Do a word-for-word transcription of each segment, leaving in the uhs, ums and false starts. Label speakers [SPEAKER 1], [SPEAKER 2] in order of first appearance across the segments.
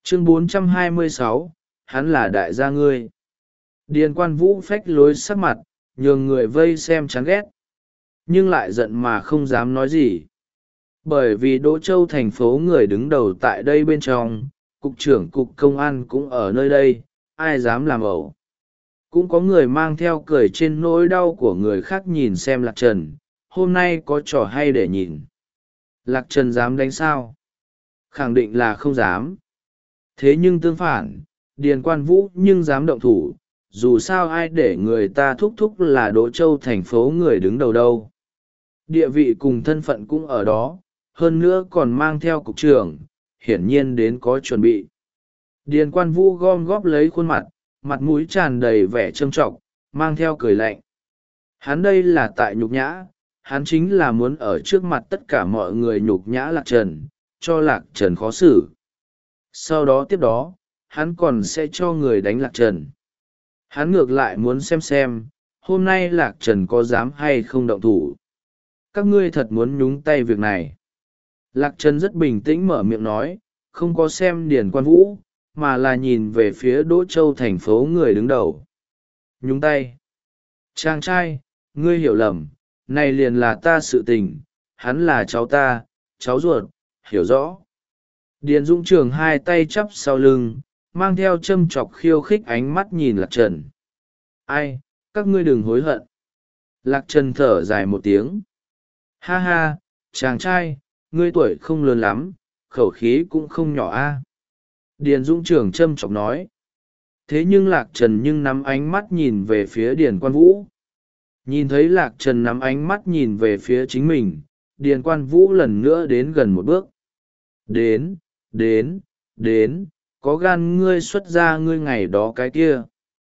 [SPEAKER 1] Chương bốn trăm hai mươi sáu, hắn là đại gia ngươi. Điền Quan Vũ phách lối sắc mặt, nhường người vây xem chán ghét, nhưng lại giận mà không dám nói gì. Bởi vì Đỗ Châu thành phố người đứng đầu tại đây bên trong, cục trưởng cục công an cũng ở nơi đây, ai dám làm ẩu. Cũng có người mang theo cười trên nỗi đau của người khác nhìn xem Lạc Trần, hôm nay có trò hay để nhìn. Lạc Trần dám đánh sao? Khẳng định là không dám. Thế nhưng tương phản, Điền Quan Vũ nhưng dám động thủ, dù sao ai để người ta thúc thúc là Đỗ Châu thành phố người đứng đầu đâu. Địa vị cùng thân phận cũng ở đó, hơn nữa còn mang theo cục trưởng, hiển nhiên đến có chuẩn bị. Điền Quan Vũ gom góp lấy khuôn mặt, mặt mũi tràn đầy vẻ trâm trọng, mang theo cười lạnh. Hắn đây là tại nhục nhã, hắn chính là muốn ở trước mặt tất cả mọi người nhục nhã Lạc Trần, cho Lạc Trần khó xử. Sau đó tiếp đó, hắn còn sẽ cho người đánh Lạc Trần. Hắn ngược lại muốn xem xem, hôm nay Lạc Trần có dám hay không động thủ. Các ngươi thật muốn nhúng tay việc này. Lạc Trần rất bình tĩnh mở miệng nói, không có xem Điền Quan Vũ, mà là nhìn về phía Đỗ Châu thành phố người đứng đầu. Nhúng tay. Chàng trai, ngươi hiểu lầm, này liền là ta sự tình, hắn là cháu ta, cháu ruột, hiểu rõ. Điền Dũng Trường hai tay chắp sau lưng, mang theo châm chọc khiêu khích ánh mắt nhìn Lạc Trần. Ai, các ngươi đừng hối hận. Lạc Trần thở dài một tiếng. Ha ha, chàng trai, ngươi tuổi không lớn lắm, khẩu khí cũng không nhỏ a. Điền Dũng Trường châm chọc nói. Thế nhưng Lạc Trần nhưng nắm ánh mắt nhìn về phía Điền Quan Vũ. Nhìn thấy Lạc Trần nắm ánh mắt nhìn về phía chính mình, Điền Quan Vũ lần nữa đến gần một bước. Đến, đến, đến, có gan ngươi xuất ra ngươi ngày đó cái kia.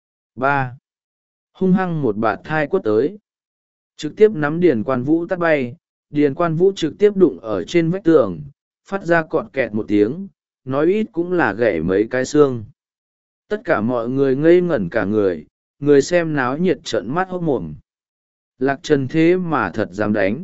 [SPEAKER 1] Ba. Hung hăng một bạt thai quất tới. Trực tiếp nắm Điền Quan Vũ tát bay, Điền Quan Vũ trực tiếp đụng ở trên vách tường, phát ra cọt kẹt một tiếng, nói ít cũng là gãy mấy cái xương. Tất cả mọi người ngây ngẩn cả người, người xem náo nhiệt trợn mắt hốt mồm. Lạc Trần thế mà thật dám đánh.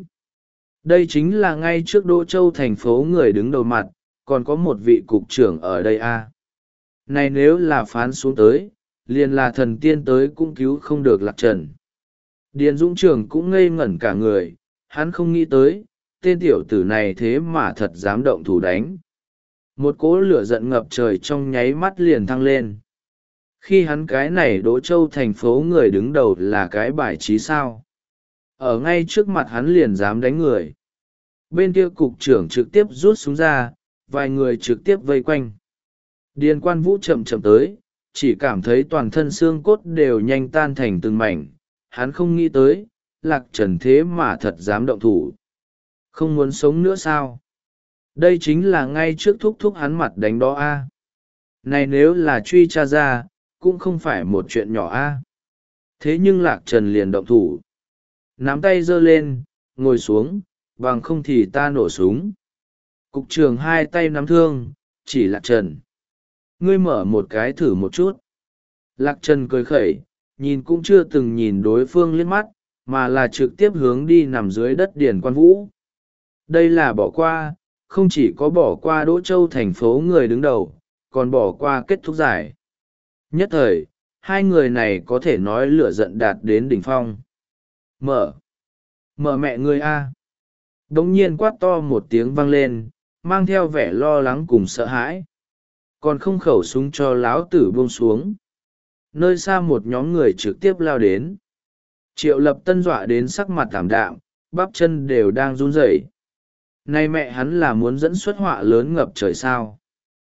[SPEAKER 1] Đây chính là ngay trước Đỗ Châu thành phố người đứng đầu mặt, còn có một vị cục trưởng ở đây a. À. Này nếu là phán xuống tới, liền là thần tiên tới cũng cứu không được Lạc Trần. Điền Dũng Trường cũng ngây ngẩn cả người, hắn không nghĩ tới, tên tiểu tử này thế mà thật dám động thủ đánh. Một cỗ lửa giận ngập trời trong nháy mắt liền thăng lên. Khi hắn cái này Đỗ Châu thành phố người đứng đầu là cái bài trí sao. Ở ngay trước mặt hắn liền dám đánh người. Bên kia cục trưởng trực tiếp rút súng ra, vài người trực tiếp vây quanh. Điền Quan Vũ chậm chậm tới, chỉ cảm thấy toàn thân xương cốt đều nhanh tan thành từng mảnh. Hắn không nghĩ tới, Lạc Trần thế mà thật dám động thủ. Không muốn sống nữa sao? Đây chính là ngay trước thúc thúc hắn mặt đánh đó a. Này nếu là truy tra ra, cũng không phải một chuyện nhỏ a. Thế nhưng Lạc Trần liền động thủ. Nắm tay giơ lên, ngồi xuống, bằng không thì ta nổ súng. Cục trưởng hai tay nắm thương, chỉ Lạc Trần. Ngươi mở một cái thử một chút. Lạc Trần cười khẩy, nhìn cũng chưa từng nhìn đối phương liếc mắt, mà là trực tiếp hướng đi nằm dưới đất Điền Quan Vũ. Đây là bỏ qua, không chỉ có bỏ qua Đỗ Châu thành phố người đứng đầu, còn bỏ qua kết thúc giải. Nhất thời, hai người này có thể nói lửa giận đạt đến đỉnh phong. Mở! Mở mẹ ngươi a! Đống nhiên quát to một tiếng vang lên, mang theo vẻ lo lắng cùng sợ hãi. Còn không khẩu súng cho láo tử buông xuống. Nơi xa một nhóm người trực tiếp lao đến. Triệu Lập Tân dọa đến sắc mặt thảm đạm, bắp chân đều đang run rẩy. Nay mẹ hắn là muốn dẫn xuất họa lớn ngập trời sao.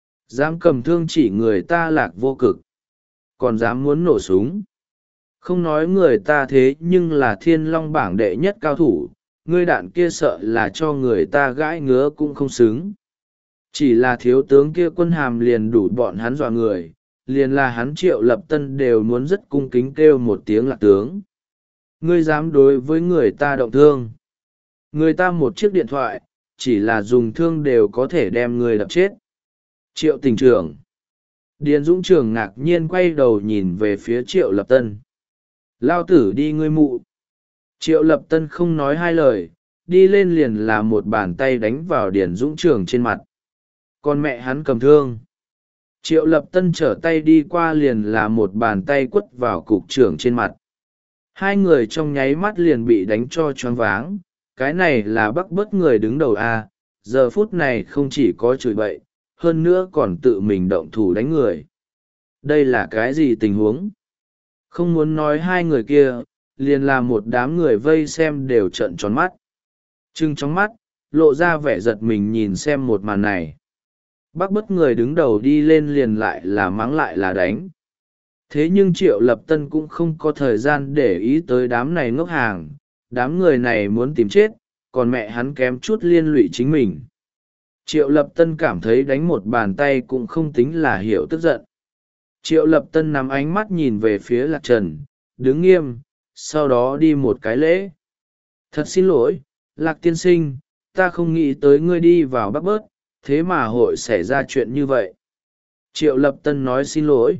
[SPEAKER 1] Dám cầm thương chỉ người ta Lạc Vô Cực. Còn dám muốn nổ súng. Không nói người ta thế nhưng là thiên long bảng đệ nhất cao thủ, ngươi đạn kia sợ là cho người ta gãi ngứa cũng không xứng. Chỉ là thiếu tướng kia quân hàm liền đủ bọn hắn dọa người, liền là hắn Triệu Lập Tân đều muốn rất cung kính kêu một tiếng Lạc tướng. Ngươi dám đối với người ta động thương. Người ta một chiếc điện thoại, chỉ là dùng thương đều có thể đem người đập chết. Triệu tỉnh trưởng. Điền Dũng Trường ngạc nhiên quay đầu nhìn về phía Triệu Lập Tân. Lao tử đi ngươi mụ. Triệu Lập Tân không nói hai lời, đi lên liền là một bàn tay đánh vào Điền Dũng Trường trên mặt. Còn mẹ hắn cầm thương. Triệu Lập Tân trở tay đi qua liền là một bàn tay quất vào cục trưởng trên mặt. Hai người trong nháy mắt liền bị đánh cho choáng váng. Cái này là Bắc Bất người đứng đầu a, giờ phút này không chỉ có chửi bậy, hơn nữa còn tự mình động thủ đánh người. Đây là cái gì tình huống? Không muốn nói hai người kia, liền là một đám người vây xem đều trợn tròn mắt. Trừng trong mắt, lộ ra vẻ giật mình nhìn xem một màn này. Bắc Bất người đứng đầu đi lên liền lại là mắng lại là đánh. Thế nhưng Triệu Lập Tân cũng không có thời gian để ý tới đám này ngốc hàng, đám người này muốn tìm chết, còn mẹ hắn kém chút liên lụy chính mình. Triệu Lập Tân cảm thấy đánh một bàn tay cũng không tính là hiểu tức giận. Triệu Lập Tân nắm ánh mắt nhìn về phía Lạc Trần, đứng nghiêm, sau đó đi một cái lễ. Thật xin lỗi, Lạc tiên sinh, ta không nghĩ tới ngươi đi vào Bắc Bớt, thế mà hội xảy ra chuyện như vậy. Triệu Lập Tân nói xin lỗi.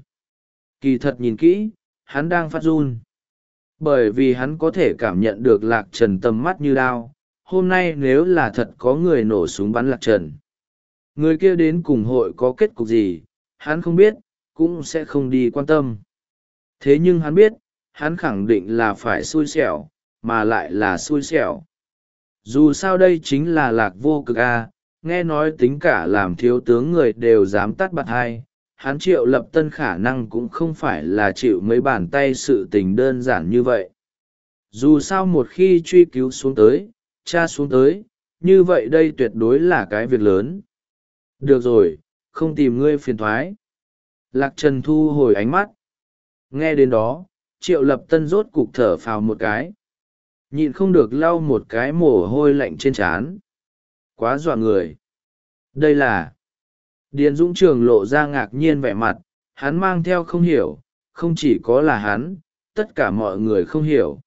[SPEAKER 1] Kỳ thật nhìn kỹ, hắn đang phát run. Bởi vì hắn có thể cảm nhận được Lạc Trần tầm mắt như đao. Hôm nay nếu là thật có người nổ súng bắn Lạc Trần, người kia đến cùng hội có kết cục gì, hắn không biết, cũng sẽ không đi quan tâm. Thế nhưng hắn biết, hắn khẳng định là phải xui xẻo, mà lại là xui xẻo. Dù sao đây chính là Lạc Vô Cực a, nghe nói tính cả làm thiếu tướng người đều dám tắt bạt hai, hắn Triệu Lập Tân khả năng cũng không phải là chịu mấy bàn tay sự tình đơn giản như vậy. Dù sao một khi truy cứu xuống tới, tra xuống tới, như vậy đây tuyệt đối là cái việc lớn. Được rồi, không tìm ngươi phiền thoái. Lạc Trần thu hồi ánh mắt. Nghe đến đó, Triệu Lập Tân rốt cục thở phào một cái. Nhịn không được lau một cái mồ hôi lạnh trên trán. Quá dọa người. Đây là... Điền Dũng Trường lộ ra ngạc nhiên vẻ mặt, hắn mang theo không hiểu, không chỉ có là hắn, tất cả mọi người không hiểu.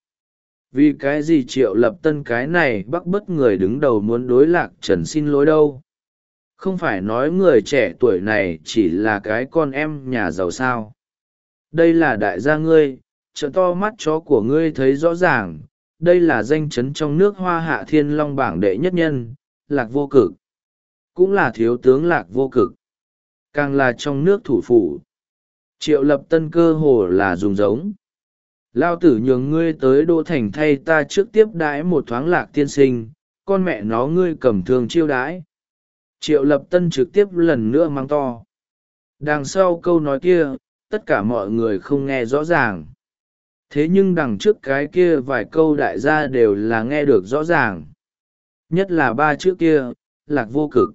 [SPEAKER 1] Vì cái gì Triệu Lập Tân cái này Bắc Bất người đứng đầu muốn đối Lạc Trần xin lỗi đâu? Không phải nói người trẻ tuổi này chỉ là cái con em nhà giàu sao? Đây là đại gia ngươi, trợ to mắt chó của ngươi thấy rõ ràng, đây là danh chấn trong nước Hoa Hạ Thiên Long bảng đệ nhất nhân, Lạc Vô Cực. Cũng là thiếu tướng Lạc Vô Cực. Càng là trong nước thủ phủ. Triệu Lập Tân cơ hồ là dùng giống. Lao tử nhường ngươi tới Đô Thành thay ta trước tiếp đãi một thoáng Lạc tiên sinh, con mẹ nó ngươi cầm thương chiêu đãi. Triệu Lập Tân trực tiếp lần nữa mang to. Đằng sau câu nói kia, tất cả mọi người không nghe rõ ràng. Thế nhưng đằng trước cái kia vài câu đại gia đều là nghe được rõ ràng. Nhất là ba chữ kia, Lạc Vô Cực.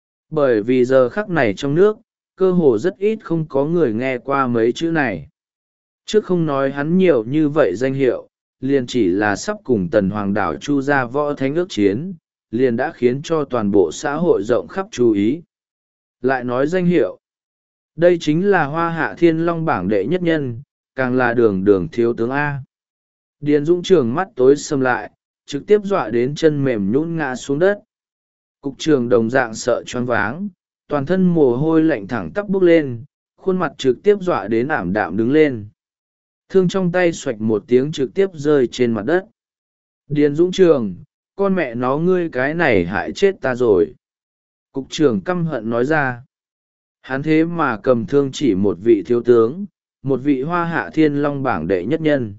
[SPEAKER 1] Bởi vì giờ khắc này trong nước, cơ hồ rất ít không có người nghe qua mấy chữ này. Trước không nói hắn nhiều như vậy danh hiệu, liền chỉ là sắp cùng tần hoàng đảo chu ra võ thánh ước chiến, liền đã khiến cho toàn bộ xã hội rộng khắp chú ý. Lại nói danh hiệu. Đây chính là Hoa Hạ Thiên Long bảng đệ nhất nhân, càng là đường đường thiếu tướng A. Điền Dũng Trường mắt tối sầm lại, trực tiếp dọa đến chân mềm nhũn ngã xuống đất. Cục trưởng đồng dạng sợ choáng váng, toàn thân mồ hôi lạnh thẳng tắp bốc lên, khuôn mặt trực tiếp dọa đến ảm đạm đứng lên. Thương trong tay xoạch một tiếng trực tiếp rơi trên mặt đất. Điền Dũng Trường, con mẹ nó ngươi cái này hại chết ta rồi. Cục trưởng căm hận nói ra. Hắn thế mà cầm thương chỉ một vị thiếu tướng, một vị Hoa Hạ Thiên Long bảng đệ nhất nhân.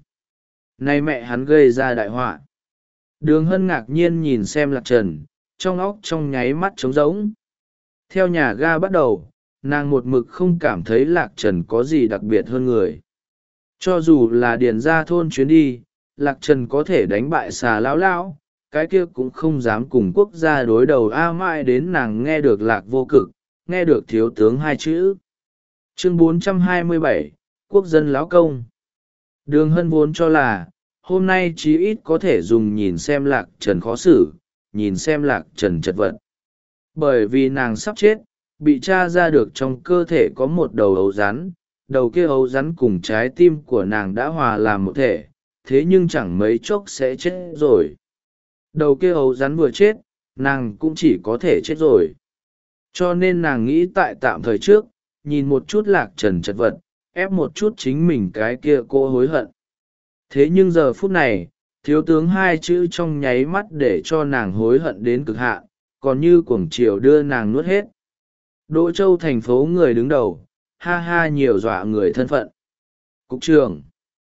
[SPEAKER 1] Nay mẹ hắn gây ra đại họa. Đường Hân ngạc nhiên nhìn xem Lạc Trần, trong óc trong nháy mắt trống rỗng. Theo nhà ga bắt đầu, nàng một mực không cảm thấy Lạc Trần có gì đặc biệt hơn người. Cho dù là điền ra thôn chuyến đi, Lạc Trần có thể đánh bại xà lão lão, cái kia cũng không dám cùng quốc gia đối đầu a mãi đến nàng nghe được Lạc Vô Cực, nghe được thiếu tướng hai chữ. Chương bốn trăm hai mươi bảy, Quốc dân lão công. Đường Hân vốn cho là, hôm nay chí ít có thể dùng nhìn xem Lạc Trần khó xử, nhìn xem Lạc Trần chật vật. Bởi vì nàng sắp chết, bị tra ra được trong cơ thể có một đầu ấu rắn, đầu kia ấu rắn cùng trái tim của nàng đã hòa làm một thể, thế nhưng chẳng mấy chốc sẽ chết rồi. Đầu kia ấu rắn vừa chết, nàng cũng chỉ có thể chết rồi. Cho nên nàng nghĩ tại tạm thời trước, nhìn một chút Lạc Trần chật vật, ép một chút chính mình cái kia cô hối hận. Thế nhưng giờ phút này, thiếu tướng hai chữ trong nháy mắt để cho nàng hối hận đến cực hạn, còn như cuồng chiều đưa nàng nuốt hết. Đỗ Châu thành phố người đứng đầu, ha ha nhiều dọa người thân phận. Cục trưởng,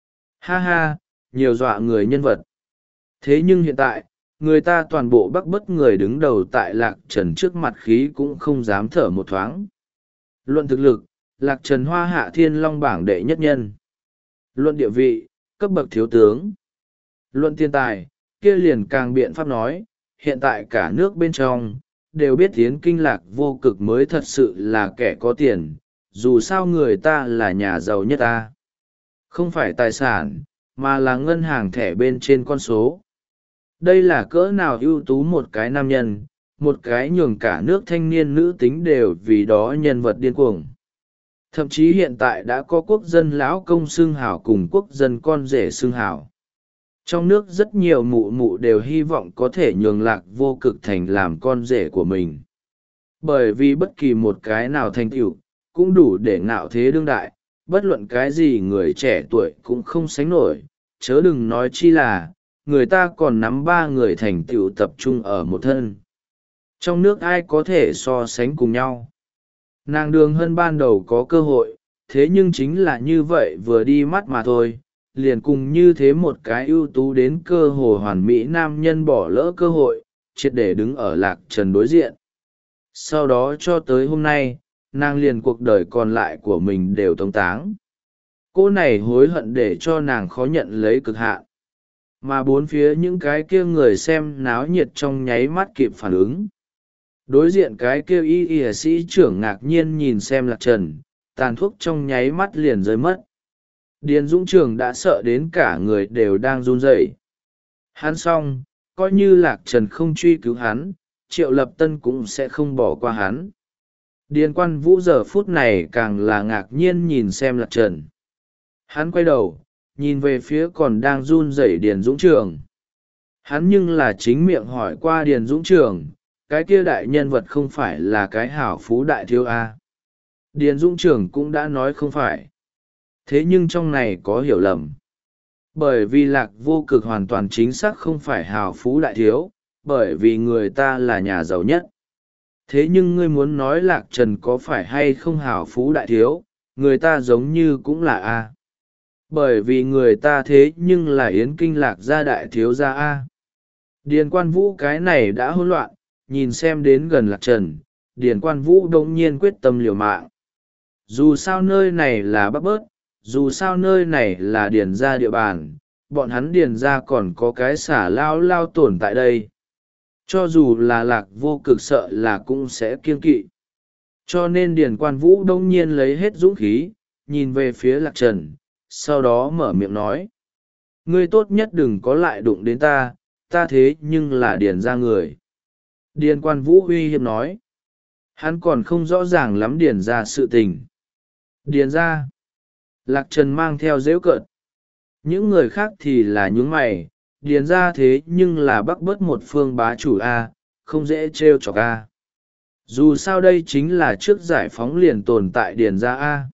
[SPEAKER 1] ha ha, nhiều dọa người nhân vật. Thế nhưng hiện tại, người ta toàn bộ Bắc Bất người đứng đầu tại Lạc Trần trước mặt khí cũng không dám thở một thoáng. Luận thực lực, Lạc Trần Hoa hạ Thiên Long bảng đệ nhất nhân. Luận địa vị, cấp bậc thiếu tướng. Luận tiền tài, kia liền càng biện pháp nói, hiện tại cả nước bên trong, đều biết Yến Kinh Lạc Vô Cực mới thật sự là kẻ có tiền, dù sao người ta là nhà giàu nhất ta. Không phải tài sản, mà là ngân hàng thẻ bên trên con số. Đây là cỡ nào ưu tú một cái nam nhân, một cái nhường cả nước thanh niên nữ tính đều vì đó nhân vật điên cuồng. Thậm chí hiện tại đã có quốc dân lão công xưng hảo cùng quốc dân con rể xưng hảo. Trong nước rất nhiều mụ mụ đều hy vọng có thể nhường Lạc Vô Cực thành làm con rể của mình. Bởi vì bất kỳ một cái nào thành tựu cũng đủ để ngạo thế đương đại, bất luận cái gì người trẻ tuổi cũng không sánh nổi, chớ đừng nói chi là, người ta còn nắm ba người thành tựu tập trung ở một thân. Trong nước ai có thể so sánh cùng nhau. Nàng Đường Hân ban đầu có cơ hội, thế nhưng chính là như vậy vừa đi mắt mà thôi, liền cùng như thế một cái ưu tú đến cơ hồ hoàn mỹ nam nhân bỏ lỡ cơ hội, triệt để đứng ở Lạc Trần đối diện. Sau đó cho tới hôm nay, nàng liền cuộc đời còn lại của mình đều tống táng. Cô này hối hận để cho nàng khó nhận lấy cực hạn. Mà bốn phía những cái kia người xem náo nhiệt trong nháy mắt kịp phản ứng. Đối diện cái kia y y sĩ trưởng ngạc nhiên nhìn xem Lạc Trần, tàn thuốc trong nháy mắt liền rơi mất. Điền Dũng Trường đã sợ đến cả người đều đang run rẩy. Hắn xong, coi như Lạc Trần không truy cứu hắn, Triệu Lập Tân cũng sẽ không bỏ qua hắn. Điền Quan Vũ giờ phút này càng là ngạc nhiên nhìn xem Lạc Trần. Hắn quay đầu, nhìn về phía còn đang run rẩy Điền Dũng Trường. Hắn nhưng là chính miệng hỏi qua Điền Dũng Trường, cái kia đại nhân vật không phải là cái hảo phú đại thiếu A. Điền Dũng Trường cũng đã nói không phải. Thế nhưng trong này có hiểu lầm. Bởi vì Lạc Vô Cực hoàn toàn chính xác không phải hào phú đại thiếu, bởi vì người ta là nhà giàu nhất. Thế nhưng ngươi muốn nói Lạc Trần có phải hay không hào phú đại thiếu, người ta giống như cũng là A. Bởi vì người ta thế nhưng là Yến Kinh Lạc gia đại thiếu gia A. Điền Quan Vũ cái này đã hỗn loạn, nhìn xem đến gần Lạc Trần, Điền Quan Vũ đông nhiên quyết tâm liều mạng. Dù sao nơi này là Bắc Bớt, dù sao nơi này là Điền gia địa bàn, bọn hắn Điền gia còn có cái xả lao lao tồn tại đây. Cho dù là Lạc Vô Cực sợ là cũng sẽ kiêng kỵ. Cho nên Điền Quan Vũ đông nhiên lấy hết dũng khí, nhìn về phía Lạc Trần, sau đó mở miệng nói. Ngươi tốt nhất đừng có lại đụng đến ta, ta thế nhưng là Điền gia người. Điền Quan Vũ uy hiếp nói. Hắn còn không rõ ràng lắm Điền gia sự tình. Điền gia. Lạc Trần mang theo dễu cợt. Những người khác thì là nhún mày, Điền gia thế nhưng là Bắc Bớt một phương bá chủ A, không dễ trêu chọc A. Dù sao đây chính là trước giải phóng liền tồn tại Điền gia A.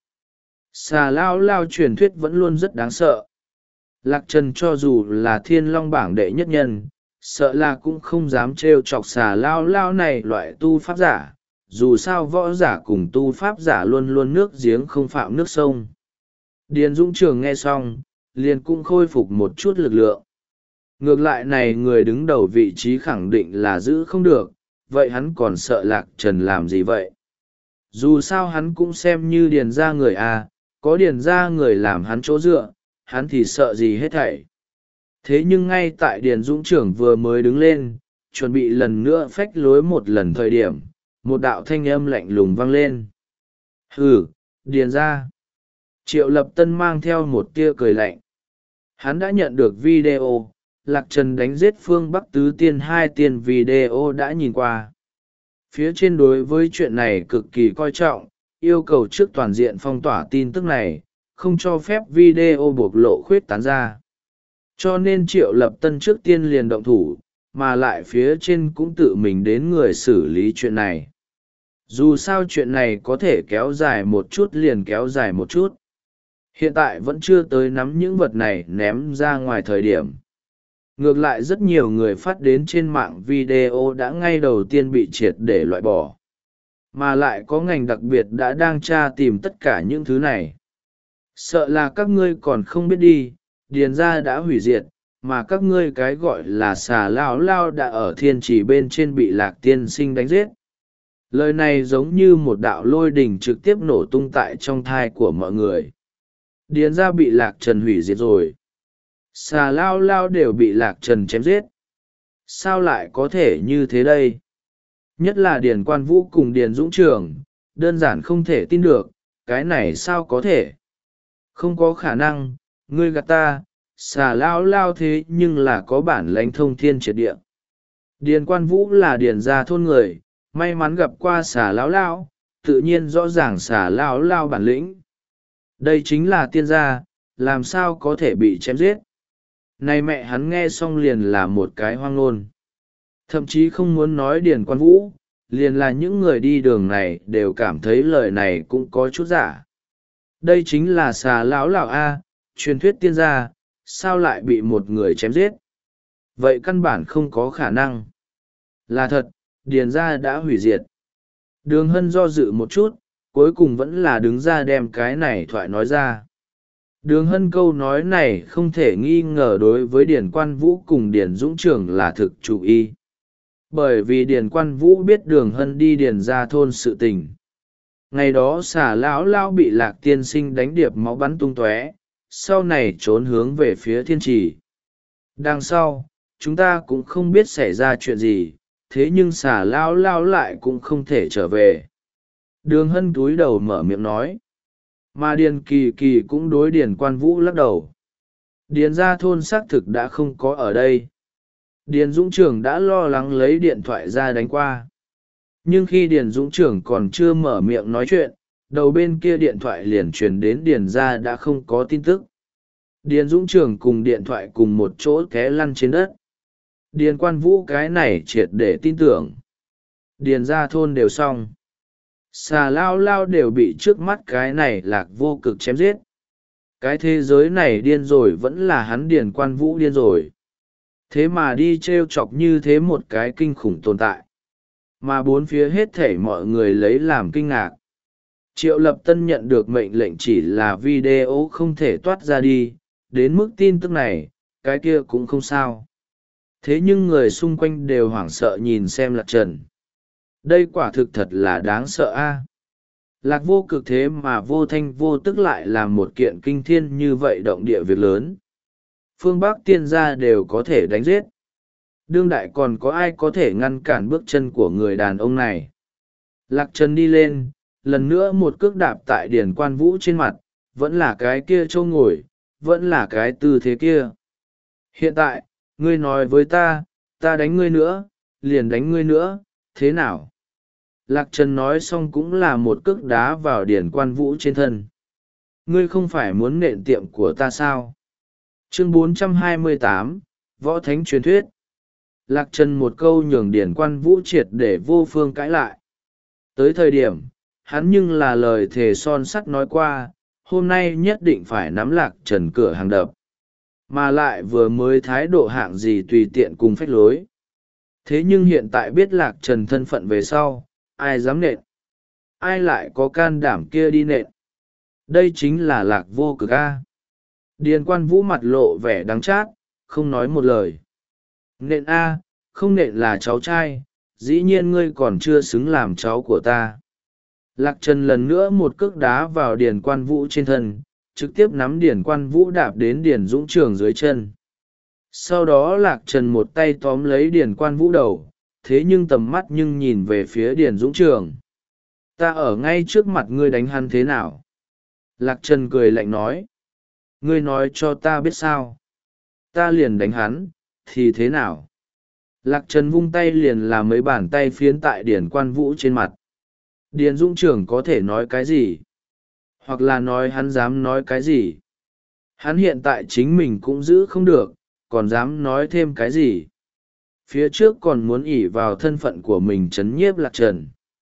[SPEAKER 1] Xà lao lao truyền thuyết vẫn luôn rất đáng sợ. Lạc Trần cho dù là Thiên Long bảng đệ nhất nhân, sợ là cũng không dám trêu chọc xà lao lao này loại tu pháp giả, dù sao võ giả cùng tu pháp giả luôn luôn nước giếng không phạm nước sông. Điền Dũng Trường nghe xong, liền cũng khôi phục một chút lực lượng. Ngược lại này người đứng đầu vị trí khẳng định là giữ không được, vậy hắn còn sợ Lạc Trần làm gì vậy? Dù sao hắn cũng xem như điền ra người à, có điền ra người làm hắn chỗ dựa, hắn thì sợ gì hết thảy. Thế nhưng ngay tại Điền Dũng Trưởng vừa mới đứng lên, chuẩn bị lần nữa phách lối một lần thời điểm, một đạo thanh âm lạnh lùng vang lên. Hừ, Điền ra. Triệu Lập Tân mang theo một tia cười lạnh. Hắn đã nhận được video, Lạc Trần đánh giết phương Bắc Tứ Tiên hai tiên video đã nhìn qua. Phía trên đối với chuyện này cực kỳ coi trọng, yêu cầu trước toàn diện phong tỏa tin tức này, không cho phép video bộc lộ khuyết tán ra. Cho nên Triệu Lập Tân trước tiên liền động thủ, mà lại phía trên cũng tự mình đến người xử lý chuyện này. Dù sao chuyện này có thể kéo dài một chút liền kéo dài một chút. Hiện tại vẫn chưa tới nắm những vật này ném ra ngoài thời điểm. Ngược lại rất nhiều người phát đến trên mạng video đã ngay đầu tiên bị triệt để loại bỏ. mà lại có ngành đặc biệt đã đang tra tìm tất cả những thứ này. Sợ là các ngươi còn không biết đi, điền gia đã hủy diệt, mà các ngươi cái gọi là xà lao lao đã ở thiên trì bên trên bị Lạc tiên sinh đánh giết. Lời này giống như một đạo lôi đình trực tiếp nổ tung tại trong thai của mọi người. Điền gia bị Lạc Trần hủy diệt rồi. Xà lao lao đều bị Lạc Trần chém giết. Sao lại có thể như thế đây? Nhất là Điền Quan Vũ cùng Điền Dũng Trường, đơn giản không thể tin được, cái này sao có thể? Không có khả năng, ngươi gạt ta, xà lao lao thế nhưng là có bản lãnh thông thiên triệt địa. Điền Quan Vũ là điền gia thôn người, may mắn gặp qua xà lao lao, tự nhiên rõ ràng xà lao lao bản lĩnh. Đây chính là tiên gia, làm sao có thể bị chém giết? Này mẹ hắn nghe xong liền là một cái hoang ngôn. Thậm chí không muốn nói Điền Quan Vũ, liền là những người đi đường này đều cảm thấy lời này cũng có chút giả. Đây chính là xà lão lão A, truyền thuyết tiên gia, sao lại bị một người chém giết? Vậy căn bản không có khả năng. Là thật, Điền gia đã hủy diệt. Đường Hân do dự một chút, cuối cùng vẫn là đứng ra đem cái này thoại nói ra. Đường Hân câu nói này không thể nghi ngờ đối với Điền Quan Vũ cùng Điền Dũng Trưởng là thực chủ y. Bởi vì Điền Quan Vũ biết Đường Hân đi Điền ra thôn sự tình. Ngày đó xà lão lão bị Lạc tiên sinh đánh điệp máu bắn tung tóe, sau này trốn hướng về phía thiên trì. Đằng sau, chúng ta cũng không biết xảy ra chuyện gì, thế nhưng xà lão lão lại cũng không thể trở về. Đường Hân cúi đầu mở miệng nói. Mà Điền Kỳ Kỳ cũng đối Điền Quan Vũ lắc đầu. Điền ra thôn xác thực đã không có ở đây. Điền Dũng Trưởng đã lo lắng lấy điện thoại ra đánh qua. Nhưng khi Điền Dũng Trưởng còn chưa mở miệng nói chuyện, đầu bên kia điện thoại liền truyền đến Điền ra đã không có tin tức. Điền Dũng Trưởng cùng điện thoại cùng một chỗ té lăn trên đất. Điền Quan Vũ cái này triệt để tin tưởng. Điền ra thôn đều xong. Xà lao lao đều bị trước mắt cái này Lạc Vô Cực chém giết. Cái thế giới này điên rồi vẫn là hắn Điền Quan Vũ điên rồi. Thế mà đi t r e o chọc như thế một cái kinh khủng tồn tại. Mà bốn phía hết thảy mọi người lấy làm kinh ngạc. Triệu Lập Tân nhận được mệnh lệnh chỉ là video không thể toát ra đi, đến mức tin tức này, cái kia cũng không sao. Thế nhưng người xung quanh đều hoảng sợ nhìn xem Lạc Trần. Đây quả thực thật là đáng sợ a. Lạc Vô Cực thế mà vô thanh vô tức lại làm một kiện kinh thiên như vậy động địa việc lớn. Phương Bắc tiên gia đều có thể đánh giết. Đương đại còn có ai có thể ngăn cản bước chân của người đàn ông này? Lạc Trần đi lên, lần nữa một cước đạp tại Điền Quan Vũ trên mặt, vẫn là cái kia châu ngồi, vẫn là cái tư thế kia. Hiện tại, ngươi nói với ta, ta đánh ngươi nữa, liền đánh ngươi nữa, thế nào? Lạc Trần nói xong cũng là một cước đá vào Điền Quan Vũ trên thân. Ngươi không phải muốn nện tiệm của ta sao? Chương bốn trăm hai mươi tám, Võ Thánh Truyền Thuyết. Lạc Trần một câu nhường Điền Quan Vũ triệt để vô phương cãi lại. Tới thời điểm, hắn nhưng là lời thề son sắt nói qua, hôm nay nhất định phải nắm Lạc Trần cửa hàng đập. Mà lại vừa mới thái độ hạng gì tùy tiện cùng phách lối. Thế nhưng hiện tại biết Lạc Trần thân phận về sau, ai dám nện? Ai lại có can đảm kia đi nện? Đây chính là Lạc Vô Cực a. Điền Quan Vũ mặt lộ vẻ đắng chát, không nói một lời. Nện a, không nện là cháu trai, dĩ nhiên ngươi còn chưa xứng làm cháu của ta. Lạc Trần lần nữa một cước đá vào Điền Quan Vũ trên thân, trực tiếp nắm Điền Quan Vũ đạp đến Điền Dũng Trường dưới chân. Sau đó Lạc Trần một tay tóm lấy Điền Quan Vũ đầu, thế nhưng tầm mắt nhưng nhìn về phía Điền Dũng Trường. Ta ở ngay trước mặt ngươi đánh hắn thế nào? Lạc Trần cười lạnh nói. Ngươi nói cho ta biết sao? Ta liền đánh hắn, thì thế nào? Lạc Trần vung tay liền làm mấy bàn tay phiến tại Điền Quan Vũ trên mặt. Điền Dũng Trưởng có thể nói cái gì? Hoặc là nói hắn dám nói cái gì? Hắn hiện tại chính mình cũng giữ không được, còn dám nói thêm cái gì? Phía trước còn muốn ỷ vào thân phận của mình trấn nhiếp Lạc Trần.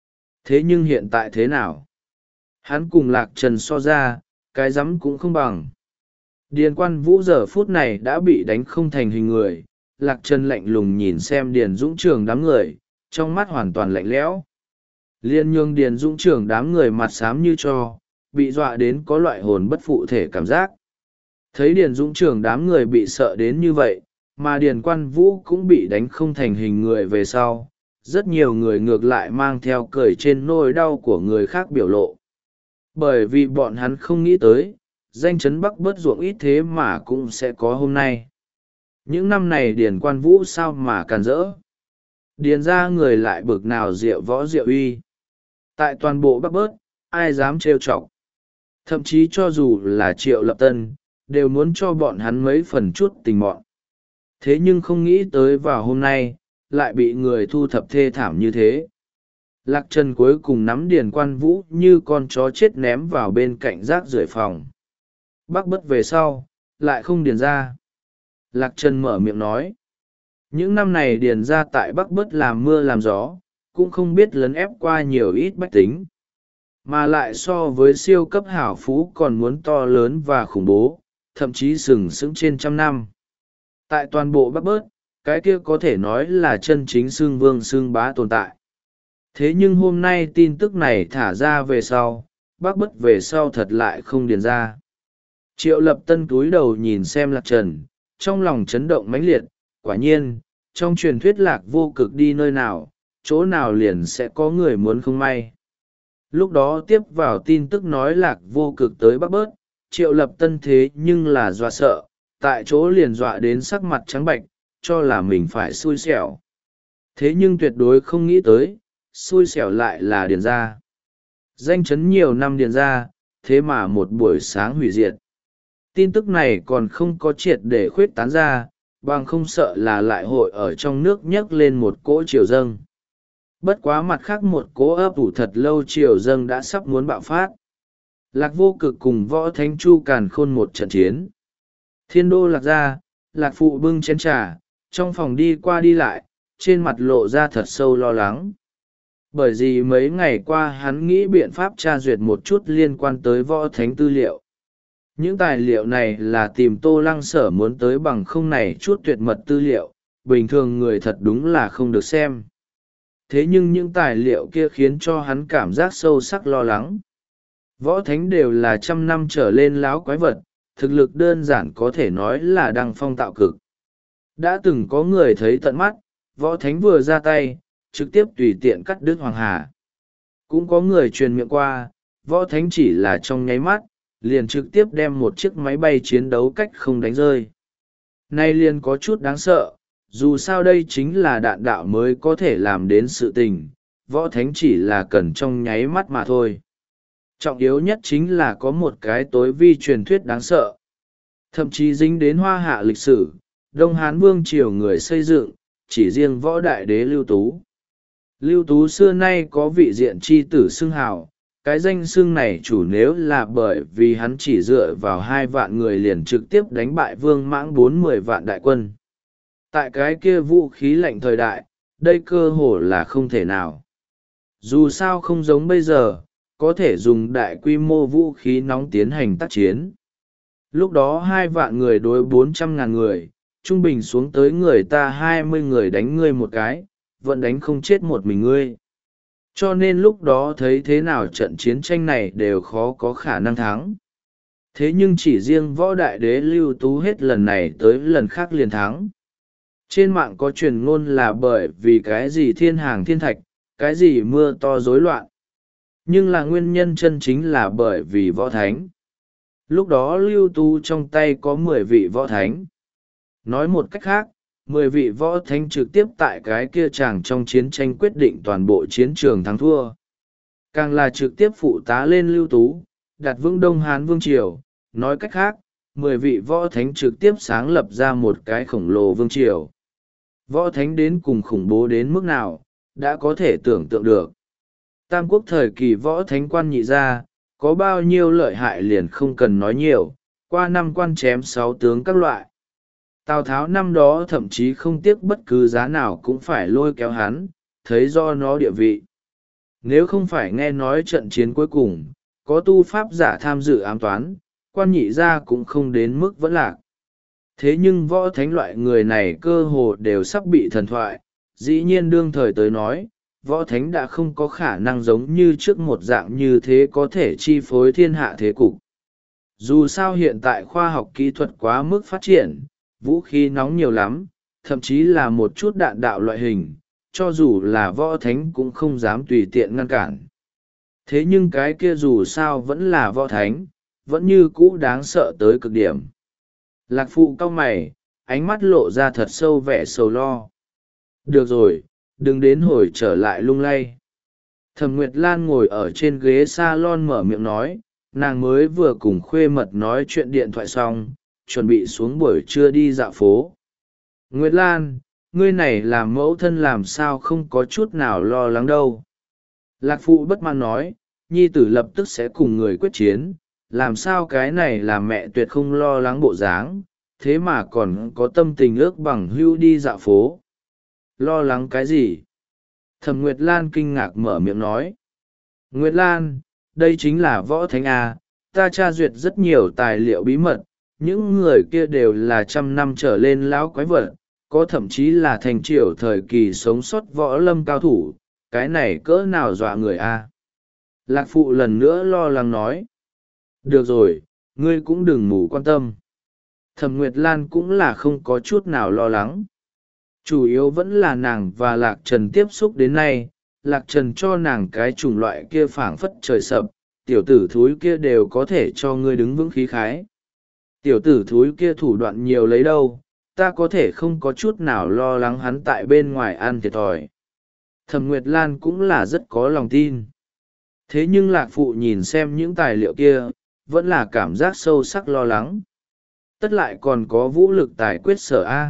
[SPEAKER 1] Thế nhưng hiện tại thế nào? Hắn cùng Lạc Trần so ra, cái dám cũng không bằng. Điền Quan Vũ giờ phút này đã bị đánh không thành hình người, Lạc Trần lạnh lùng nhìn xem Điền Dũng Trường đám người, trong mắt hoàn toàn lạnh lẽo. Liên nhương Điền Dũng trưởng đám người mặt xám như tro, bị dọa đến có loại hồn bất phụ thể cảm giác. Thấy Điền Dũng trưởng đám người bị sợ đến như vậy, mà Điền Quan Vũ cũng bị đánh không thành hình người về sau, rất nhiều người ngược lại mang theo cười trên nỗi đau của người khác biểu lộ. Bởi vì bọn hắn không nghĩ tới, danh chấn Bắc bớt ruộng ít thế mà cũng sẽ có hôm nay. Những năm này Điền Quan Vũ sao mà càn rỡ. Điền ra người lại bực nào diệu võ diệu uy. Tại toàn bộ Bắc bớt, ai dám trêu chọc. Thậm chí cho dù là Triệu Lập Tân, đều muốn cho bọn hắn mấy phần chút tình mọn. Thế nhưng không nghĩ tới vào hôm nay, lại bị người thu thập thê thảm như thế. Lạc Trần cuối cùng nắm Điền Quan Vũ như con chó chết ném vào bên cạnh rác rưởi phòng. Bắc bớt về sau, lại không điền ra. Lạc Trần mở miệng nói. Những năm này điền ra tại Bắc bớt làm mưa làm gió, cũng không biết lấn ép qua nhiều ít bách tính. Mà lại so với siêu cấp hảo phú còn muốn to lớn và khủng bố, thậm chí sừng sững trên trăm năm. Tại toàn bộ Bắc bớt, cái kia có thể nói là chân chính xương vương xương bá tồn tại. Thế nhưng hôm nay tin tức này thả ra về sau, Bắc bớt về sau thật lại không điền ra. Triệu Lập Tân cúi đầu nhìn xem Lạc Trần, trong lòng chấn động mãnh liệt, quả nhiên, trong truyền thuyết Lạc Vô Cực đi nơi nào, chỗ nào liền sẽ có người muốn không may. Lúc đó tiếp vào tin tức nói Lạc Vô Cực tới Bắc bớt, Triệu Lập Tân thế nhưng là dọa sợ, tại chỗ liền dọa đến sắc mặt trắng bệch, cho là mình phải xui xẻo. Thế nhưng tuyệt đối không nghĩ tới, xui xẻo lại là điền ra. Danh chấn nhiều năm điền ra, thế mà một buổi sáng hủy diệt. Tin tức này còn không có triệt để khuyết tán ra, bằng không sợ là lại hội ở trong nước nhấc lên một cỗ triều dâng. Bất quá mặt khác một cỗ ấp ủ thật lâu triều dâng đã sắp muốn bạo phát. Lạc Vô Cực cùng Võ Thánh Chu càn khôn một trận chiến. Thiên đô lạc ra, Lạc Phụ bưng chén trà, trong phòng đi qua đi lại, trên mặt lộ ra thật sâu lo lắng. Bởi vì mấy ngày qua hắn nghĩ biện pháp tra duyệt một chút liên quan tới Võ Thánh tư liệu. Những tài liệu này là tìm Tô Lăng Sở muốn tới bằng không này chút tuyệt mật tư liệu, bình thường người thật đúng là không được xem. Thế nhưng những tài liệu kia khiến cho hắn cảm giác sâu sắc lo lắng. Võ Thánh đều là trăm năm trở lên láo quái vật, thực lực đơn giản có thể nói là đăng phong tạo cực. Đã từng có người thấy tận mắt, Võ Thánh vừa ra tay, trực tiếp tùy tiện cắt đứt Hoàng Hà. Cũng có người truyền miệng qua, Võ Thánh chỉ là trong nháy mắt, liền trực tiếp đem một chiếc máy bay chiến đấu cách không đánh rơi. Nay liền có chút đáng sợ, dù sao đây chính là đạn đạo mới có thể làm đến sự tình, Võ Thánh chỉ là cần trong nháy mắt mà thôi. Trọng yếu nhất chính là có một cái tối vi truyền thuyết đáng sợ. Thậm chí dính đến hoa hạ lịch sử, Đông Hán Vương Triều người xây dựng, chỉ riêng Võ Đại Đế Lưu Tú. Lưu Tú xưa nay có vị diện chi tử xưng hào, cái danh xưng này chủ nếu là bởi vì hắn chỉ dựa vào hai vạn người liền trực tiếp đánh bại Vương Mãng bốn mươi vạn đại quân. Tại cái kia vũ khí lạnh thời đại, đây cơ hồ là không thể nào. Dù sao không giống bây giờ, có thể dùng đại quy mô vũ khí nóng tiến hành tác chiến. Lúc đó hai vạn người đối bốn trăm ngàn người, trung bình xuống tới người ta hai mươi người đánh ngươi một cái, vẫn đánh không chết một mình ngươi. Cho nên lúc đó thấy thế nào trận chiến tranh này đều khó có khả năng thắng. Thế nhưng chỉ riêng Võ Đại Đế Lưu Tú hết lần này tới lần khác liền thắng. Trên mạng có truyền ngôn là bởi vì cái gì thiên hàng thiên thạch, cái gì mưa to rối loạn. Nhưng là nguyên nhân chân chính là bởi vì Võ Thánh. Lúc đó Lưu Tú trong tay có mười vị Võ Thánh. Nói một cách khác, mười vị Võ Thánh trực tiếp tại cái kia chàng trong chiến tranh quyết định toàn bộ chiến trường thắng thua. Càng là trực tiếp phụ tá lên Lưu Tú, đặt vững Đông Hán Vương Triều. Nói cách khác, mười vị Võ Thánh trực tiếp sáng lập ra một cái khổng lồ Vương Triều. Võ Thánh đến cùng khủng bố đến mức nào, đã có thể tưởng tượng được. Tam quốc thời kỳ Võ Thánh quan nhị ra, có bao nhiêu lợi hại liền không cần nói nhiều, qua năm quan chém sáu tướng các loại. Tào Tháo năm đó thậm chí không tiếc bất cứ giá nào cũng phải lôi kéo hắn, thấy do nó địa vị. Nếu không phải nghe nói trận chiến cuối cùng, có tu pháp giả tham dự ám toán, quan nhị ra cũng không đến mức vẫn lạc. Thế nhưng Võ Thánh loại người này cơ hồ đều sắp bị thần thoại, dĩ nhiên đương thời tới nói, võ thánh đã không có khả năng giống như trước một dạng như thế có thể chi phối thiên hạ thế cục. Dù sao hiện tại khoa học kỹ thuật quá mức phát triển, vũ khí nóng nhiều lắm, thậm chí là một chút đạn đạo loại hình, cho dù là võ thánh cũng không dám tùy tiện ngăn cản. Thế nhưng cái kia dù sao vẫn là võ thánh, vẫn như cũ đáng sợ tới cực điểm. Lạc Phụ cau mày, ánh mắt lộ ra thật sâu vẻ sầu lo. Được rồi, đừng đến hồi trở lại lung lay. Thẩm Nguyệt Lan ngồi ở trên ghế salon mở miệng nói, nàng mới vừa cùng khuê mật nói chuyện điện thoại xong, chuẩn bị xuống buổi trưa đi dạo phố. Nguyệt Lan, ngươi này làm mẫu thân làm sao không có chút nào lo lắng đâu. Lạc Phụ bất mãn nói, nhi tử lập tức sẽ cùng người quyết chiến, làm sao cái này làm mẹ tuyệt không lo lắng bộ dáng, thế mà còn có tâm tình ước bằng hưu đi dạo phố. Lo lắng cái gì? Thẩm Nguyệt Lan kinh ngạc mở miệng nói. Nguyệt Lan, đây chính là võ thánh A, ta tra duyệt rất nhiều tài liệu bí mật, những người kia đều là trăm năm trở lên lão quái vật, có thậm chí là thành triều thời kỳ sống sót võ lâm cao thủ, cái này cỡ nào dọa người A. Lạc Phụ lần nữa lo lắng nói. Được rồi, ngươi cũng đừng mù quan tâm. Thẩm Nguyệt Lan cũng là không có chút nào lo lắng. Chủ yếu vẫn là nàng và Lạc Trần tiếp xúc đến nay, Lạc Trần cho nàng cái chủng loại kia phảng phất trời sập, tiểu tử thúi kia đều có thể cho ngươi đứng vững khí khái. Tiểu tử thúi kia thủ đoạn nhiều lấy đâu, ta có thể không có chút nào lo lắng hắn tại bên ngoài ăn thiệt thòi. Thẩm Nguyệt Lan cũng là rất có lòng tin. Thế nhưng Lạc Phụ nhìn xem những tài liệu kia, vẫn là cảm giác sâu sắc lo lắng. Tất lại còn có vũ lực tài quyết sở A.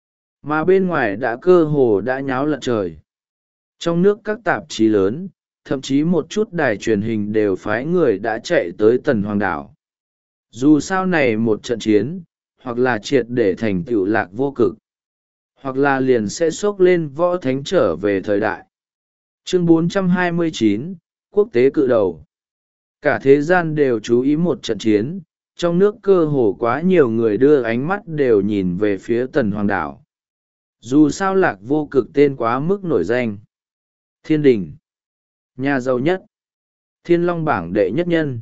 [SPEAKER 1] Mà bên ngoài đã cơ hồ đã nháo lật trời. Trong nước các tạp chí lớn, thậm chí một chút đài truyền hình đều phái người đã chạy tới Tần Hoàng Đảo. Dù sao này một trận chiến, hoặc là triệt để thành tựu Lạc vô cực, hoặc là liền sẽ xốc lên võ thánh trở về thời đại. Chương bốn trăm hai mươi chín, Quốc tế cự đầu. Cả thế gian đều chú ý một trận chiến, trong nước cơ hồ quá nhiều người đưa ánh mắt đều nhìn về phía Tần Hoàng Đảo. Dù sao Lạc vô cực tên quá mức nổi danh. Thiên đình, nhà giàu nhất, thiên long bảng đệ nhất nhân.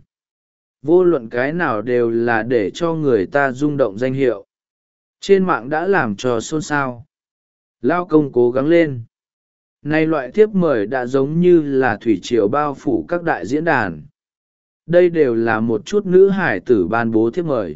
[SPEAKER 1] Vô luận cái nào đều là để cho người ta rung động danh hiệu. Trên mạng đã làm cho xôn xao. Lao công cố gắng lên. Nay loại thiếp mời đã giống như là thủy triều bao phủ các đại diễn đàn. Đây đều là một chút nữ hải tử ban bố thiếp mời.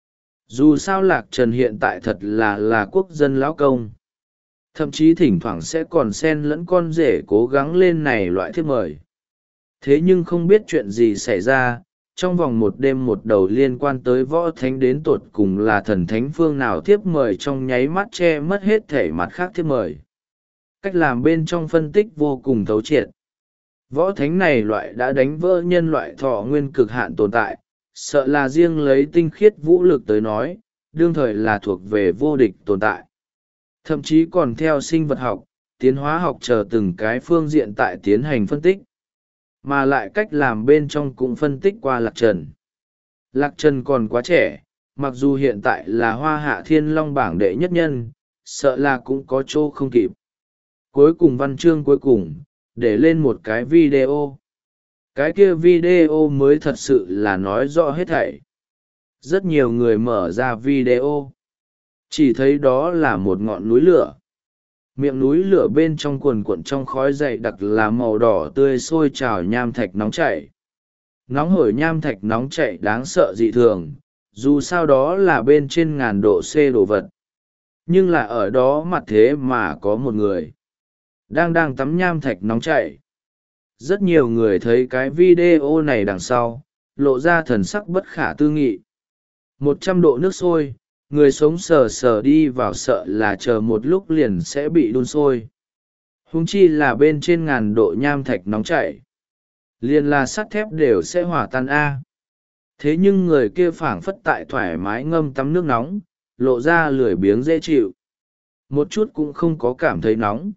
[SPEAKER 1] Dù sao Lạc Trần hiện tại thật là là quốc dân lão công. Thậm chí thỉnh thoảng sẽ còn xen lẫn con rể cố gắng lên này loại thiếp mời. Thế nhưng không biết chuyện gì xảy ra, trong vòng một đêm một đầu liên quan tới võ thánh đến tột cùng là thần thánh phương nào thiếp mời trong nháy mắt che mất hết thể mặt khác thiếp mời. Cách làm bên trong phân tích vô cùng thấu triệt. Võ thánh này loại đã đánh vỡ nhân loại thọ nguyên cực hạn tồn tại, sợ là riêng lấy tinh khiết vũ lực tới nói, đương thời là thuộc về vô địch tồn tại. Thậm chí còn theo sinh vật học, tiến hóa học chờ từng cái phương diện tại tiến hành phân tích. Mà lại cách làm bên trong cũng phân tích qua Lạc Trần. Lạc Trần còn quá trẻ, mặc dù hiện tại là hoa hạ thiên long bảng đệ nhất nhân, sợ là cũng có chỗ không kịp. Cuối cùng văn chương cuối cùng, để lên một cái video. Cái kia video mới thật sự là nói rõ hết thảy. Rất nhiều người mở ra video. Chỉ thấy đó là một ngọn núi lửa. Miệng núi lửa bên trong cuồn cuộn trong khói dày đặc là màu đỏ tươi sôi trào nham thạch nóng chảy. Nóng hổi nham thạch nóng chảy đáng sợ dị thường, dù sao đó là bên trên ngàn độ C đồ vật. Nhưng là ở đó mặt thế mà có một người đang đang tắm nham thạch nóng chảy. Rất nhiều người thấy cái video này đằng sau, lộ ra thần sắc bất khả tư nghị. Một trăm độ nước sôi, người sống sờ sờ đi vào sợ là chờ một lúc liền sẽ bị đun sôi. Huống chi là bên trên ngàn độ nham thạch nóng chảy, liền là sắt thép đều sẽ hòa tan a. Thế nhưng người kia phảng phất tại thoải mái ngâm tắm nước nóng, lộ ra lười biếng dễ chịu, một chút cũng không có cảm thấy nóng.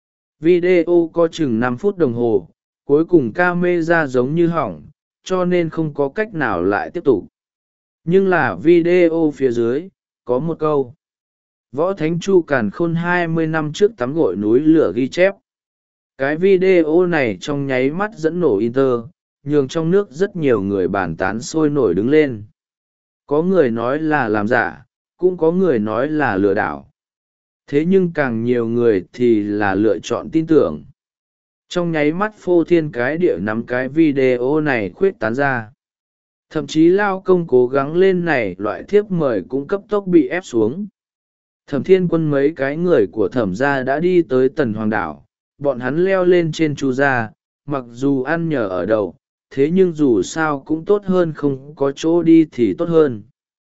[SPEAKER 1] Video có chừng năm phút đồng hồ, cuối cùng camera giống như hỏng, cho nên không có cách nào lại tiếp tục. Nhưng là video phía dưới có một câu: Võ Thánh Chu Càn Khôn hai mươi năm trước tắm gội núi lửa ghi chép. Cái video này trong nháy mắt dẫn nổ Inter, nhường trong nước rất nhiều người bàn tán sôi nổi đứng lên. Có người nói là làm giả, cũng có người nói là lừa đảo. Thế nhưng càng nhiều người thì là lựa chọn tin tưởng. Trong nháy mắt phô thiên cái địa nắm cái video này khuyết tán ra. Thậm chí lao công cố gắng lên này loại thiếp mời cũng cấp tốc bị ép xuống. Thẩm Thiên Quân mấy cái người của thẩm gia đã đi tới Tần Hoàng Đảo, bọn hắn leo lên trên chu gia, mặc dù ăn nhờ ở đậu, thế nhưng dù sao cũng tốt hơn không có chỗ đi thì tốt hơn.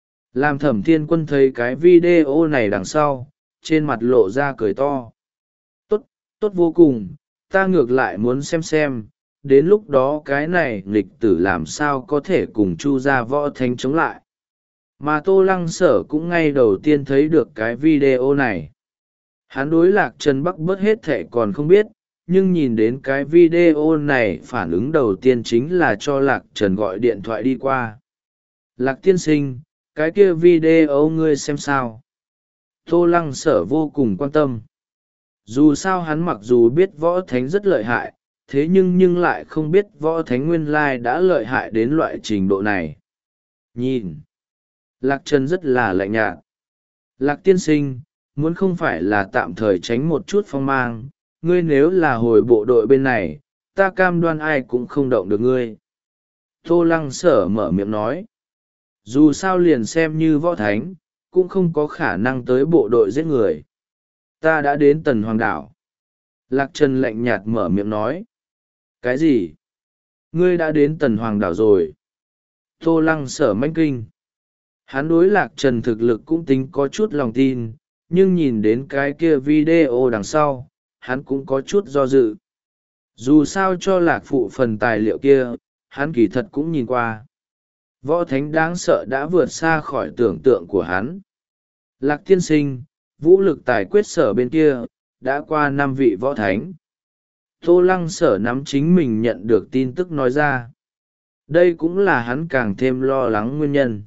[SPEAKER 1] Làm Thẩm Thiên Quân thấy cái video này đằng sau, trên mặt lộ ra cười to. Tốt, tốt vô cùng, ta ngược lại muốn xem xem, đến lúc đó cái này nghịch tử làm sao có thể cùng chu gia võ thánh chống lại. Mà Tô Lăng Sở cũng ngay đầu tiên thấy được cái video này. Hắn đối Lạc Trần Bắc bớt hết thệ còn không biết, nhưng nhìn đến cái video này phản ứng đầu tiên chính là cho Lạc Trần gọi điện thoại đi qua. Lạc tiên sinh, cái kia video ngươi xem sao? Tô Lăng Sở vô cùng quan tâm. Dù sao hắn mặc dù biết võ thánh rất lợi hại, thế nhưng nhưng lại không biết võ thánh nguyên lai đã lợi hại đến loại trình độ này. Nhìn! Lạc Trần rất là lạnh nhạt. Lạc tiên sinh, muốn không phải là tạm thời tránh một chút phong mang, ngươi nếu là hồi bộ đội bên này, ta cam đoan ai cũng không động được ngươi. Tô Lăng Sở mở miệng nói. Dù sao liền xem như võ thánh, cũng không có khả năng tới bộ đội giết người. Ta đã đến Tần Hoàng Đảo. Lạc Trần lạnh nhạt mở miệng nói. Cái gì? Ngươi đã đến Tần Hoàng Đảo rồi. Tô Lăng Sở manh kinh. Hắn đối Lạc Trần thực lực cũng tính có chút lòng tin, nhưng nhìn đến cái kia video đằng sau, hắn cũng có chút do dự. Dù sao cho Lạc Phụ phần tài liệu kia, hắn kỳ thật cũng nhìn qua. Võ thánh đáng sợ đã vượt xa khỏi tưởng tượng của hắn. Lạc tiên sinh, vũ lực tài quyết sở bên kia, đã qua năm vị võ thánh. Tô Lăng Sở nắm chính mình nhận được tin tức nói ra. Đây cũng là hắn càng thêm lo lắng nguyên nhân.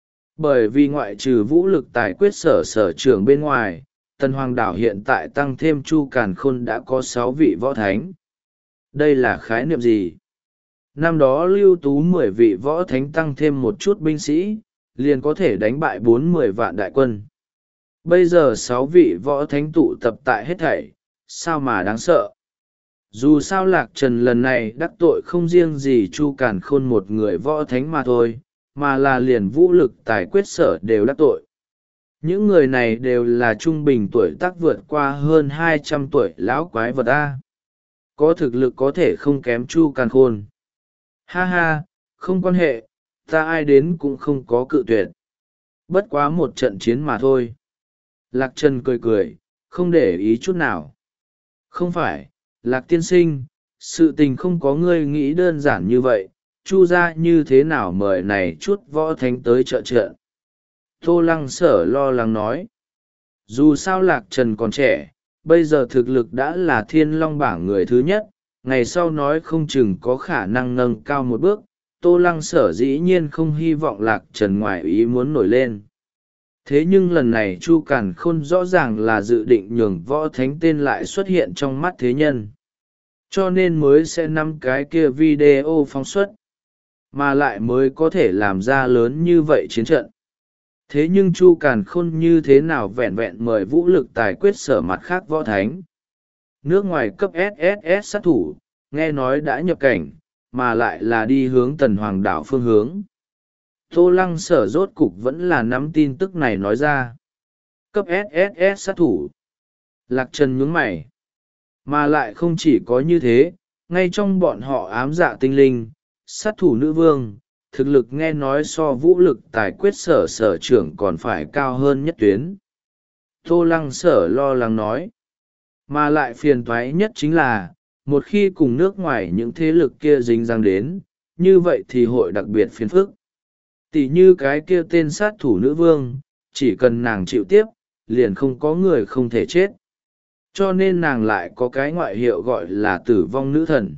[SPEAKER 1] Bởi vì ngoại trừ vũ lực tài quyết sở sở trưởng bên ngoài, Tần Hoàng Đảo hiện tại tăng thêm Chu Càn Khôn đã có sáu vị võ thánh. Đây là khái niệm gì? Năm đó lưu tú mười vị võ thánh tăng thêm một chút binh sĩ, liền có thể đánh bại bốn mươi vạn đại quân. Bây giờ sáu vị võ thánh tụ tập tại hết thảy, sao mà đáng sợ? Dù sao Lạc Trần lần này đắc tội không riêng gì Chu Càn Khôn một người võ thánh mà thôi, mà là liền vũ lực tài quyết sở đều đắc tội. Những người này đều là trung bình tuổi tác vượt qua hơn hai trăm tuổi lão quái vật A. Có thực lực có thể không kém Chu Càn Khôn. Ha ha, không quan hệ, ta ai đến cũng không có cự tuyệt. Bất quá một trận chiến mà thôi. Lạc Trần cười cười, không để ý chút nào. Không phải, Lạc tiên sinh, sự tình không có ngươi nghĩ đơn giản như vậy, Chu gia như thế nào mời này chút võ thánh tới trợ trợ. Tô Lăng Sở lo lắng nói. Dù sao Lạc Trần còn trẻ, bây giờ thực lực đã là thiên long bảng người thứ nhất, ngày sau nói không chừng có khả năng nâng cao một bước. Tô Lăng Sở dĩ nhiên không hy vọng Lạc Trần ngoài ý muốn nổi lên. Thế nhưng lần này Chu Càn Khôn rõ ràng là dự định nhường võ thánh tên lại xuất hiện trong mắt thế nhân. Cho nên mới sẽ nắm cái kia video phóng xuất, mà lại mới có thể làm ra lớn như vậy chiến trận. Thế nhưng Chu Càn Khôn như thế nào vẹn vẹn mời vũ lực tài quyết sở mặt khác võ thánh. Nước ngoài cấp ét ét ét sát thủ, nghe nói đã nhập cảnh, mà lại là đi hướng Tần Hoàng Đảo phương hướng. Tô Lăng Sở rốt cục vẫn là nắm tin tức này nói ra. Cấp ét ét ét sát thủ. Lạc Trần nhướng mày. Mà lại không chỉ có như thế, ngay trong bọn họ ám dạ tinh linh, sát thủ nữ vương, thực lực nghe nói so vũ lực tài quyết sở sở trưởng còn phải cao hơn nhất tuyến. Tô Lăng Sở lo lắng nói. Mà lại phiền toái nhất chính là, một khi cùng nước ngoài những thế lực kia dính dáng đến, như vậy thì hội đặc biệt phiền phức. Tỷ như cái kia tên sát thủ nữ vương, chỉ cần nàng chịu tiếp, liền không có người không thể chết. Cho nên nàng lại có cái ngoại hiệu gọi là tử vong nữ thần.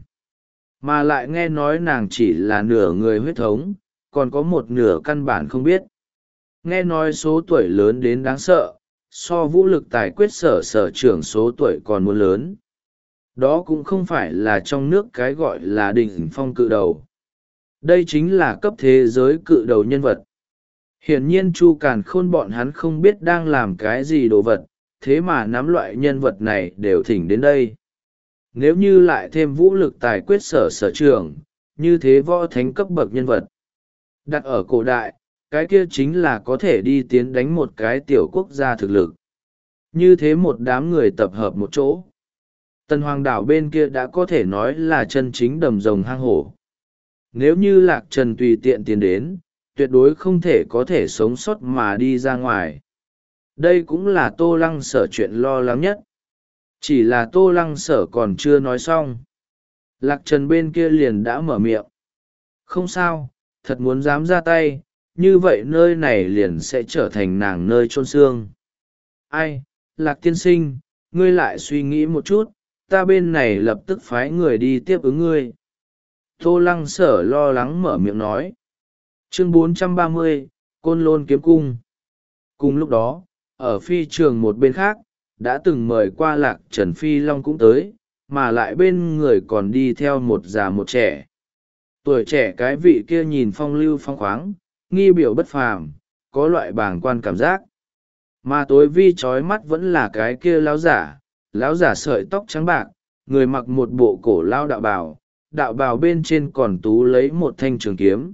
[SPEAKER 1] Mà lại nghe nói nàng chỉ là nửa người huyết thống, còn có một nửa căn bản không biết. Nghe nói số tuổi lớn đến đáng sợ, so vũ lực tài quyết sở sở trưởng số tuổi còn muốn lớn. đó cũng không phải là trong nước cái gọi là đỉnh phong cự đầu. Đây chính là cấp thế giới cự đầu nhân vật. Hiển nhiên Chu Càn Khôn bọn hắn không biết đang làm cái gì đồ vật, thế mà nắm loại nhân vật này đều thỉnh đến đây. Nếu như lại thêm vũ lực tài quyết sở sở trường, như thế võ thánh cấp bậc nhân vật. Đặt ở cổ đại, cái kia chính là có thể đi tiến đánh một cái tiểu quốc gia thực lực. Như thế một đám người tập hợp một chỗ. Tần Hoàng đảo bên kia đã có thể nói là chân chính đầm rồng hang hổ. Nếu như Lạc Trần tùy tiện tiến đến, tuyệt đối không thể có thể sống sót mà đi ra ngoài. Đây cũng là Tô Lăng Sở chuyện lo lắng nhất. Chỉ là Tô Lăng Sở còn chưa nói xong. Lạc Trần bên kia liền đã mở miệng. Không sao, thật muốn dám ra tay, như vậy nơi này liền sẽ trở thành nàng nơi chôn xương. Ai, Lạc tiên sinh, ngươi lại suy nghĩ một chút, ta bên này lập tức phái người đi tiếp ứng ngươi. Tô Lăng Sở lo lắng mở miệng nói. Chương bốn trăm ba mươi, Côn Lôn Kiếm Cung. Cùng lúc đó, ở phi trường một bên khác, đã từng mời qua Lạc Trần Phi Long cũng tới, mà lại bên người còn đi theo một già một trẻ. Tuổi trẻ cái vị kia nhìn phong lưu phong khoáng, nghi biểu bất phàm, có loại bàng quan cảm giác. Mà tối vi trói mắt vẫn là cái kia lão giả, lão giả sợi tóc trắng bạc, người mặc một bộ cổ lao đạo bào, đạo bào bên trên còn tú lấy một thanh trường kiếm.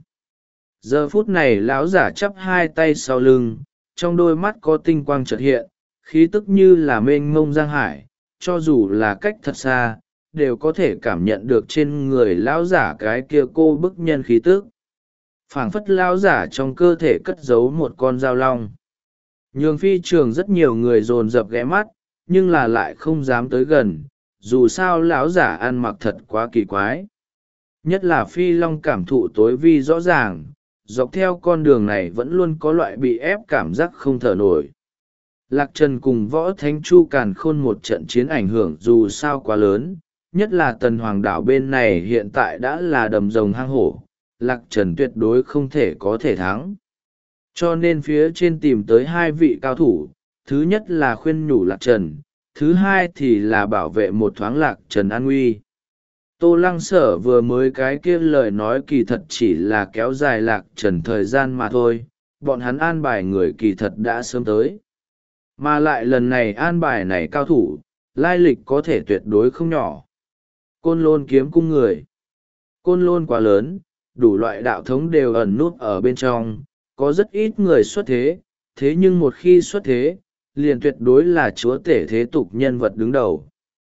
[SPEAKER 1] Giờ phút này lão giả chắp hai tay sau lưng, trong đôi mắt có tinh quang chợt hiện, khí tức như là mênh mông giang hải, cho dù là cách thật xa, đều có thể cảm nhận được trên người lão giả cái kia cô bức nhân khí tức. Phảng phất lão giả trong cơ thể cất giấu một con dao long. Nhường phi trường rất nhiều người dồn dập ghé mắt, nhưng là lại không dám tới gần, dù sao lão giả ăn mặc thật quá kỳ quái. Nhất là phi long cảm thụ tối vi rõ ràng, dọc theo con đường này vẫn luôn có loại bị ép cảm giác không thở nổi. Lạc Trần cùng võ thánh Chu Càn Khôn một trận chiến ảnh hưởng dù sao quá lớn, nhất là Tần Hoàng đảo bên này hiện tại đã là đầm rồng hang hổ, Lạc Trần tuyệt đối không thể có thể thắng. Cho nên phía trên tìm tới hai vị cao thủ, thứ nhất là khuyên nhủ Lạc Trần, thứ hai thì là bảo vệ một thoáng Lạc Trần an nguy. Tô Lăng Sở vừa mới cái kia lời nói kỳ thật chỉ là kéo dài Lạc Trần thời gian mà thôi, bọn hắn an bài người kỳ thật đã sớm tới. Mà lại lần này an bài này cao thủ, lai lịch có thể tuyệt đối không nhỏ. Côn Lôn Kiếm Cung người. Côn Lôn quá lớn, đủ loại đạo thống đều ẩn nút ở bên trong, có rất ít người xuất thế, thế nhưng một khi xuất thế, liền tuyệt đối là chúa tể thế tục nhân vật đứng đầu.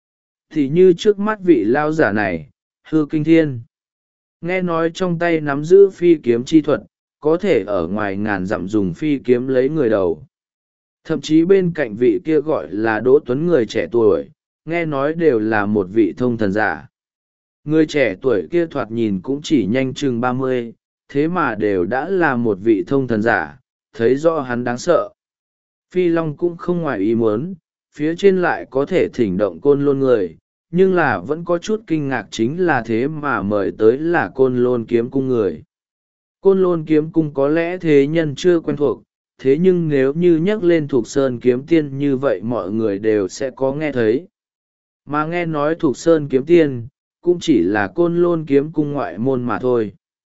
[SPEAKER 1] Thì như trước mắt vị lao giả này, Hư Kinh Thiên. Nghe nói trong tay nắm giữ phi kiếm chi thuật, có thể ở ngoài ngàn dặm dùng phi kiếm lấy người đầu. Thậm chí bên cạnh vị kia gọi là Đỗ Tuấn người trẻ tuổi, nghe nói đều là một vị thông thần giả. Người trẻ tuổi kia thoạt nhìn cũng chỉ nhanh chừng ba mươi, thế mà đều đã là một vị thông thần giả, thấy rõ hắn đáng sợ. Phi Long cũng không ngoài ý muốn, phía trên lại có thể thỉnh động Côn Lôn người, nhưng là vẫn có chút kinh ngạc chính là thế mà mời tới là Côn Lôn Kiếm Cung người. Côn Lôn Kiếm Cung có lẽ thế nhân chưa quen thuộc, thế nhưng nếu như nhắc lên Thục Sơn Kiếm Tiên như vậy mọi người đều sẽ có nghe thấy. Mà nghe nói Thục Sơn Kiếm Tiên, cũng chỉ là Côn Lôn Kiếm Cung ngoại môn mà thôi.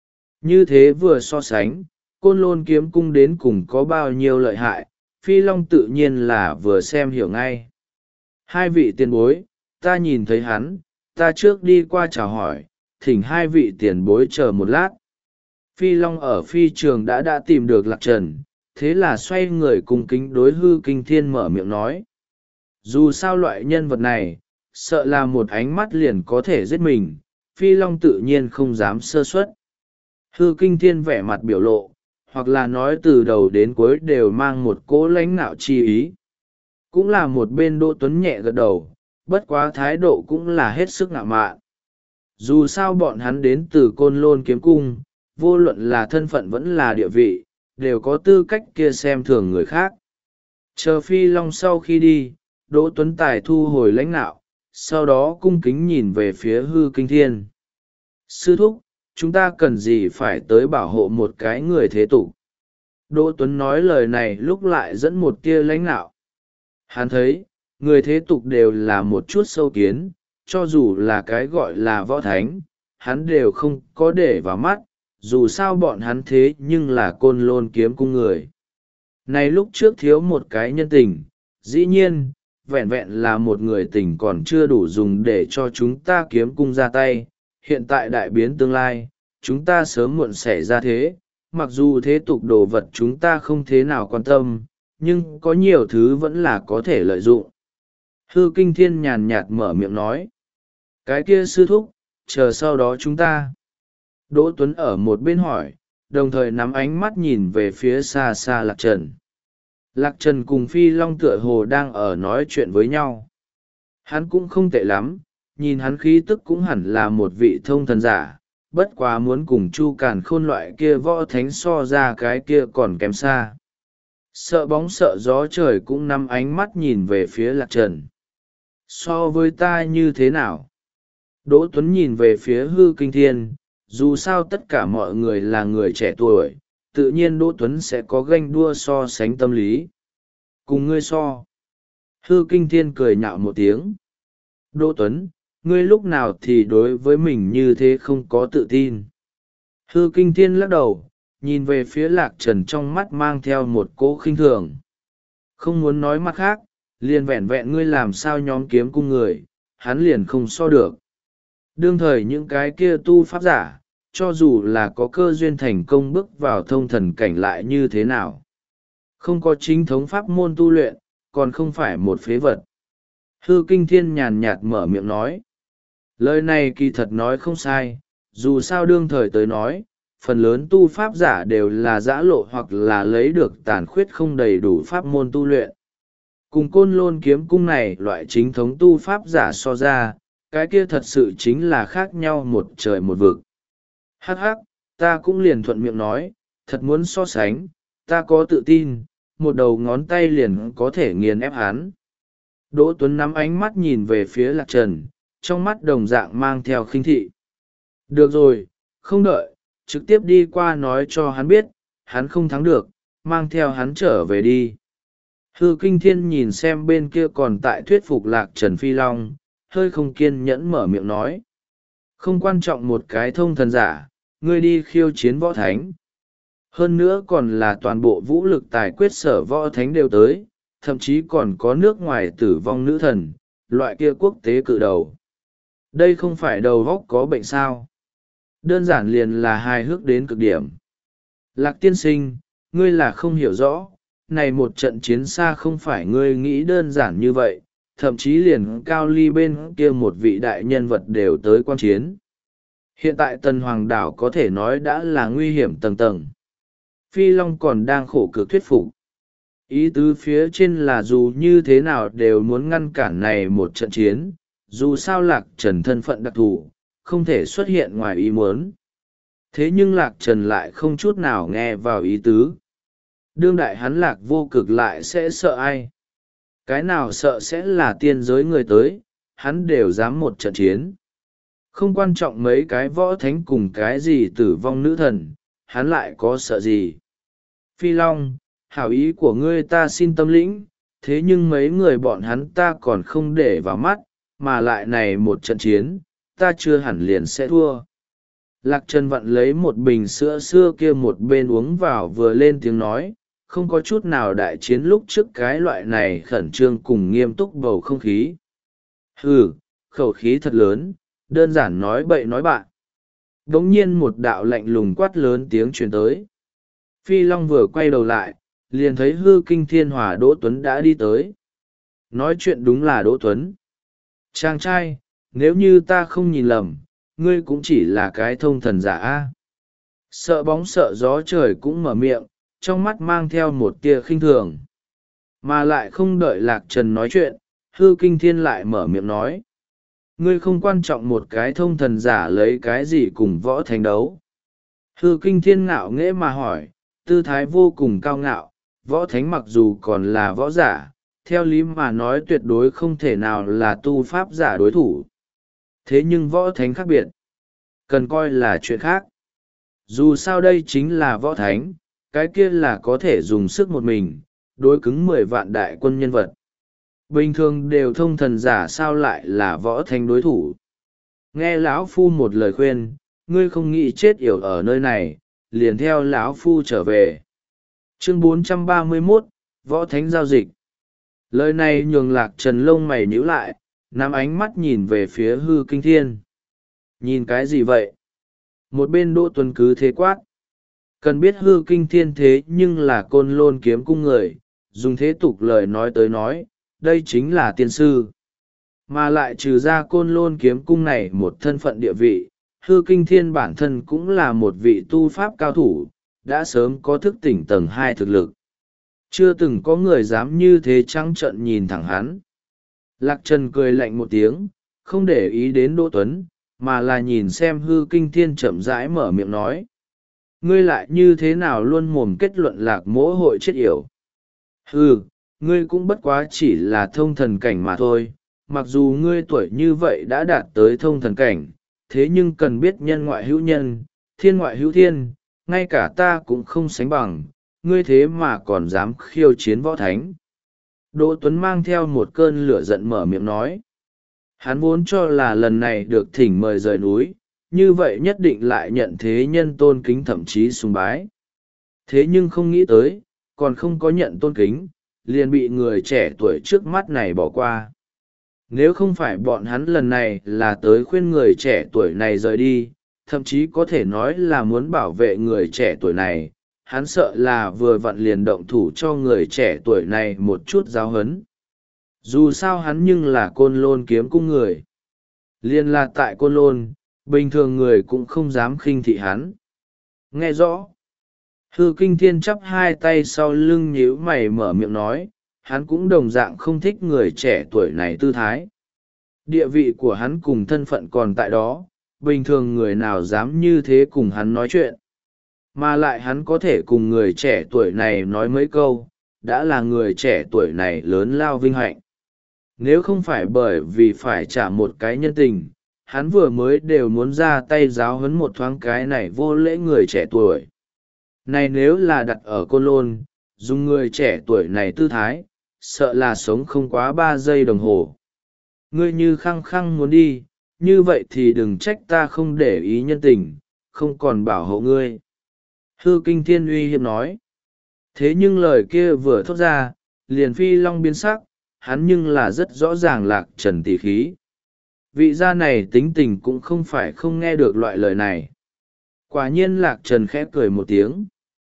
[SPEAKER 1] Như thế vừa so sánh, Côn Lôn Kiếm Cung đến cùng có bao nhiêu lợi hại, Phi Long tự nhiên là vừa xem hiểu ngay. Hai vị tiền bối, ta nhìn thấy hắn, ta trước đi qua chào hỏi, thỉnh hai vị tiền bối chờ một lát. Phi Long ở phi trường đã đã tìm được Lạc Trần, thế là xoay người cùng kính đối Hư Kinh Thiên mở miệng nói. Dù sao loại nhân vật này, sợ là một ánh mắt liền có thể giết mình, Phi Long tự nhiên không dám sơ suất. Hư Kinh Thiên vẻ mặt biểu lộ, hoặc là nói từ đầu đến cuối đều mang một cỗ lãnh nạo chi ý. Cũng là một bên Đỗ Tuấn nhẹ gật đầu, bất quá thái độ cũng là hết sức ngạo mạn. Dù sao bọn hắn đến từ Côn Lôn Kiếm Cung, vô luận là thân phận vẫn là địa vị, đều có tư cách kia xem thường người khác. Chờ Phi Long sau khi đi, Đỗ Tuấn Tài thu hồi lãnh nạo, sau đó cung kính nhìn về phía Hư Kinh Thiên. Sư thúc, chúng ta cần gì phải tới bảo hộ một cái người thế tục? Đỗ Tuấn nói lời này lúc lại dẫn một tia lãnh nạo. Hắn thấy, người thế tục đều là một chút sâu kiến, cho dù là cái gọi là võ thánh, hắn đều không có để vào mắt, dù sao bọn hắn thế nhưng là côn lôn kiếm cung người. Này lúc trước thiếu một cái nhân tình, dĩ nhiên, vẹn vẹn là một người tình còn chưa đủ dùng để cho chúng ta kiếm cung ra tay, hiện tại đại biến tương lai, chúng ta sớm muộn xảy ra thế, mặc dù thế tục đồ vật chúng ta không thế nào quan tâm, nhưng có nhiều thứ vẫn là có thể lợi dụng. Hư Kinh Thiên nhàn nhạt mở miệng nói. Cái kia sư thúc, chờ sau đó chúng ta. Đỗ Tuấn ở một bên hỏi, đồng thời nắm ánh mắt nhìn về phía xa xa Lạc Trần. Lạc Trần cùng Phi Long tựa hồ đang ở nói chuyện với nhau. Hắn cũng không tệ lắm, nhìn hắn khí tức cũng hẳn là một vị thông thần giả, bất quá muốn cùng Chu Càn Khôn loại kia võ thánh so ra cái kia còn kém xa. Sợ bóng sợ gió trời cũng nắm ánh mắt nhìn về phía Lạc Trần. So với ta như thế nào? Đỗ Tuấn nhìn về phía Hư Kinh Thiên, dù sao tất cả mọi người là người trẻ tuổi, tự nhiên Đỗ Tuấn sẽ có ganh đua so sánh tâm lý. Cùng ngươi so. Hư Kinh Thiên cười nhạo một tiếng. Đỗ Tuấn, ngươi lúc nào thì đối với mình như thế không có tự tin. Hư Kinh Thiên lắc đầu, nhìn về phía Lạc Trần trong mắt mang theo một cỗ khinh thường. Không muốn nói mặt khác, liền vẹn vẹn ngươi làm sao nhóm kiếm cung người, hắn liền không so được. Đương thời những cái kia tu pháp giả, cho dù là có cơ duyên thành công bước vào thông thần cảnh lại như thế nào. Không có chính thống pháp môn tu luyện, còn không phải một phế vật. Hư Kinh Thiên nhàn nhạt mở miệng nói. Lời này kỳ thật nói không sai, dù sao đương thời tới nói, phần lớn tu pháp giả đều là giã lộ hoặc là lấy được tàn khuyết không đầy đủ pháp môn tu luyện. Cùng Côn Lôn kiếm cung này loại chính thống tu pháp giả so ra, cái kia thật sự chính là khác nhau một trời một vực. Hắc hắc, ta cũng liền thuận miệng nói, thật muốn so sánh, ta có tự tin, một đầu ngón tay liền có thể nghiền ép hắn. Đỗ Tuấn nắm ánh mắt nhìn về phía Lạc Trần, trong mắt đồng dạng mang theo khinh thị. Được rồi, không đợi, trực tiếp đi qua nói cho hắn biết, hắn không thắng được, mang theo hắn trở về đi. Hư Kinh Thiên nhìn xem bên kia còn tại thuyết phục Lạc Trần Phi Long, hơi không kiên nhẫn mở miệng nói. Không quan trọng một cái thông thần giả, ngươi đi khiêu chiến võ thánh. Hơn nữa còn là toàn bộ vũ lực tài quyết sở võ thánh đều tới, thậm chí còn có nước ngoài tử vong nữ thần, loại kia quốc tế cự đầu. Đây không phải đầu góc có bệnh sao. Đơn giản liền là hài hước đến cực điểm. Lạc tiên sinh, ngươi là không hiểu rõ, này một trận chiến xa không phải ngươi nghĩ đơn giản như vậy, thậm chí liền cao ly bên kia một vị đại nhân vật đều tới quan chiến. Hiện tại Tần Hoàng đảo có thể nói đã là nguy hiểm tầng tầng. Phi Long còn đang khổ cực thuyết phục. Ý tứ phía trên là dù như thế nào đều muốn ngăn cản này một trận chiến, dù sao Lạc Trần thân phận đặc thù, không thể xuất hiện ngoài ý muốn. Thế nhưng Lạc Trần lại không chút nào nghe vào ý tứ. Đương đại hắn Lạc vô cực lại sẽ sợ ai? Cái nào sợ sẽ là tiên giới người tới, hắn đều dám một trận chiến. Không quan trọng mấy cái võ thánh cùng cái gì tử vong nữ thần, hắn lại có sợ gì. Phi Long, hảo ý của ngươi ta xin tâm lĩnh, thế nhưng mấy người bọn hắn ta còn không để vào mắt, mà lại này một trận chiến, ta chưa hẳn liền sẽ thua. Lạc Trần vặn lấy một bình sữa xưa kia một bên uống vào vừa lên tiếng nói, không có chút nào đại chiến lúc trước cái loại này khẩn trương cùng nghiêm túc bầu không khí. Hừ, khẩu khí thật lớn, đơn giản nói bậy nói bạn. Đống nhiên một đạo lạnh lùng quát lớn tiếng truyền tới. Phi Long vừa quay đầu lại, liền thấy Hư Kinh Thiên Hòa Đỗ Tuấn đã đi tới. Nói chuyện đúng là Đỗ Tuấn. Chàng trai, nếu như ta không nhìn lầm, ngươi cũng chỉ là cái thông thần giả a. Sợ bóng sợ gió trời cũng mở miệng, trong mắt mang theo một tia khinh thường. Mà lại không đợi Lạc Trần nói chuyện, Hư Kinh Thiên lại mở miệng nói. Ngươi không quan trọng một cái thông thần giả lấy cái gì cùng võ thánh đấu. Hư Kinh Thiên ngạo nghễ mà hỏi, tư thái vô cùng cao ngạo, võ thánh mặc dù còn là võ giả, theo lý mà nói tuyệt đối không thể nào là tu pháp giả đối thủ. Thế nhưng võ thánh khác biệt, cần coi là chuyện khác. Dù sao đây chính là võ thánh, cái kia là có thể dùng sức một mình, đối cứng mười vạn đại quân nhân vật. bình thường đều thông thần giả sao lại là võ thánh đối thủ. Nghe lão phu một lời khuyên, ngươi không nghĩ chết yểu ở nơi này, liền theo lão phu trở về. Chương bốn trăm ba mươi mốt, Võ Thánh giao dịch. Lời này nhường Lạc Trần lông mày nhíu lại, nắm ánh mắt nhìn về phía Hư Kinh Thiên. Nhìn cái gì vậy? Một bên Đỗ Tuấn cứ thế quát. Cần biết Hư Kinh Thiên thế nhưng là Côn Lôn kiếm cung người, dùng thế tục lời nói tới nói, đây chính là tiên sư. Mà lại trừ ra Côn Lôn kiếm cung này một thân phận địa vị, Hư Kinh Thiên bản thân cũng là một vị tu pháp cao thủ, đã sớm có thức tỉnh tầng hai thực lực. Chưa từng có người dám như thế trắng trợn nhìn thẳng hắn. Lạc Trần cười lạnh một tiếng, không để ý đến Đỗ Tuấn, mà là nhìn xem Hư Kinh Thiên chậm rãi mở miệng nói. Ngươi lại như thế nào luôn mồm kết luận Lạc mỗ hội chết yểu? Hừ, ngươi cũng bất quá chỉ là thông thần cảnh mà thôi, mặc dù ngươi tuổi như vậy đã đạt tới thông thần cảnh, thế nhưng cần biết nhân ngoại hữu nhân, thiên ngoại hữu thiên, ngay cả ta cũng không sánh bằng, ngươi thế mà còn dám khiêu chiến võ thánh. Đỗ Tuấn mang theo một cơn lửa giận mở miệng nói. Hắn vốn cho là lần này được thỉnh mời rời núi, như vậy nhất định lại nhận thế nhân tôn kính thậm chí sùng bái. Thế nhưng không nghĩ tới, còn không có nhận tôn kính, liền bị người trẻ tuổi trước mắt này bỏ qua. Nếu không phải bọn hắn lần này là tới khuyên người trẻ tuổi này rời đi, thậm chí có thể nói là muốn bảo vệ người trẻ tuổi này, hắn sợ là vừa vặn liền động thủ cho người trẻ tuổi này một chút giáo huấn. Dù sao hắn nhưng là Côn Lôn kiếm cung người. Liên là tại Côn Lôn, bình thường người cũng không dám khinh thị hắn. Nghe rõ. Hư Kinh Thiên chắp hai tay sau lưng nhíu mày mở miệng nói, hắn cũng đồng dạng không thích người trẻ tuổi này tư thái. Địa vị của hắn cùng thân phận còn tại đó, bình thường người nào dám như thế cùng hắn nói chuyện. Mà lại hắn có thể cùng người trẻ tuổi này nói mấy câu, đã là người trẻ tuổi này lớn lao vinh hạnh. Nếu không phải bởi vì phải trả một cái nhân tình, hắn vừa mới đều muốn ra tay giáo huấn một thoáng cái này vô lễ người trẻ tuổi. Này nếu là đặt ở Côn Lôn, dùng người trẻ tuổi này tư thái, sợ là sống không quá ba giây đồng hồ. Ngươi như khăng khăng muốn đi, như vậy thì đừng trách ta không để ý nhân tình, không còn bảo hộ ngươi. Hư Kinh Thiên uy hiếp nói. Thế nhưng lời kia vừa thốt ra, liền Phi Long biến sắc, hắn nhưng là rất rõ ràng Lạc Trần tỷ khí. Vị gia này tính tình cũng không phải không nghe được loại lời này. Quả nhiên Lạc Trần khẽ cười một tiếng.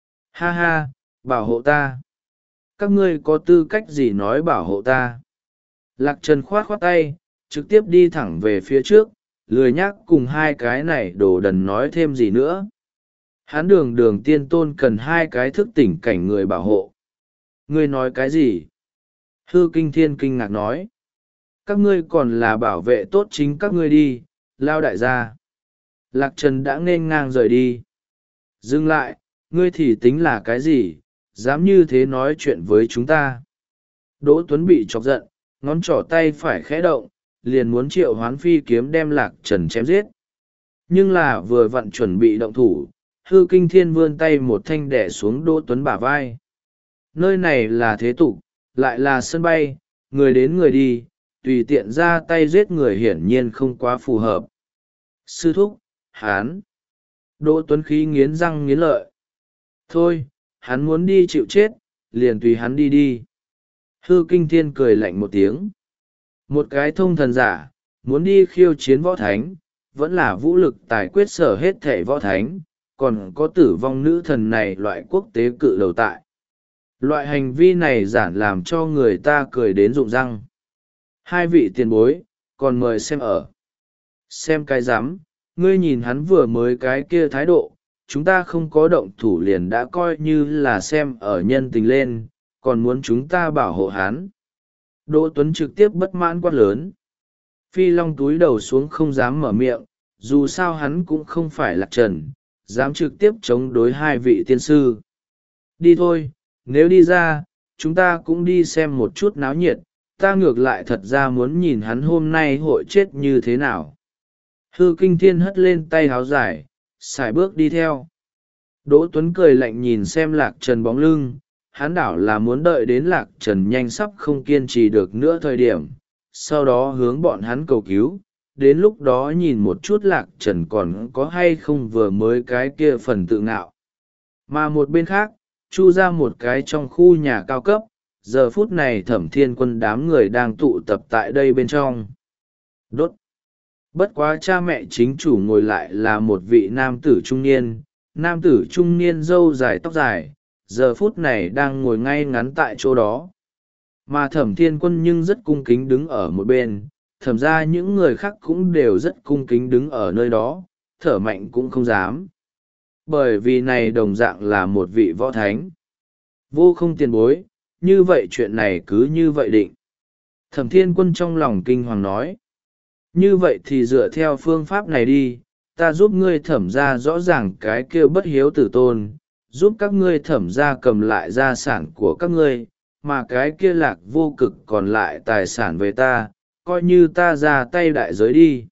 [SPEAKER 1] Ha ha, bảo hộ ta. Các ngươi có tư cách gì nói bảo hộ ta? Lạc Trần khoát khoát tay, trực tiếp đi thẳng về phía trước, lười nhác cùng hai cái này đồ đần nói thêm gì nữa. Hắn đường đường tiên tôn cần hai cái thức tỉnh cảnh người bảo hộ. Ngươi nói cái gì? Hư Kinh Thiên kinh ngạc nói. Các ngươi còn là bảo vệ tốt chính các ngươi đi, lao đại gia. Lạc Trần đã nghênh ngang rời đi. Dừng lại, ngươi thì tính là cái gì, dám như thế nói chuyện với chúng ta. Đỗ Tuấn bị chọc giận, ngón trỏ tay phải khẽ động, liền muốn triệu hoán phi kiếm đem Lạc Trần chém giết. Nhưng là vừa vặn chuẩn bị động thủ, Hư Kinh Thiên vươn tay một thanh đẻ xuống Đỗ Tuấn bả vai. Nơi này là thế tục, lại là sân bay, người đến người đi, tùy tiện ra tay giết người hiển nhiên không quá phù hợp. Sư thúc, hán. Đỗ Tuấn khí nghiến răng nghiến lợi. Thôi, hắn muốn đi chịu chết, liền tùy hắn đi đi. Hư Kinh Thiên cười lạnh một tiếng. Một cái thông thần giả, muốn đi khiêu chiến võ thánh, vẫn là vũ lực tài quyết sở hết thể võ thánh, còn có tử vong nữ thần này loại quốc tế cự đầu tại. Loại hành vi này giản làm cho người ta cười đến rụng răng. Hai vị tiền bối, còn mời xem ở. Xem cái rắm ngươi nhìn hắn vừa mới cái kia thái độ, chúng ta không có động thủ liền đã coi như là xem ở nhân tình lên, còn muốn chúng ta bảo hộ hắn. Đỗ Tuấn trực tiếp bất mãn quát lớn. Phi Long túi đầu xuống không dám mở miệng, dù sao hắn cũng không phải Lạc Trần, dám trực tiếp chống đối hai vị tiên sư. Đi thôi, nếu đi ra, chúng ta cũng đi xem một chút náo nhiệt, ta ngược lại thật ra muốn nhìn hắn hôm nay hội chết như thế nào. Hư Kinh Thiên hất lên tay háo dài, xài bước đi theo. Đỗ Tuấn cười lạnh nhìn xem Lạc Trần bóng lưng, hắn đảo là muốn đợi đến Lạc Trần nhanh sắp không kiên trì được nữa thời điểm, sau đó hướng bọn hắn cầu cứu, đến lúc đó nhìn một chút Lạc Trần còn có hay không vừa mới cái kia phần tự ngạo. Mà một bên khác, chu ra một cái trong khu nhà cao cấp, giờ phút này Thẩm Thiên Quân đám người đang tụ tập tại đây bên trong. Đốt! Bất quá cha mẹ chính chủ ngồi lại là một vị nam tử trung niên, nam tử trung niên râu dài tóc dài, giờ phút này đang ngồi ngay ngắn tại chỗ đó. Mà Thẩm Thiên Quân nhưng rất cung kính đứng ở một bên, thẩm ra những người khác cũng đều rất cung kính đứng ở nơi đó, thở mạnh cũng không dám. Bởi vì này đồng dạng là một vị võ thánh. Vô không tiền bối, như vậy chuyện này cứ như vậy định. Thẩm Thiên Quân trong lòng kinh hoàng nói. Như vậy thì dựa theo phương pháp này đi, ta giúp ngươi thẩm ra rõ ràng cái kêu bất hiếu tử tôn, giúp các ngươi thẩm ra cầm lại gia sản của các ngươi, mà cái kia Lạc Vô Cực còn lại tài sản về ta, coi như ta ra tay đại giới đi.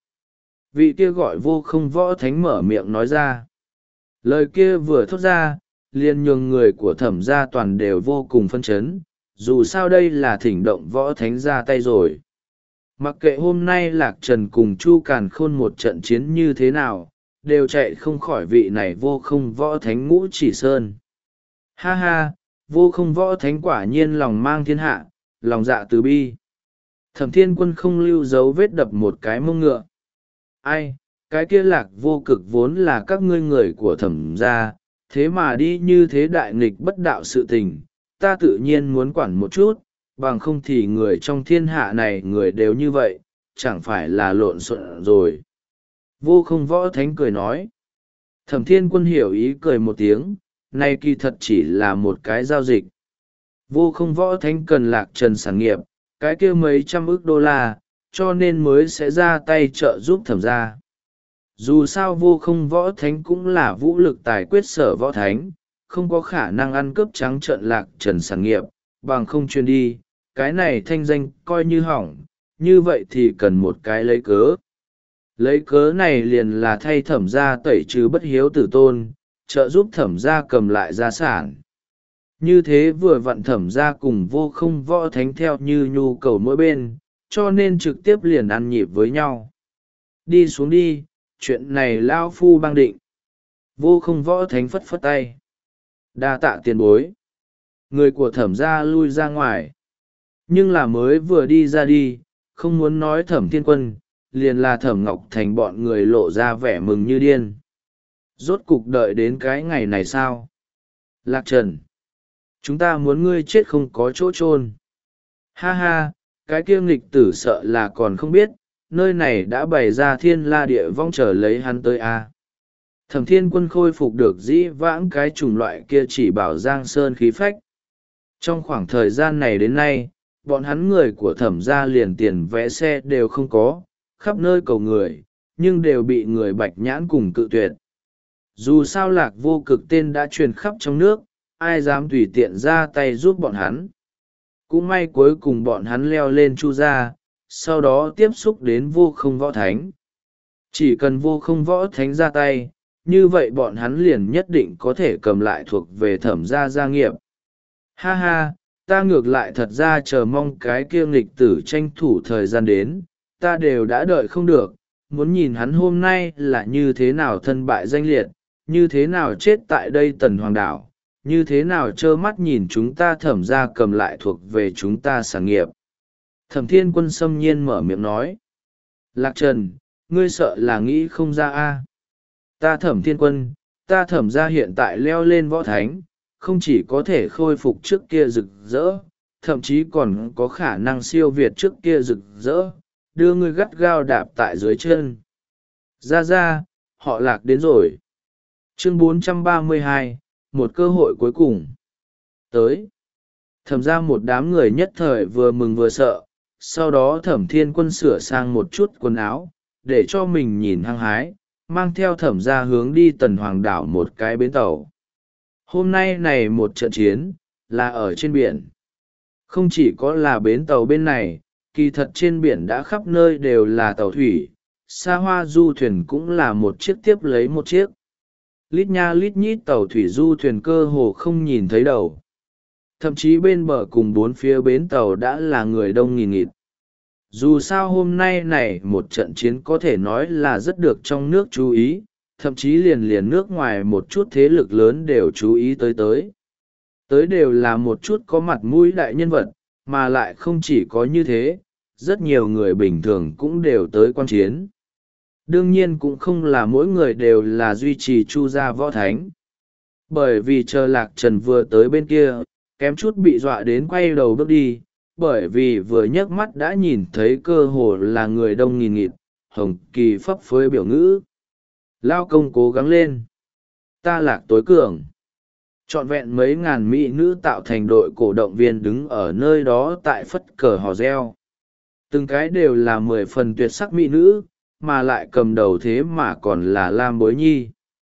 [SPEAKER 1] Vị kia gọi Vô Không Võ Thánh mở miệng nói ra. Lời kia vừa thốt ra, liền nhường người của thẩm gia toàn đều vô cùng phân chấn, dù sao đây là thỉnh động Võ Thánh ra tay rồi. Mặc kệ hôm nay Lạc Trần cùng Chu Càn Khôn một trận chiến như thế nào, đều chạy không khỏi vị này Vô Không Võ Thánh Ngũ Chỉ Sơn. Ha ha, Vô Không Võ Thánh quả nhiên lòng mang thiên hạ, lòng dạ từ bi. Thẩm Thiên Quân không lưu dấu vết đập một cái mông ngựa. Ai, cái kia Lạc Vô Cực vốn là các ngươi người của thẩm gia, thế mà đi như thế đại nghịch bất đạo sự tình, ta tự nhiên muốn quản một chút, bằng không thì người trong thiên hạ này người đều như vậy, chẳng phải là lộn xộn rồi. Vô Không Võ Thánh cười nói. Thẩm Thiên Quân hiểu ý cười một tiếng, này kỳ thật chỉ là một cái giao dịch. Vô Không Võ Thánh cần Lạc Trần sản nghiệp, cái kia mấy trăm ức đô la, cho nên mới sẽ ra tay trợ giúp thẩm gia. Dù sao Vô Không Võ Thánh cũng là vũ lực tài quyết sở võ thánh, không có khả năng ăn cướp trắng trợn Lạc Trần sản nghiệp, bằng không truyền đi, cái này thanh danh coi như hỏng, như vậy thì cần một cái lấy cớ. Lấy cớ này liền là thay thẩm gia tẩy trừ bất hiếu tử tôn, trợ giúp thẩm gia cầm lại gia sản. Như thế vừa vặn thẩm gia cùng Vô Không Võ Thánh theo như nhu cầu mỗi bên, cho nên trực tiếp liền ăn nhịp với nhau. Đi xuống đi, chuyện này lao phu bang định. Vô Không Võ Thánh phất phất tay. Đa tạ tiền bối. Người của thẩm gia lui ra ngoài. Nhưng là mới vừa đi ra đi, không muốn nói Thẩm Thiên Quân, liền là Thẩm Ngọc Thành bọn người lộ ra vẻ mừng như điên. Rốt cục đợi đến cái ngày này sao? Lạc Trần, chúng ta muốn ngươi chết không có chỗ chôn. Ha ha, cái kia nghịch tử sợ là còn không biết, nơi này đã bày ra thiên la địa vong chờ lấy hắn tới a. À. Thẩm Thiên Quân khôi phục được dĩ vãng cái chủng loại kia chỉ bảo Giang Sơn khí phách. Trong khoảng thời gian này đến nay, bọn hắn người của thẩm gia liền tiền vẽ xe đều không có, khắp nơi cầu người, nhưng đều bị người bạch nhãn cùng cự tuyệt. Dù sao Lạc Vô Cực tên đã truyền khắp trong nước, ai dám tùy tiện ra tay giúp bọn hắn. Cũng may cuối cùng bọn hắn leo lên Chu gia, sau đó tiếp xúc đến Vô Không Võ Thánh. Chỉ cần Vô Không Võ Thánh ra tay, như vậy bọn hắn liền nhất định có thể cầm lại thuộc về thẩm gia gia nghiệp. Ha ha, ta ngược lại thật ra chờ mong cái kia nghịch tử tranh thủ thời gian đến, ta đều đã đợi không được, muốn nhìn hắn hôm nay là như thế nào thân bại danh liệt, như thế nào chết tại đây Tần Hoàng Đảo, như thế nào trơ mắt nhìn chúng ta thẩm ra cầm lại thuộc về chúng ta sản nghiệp. Thẩm Thiên Quân xâm nhiên mở miệng nói. Lạc Trần, ngươi sợ là nghĩ không ra a? Ta Thẩm Thiên Quân, ta thẩm ra hiện tại leo lên võ thánh, không chỉ có thể khôi phục trước kia rực rỡ, thậm chí còn có khả năng siêu việt trước kia rực rỡ, đưa ngươi gắt gao đạp tại dưới chân. Ra ra, họ Lạc đến rồi. Chương bốn trăm ba mươi hai, một cơ hội cuối cùng. Tới. Thẩm ra một đám người nhất thời vừa mừng vừa sợ, sau đó Thẩm Thiên Quân sửa sang một chút quần áo, để cho mình nhìn hăng hái, mang theo thẩm ra hướng đi Tần Hoàng Đảo một cái bến tàu. Hôm nay này một trận chiến, là ở trên biển. Không chỉ có là bến tàu bên này, kỳ thật trên biển đã khắp nơi đều là tàu thủy, xa hoa du thuyền cũng là một chiếc tiếp lấy một chiếc. Lít nha lít nhít tàu thủy du thuyền cơ hồ không nhìn thấy đầu. thậm chí bên bờ cùng bốn phía bến tàu đã là người đông nghìn nghịt. Dù sao hôm nay này một trận chiến có thể nói là rất được trong nước chú ý, thậm chí liền liền nước ngoài một chút thế lực lớn đều chú ý tới tới. Tới đều là một chút có mặt mũi đại nhân vật, mà lại không chỉ có như thế, rất nhiều người bình thường cũng đều tới quan chiến. Đương nhiên cũng không là mỗi người đều là duy trì Chu gia võ thánh. Bởi vì chờ Lạc Trần vừa tới bên kia, kém chút bị dọa đến quay đầu bước đi, bởi vì vừa nhấc mắt đã nhìn thấy cơ hồ là người đông nghìn nghịt, Hồng Kỳ phấp phới biểu ngữ. Lao công cố gắng lên. Ta Lạc tối cường. Trọn vẹn mấy ngàn mỹ nữ tạo thành đội cổ động viên đứng ở nơi đó tại phất cờ hò reo. Từng cái đều là mười phần tuyệt sắc mỹ nữ, mà lại cầm đầu thế mà còn là Lam Bối Nhi.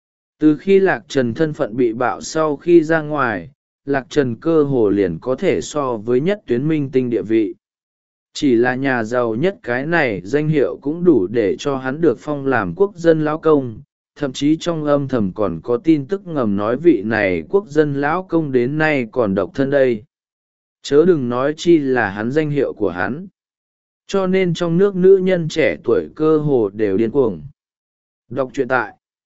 [SPEAKER 1] Từ khi Lạc Trần thân phận bị bạo sau khi ra ngoài, Lạc Trần cơ hồ liền có thể so với nhất tuyến minh tinh địa vị. Chỉ là nhà giàu nhất cái này danh hiệu cũng đủ để cho hắn được phong làm quốc dân lão công, thậm chí trong âm thầm còn có tin tức ngầm nói vị này quốc dân lão công đến nay còn độc thân đây. Chớ đừng nói chi là hắn danh hiệu của hắn. Cho nên trong nước nữ nhân trẻ tuổi cơ hồ đều điên cuồng đọc truyện tại.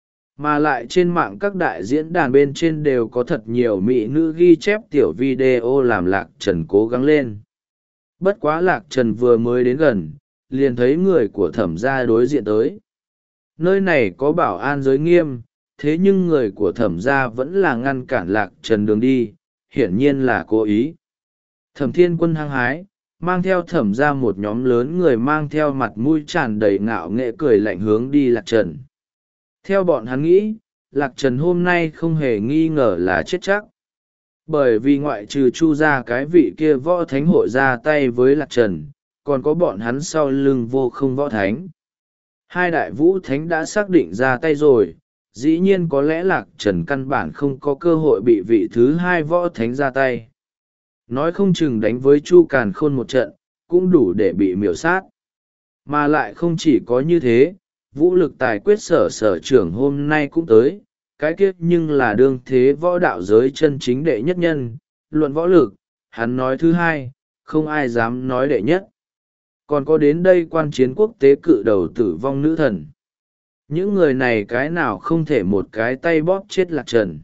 [SPEAKER 1] Mà lại trên mạng các đại diễn đàn bên trên đều có thật nhiều mỹ nữ ghi chép tiểu video làm Lạc Trần cố gắng lên. Bất quá Lạc Trần vừa mới đến gần, liền thấy người của Thẩm gia đối diện tới. Nơi này có bảo an giới nghiêm, thế nhưng người của Thẩm gia vẫn là ngăn cản Lạc Trần đường đi, hiển nhiên là cố ý. Thẩm Thiên Quân hăng hái, mang theo Thẩm gia một nhóm lớn người mang theo mặt mũi tràn đầy ngạo nghệ cười lạnh hướng đi Lạc Trần. Theo bọn hắn nghĩ, Lạc Trần hôm nay không hề nghi ngờ là chết chắc. Bởi vì ngoại trừ Chu gia cái vị kia võ thánh hội ra tay với Lạc Trần, còn có bọn hắn sau lưng vô không võ thánh. Hai đại vũ thánh đã xác định ra tay rồi, dĩ nhiên có lẽ Lạc Trần căn bản không có cơ hội bị vị thứ hai võ thánh ra tay. Nói không chừng đánh với Chu Càn Khôn một trận, cũng đủ để bị miểu sát. Mà lại không chỉ có như thế, vũ lực tài quyết sở sở trưởng hôm nay cũng tới, cái kiếp nhưng là đương thế võ đạo giới chân chính đệ nhất nhân, luận võ lực, hắn nói thứ hai, không ai dám nói đệ nhất. Còn có đến đây quan chiến quốc tế cự đầu tử vong nữ thần. Những người này cái nào không thể một cái tay bóp chết Lạc Trần.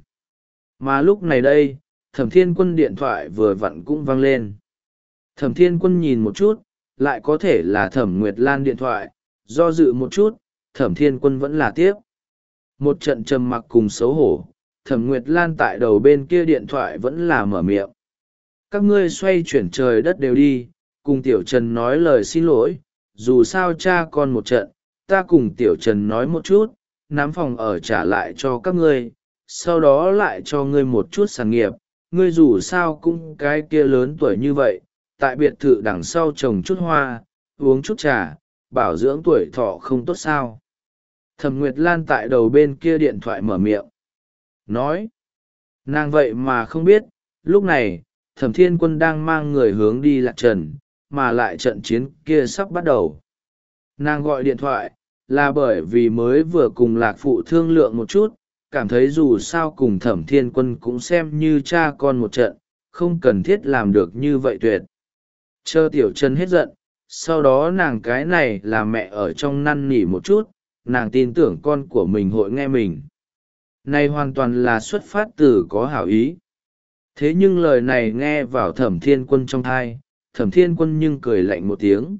[SPEAKER 1] Mà lúc này đây, Thẩm Thiên Quân điện thoại vừa vặn cũng vang lên. Thẩm Thiên Quân nhìn một chút, lại có thể là Thẩm Nguyệt Lan điện thoại, do dự một chút, Thẩm Thiên Quân vẫn là tiếp. Một trận trầm mặc cùng xấu hổ, Thẩm Nguyệt Lan tại đầu bên kia điện thoại vẫn là mở miệng. Các ngươi xoay chuyển trời đất đều đi, cùng Tiểu Trần nói lời xin lỗi, dù sao cha con một trận, ta cùng Tiểu Trần nói một chút, nắm phòng ở trả lại cho các ngươi, sau đó lại cho ngươi một chút sản nghiệp, ngươi dù sao cũng cái kia lớn tuổi như vậy, tại biệt thự đằng sau trồng chút hoa, uống chút trà, bảo dưỡng tuổi thọ không tốt sao. Thẩm Nguyệt Lan tại đầu bên kia điện thoại mở miệng. Nói. Nàng vậy mà không biết, lúc này, Thẩm Thiên Quân đang mang người hướng đi Lạc Trần, mà lại trận chiến kia sắp bắt đầu. Nàng gọi điện thoại, là bởi vì mới vừa cùng Lạc Phụ thương lượng một chút, cảm thấy dù sao cùng Thẩm Thiên Quân cũng xem như cha con một trận, không cần thiết làm được như vậy tuyệt. Chờ Tiểu Trần hết giận, sau đó nàng cái này là mẹ ở trong năn nỉ một chút, nàng tin tưởng con của mình hội nghe mình. Này hoàn toàn là xuất phát từ có hảo ý. Thế nhưng lời này nghe vào Thẩm Thiên Quân trong thai, Thẩm Thiên Quân nhưng cười lạnh một tiếng.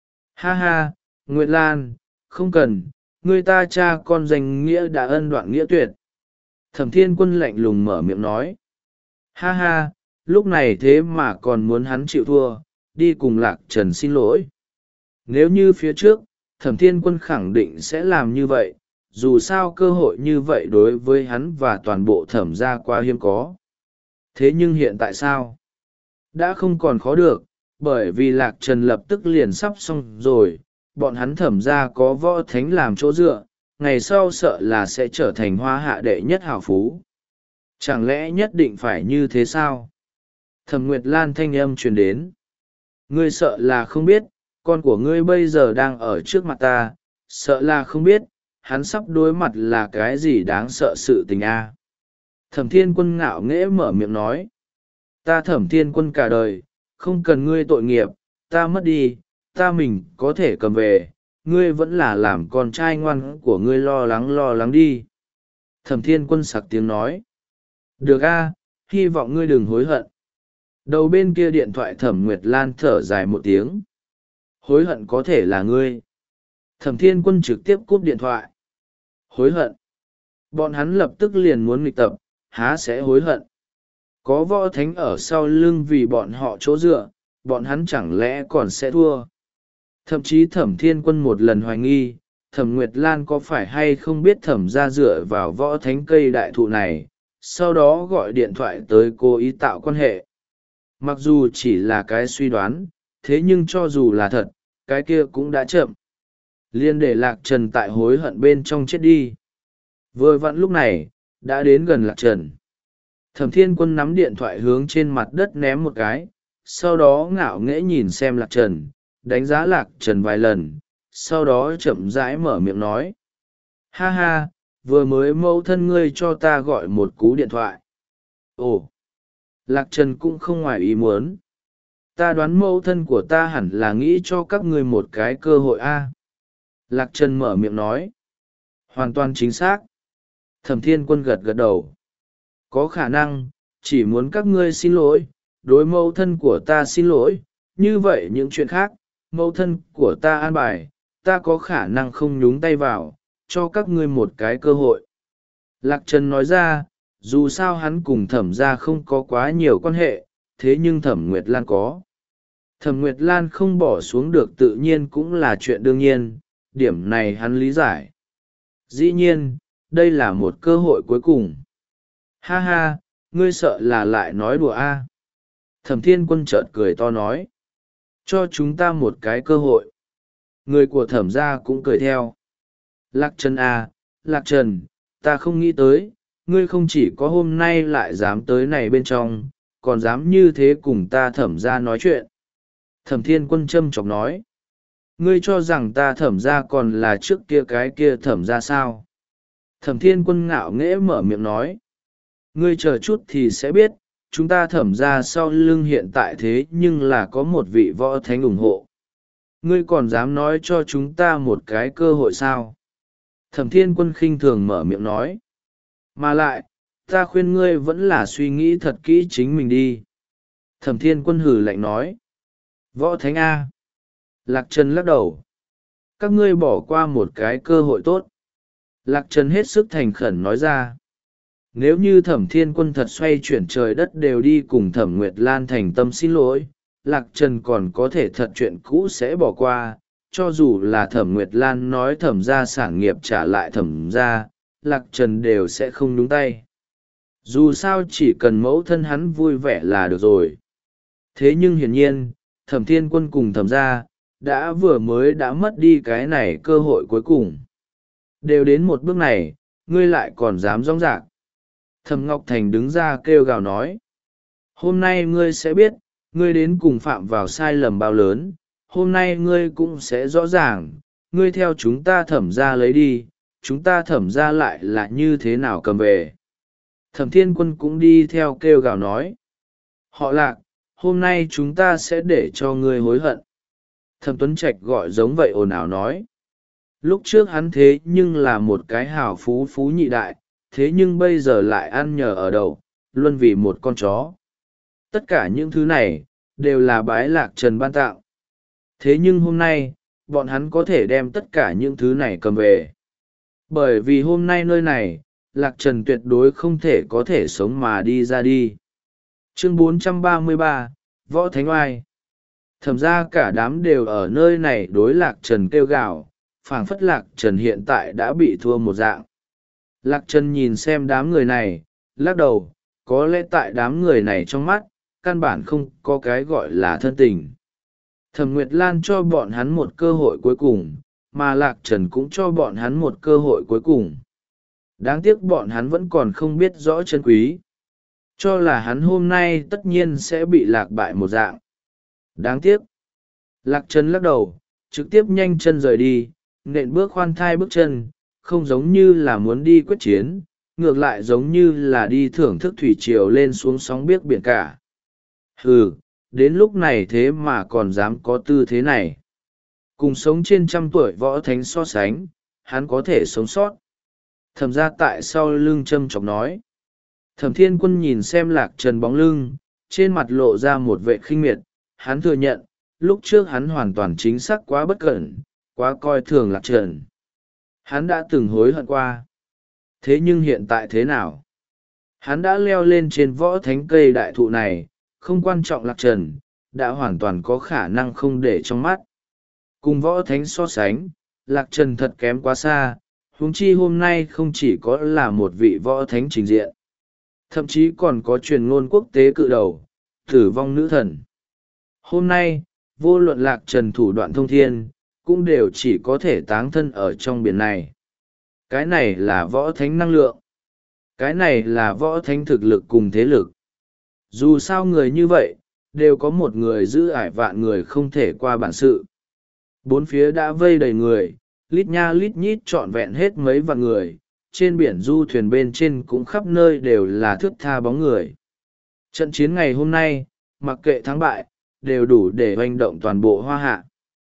[SPEAKER 1] Ha ha, Nguyệt Lan, không cần, người ta cha con danh nghĩa đã ân đoạn nghĩa tuyệt. Thẩm Thiên Quân lạnh lùng mở miệng nói. Ha ha, lúc này thế mà còn muốn hắn chịu thua, đi cùng Lạc Trần xin lỗi. Nếu như phía trước, Thẩm Thiên Quân khẳng định sẽ làm như vậy, dù sao cơ hội như vậy đối với hắn và toàn bộ Thẩm gia quá hiếm có. Thế nhưng hiện tại sao? Đã không còn khó được, bởi vì Lạc Trần lập tức liền sắp xong rồi, bọn hắn Thẩm gia có võ thánh làm chỗ dựa, ngày sau sợ là sẽ trở thành hoa hạ đệ nhất hảo phú. Chẳng lẽ nhất định phải như thế sao? Thẩm Nguyệt Lan thanh âm truyền đến. Ngươi sợ là không biết, con của ngươi bây giờ đang ở trước mặt ta, sợ là không biết, hắn sắp đối mặt là cái gì đáng sợ sự tình a. Thẩm Thiên Quân ngạo nghễ mở miệng nói. Ta Thẩm Thiên Quân cả đời không cần ngươi tội nghiệp, ta mất đi ta mình có thể cầm về, ngươi vẫn là làm con trai ngoan của ngươi lo lắng lo lắng đi. Thẩm Thiên Quân sặc tiếng nói. Được a, hy vọng ngươi đừng hối hận. Đầu bên kia điện thoại Thẩm Nguyệt Lan thở dài một tiếng. Hối hận có thể là ngươi. Thẩm Thiên Quân trực tiếp cúp điện thoại. Hối hận. Bọn hắn lập tức liền muốn nghịch tập, há sẽ hối hận. Có võ thánh ở sau lưng vì bọn họ chỗ dựa, bọn hắn chẳng lẽ còn sẽ thua. Thậm chí Thẩm Thiên Quân một lần hoài nghi, Thẩm Nguyệt Lan có phải hay không biết Thẩm ra dựa vào võ thánh cây đại thụ này, sau đó gọi điện thoại tới cố ý tạo quan hệ. Mặc dù chỉ là cái suy đoán, thế nhưng cho dù là thật, cái kia cũng đã chậm. Liên để Lạc Trần tại hối hận bên trong chết đi. Vừa vặn lúc này, đã đến gần Lạc Trần. Thẩm Thiên Quân nắm điện thoại hướng trên mặt đất ném một cái, sau đó ngạo nghễ nhìn xem Lạc Trần, đánh giá Lạc Trần vài lần, sau đó chậm rãi mở miệng nói. Ha ha, vừa mới mẫu thân ngươi cho ta gọi một cú điện thoại. Ồ, Lạc Trần cũng không ngoài ý muốn. Ta đoán mẫu thân của ta hẳn là nghĩ cho các ngươi một cái cơ hội a. Lạc Trần mở miệng nói. Hoàn toàn chính xác. Thẩm Thiên Quân gật gật đầu. Có khả năng, chỉ muốn các ngươi xin lỗi, đối mẫu thân của ta xin lỗi, như vậy những chuyện khác, mẫu thân của ta an bài, ta có khả năng không nhúng tay vào, cho các ngươi một cái cơ hội. Lạc Trần nói ra, dù sao hắn cùng Thẩm gia không có quá nhiều quan hệ, thế nhưng Thẩm Nguyệt Lan có. Thẩm Nguyệt Lan không bỏ xuống được tự nhiên cũng là chuyện đương nhiên, điểm này hắn lý giải. Dĩ nhiên, đây là một cơ hội cuối cùng. Ha ha, ngươi sợ là lại nói đùa a. Thẩm Thiên Quân chợt cười to nói. Cho chúng ta một cái cơ hội. Người của Thẩm gia cũng cười theo. Lạc Trần a, Lạc Trần, ta không nghĩ tới, ngươi không chỉ có hôm nay lại dám tới này bên trong, còn dám như thế cùng ta Thẩm gia nói chuyện. Thẩm Thiên Quân châm chọc nói. Ngươi cho rằng ta Thẩm gia còn là trước kia cái kia Thẩm gia sao? Thẩm Thiên Quân ngạo nghễ mở miệng nói. Ngươi chờ chút thì sẽ biết, chúng ta Thẩm gia sau lưng hiện tại thế nhưng là có một vị võ thánh ủng hộ. Ngươi còn dám nói cho chúng ta một cái cơ hội sao? Thẩm Thiên Quân khinh thường mở miệng nói. Mà lại, ta khuyên ngươi vẫn là suy nghĩ thật kỹ chính mình đi. Thẩm Thiên Quân hừ lạnh nói. Võ thánh A. Lạc Trần lắc đầu. Các ngươi bỏ qua một cái cơ hội tốt. Lạc Trần hết sức thành khẩn nói ra. Nếu như Thẩm Thiên Quân thật xoay chuyển trời đất đều đi cùng Thẩm Nguyệt Lan thành tâm xin lỗi, Lạc Trần còn có thể thật chuyện cũ sẽ bỏ qua, cho dù là Thẩm Nguyệt Lan nói Thẩm gia sản nghiệp trả lại Thẩm gia, Lạc Trần đều sẽ không nhúng tay. Dù sao chỉ cần mẫu thân hắn vui vẻ là được rồi. Thế nhưng hiển nhiên, Thẩm Thiên Quân cùng Thẩm gia, đã vừa mới đã mất đi cái này cơ hội cuối cùng. Đều đến một bước này, ngươi lại còn dám rong rạc. Thẩm Ngọc Thành đứng ra kêu gào nói. Hôm nay ngươi sẽ biết, ngươi đến cùng phạm vào sai lầm bao lớn, hôm nay ngươi cũng sẽ rõ ràng, ngươi theo chúng ta Thẩm gia lấy đi, chúng ta Thẩm gia lại là như thế nào cầm về. Thẩm Thiên Quân cũng đi theo kêu gào nói. Họ Lạc, hôm nay chúng ta sẽ để cho ngươi hối hận. Thẩm Tuấn Trạch gọi giống vậy ồn ào nói. Lúc trước hắn thế nhưng là một cái hào phú phú nhị đại, thế nhưng bây giờ lại ăn nhờ ở đậu, luôn vì một con chó. Tất cả những thứ này, đều là bái Lạc Trần ban tạo. Thế nhưng hôm nay, bọn hắn có thể đem tất cả những thứ này cầm về. Bởi vì hôm nay nơi này, Lạc Trần tuyệt đối không thể có thể sống mà đi ra đi. Chương bốn trăm ba mươi ba, Võ Thánh Oai. Thẩm ra cả đám đều ở nơi này đối Lạc Trần kêu gào, phảng phất Lạc Trần hiện tại đã bị thua một dạng. Lạc Trần nhìn xem đám người này, lắc đầu, có lẽ tại đám người này trong mắt, căn bản không có cái gọi là thân tình. Thẩm Nguyệt Lan cho bọn hắn một cơ hội cuối cùng, mà Lạc Trần cũng cho bọn hắn một cơ hội cuối cùng. Đáng tiếc bọn hắn vẫn còn không biết rõ chân quý. Cho là hắn hôm nay tất nhiên sẽ bị lạc bại một dạng. Đáng tiếc. Lạc Trần lắc đầu, trực tiếp nhanh chân rời đi, nện bước khoan thai bước chân, không giống như là muốn đi quyết chiến, ngược lại giống như là đi thưởng thức thủy triều lên xuống sóng biếc biển cả. Hừ, đến lúc này thế mà còn dám có tư thế này. Cùng sống trên trăm tuổi võ thánh so sánh, hắn có thể sống sót. Thẩm ra tại sau lưng châm chọc nói. Thẩm Thiên Quân nhìn xem Lạc Trần bóng lưng, trên mặt lộ ra một vệ khinh miệt. Hắn thừa nhận, lúc trước hắn hoàn toàn chính xác quá bất cẩn, quá coi thường Lạc Trần. Hắn đã từng hối hận qua. Thế nhưng hiện tại thế nào? Hắn đã leo lên trên võ thánh cây đại thụ này, không quan trọng Lạc Trần, đã hoàn toàn có khả năng không để trong mắt. Cùng võ thánh so sánh, Lạc Trần thật kém quá xa, huống chi hôm nay không chỉ có là một vị võ thánh trình diện. Thậm chí còn có truyền ngôn quốc tế cự đầu, tử vong nữ thần. Hôm nay, vô luận Lạc Trần thủ đoạn thông thiên, cũng đều chỉ có thể táng thân ở trong biển này. Cái này là võ thánh năng lượng. Cái này là võ thánh thực lực cùng thế lực. Dù sao người như vậy, đều có một người giữ ải vạn người không thể qua bản sự. Bốn phía đã vây đầy người, lít nha lít nhít trọn vẹn hết mấy vạn người, trên biển du thuyền bên trên cũng khắp nơi đều là thước tha bóng người. Trận chiến ngày hôm nay, mặc kệ thắng bại, đều đủ để hoành động toàn bộ Hoa Hạ.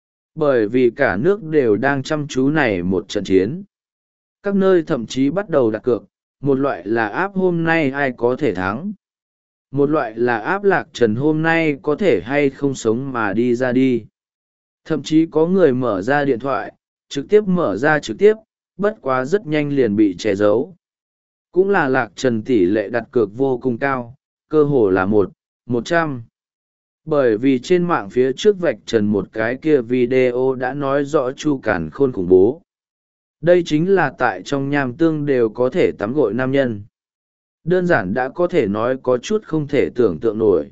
[SPEAKER 1] Bởi vì cả nước đều đang chăm chú này một trận chiến. Các nơi thậm chí bắt đầu đặt cược, một loại là áp hôm nay ai có thể thắng. Một loại là áp Lạc Trần hôm nay có thể hay không sống mà đi ra đi. Thậm chí có người mở ra điện thoại, trực tiếp mở ra trực tiếp, bất quá rất nhanh liền bị che giấu. Cũng là Lạc Trần tỷ lệ đặt cược vô cùng cao, cơ hồ là một, một trăm. Bởi vì trên mạng phía trước vạch trần một cái kia video đã nói rõ Chu Càn Khôn khủng bố. Đây chính là tại trong nham tương đều có thể tắm gội nam nhân. Đơn giản đã có thể nói có chút không thể tưởng tượng nổi.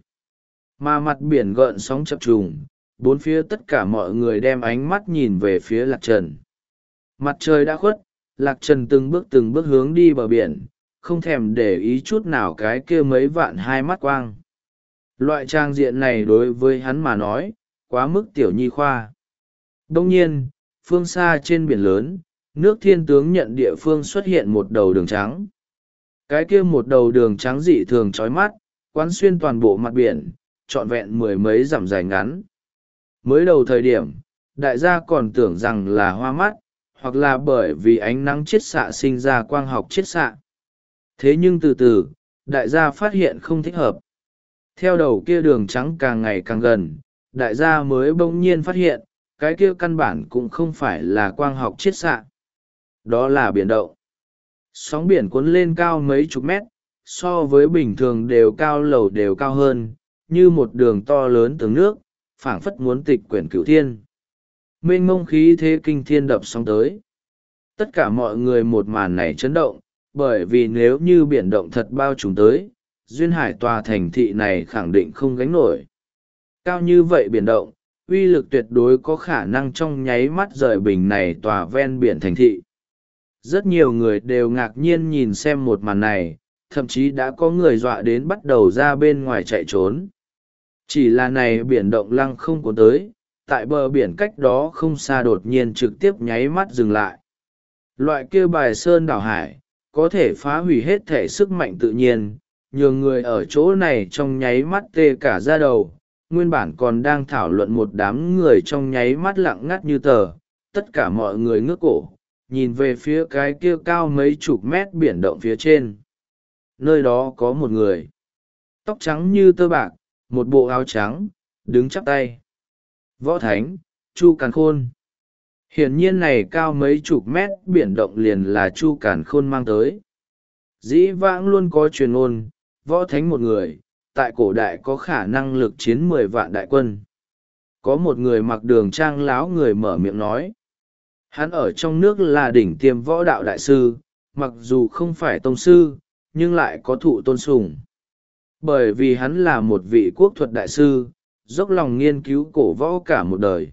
[SPEAKER 1] Mà mặt biển gợn sóng chập trùng, bốn phía tất cả mọi người đem ánh mắt nhìn về phía Lạc Trần. Mặt trời đã khuất, Lạc Trần từng bước từng bước hướng đi bờ biển, không thèm để ý chút nào cái kia mấy vạn hai mắt quang. Loại trang diện này đối với hắn mà nói, quá mức tiểu nhi khoa. Đông nhiên, phương xa trên biển lớn, nước Thiên Tướng nhận địa phương xuất hiện một đầu đường trắng. Cái kia một đầu đường trắng dị thường chói mắt, quán xuyên toàn bộ mặt biển, trọn vẹn mười mấy dặm dài ngắn. Mới đầu thời điểm, đại gia còn tưởng rằng là hoa mắt, hoặc là bởi vì ánh nắng chiết xạ sinh ra quang học chiết xạ. Thế nhưng từ từ, đại gia phát hiện không thích hợp. Theo đầu kia đường trắng càng ngày càng gần, đại gia mới bỗng nhiên phát hiện, cái kia căn bản cũng không phải là quang học chiết xạ. Đó là biển động. Sóng biển cuốn lên cao mấy chục mét, so với bình thường đều cao lầu đều cao hơn, như một đường to lớn tường nước, phảng phất muốn tịch quyển cửu thiên. Mênh mông khí thế kinh thiên đập sóng tới. Tất cả mọi người một màn này chấn động, bởi vì nếu như biển động thật bao trùm tới, duyên hải tòa thành thị này khẳng định không gánh nổi. Cao như vậy biển động, uy lực tuyệt đối có khả năng trong nháy mắt rời bình này tòa ven biển thành thị. Rất nhiều người đều ngạc nhiên nhìn xem một màn này, thậm chí đã có người dọa đến bắt đầu ra bên ngoài chạy trốn. Chỉ là này biển động lăng không có tới, tại bờ biển cách đó không xa đột nhiên trực tiếp nháy mắt dừng lại. Loại kia bài sơn đảo hải, có thể phá hủy hết thể sức mạnh tự nhiên, nhường người ở chỗ này trong nháy mắt tê cả da đầu. Nguyên bản còn đang thảo luận một đám người trong nháy mắt lặng ngắt như tờ, tất cả mọi người ngước cổ, nhìn về phía cái kia cao mấy chục mét biển động phía trên. Nơi đó có một người, tóc trắng như tơ bạc, một bộ áo trắng, đứng chắp tay. Võ Thánh, Chu Càn Khôn. Hiển nhiên này cao mấy chục mét biển động liền là Chu Càn Khôn mang tới. Dĩ vãng luôn có truyền ngôn, Võ Thánh một người, tại cổ đại có khả năng lực chiến mười vạn đại quân. Có một người mặc đường trang láo người mở miệng nói. Hắn ở trong nước là đỉnh tiêm võ đạo đại sư, mặc dù không phải tông sư, nhưng lại có thụ tôn sùng. Bởi vì hắn là một vị quốc thuật đại sư, dốc lòng nghiên cứu cổ võ cả một đời.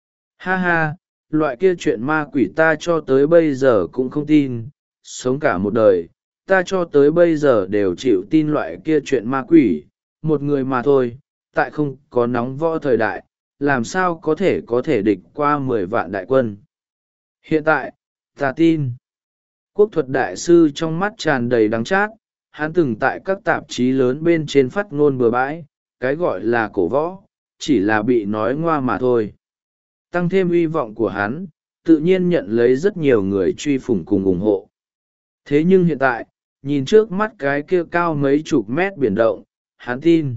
[SPEAKER 1] Ha ha, loại kia chuyện ma quỷ ta cho tới bây giờ cũng không tin, sống cả một đời, ta cho tới bây giờ đều chịu tin loại kia chuyện ma quỷ, một người mà thôi, tại không có nóng võ thời đại, làm sao có thể có thể địch qua mười vạn đại quân. Hiện tại, ta tin. Quốc thuật đại sư trong mắt tràn đầy đắng chát, hắn từng tại các tạp chí lớn bên trên phát ngôn bừa bãi, cái gọi là cổ võ, chỉ là bị nói ngoa mà thôi. Tăng thêm hy vọng của hắn, tự nhiên nhận lấy rất nhiều người truy phủng cùng ủng hộ. Thế nhưng hiện tại, nhìn trước mắt cái kia cao mấy chục mét biển động, hắn tin.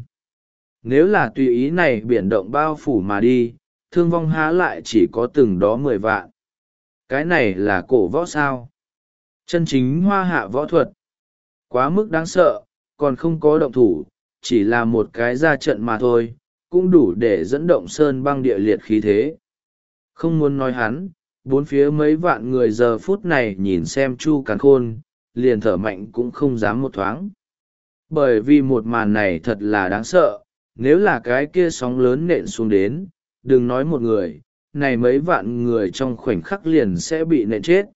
[SPEAKER 1] Nếu là tùy ý này biển động bao phủ mà đi, thương vong há lại chỉ có từng đó mười vạn. Cái này là cổ võ sao? Chân chính hoa hạ võ thuật. Quá mức đáng sợ, còn không có động thủ, chỉ là một cái ra trận mà thôi, cũng đủ để dẫn động sơn băng địa liệt khí thế. Không muốn nói hắn, bốn phía mấy vạn người giờ phút này nhìn xem Chu Càn Khôn, liền thở mạnh cũng không dám một thoáng. Bởi vì một màn này thật là đáng sợ, nếu là cái kia sóng lớn nện xuống đến, đừng nói một người, này mấy vạn người trong khoảnh khắc liền sẽ bị nện chết.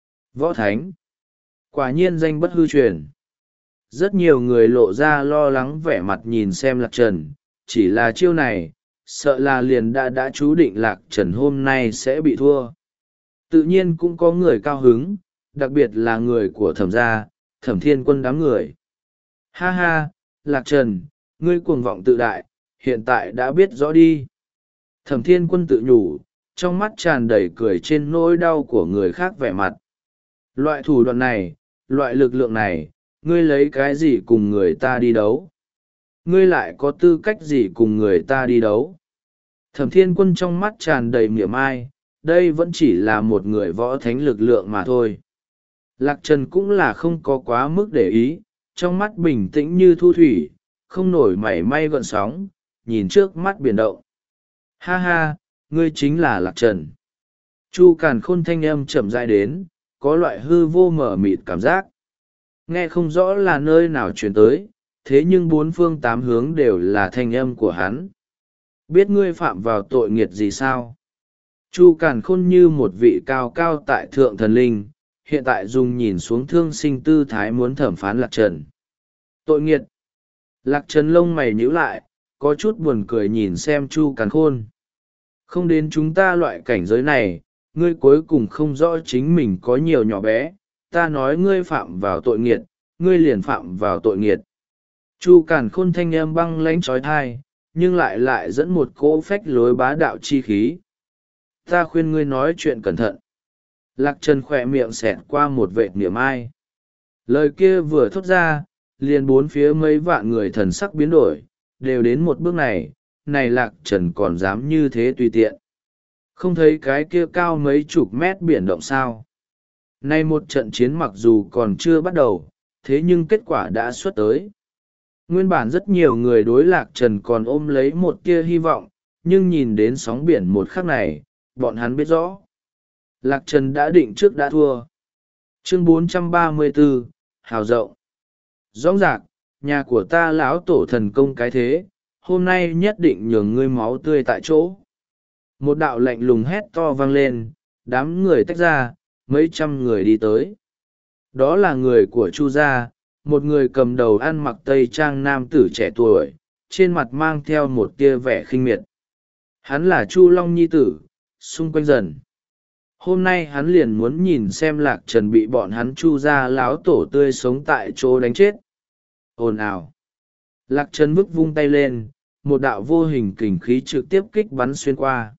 [SPEAKER 1] Võ Thánh. Quả nhiên danh bất hư truyền. Rất nhiều người lộ ra lo lắng vẻ mặt nhìn xem Lạc Trần, chỉ là chiêu này, sợ là liền đã đã chú định Lạc Trần hôm nay sẽ bị thua. Tự nhiên cũng có người cao hứng, đặc biệt là người của Thẩm gia, Thẩm Thiên Quân đám người. Ha ha, Lạc Trần, ngươi cuồng vọng tự đại, hiện tại đã biết rõ đi. Thẩm Thiên Quân tự nhủ, trong mắt tràn đầy cười trên nỗi đau của người khác vẻ mặt. Loại thủ đoạn này, loại lực lượng này, ngươi lấy cái gì cùng người ta đi đấu? Ngươi lại có tư cách gì cùng người ta đi đấu? Thẩm Thiên Quân trong mắt tràn đầy mỉa mai, đây vẫn chỉ là một người võ thánh lực lượng mà thôi. Lạc Trần cũng là không có quá mức để ý, trong mắt bình tĩnh như thu thủy, không nổi mảy may gợn sóng, nhìn trước mắt biển động. Ha ha, ngươi chính là Lạc Trần. Chu Càn Khôn thanh âm chậm rãi đến, có loại hư vô mở mịt cảm giác. Nghe không rõ là nơi nào truyền tới, thế nhưng bốn phương tám hướng đều là thanh âm của hắn. Biết ngươi phạm vào tội nghiệt gì sao? Chu Càn Khôn như một vị cao cao tại thượng thần linh, hiện tại dùng nhìn xuống thương sinh tư thái muốn thẩm phán Lạc Trần. Tội nghiệt. Lạc Trần lông mày nhíu lại, có chút buồn cười nhìn xem Chu Càn Khôn. Không đến chúng ta loại cảnh giới này, ngươi cuối cùng không rõ chính mình có nhiều nhỏ bé, ta nói ngươi phạm vào tội nghiệt, ngươi liền phạm vào tội nghiệt. Chu Càn Khôn thanh âm băng lãnh trói thai, nhưng lại lại dẫn một cỗ phách lối bá đạo chi khí. Ta khuyên ngươi nói chuyện cẩn thận. Lạc Trần khỏe miệng xẹt qua một vệt niệm ai. Lời kia vừa thốt ra, liền bốn phía mấy vạn người thần sắc biến đổi, đều đến một bước này, này Lạc Trần còn dám như thế tùy tiện. Không thấy cái kia cao mấy chục mét biển động sao. Nay một trận chiến mặc dù còn chưa bắt đầu, thế nhưng kết quả đã xuất tới. Nguyên bản rất nhiều người đối Lạc Trần còn ôm lấy một tia hy vọng, nhưng nhìn đến sóng biển một khắc này, bọn hắn biết rõ. Lạc Trần đã định trước đã thua. Chương bốn trăm ba mươi tư, Hào rộng. Rõ ràng, nhà của ta lão tổ thần công cái thế, hôm nay nhất định nhường ngươi máu tươi tại chỗ. Một đạo lạnh lùng hét to vang lên, đám người tách ra, mấy trăm người đi tới. Đó là người của Chu gia, một người cầm đầu ăn mặc tây trang nam tử trẻ tuổi, trên mặt mang theo một tia vẻ khinh miệt. Hắn là Chu Long nhi tử, xung quanh dần. Hôm nay hắn liền muốn nhìn xem Lạc Trần bị bọn hắn Chu gia láo tổ tươi sống tại chỗ đánh chết. Ồn ào. Lạc Trần vứt vung tay lên, một đạo vô hình kình khí trực tiếp kích bắn xuyên qua.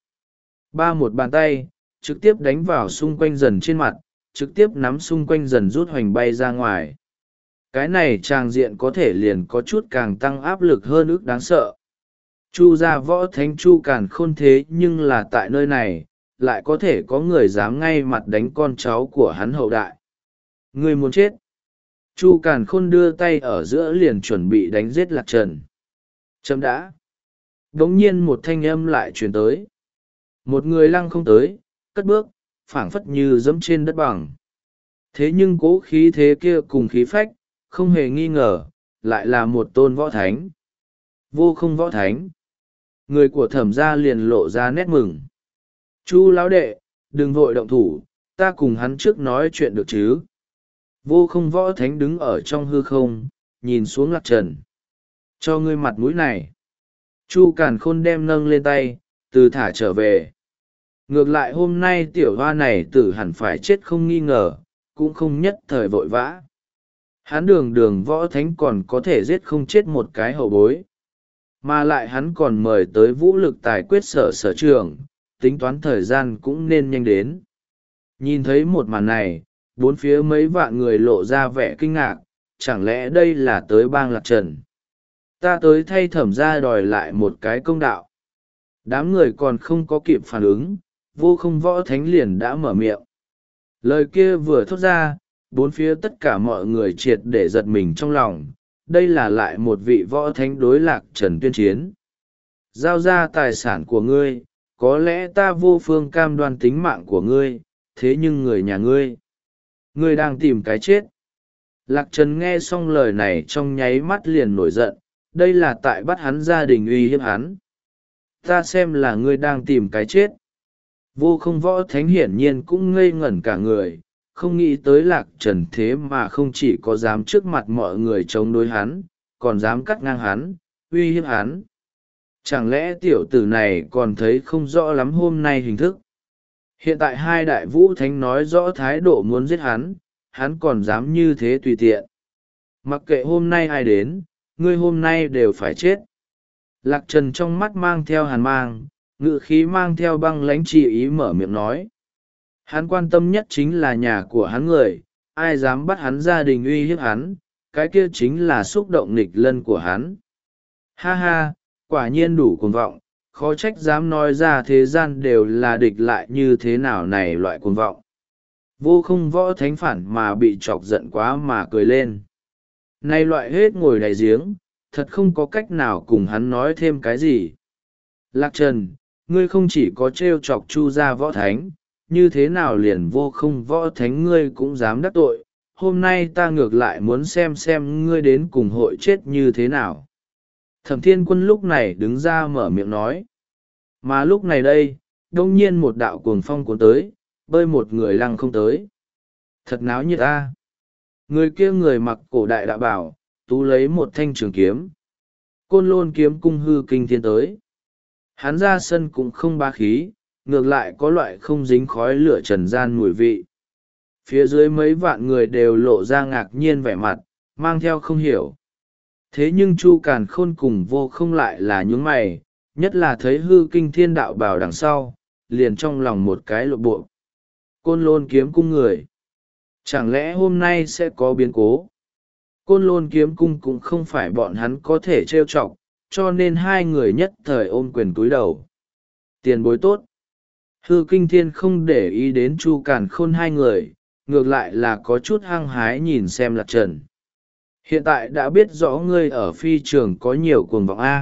[SPEAKER 1] Ba một bàn tay, trực tiếp đánh vào xung quanh dần trên mặt, trực tiếp nắm xung quanh dần rút hoành bay ra ngoài. Cái này tràng diện có thể liền có chút càng tăng áp lực hơn ức đáng sợ. Chu gia võ thánh Chu Càn Khôn thế nhưng là tại nơi này, lại có thể có người dám ngay mặt đánh con cháu của hắn hậu đại. Người muốn chết. Chu Càn Khôn đưa tay ở giữa liền chuẩn bị đánh giết Lạc Trần. Chấm đã. Đống nhiên một thanh âm lại truyền tới. Một người lăng không tới, cất bước, phảng phất như dẫm trên đất bằng. Thế nhưng cố khí thế kia cùng khí phách, không hề nghi ngờ, lại là một tôn võ thánh. Vô không võ thánh. Người của Thẩm gia liền lộ ra nét mừng. Chu lão đệ, đừng vội động thủ, ta cùng hắn trước nói chuyện được chứ. Vô không võ thánh đứng ở trong hư không, nhìn xuống Lạc Trần. Cho ngươi mặt mũi này. Chu Càn Khôn đem nâng lên tay, từ thả trở về. Ngược lại hôm nay tiểu hoa này tử hẳn phải chết không nghi ngờ, cũng không nhất thời vội vã. Hắn đường đường võ thánh còn có thể giết không chết một cái hậu bối. Mà lại hắn còn mời tới vũ lực tài quyết sở sở trường, tính toán thời gian cũng nên nhanh đến. Nhìn thấy một màn này, bốn phía mấy vạn người lộ ra vẻ kinh ngạc, chẳng lẽ đây là tới bang Lạc Trần? Ta tới thay thẩm ra đòi lại một cái công đạo. Đám người còn không có kịp phản ứng, Vô Không Võ Thánh liền đã mở miệng. Lời kia vừa thốt ra, bốn phía tất cả mọi người triệt để giật mình trong lòng. Đây là lại một vị võ thánh đối Lạc Trần tuyên chiến. Giao ra tài sản của ngươi, có lẽ ta vô phương cam đoan tính mạng của ngươi, thế nhưng người nhà ngươi, ngươi đang tìm cái chết. Lạc Trần nghe xong lời này trong nháy mắt liền nổi giận, đây là tại bắt hắn gia đình uy hiếp hắn. Ta xem là ngươi đang tìm cái chết. Vô Không Võ Thánh hiển nhiên cũng ngây ngẩn cả người, không nghĩ tới Lạc Trần thế mà không chỉ có dám trước mặt mọi người chống đối hắn, còn dám cắt ngang hắn, uy hiếp hắn. Chẳng lẽ tiểu tử này còn thấy không rõ lắm hôm nay hình thức? Hiện tại hai đại vũ thánh nói rõ thái độ muốn giết hắn, hắn còn dám như thế tùy tiện. Mặc kệ hôm nay ai đến, ngươi hôm nay đều phải chết. Lạc Trần trong mắt mang theo hàn mang, ngự khí mang theo băng lãnh chỉ ý mở miệng nói. Hắn quan tâm nhất chính là nhà của hắn người, ai dám bắt hắn gia đình uy hiếp hắn, cái kia chính là xúc động nghịch lân của hắn. Ha ha, quả nhiên đủ cuồng vọng, khó trách dám nói ra thế gian đều là địch lại như thế nào này loại cuồng vọng. Vô Không Võ Thánh phản mà bị chọc giận quá mà cười lên. Này loại hết ngồi đáy giếng, thật không có cách nào cùng hắn nói thêm cái gì. Lạc Trần, ngươi không chỉ có trêu chọc Chu gia Võ Thánh, như thế nào liền Vô Không Võ Thánh ngươi cũng dám đắc tội, hôm nay ta ngược lại muốn xem xem ngươi đến cùng hội chết như thế nào. Thẩm Thiên Quân lúc này đứng ra mở miệng nói. Mà lúc này đây, đông nhiên một đạo cuồng phong cuốn tới, bơi một người lăng không tới. Thật náo nhiệt ta. Người kia người mặc cổ đại đạo bảo, tú lấy một thanh trường kiếm. Côn Lôn Kiếm Cung Hư Kinh Thiên tới. Hắn ra sân cũng không bá khí, ngược lại có loại không dính khói lửa trần gian mùi vị. Phía dưới mấy vạn người đều lộ ra ngạc nhiên vẻ mặt, mang theo không hiểu. Thế nhưng Chu Càn Khôn cùng Vô Không lại là nhướng mày, nhất là thấy Hư Kinh Thiên đạo bảo đằng sau, liền trong lòng một cái lộ bộ. Côn Lôn Kiếm Cung người. Chẳng lẽ hôm nay sẽ có biến cố? Côn Lôn Kiếm Cung cũng không phải bọn hắn có thể trêu chọc, cho nên hai người nhất thời ôm quyền cúi đầu. Tiền bối tốt. Hư Kinh Thiên không để ý đến Chu Càn Khôn hai người, ngược lại là có chút hăng hái nhìn xem Lạc Trần. Hiện tại đã biết rõ ngươi ở phi trường có nhiều cuồng vọng A.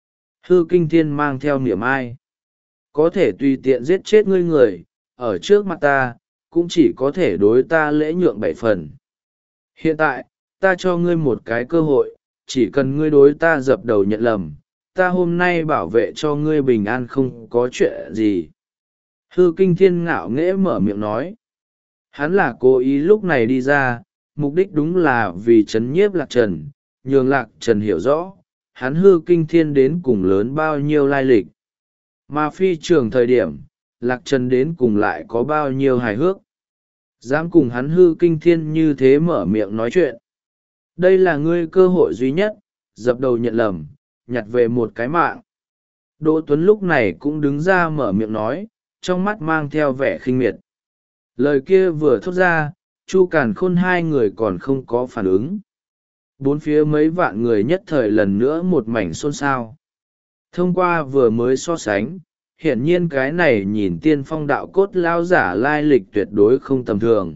[SPEAKER 1] Hư Kinh Thiên mang theo niềm ai. Có thể tùy tiện giết chết ngươi người, ở trước mặt ta, cũng chỉ có thể đối ta lễ nhượng bảy phần. Hiện tại, ta cho ngươi một cái cơ hội, chỉ cần ngươi đối ta dập đầu nhận lầm, ta hôm nay bảo vệ cho ngươi bình an không có chuyện gì. Hư Kinh Thiên ngạo nghễ mở miệng nói. Hắn là cố ý lúc này đi ra, mục đích đúng là vì chấn nhiếp Lạc Trần, nhường Lạc Trần hiểu rõ, hắn Hư Kinh Thiên đến cùng lớn bao nhiêu lai lịch. Mà phi trường thời điểm, Lạc Trần đến cùng lại có bao nhiêu hài hước. Dám cùng hắn Hư Kinh Thiên như thế mở miệng nói chuyện. Đây là ngươi cơ hội duy nhất, dập đầu nhận lầm, nhặt về một cái mạng. Đỗ Tuấn lúc này cũng đứng ra mở miệng nói, trong mắt mang theo vẻ khinh miệt. Lời kia vừa thốt ra, Chu Càn Khôn hai người còn không có phản ứng. Bốn phía mấy vạn người nhất thời lần nữa một mảnh xôn xao. Thông qua vừa mới so sánh, hiển nhiên cái này nhìn tiên phong đạo cốt lao giả lai lịch tuyệt đối không tầm thường.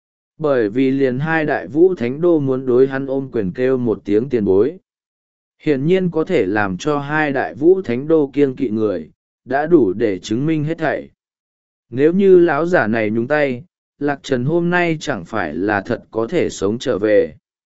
[SPEAKER 1] Bởi vì liền hai đại vũ thánh đô muốn đối hắn ôm quyền kêu một tiếng tiền bối. Hiển nhiên có thể làm cho hai đại vũ thánh đô kiêng kỵ người, đã đủ để chứng minh hết thảy. Nếu như lão giả này nhúng tay, Lạc Trần hôm nay chẳng phải là thật có thể sống trở về.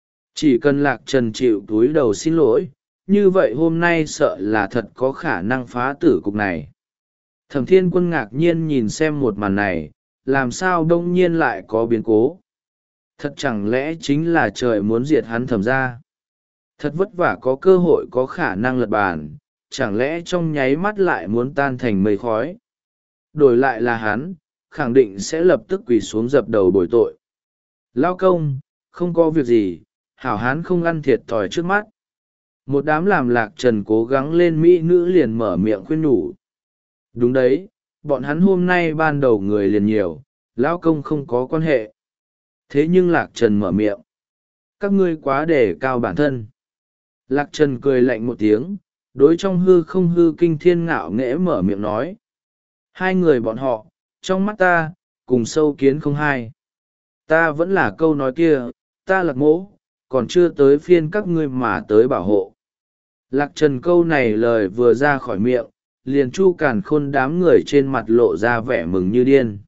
[SPEAKER 1] Chỉ cần Lạc Trần chịu túi đầu xin lỗi, như vậy hôm nay sợ là thật có khả năng phá tử cục này. Thẩm Thiên Quân ngạc nhiên nhìn xem một màn này, làm sao đông nhiên lại có biến cố. Thật chẳng lẽ chính là trời muốn diệt hắn Thẩm ra. Thật vất vả có cơ hội có khả năng lật bàn, chẳng lẽ trong nháy mắt lại muốn tan thành mây khói. Đổi lại là hắn, khẳng định sẽ lập tức quỳ xuống dập đầu bồi tội. Lao công, không có việc gì, hảo hán không ăn thiệt thòi trước mắt. Một đám làm Lạc Trần cố gắng lên mỹ nữ liền mở miệng khuyên nhủ. Đúng đấy, bọn hắn hôm nay ban đầu người liền nhiều, lão công không có quan hệ. Thế nhưng Lạc Trần mở miệng. Các ngươi quá đề cao bản thân. Lạc Trần cười lạnh một tiếng, đối trong hư không hư kinh thiên ngạo nghễ mở miệng nói. Hai người bọn họ, trong mắt ta, cùng sâu kiến không hai. Ta vẫn là câu nói kia, ta Lạc Mỗ, còn chưa tới phiên các ngươi mà tới bảo hộ. Lạc Trần câu này lời vừa ra khỏi miệng, liền Chu Càn Khôn đám người trên mặt lộ ra vẻ mừng như điên.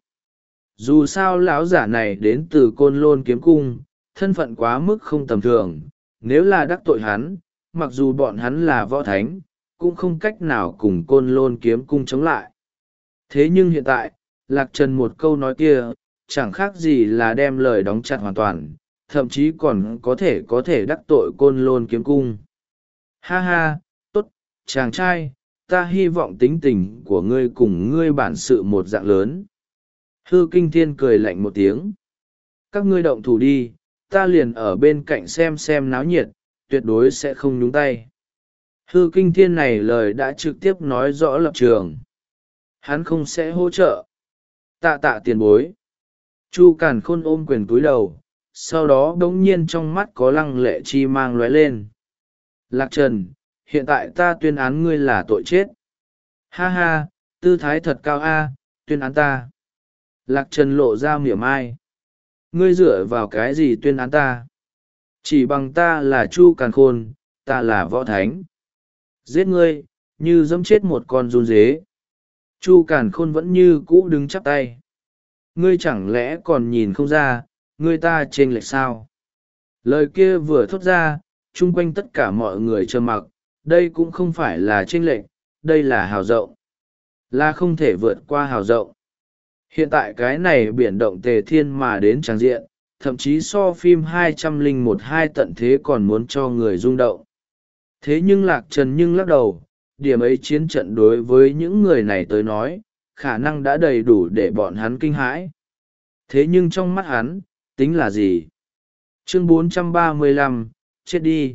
[SPEAKER 1] Dù sao lão giả này đến từ Côn Lôn Kiếm Cung, thân phận quá mức không tầm thường, nếu là đắc tội hắn, mặc dù bọn hắn là võ thánh, cũng không cách nào cùng Côn Lôn Kiếm Cung chống lại. Thế nhưng hiện tại, Lạc Trần một câu nói kia, chẳng khác gì là đem lời đóng chặt hoàn toàn, thậm chí còn có thể có thể đắc tội Côn Lôn Kiếm Cung. Ha ha, tốt, chàng trai, ta hy vọng tính tình của ngươi cùng ngươi bản sự một dạng lớn. Hư Kinh Thiên cười lạnh một tiếng. Các ngươi động thủ đi, ta liền ở bên cạnh xem xem náo nhiệt, tuyệt đối sẽ không nhúng tay. Hư Kinh Thiên này lời đã trực tiếp nói rõ lập trường. Hắn không sẽ hỗ trợ. Tạ tạ tiền bối. Chu Càn Khôn ôm quyền túi đầu, sau đó đống nhiên trong mắt có lăng lệ chi mang lóe lên. Lạc Trần, hiện tại ta tuyên án ngươi là tội chết. Ha ha, tư thái thật cao a, tuyên án ta. Lạc Trần lộ ra mỉa mai. Ngươi dựa vào cái gì tuyên án ta? Chỉ bằng ta là Chu Càn Khôn, ta là võ thánh. Giết ngươi, như giẫm chết một con run dế. Chu Càn Khôn vẫn như cũ đứng chắp tay. Ngươi chẳng lẽ còn nhìn không ra, ngươi ta chênh lệch sao? Lời kia vừa thốt ra, chung quanh tất cả mọi người trầm mặc, đây cũng không phải là chênh lệch, đây là hào rộng. Là không thể vượt qua hào rộng. Hiện tại cái này biển động tề thiên mà đến tràng diện, thậm chí so phim hai trăm lẻ một hai tận thế còn muốn cho người rung động. Thế nhưng Lạc Trần nhưng lắc đầu, điểm ấy chiến trận đối với những người này tới nói, khả năng đã đầy đủ để bọn hắn kinh hãi. Thế nhưng trong mắt hắn, tính là gì? Chương bốn trăm ba mươi lăm, chết đi.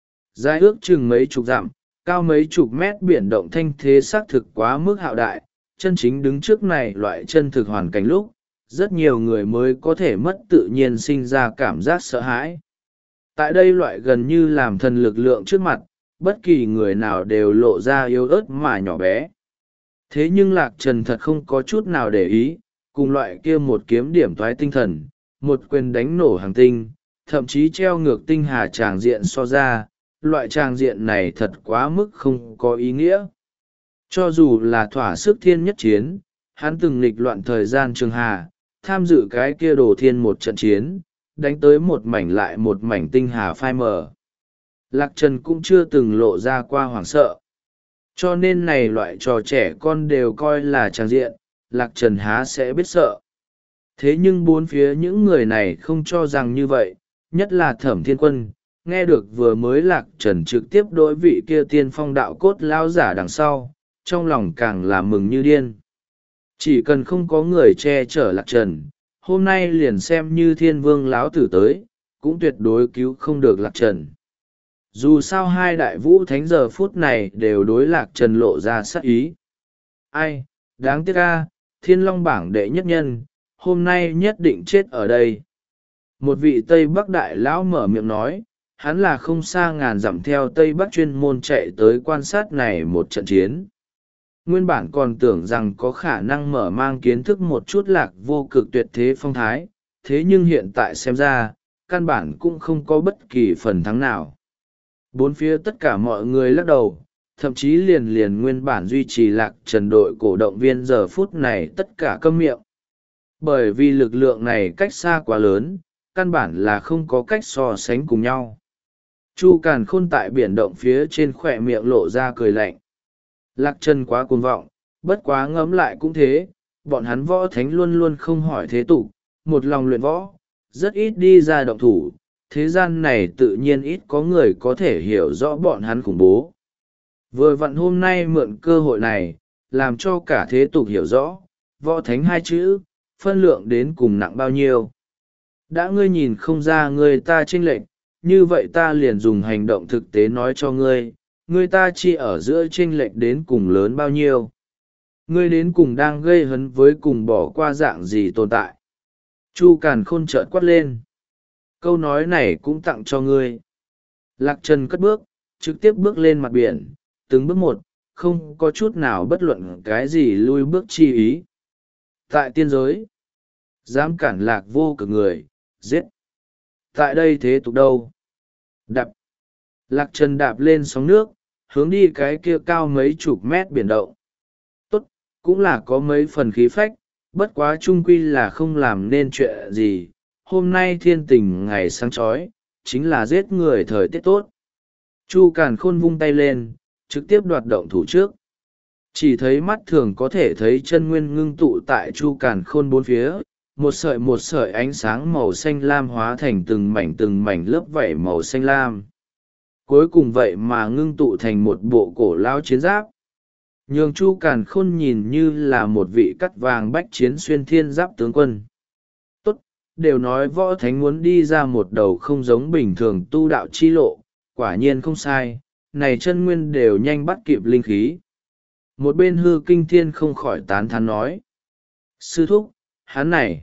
[SPEAKER 1] Dài ước chừng mấy chục dặm, cao mấy chục mét biển động thanh thế xác thực quá mức hạo đại, chân chính đứng trước này loại chân thực hoàn cảnh lúc, rất nhiều người mới có thể mất tự nhiên sinh ra cảm giác sợ hãi. Tại đây loại gần như làm thần lực lượng trước mặt, bất kỳ người nào đều lộ ra yếu ớt mà nhỏ bé. Thế nhưng Lạc Trần thật không có chút nào để ý, cùng loại kia một kiếm điểm thoái tinh thần, một quyền đánh nổ hàng tinh, thậm chí treo ngược tinh hà tràng diện so ra, loại tràng diện này thật quá mức không có ý nghĩa. Cho dù là thỏa sức thiên nhất chiến, hắn từng nghịch loạn thời gian trường hà, tham dự cái kia đồ thiên một trận chiến, đánh tới một mảnh lại một mảnh tinh hà phai mờ. Lạc Trần cũng chưa từng lộ ra qua hoảng sợ. Cho nên này loại trò trẻ con đều coi là tràng diện, Lạc Trần há sẽ biết sợ. Thế nhưng bốn phía những người này không cho rằng như vậy, nhất là Thẩm Thiên Quân, nghe được vừa mới Lạc Trần trực tiếp đối vị kia tiên phong đạo cốt lao giả đằng sau, trong lòng càng là mừng như điên. Chỉ cần không có người che chở Lạc Trần, hôm nay liền xem như thiên vương lão tử tới, cũng tuyệt đối cứu không được Lạc Trần. Dù sao hai đại vũ thánh giờ phút này đều đối Lạc Trần lộ ra sát ý. Ai, đáng tiếc a, thiên long bảng đệ nhất nhân, hôm nay nhất định chết ở đây. Một vị Tây Bắc đại lão mở miệng nói, hắn là không xa ngàn dặm theo Tây Bắc chuyên môn chạy tới quan sát này một trận chiến. Nguyên bản còn tưởng rằng có khả năng mở mang kiến thức một chút Lạc vô cực tuyệt thế phong thái, thế nhưng hiện tại xem ra, căn bản cũng không có bất kỳ phần thắng nào. Bốn phía tất cả mọi người lắc đầu, thậm chí liền liền nguyên bản duy trì Lạc Trần đội cổ động viên giờ phút này tất cả câm miệng. Bởi vì lực lượng này cách xa quá lớn, căn bản là không có cách so sánh cùng nhau. Chu Càn Khôn tại biển động phía trên khỏe miệng lộ ra cười lạnh. Lạc Trần quá cuồng vọng, bất quá ngẫm lại cũng thế, bọn hắn võ thánh luôn luôn không hỏi thế tục, một lòng luyện võ, rất ít đi ra động thủ, thế gian này tự nhiên ít có người có thể hiểu rõ bọn hắn khủng bố. Vừa vặn hôm nay mượn cơ hội này, làm cho cả thế tục hiểu rõ, võ thánh hai chữ, phân lượng đến cùng nặng bao nhiêu. Đã ngươi nhìn không ra người ta chênh lệch, như vậy ta liền dùng hành động thực tế nói cho ngươi, ngươi ta chi ở giữa chênh lệch đến cùng lớn bao nhiêu. Ngươi đến cùng đang gây hấn với cùng bỏ qua dạng gì tồn tại. Chu Càn Khôn chợt quát lên. Câu nói này cũng tặng cho ngươi. Lạc Trần cất bước, trực tiếp bước lên mặt biển, từng bước một, không có chút nào bất luận cái gì lui bước chi ý. Tại tiên giới, dám cản lạc vô cực người, giết. Tại đây thế tục đâu? Đạp. Lạc Trần đạp lên sóng nước, hướng đi cái kia cao mấy chục mét biển động. Tốt, cũng là có mấy phần khí phách, bất quá trung quy là không làm nên chuyện gì. Hôm nay thiên tình ngày sáng chói, chính là giết người thời tiết tốt. Chu Càn Khôn vung tay lên, trực tiếp đoạt động thủ trước. Chỉ thấy mắt thường có thể thấy chân nguyên ngưng tụ tại Chu Càn Khôn bốn phía, một sợi một sợi ánh sáng màu xanh lam hóa thành từng mảnh từng mảnh lớp vảy màu xanh lam. Cuối cùng vậy mà ngưng tụ thành một bộ cổ lao chiến giáp. Nhường Chu Càn Khôn nhìn như là một vị cắt vàng bách chiến xuyên thiên giáp tướng quân. Tốt, đều nói võ thánh muốn đi ra một đầu không giống bình thường tu đạo chi lộ, quả nhiên không sai, này chân nguyên đều nhanh bắt kịp linh khí. Một bên Hư Kinh Thiên không khỏi tán thán nói. Sư thúc, hắn này.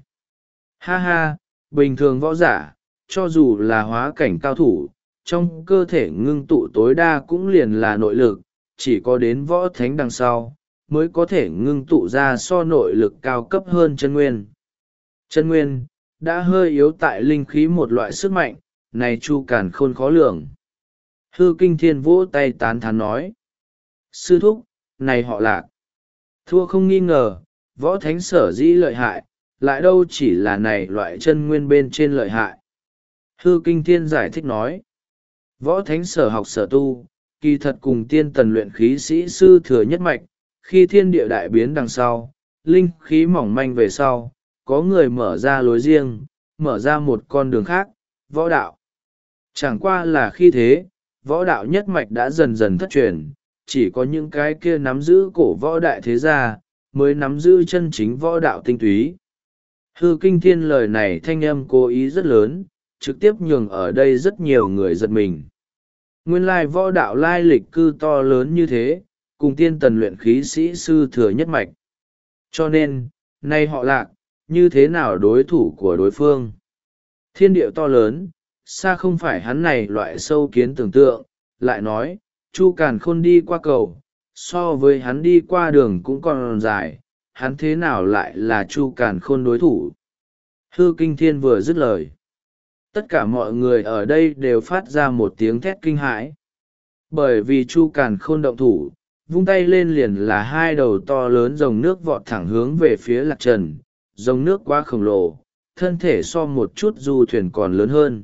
[SPEAKER 1] Ha ha, bình thường võ giả, cho dù là hóa cảnh cao thủ, trong cơ thể ngưng tụ tối đa cũng liền là nội lực, chỉ có đến võ thánh đằng sau, mới có thể ngưng tụ ra so nội lực cao cấp hơn chân nguyên. Chân nguyên, đã hơi yếu tại linh khí một loại sức mạnh, này Chu Càn Khôn khó lường. Hư Kinh Thiên vỗ tay tán thán nói. Sư thúc, này họ Lạc. Thua không nghi ngờ, võ thánh sở dĩ lợi hại, lại đâu chỉ là này loại chân nguyên bên trên lợi hại. Hư Kinh Thiên giải thích nói. Võ thánh sở học sở tu, kỳ thật cùng tiên tần luyện khí sĩ sư thừa nhất mạch, khi thiên địa đại biến đằng sau, linh khí mỏng manh về sau, có người mở ra lối riêng, mở ra một con đường khác, võ đạo. Chẳng qua là khi thế, võ đạo nhất mạch đã dần dần thất truyền, chỉ có những cái kia nắm giữ cổ võ đại thế gia, mới nắm giữ chân chính võ đạo tinh túy. Hư Kinh Thiên lời này thanh âm cố ý rất lớn, trực tiếp nhường ở đây rất nhiều người giật mình. Nguyên lai võ đạo lai lịch cư to lớn như thế, cùng tiên tần luyện khí sĩ sư thừa nhất mạch. Cho nên, nay họ Lạc, như thế nào đối thủ của đối phương? Thiên điệu to lớn, xa không phải hắn này loại sâu kiến tưởng tượng, lại nói, Chu Càn Khôn đi qua cầu, so với hắn đi qua đường cũng còn dài, hắn thế nào lại là Chu Càn Khôn đối thủ? Hư Kinh Thiên vừa dứt lời. Tất cả mọi người ở đây đều phát ra một tiếng thét kinh hãi. Bởi vì Chu Càn Khôn động thủ, vung tay lên liền là hai đầu to lớn dòng nước vọt thẳng hướng về phía Lạc Trần, dòng nước quá khổng lồ, thân thể so một chút du thuyền còn lớn hơn.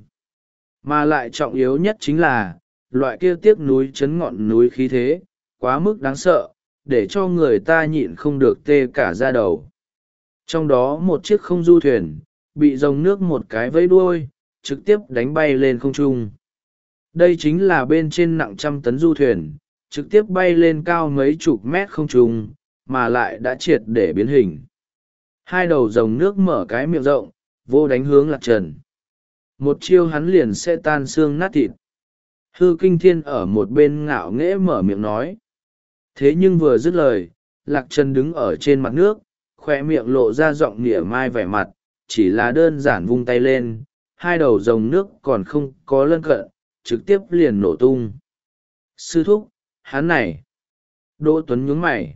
[SPEAKER 1] Mà lại trọng yếu nhất chính là, loại kia tiếc núi chấn ngọn núi khí thế, quá mức đáng sợ, để cho người ta nhịn không được tê cả da đầu. Trong đó một chiếc không du thuyền, bị dòng nước một cái vẫy đuôi, trực tiếp đánh bay lên không trung. Đây chính là bên trên nặng trăm tấn du thuyền, trực tiếp bay lên cao mấy chục mét không trung, mà lại đã triệt để biến hình. Hai đầu dòng nước mở cái miệng rộng, vô đánh hướng Lạc Trần. Một chiêu hắn liền sẽ tan xương nát thịt. Hư Kinh Thiên ở một bên ngạo nghễ mở miệng nói. Thế nhưng vừa dứt lời, Lạc Trần đứng ở trên mặt nước, khoe miệng lộ ra giọng nịa mai vẻ mặt, chỉ là đơn giản vung tay lên, hai đầu dòng nước còn không có lân cận, trực tiếp liền nổ tung. Sư thúc, hắn này. Đỗ Tuấn nhướng mày.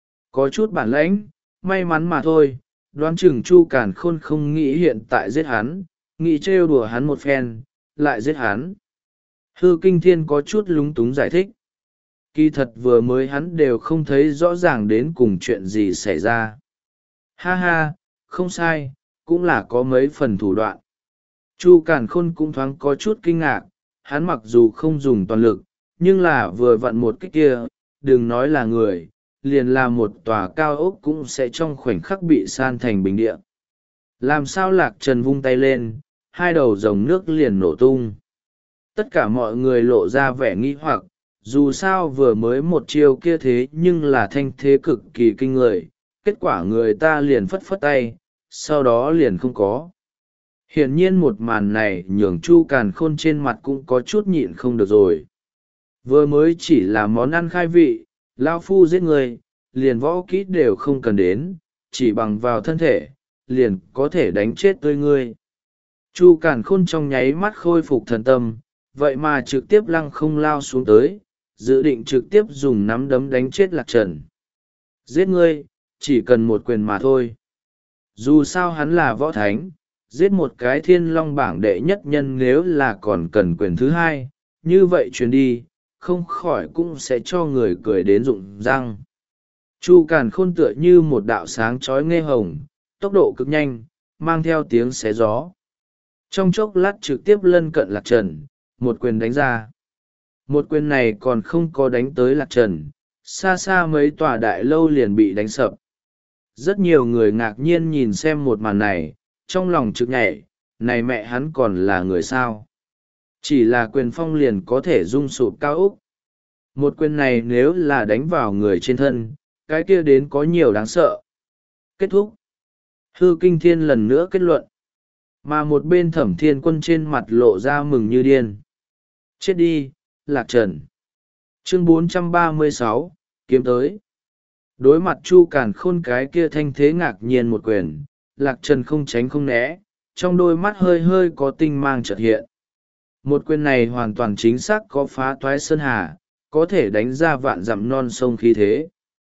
[SPEAKER 1] Có chút bản lãnh, may mắn mà thôi, đoán chừng Chu Càn Khôn không nghĩ hiện tại giết hắn, nghĩ trêu đùa hắn một phen, lại giết hắn. Hư Kinh Thiên có chút lúng túng giải thích. Kỳ thật vừa mới hắn đều không thấy rõ ràng đến cùng chuyện gì xảy ra. Ha ha, không sai, cũng là có mấy phần thủ đoạn. Chu Càn Khôn cũng thoáng có chút kinh ngạc, hắn mặc dù không dùng toàn lực, nhưng là vừa vặn một cái kia, đừng nói là người, liền là một tòa cao ốc cũng sẽ trong khoảnh khắc bị san thành bình địa. Làm sao Lạc Trần vung tay lên, hai đầu dòng nước liền nổ tung. Tất cả mọi người lộ ra vẻ nghi hoặc, dù sao vừa mới một chiêu kia thế nhưng là thanh thế cực kỳ kinh người, kết quả người ta liền phất phất tay, sau đó liền không có. hiển nhiên một màn này nhường chu càn khôn trên mặt cũng có chút nhịn không được rồi. Vừa mới chỉ là món ăn khai vị, lao phu giết người, liền võ kỹ đều không cần đến, chỉ bằng vào thân thể, liền có thể đánh chết tươi ngươi. Chu càn khôn trong nháy mắt khôi phục thần tâm, vậy mà trực tiếp lăng không lao xuống tới, dự định trực tiếp dùng nắm đấm đánh chết Lạc Trần. Giết ngươi, chỉ cần một quyền mà thôi. Dù sao hắn là võ thánh, giết một cái thiên long bảng đệ nhất nhân nếu là còn cần quyền thứ hai, như vậy truyền đi, không khỏi cũng sẽ cho người cười đến rụng răng. Chu càn khôn tựa như một đạo sáng chói nghe hồng, tốc độ cực nhanh, mang theo tiếng xé gió. Trong chốc lát trực tiếp lân cận Lạc Trần, một quyền đánh ra. Một quyền này còn không có đánh tới Lạc Trần, xa xa mấy tòa đại lâu liền bị đánh sập. Rất nhiều người ngạc nhiên nhìn xem một màn này, trong lòng trực nhảy, này mẹ hắn còn là người sao? Chỉ là quyền phong liền có thể rung sụp cao úc. Một quyền này nếu là đánh vào người trên thân, cái kia đến có nhiều đáng sợ. Kết thúc. Hư Kinh Thiên lần nữa kết luận. Mà một bên Thẩm Thiên Quân trên mặt lộ ra mừng như điên. Chết đi, Lạc Trần. Chương bốn trăm ba mươi sáu, kiếm tới. Đối mặt Chu Càn Khôn cái kia thanh thế ngạc nhiên một quyền, Lạc Trần không tránh không né, trong đôi mắt hơi hơi có tinh mang chợt hiện. Một quyền này hoàn toàn chính xác có phá toái sơn hà, có thể đánh ra vạn dặm non sông khí thế.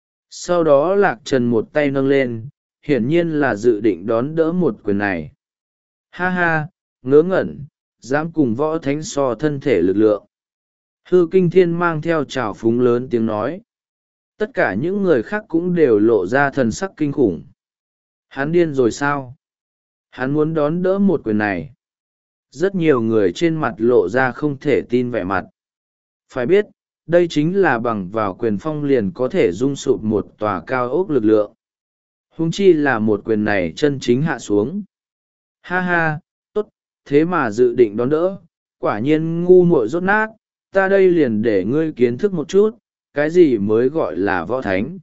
[SPEAKER 1] Sau đó Lạc Trần một tay nâng lên, hiển nhiên là dự định đón đỡ một quyền này. Ha ha, ngớ ngẩn, dám cùng võ thánh so thân thể lực lượng. Hư Kinh Thiên mang theo trào phúng lớn tiếng nói. Tất cả những người khác cũng đều lộ ra thần sắc kinh khủng. Hắn điên rồi sao? Hắn muốn đón đỡ một quyền này. Rất nhiều người trên mặt lộ ra không thể tin vẻ mặt. Phải biết, đây chính là bằng vào quyền phong liền có thể rung sụp một tòa cao ốc lực lượng. Huống chi là một quyền này chân chính hạ xuống. Ha ha, tốt, thế mà dự định đón đỡ, quả nhiên ngu muội rốt nát, ta đây liền để ngươi kiến thức một chút, cái gì mới gọi là võ thánh.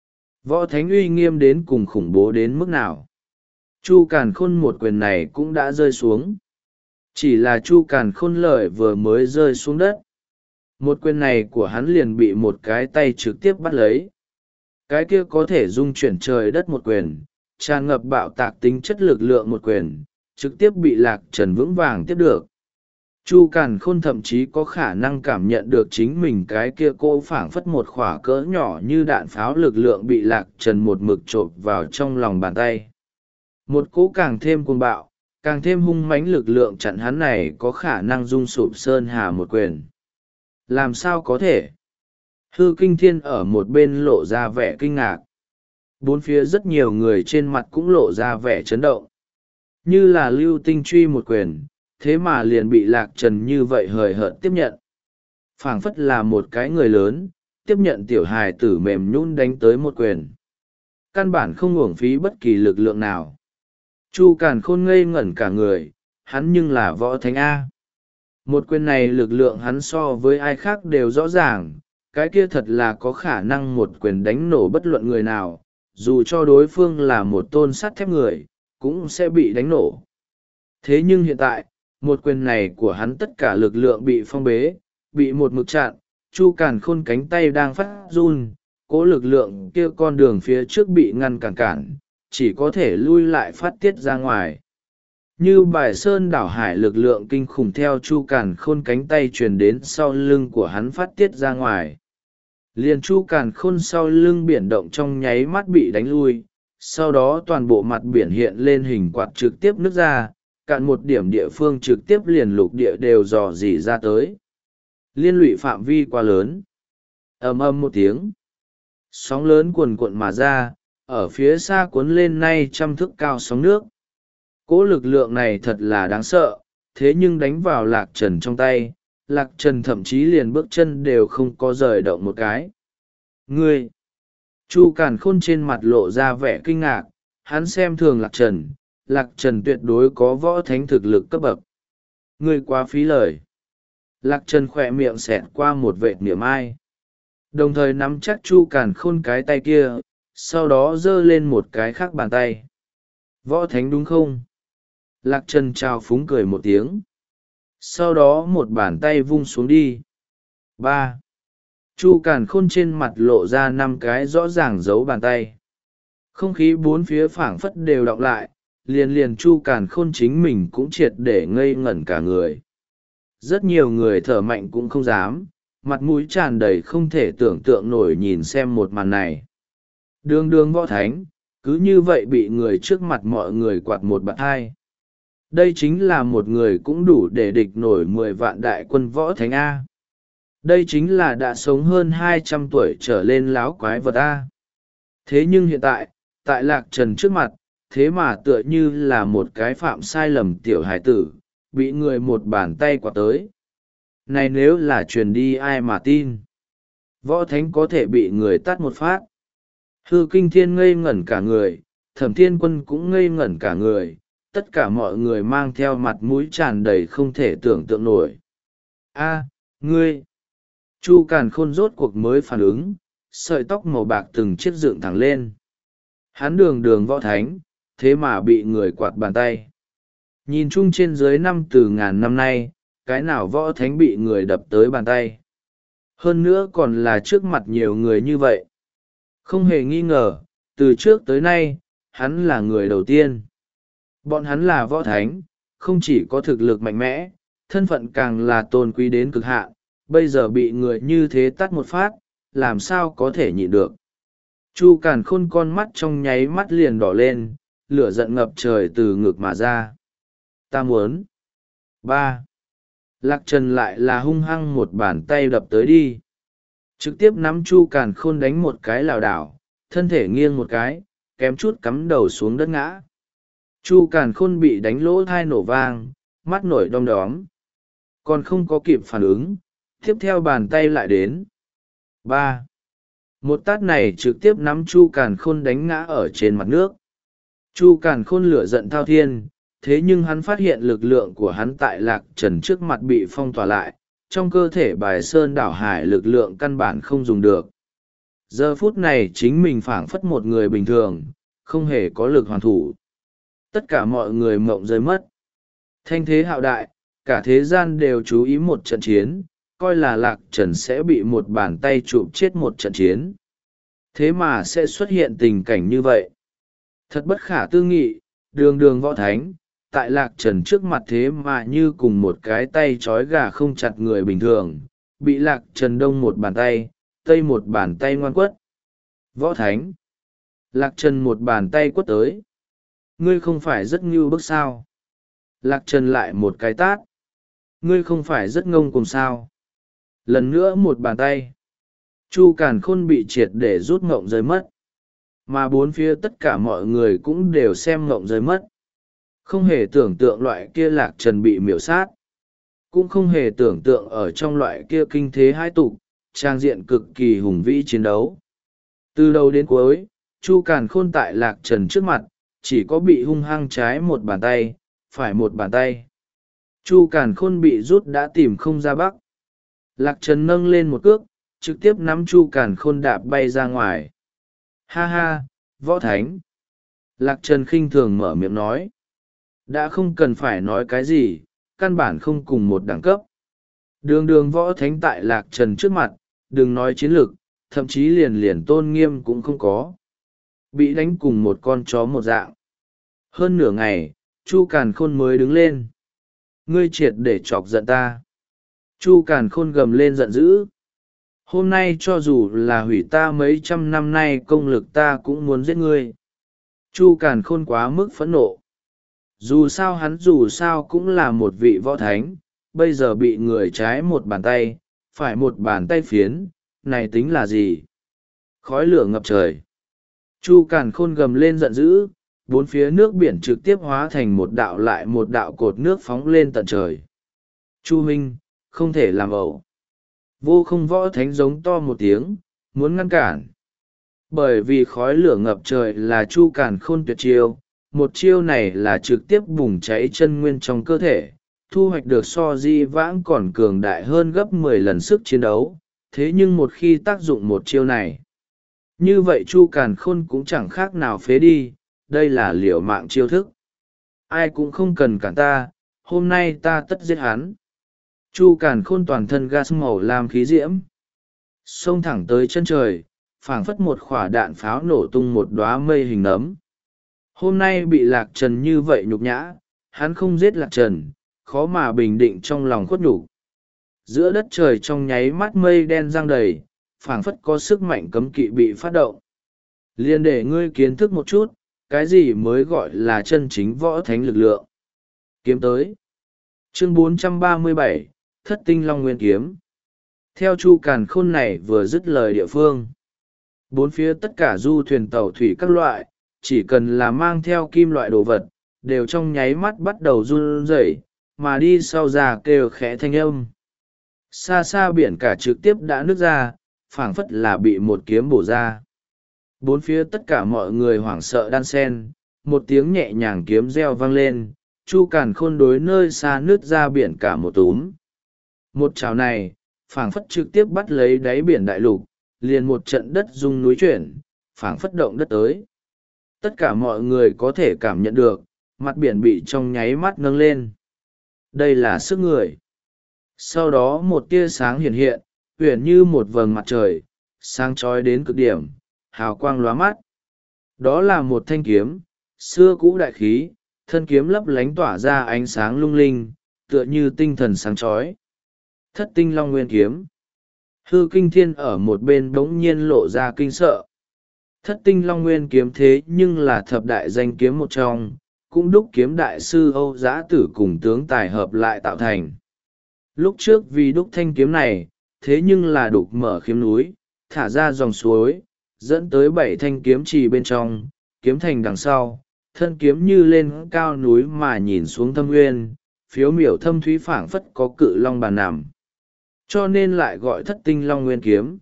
[SPEAKER 1] Võ thánh uy nghiêm đến cùng khủng bố đến mức nào. Chu Càn Khôn một quyền này cũng đã rơi xuống. Chỉ là Chu Càn Khôn lợi vừa mới rơi xuống đất. Một quyền này của hắn liền bị một cái tay trực tiếp bắt lấy. Cái kia có thể dung chuyển trời đất một quyền, tràn ngập bạo tạc tính chất lực lượng một quyền, trực tiếp bị Lạc Trần vững vàng tiếp được. Chu Càn Khôn thậm chí có khả năng cảm nhận được chính mình cái kia cô phảng phất một khỏa cỡ nhỏ như đạn pháo lực lượng bị Lạc Trần một mực chộp vào trong lòng bàn tay. Một cỗ càng thêm cuồng bạo, càng thêm hung mãnh lực lượng chặn hắn này có khả năng rung sụp sơn hà một quyền. Làm sao có thể? Hư Kinh Thiên ở một bên lộ ra vẻ kinh ngạc. Bốn phía rất nhiều người trên mặt cũng lộ ra vẻ chấn động. Như là lưu tinh truy một quyền, thế mà liền bị Lạc Trần như vậy hời hợt tiếp nhận. Phảng phất là một cái người lớn, tiếp nhận tiểu hài tử mềm nhũn đánh tới một quyền. Căn bản không uổng phí bất kỳ lực lượng nào. Chu Càn Khôn ngây ngẩn cả người, hắn nhưng là võ thánh A. Một quyền này lực lượng hắn so với ai khác đều rõ ràng, cái kia thật là có khả năng một quyền đánh nổ bất luận người nào, dù cho đối phương là một tôn sắt thép người, cũng sẽ bị đánh nổ. Thế nhưng hiện tại, một quyền này của hắn tất cả lực lượng bị phong bế, bị một mực chặn, Chu Càn Khôn cánh tay đang phát run, cố lực lượng kia con đường phía trước bị ngăn cản cản, chỉ có thể lui lại phát tiết ra ngoài. Như bài sơn đảo hải lực lượng kinh khủng theo Chu Càn Khôn cánh tay truyền đến sau lưng của hắn phát tiết ra ngoài. Liền Chu Càn Khôn sau lưng biển động trong nháy mắt bị đánh lui, sau đó toàn bộ mặt biển hiện lên hình quạt trực tiếp nứt ra, cạn một điểm địa phương trực tiếp liền lục địa đều dò dỉ ra tới. Liên lụy phạm vi quá lớn. Ầm ầm một tiếng. Sóng lớn cuồn cuộn mà ra, ở phía xa cuốn lên nay trăm thước cao sóng nước. Cỗ lực lượng này thật là đáng sợ, thế nhưng đánh vào Lạc Trần trong tay, Lạc Trần thậm chí liền bước chân đều không có rời động một cái. Ngươi! Chu Càn Khôn trên mặt lộ ra vẻ kinh ngạc, hắn xem thường Lạc Trần, Lạc Trần tuyệt đối có võ thánh thực lực cấp bậc. Ngươi quá phí lời. Lạc Trần khỏe miệng xẹt qua một vệt niệm ai. Đồng thời nắm chắc Chu Càn Khôn cái tay kia, sau đó giơ lên một cái khác bàn tay. Võ thánh đúng không? Lạc Trần trao phúng cười một tiếng. Sau đó một bàn tay vung xuống đi. Ba. Chu Càn Khôn trên mặt lộ ra năm cái rõ ràng dấu bàn tay. Không khí bốn phía phảng phất đều đọng lại, liền liền Chu Càn Khôn chính mình cũng triệt để ngây ngẩn cả người. Rất nhiều người thở mạnh cũng không dám, mặt mũi tràn đầy không thể tưởng tượng nổi nhìn xem một màn này. Đường đường võ thánh, cứ như vậy bị người trước mặt mọi người quạt một bạt hai. Đây chính là một người cũng đủ để địch nổi mười vạn đại quân võ thánh A. Đây chính là đã sống hơn hai trăm tuổi trở lên láo quái vật A. Thế nhưng hiện tại, tại Lạc Trần trước mặt, thế mà tựa như là một cái phạm sai lầm tiểu hải tử, bị người một bàn tay quạt tới. Này nếu là truyền đi ai mà tin? Võ thánh có thể bị người tát một phát. Hư Kinh Thiên ngây ngẩn cả người, Thẩm Thiên Quân cũng ngây ngẩn cả người, tất cả mọi người mang theo mặt mũi tràn đầy không thể tưởng tượng nổi. A, ngươi! Chu Càn Khôn rốt cuộc mới phản ứng, sợi tóc màu bạc từng chiếc dựng thẳng lên. Hắn đường đường võ thánh, thế mà bị người quạt bàn tay. Nhìn chung trên dưới năm từ ngàn năm nay, cái nào võ thánh bị người đập tới bàn tay. Hơn nữa còn là trước mặt nhiều người như vậy. Không hề nghi ngờ, từ trước tới nay, hắn là người đầu tiên. Bọn hắn là võ thánh, không chỉ có thực lực mạnh mẽ, thân phận càng là tôn quý đến cực hạn, bây giờ bị người như thế tắt một phát, làm sao có thể nhịn được. Chu Càn Khôn con mắt trong nháy mắt liền đỏ lên, lửa giận ngập trời từ ngực mà ra. Ta muốn. Ba. Lạc Trần lại là hung hăng một bàn tay đập tới đi. Trực tiếp nắm Chu Càn Khôn đánh một cái lảo đảo, thân thể nghiêng một cái, kém chút cắm đầu xuống đất ngã. Chu Càn Khôn bị đánh lỗ thai nổ vang, mắt nổi đom đóm. Còn không có kịp phản ứng, tiếp theo bàn tay lại đến. Ba. Một tát này trực tiếp nắm Chu Càn Khôn đánh ngã ở trên mặt nước. Chu Càn Khôn lửa giận thao thiên, thế nhưng hắn phát hiện lực lượng của hắn tại Lạc Trần trước mặt bị phong tỏa lại, trong cơ thể bài sơn đảo hải lực lượng căn bản không dùng được. Giờ phút này chính mình phảng phất một người bình thường, không hề có lực hoàn thủ. Tất cả mọi người mộng rơi mất. Thanh thế hạo đại, cả thế gian đều chú ý một trận chiến, coi là Lạc Trần sẽ bị một bàn tay chụp chết một trận chiến. Thế mà sẽ xuất hiện tình cảnh như vậy. Thật bất khả tư nghị, đường đường võ thánh, tại Lạc Trần trước mặt thế mà như cùng một cái tay trói gà không chặt người bình thường, bị Lạc Trần đông một bàn tay, tây một bàn tay ngoan quất. Võ thánh. Lạc Trần một bàn tay quất tới. Ngươi không phải rất ngưu bức sao? Lạc Trần lại một cái tát. Ngươi không phải rất ngông cùng sao? Lần nữa một bàn tay. Chu Càn Khôn bị triệt để rút ngộng rơi mất. Mà bốn phía tất cả mọi người cũng đều xem ngộng rơi mất. Không hề tưởng tượng loại kia Lạc Trần bị miểu sát. Cũng không hề tưởng tượng ở trong loại kia kinh thế hai tục, trang diện cực kỳ hùng vĩ chiến đấu. Từ đầu đến cuối, Chu Càn Khôn tại Lạc Trần trước mặt, chỉ có bị hung hăng trái một bàn tay, phải một bàn tay. Chu Càn Khôn bị rút đã tìm không ra bắc. Lạc Trần nâng lên một cước, trực tiếp nắm Chu Càn Khôn đạp bay ra ngoài. Ha ha, võ thánh. Lạc Trần khinh thường mở miệng nói. Đã không cần phải nói cái gì, căn bản không cùng một đẳng cấp. Đường đường võ thánh tại Lạc Trần trước mặt, đừng nói chiến lược, thậm chí liền liền tôn nghiêm cũng không có. Bị đánh cùng một con chó một dạng. Hơn nửa ngày, Chu Càn Khôn mới đứng lên. Ngươi triệt để chọc giận ta. Chu Càn Khôn gầm lên giận dữ. Hôm nay cho dù là hủy ta mấy trăm năm nay công lực ta cũng muốn giết ngươi. Chu Càn Khôn quá mức phẫn nộ. Dù sao hắn dù sao cũng là một vị võ thánh, bây giờ bị người trái một bàn tay, phải một bàn tay phiến, này tính là gì? Khói lửa ngập trời. Chu Càn Khôn gầm lên giận dữ, bốn phía nước biển trực tiếp hóa thành một đạo lại một đạo cột nước phóng lên tận trời. Chu huynh, không thể làm ẩu. Vô Không võ thánh giống to một tiếng, muốn ngăn cản. Bởi vì khói lửa ngập trời là Chu Càn Khôn tuyệt chiêu, một chiêu này là trực tiếp bùng cháy chân nguyên trong cơ thể, thu hoạch được so di vãng còn cường đại hơn gấp mười lần sức chiến đấu. Thế nhưng một khi tác dụng một chiêu này, như vậy Chu Càn Khôn cũng chẳng khác nào phế đi, đây là liều mạng chiêu thức. ai cũng không cần cản ta, hôm nay ta tất giết hắn. Chu Càn Khôn toàn thân gas màu làm khí diễm, xông thẳng tới chân trời, phảng phất một quả đạn pháo nổ tung một đóa mây hình nấm. Hôm nay bị Lạc Trần như vậy nhục nhã, hắn không giết Lạc Trần, khó mà bình định trong lòng khuất nhục. Giữa đất trời trong nháy mắt mây đen giăng đầy, phảng phất có sức mạnh cấm kỵ bị phát động. Liên để ngươi kiến thức một chút, cái gì mới gọi là chân chính võ thánh lực lượng. Kiếm tới. Chương bốn trăm ba mươi bảy, Thất Tinh Long Nguyên Kiếm. Theo Chu Càn Khôn này vừa dứt lời địa phương, bốn phía tất cả du thuyền tàu thủy các loại, chỉ cần là mang theo kim loại đồ vật, đều trong nháy mắt bắt đầu run rẩy, mà đi sau ra kêu khẽ thanh âm. Xa xa biển cả trực tiếp đã nứt ra, phảng phất là bị một kiếm bổ ra. Bốn phía tất cả mọi người hoảng sợ đan sen, một tiếng nhẹ nhàng kiếm reo vang lên, Chu Càn Khôn đối nơi xa nứt ra biển cả một túm. Một chảo này, phảng phất trực tiếp bắt lấy đáy biển đại lục, liền một trận đất rung núi chuyển, phảng phất động đất tới. Tất cả mọi người có thể cảm nhận được, mặt biển bị trong nháy mắt nâng lên. Đây là sức người. Sau đó một tia sáng hiện hiện, uyển như một vầng mặt trời, sáng chói đến cực điểm, hào quang lóa mắt. Đó là một thanh kiếm, xưa cũ đại khí, thân kiếm lấp lánh tỏa ra ánh sáng lung linh, tựa như tinh thần sáng chói. Thất Tinh Long Nguyên Kiếm. Hư Kinh Thiên ở một bên bỗng nhiên lộ ra kinh sợ. Thất Tinh Long Nguyên Kiếm thế nhưng là thập đại danh kiếm một trong, cũng đúc kiếm đại sư Âu Giã Tử cùng tướng tài hợp lại tạo thành. Lúc trước vì đúc thanh kiếm này, thế nhưng là đục mở khiếm núi, thả ra dòng suối, dẫn tới bảy thanh kiếm trì bên trong, kiếm thành đằng sau, thân kiếm như lên cao núi mà nhìn xuống thâm nguyên, phiếu miểu thâm thúy phảng phất có cự long bàn nằm. Cho nên lại gọi Thất Tinh Long Nguyên Kiếm.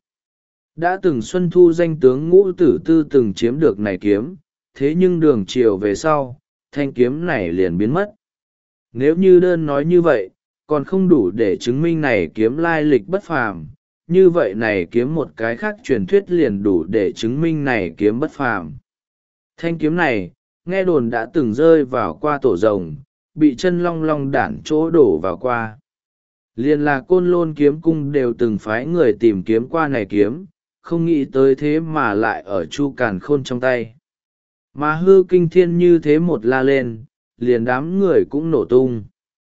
[SPEAKER 1] Đã từng Xuân Thu danh tướng Ngũ Tử Tư từng chiếm được này kiếm, thế nhưng đường chiều về sau, thanh kiếm này liền biến mất. Nếu như đơn nói như vậy, còn không đủ để chứng minh này kiếm lai lịch bất phàm, như vậy này kiếm một cái khác truyền thuyết liền đủ để chứng minh này kiếm bất phàm. Thanh kiếm này, nghe đồn đã từng rơi vào qua tổ rồng, bị chân long long đản chỗ đổ vào qua. Liền là Côn Lôn kiếm cung đều từng phái người tìm kiếm qua này kiếm, không nghĩ tới thế mà lại ở Chu Càn Khôn trong tay. Mà Hư Kinh Thiên như thế một la lên, liền đám người cũng nổ tung.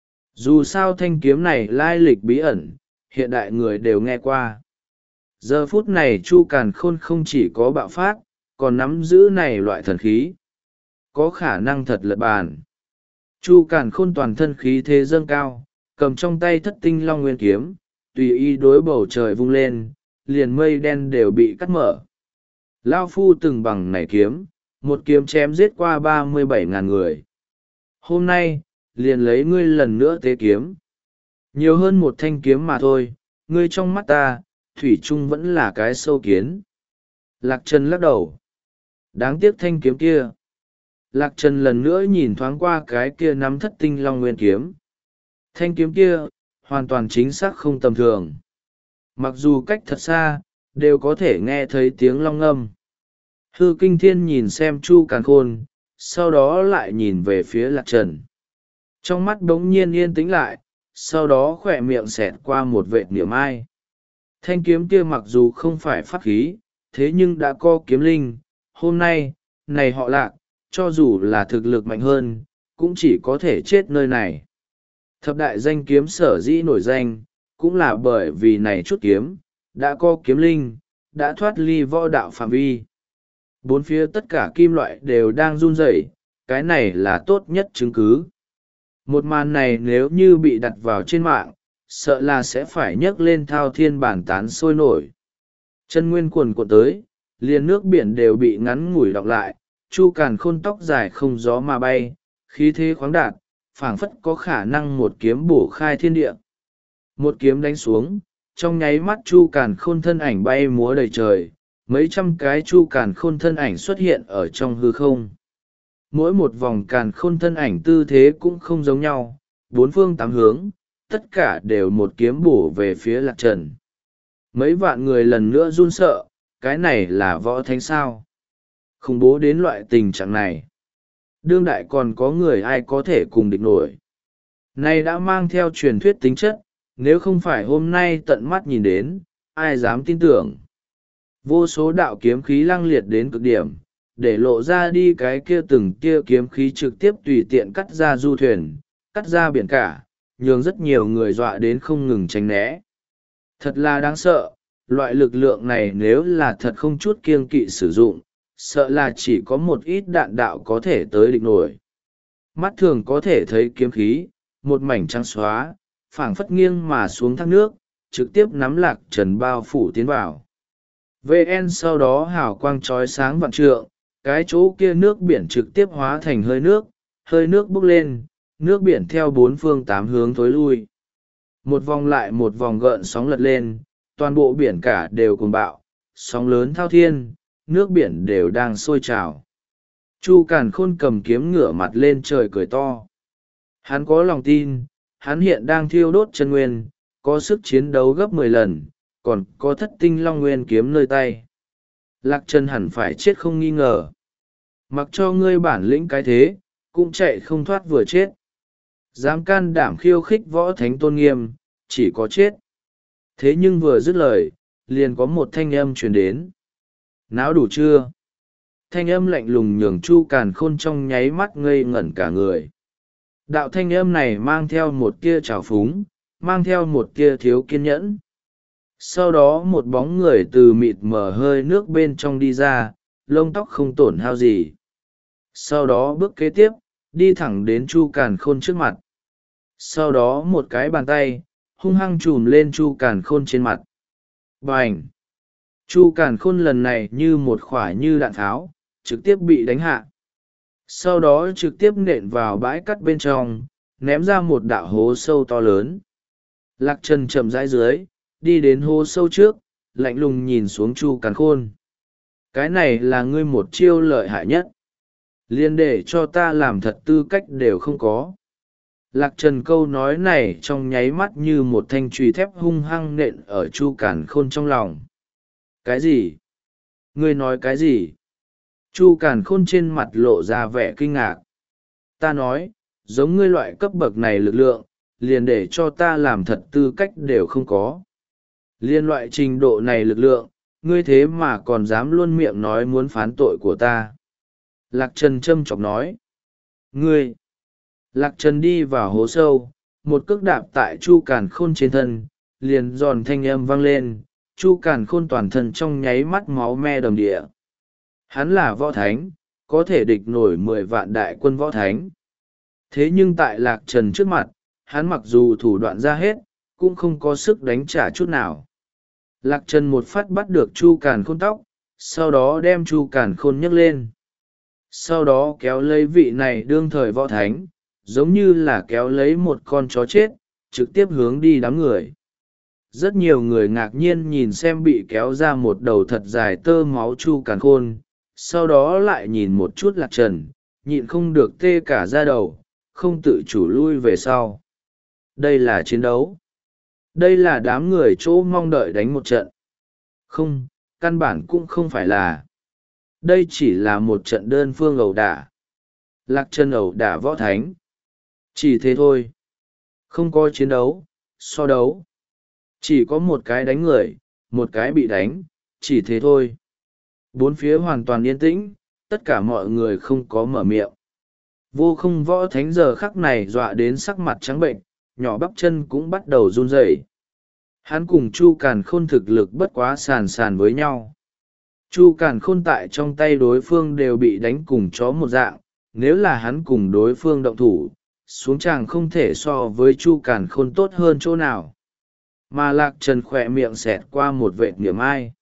[SPEAKER 1] Dù sao thanh kiếm này lai lịch bí ẩn, hiện đại người đều nghe qua. Giờ phút này Chu Càn Khôn không chỉ có bạo phát, còn nắm giữ này loại thần khí. Có khả năng thật lật bàn. Chu Càn Khôn toàn thân khí thế dâng cao, cầm trong tay Thất Tinh Long Nguyên Kiếm, tùy ý đối bầu trời vung lên, liền mây đen đều bị cắt mở. Lao phu từng bằng này kiếm, một kiếm chém giết qua ba mươi bảy ngàn người. Hôm nay, liền lấy ngươi lần nữa tế kiếm. Nhiều hơn một thanh kiếm mà thôi, ngươi trong mắt ta, thủy chung vẫn là cái sâu kiến. Lạc Trần lắc đầu. Đáng tiếc thanh kiếm kia. Lạc Trần lần nữa nhìn thoáng qua cái kia nắm Thất Tinh Long Nguyên Kiếm. Thanh kiếm kia, hoàn toàn chính xác không tầm thường. Mặc dù cách thật xa, đều có thể nghe thấy tiếng long ngâm. Hư Kinh Thiên nhìn xem Chu Càn Khôn, sau đó lại nhìn về phía Lạc Trần. Trong mắt đống nhiên yên tĩnh lại, sau đó khỏe miệng xẹt qua một vệt niệm ai. Thanh kiếm kia mặc dù không phải pháp khí, thế nhưng đã có kiếm linh. Hôm nay, này họ Lạc, cho dù là thực lực mạnh hơn, cũng chỉ có thể chết nơi này. Thập đại danh kiếm sở dĩ nổi danh, cũng là bởi vì này chút kiếm, đã có kiếm linh, đã thoát ly võ đạo phạm vi. Bốn phía tất cả kim loại đều đang run rẩy, cái này là tốt nhất chứng cứ. Một màn này nếu như bị đặt vào trên mạng, sợ là sẽ phải nhấc lên thao thiên bản tán sôi nổi. Chân nguyên cuồn cuộn tới, liền nước biển đều bị ngắn ngủi đọc lại, Chu Càn Khôn tóc dài không gió mà bay, khí thế khoáng đạt, phảng phất có khả năng một kiếm bổ khai thiên địa. Một kiếm đánh xuống, trong nháy mắt Chu Càn Khôn thân ảnh bay múa đầy trời, mấy trăm cái Chu Càn Khôn thân ảnh xuất hiện ở trong hư không. Mỗi một vòng Càn Khôn thân ảnh tư thế cũng không giống nhau, bốn phương tám hướng, tất cả đều một kiếm bổ về phía Lạc Trần. Mấy vạn người lần nữa run sợ, cái này là võ thánh sao? Khủng bố đến loại tình trạng này. đương đại còn có người ai có thể cùng địch nổi. Này đã mang theo truyền thuyết tính chất, nếu không phải hôm nay tận mắt nhìn đến, ai dám tin tưởng. Vô số đạo kiếm khí lăng liệt đến cực điểm, để lộ ra đi cái kia từng kia kiếm khí trực tiếp tùy tiện cắt ra du thuyền, cắt ra biển cả, nhường rất nhiều người dọa đến không ngừng tránh né. Thật là đáng sợ, loại lực lượng này nếu là thật không chút kiêng kỵ sử dụng, sợ là chỉ có một ít đạn đạo có thể tới địch nổi. Mắt thường có thể thấy kiếm khí, một mảnh trắng xóa, phảng phất nghiêng mà xuống thác nước, trực tiếp nắm Lạc Trần bao phủ tiến vào. vê en sau đó hào quang chói sáng vạn trượng, cái chỗ kia nước biển trực tiếp hóa thành hơi nước, hơi nước bốc lên, nước biển theo bốn phương tám hướng thối lui. Một vòng lại một vòng gợn sóng lật lên, toàn bộ biển cả đều cuồng bạo, sóng lớn thao thiên, nước biển đều đang sôi trào. Chu Càn Khôn cầm kiếm ngửa mặt lên trời cười to. Hắn có lòng tin, hắn hiện đang thiêu đốt chân nguyên, có sức chiến đấu gấp mười lần, còn có thất tinh long nguyên kiếm nơi tay. Lạc Trần hẳn phải chết không nghi ngờ. Mặc cho ngươi bản lĩnh cái thế, cũng chạy không thoát vừa chết. Dám can đảm khiêu khích võ thánh tôn nghiêm, chỉ có chết. Thế nhưng vừa dứt lời, liền có một thanh âm truyền đến. Náo đủ chưa? Thanh âm lạnh lùng nhường Chu Càn Khôn trong nháy mắt ngây ngẩn cả người. Đạo thanh âm này mang theo một tia trào phúng, mang theo một tia thiếu kiên nhẫn. Sau đó một bóng người từ mịt mờ hơi nước bên trong đi ra, lông tóc không tổn hao gì. Sau đó bước kế tiếp, đi thẳng đến Chu Càn Khôn trước mặt. Sau đó một cái bàn tay, hung hăng chùm lên Chu Càn Khôn trên mặt. Bành! Chu Càn Khôn lần này như một khỏa như đạn tháo, trực tiếp bị đánh hạ. Sau đó trực tiếp nện vào bãi cắt bên trong, ném ra một đạo hố sâu to lớn. Lạc Trần chậm rãi dưới, đi đến hố sâu trước, lạnh lùng nhìn xuống Chu Càn Khôn. Cái này là ngươi một chiêu lợi hại nhất. Liên để cho ta làm thật tư cách đều không có. Lạc Trần câu nói này trong nháy mắt như một thanh chùy thép hung hăng nện ở Chu Càn Khôn trong lòng. Cái gì? Ngươi nói cái gì? Chu Càn Khôn trên mặt lộ ra vẻ kinh ngạc. Ta nói, giống ngươi loại cấp bậc này lực lượng, liền để cho ta làm thật tư cách đều không có. Liên loại trình độ này lực lượng, ngươi thế mà còn dám luôn miệng nói muốn phán tội của ta. Lạc Trần châm chọc nói. Ngươi! Lạc Trần đi vào hố sâu, một cước đạp tại Chu Càn Khôn trên thân, liền giòn thanh âm vang lên, Chu Càn Khôn toàn thân trong nháy mắt máu me đầm địa. Hắn là võ thánh, có thể địch nổi mười vạn đại quân võ thánh. Thế nhưng tại Lạc Trần trước mặt, hắn mặc dù thủ đoạn ra hết, cũng không có sức đánh trả chút nào. Lạc Trần một phát bắt được Chu Càn Khôn tóc, sau đó đem Chu Càn Khôn nhấc lên. Sau đó kéo lấy vị này đương thời võ thánh, giống như là kéo lấy một con chó chết, trực tiếp hướng đi đám người. Rất nhiều người ngạc nhiên nhìn xem bị kéo ra một đầu thật dài tơ máu Chu Càn Khôn, sau đó lại nhìn một chút Lạc Trần, nhịn không được tê cả da đầu, không tự chủ lui về sau. Đây là chiến đấu. Đây là đám người chỗ mong đợi đánh một trận. Không, căn bản cũng không phải là. Đây chỉ là một trận đơn phương ẩu đả. Lạc Trần ẩu đả võ thánh. Chỉ thế thôi. Không có chiến đấu, so đấu. Chỉ có một cái đánh người, một cái bị đánh, chỉ thế thôi. Bốn phía hoàn toàn yên tĩnh, tất cả mọi người không có mở miệng. Vô Không võ thánh giờ khắc này dọa đến sắc mặt trắng bệnh, nhỏ bắp chân cũng bắt đầu run rẩy. Hắn cùng Chu Càn Khôn thực lực bất quá sàn sàn với nhau. Chu Càn Khôn tại trong tay đối phương đều bị đánh cùng chó một dạng, nếu là hắn cùng đối phương động thủ, xuống tràng không thể so với Chu Càn Khôn tốt hơn chỗ nào. Mà Lạc Trần khỏe miệng xẹt qua một vệt niềm ai.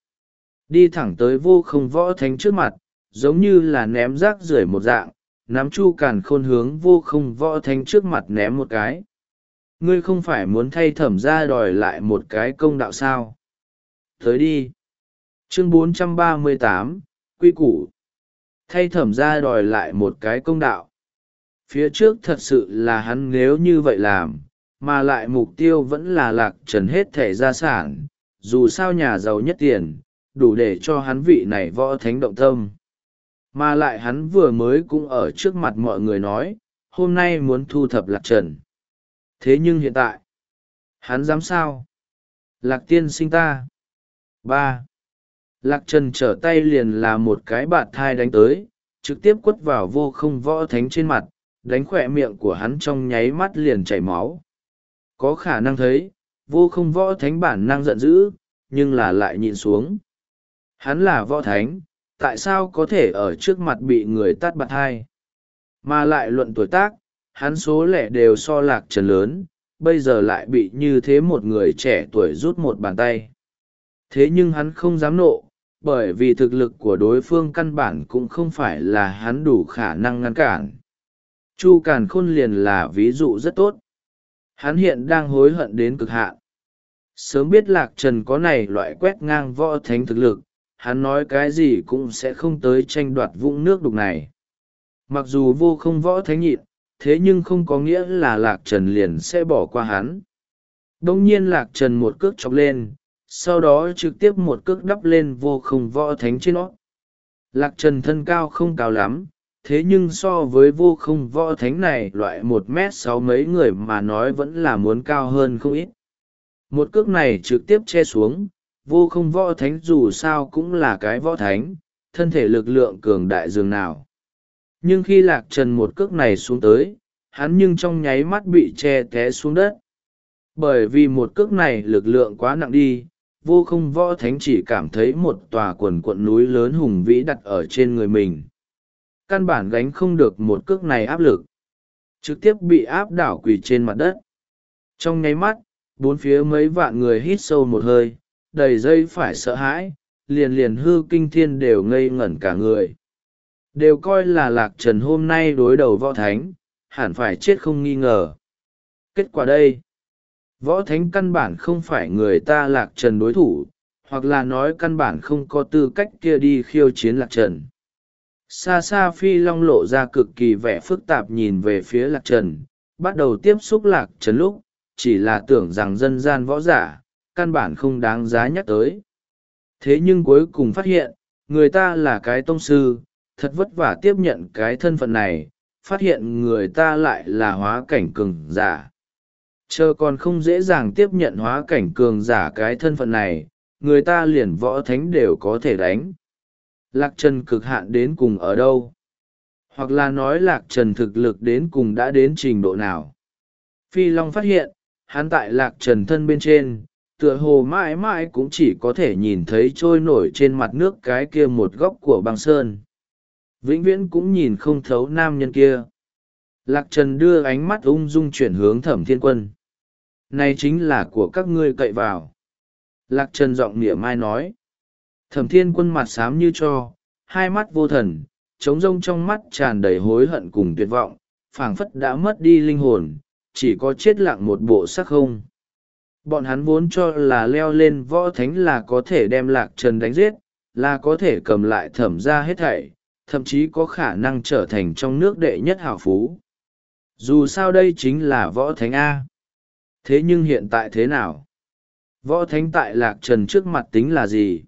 [SPEAKER 1] Đi thẳng tới Vô Không võ thánh trước mặt, giống như là ném rác rưởi một dạng, nắm Chu Càn Khôn hướng Vô Không võ thánh trước mặt ném một cái. Ngươi không phải muốn thay Thẩm ra đòi lại một cái công đạo sao? Tới đi. Chương bốn trăm ba mươi tám, Quy củ. Thay Thẩm ra đòi lại một cái công đạo. Phía trước thật sự là hắn nếu như vậy làm, mà lại mục tiêu vẫn là Lạc Trần hết thẻ gia sản, dù sao nhà giàu nhất tiền, đủ để cho hắn vị này võ thánh động tâm. Mà lại hắn vừa mới cũng ở trước mặt mọi người nói hôm nay muốn thu thập lạc trần. Thế nhưng hiện tại hắn dám sao? Lạc tiên sinh ta. Ba. Lạc trần trở tay liền là một cái bạt thai đánh tới, trực tiếp quất vào vô không võ thánh trên mặt, đánh khỏe miệng của hắn trong nháy mắt liền chảy máu. Có khả năng thấy vô không võ thánh bản năng giận dữ, nhưng là lại nhìn xuống. Hắn là võ thánh, tại sao có thể ở trước mặt bị người tát bạt hai? Mà lại luận tuổi tác, hắn số lẻ đều so lạc trần lớn, bây giờ lại bị như thế một người trẻ tuổi rút một bàn tay. Thế nhưng hắn không dám nộ, bởi vì thực lực của đối phương căn bản cũng không phải là hắn đủ khả năng ngăn cản. Chu Càn Khôn liền là ví dụ rất tốt. Hắn hiện đang hối hận đến cực hạn. Sớm biết lạc trần có này loại quét ngang võ thánh thực lực, hắn nói cái gì cũng sẽ không tới tranh đoạt vũng nước đục này. Mặc dù vô không võ thánh nhịn, thế nhưng không có nghĩa là lạc trần liền sẽ bỏ qua hắn. Đông nhiên lạc trần một cước chọc lên, sau đó trực tiếp một cước đắp lên vô không võ thánh trên nó. Lạc trần thân cao không cao lắm, thế nhưng so với vô không võ thánh này loại một mét sáu mấy người mà nói vẫn là muốn cao hơn không ít. Một cước này trực tiếp che xuống, vô không võ thánh dù sao cũng là cái võ thánh, thân thể lực lượng cường đại dường nào. Nhưng khi lạc trần một cước này xuống tới, hắn nhưng trong nháy mắt bị che té xuống đất. Bởi vì một cước này lực lượng quá nặng đi, vô không võ thánh chỉ cảm thấy một tòa quần quận núi lớn hùng vĩ đặt ở trên người mình. Căn bản gánh không được một cước này áp lực. Trực tiếp bị áp đảo quỳ trên mặt đất. Trong nháy mắt, bốn phía mấy vạn người hít sâu một hơi, đầy dây phải sợ hãi, liền liền hư kinh thiên đều ngây ngẩn cả người. Đều coi là lạc trần hôm nay đối đầu võ thánh, hẳn phải chết không nghi ngờ. Kết quả đây, võ thánh căn bản không phải người ta lạc trần đối thủ, hoặc là nói căn bản không có tư cách kia đi khiêu chiến lạc trần. Xa xa Phi Long lộ ra cực kỳ vẻ phức tạp nhìn về phía lạc trần, bắt đầu tiếp xúc lạc trần lúc, chỉ là tưởng rằng dân gian võ giả, căn bản không đáng giá nhắc tới. Thế nhưng cuối cùng phát hiện, người ta là cái tông sư, thật vất vả tiếp nhận cái thân phận này, phát hiện người ta lại là hóa cảnh cường giả. Chờ còn không dễ dàng tiếp nhận hóa cảnh cường giả cái thân phận này, người ta liền võ thánh đều có thể đánh. Lạc trần cực hạn đến cùng ở đâu? Hoặc là nói lạc trần thực lực đến cùng đã đến trình độ nào? Phi Long phát hiện, hắn tại lạc trần thân bên trên, tựa hồ mãi mãi cũng chỉ có thể nhìn thấy trôi nổi trên mặt nước cái kia một góc của băng sơn. Vĩnh viễn cũng nhìn không thấu nam nhân kia. Lạc trần đưa ánh mắt ung dung chuyển hướng Thẩm Thiên Quân. Này chính là của các ngươi cậy vào. Lạc trần giọng mỉa mai nói. Thẩm Thiên Quân mặt xám như tro, hai mắt vô thần, trống rông trong mắt tràn đầy hối hận cùng tuyệt vọng, phảng phất đã mất đi linh hồn, chỉ có chết lặng một bộ sắc không. Bọn hắn vốn cho là leo lên võ thánh là có thể đem lạc trần đánh giết, là có thể cầm lại thẩm ra hết thảy, thậm chí có khả năng trở thành trong nước đệ nhất hào phú. Dù sao đây chính là võ thánh A. Thế nhưng hiện tại thế nào? Võ thánh tại lạc trần trước mặt tính là gì?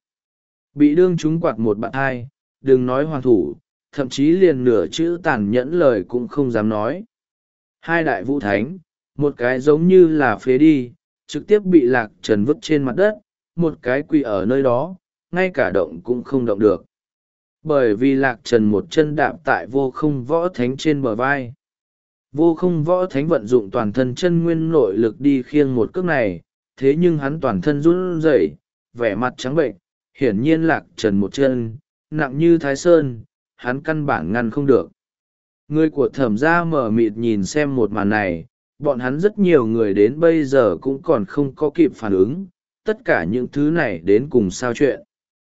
[SPEAKER 1] Bị đương chúng quạt một bạn hai, đừng nói hoàn thủ, thậm chí liền nửa chữ tàn nhẫn lời cũng không dám nói. Hai đại vũ thánh, một cái giống như là phế đi, trực tiếp bị lạc trần vứt trên mặt đất, một cái quỳ ở nơi đó, ngay cả động cũng không động được. Bởi vì lạc trần một chân đạp tại vô không võ thánh trên bờ vai. Vô không võ thánh vận dụng toàn thân chân nguyên nội lực đi khiêng một cước này, thế nhưng hắn toàn thân run rẩy, vẻ mặt trắng bệnh, hiển nhiên lạc trần một chân, nặng như thái sơn, hắn căn bản ngăn không được. Người của thẩm gia mở mịt nhìn xem một màn này, bọn hắn rất nhiều người đến bây giờ cũng còn không có kịp phản ứng, tất cả những thứ này đến cùng sao chuyện.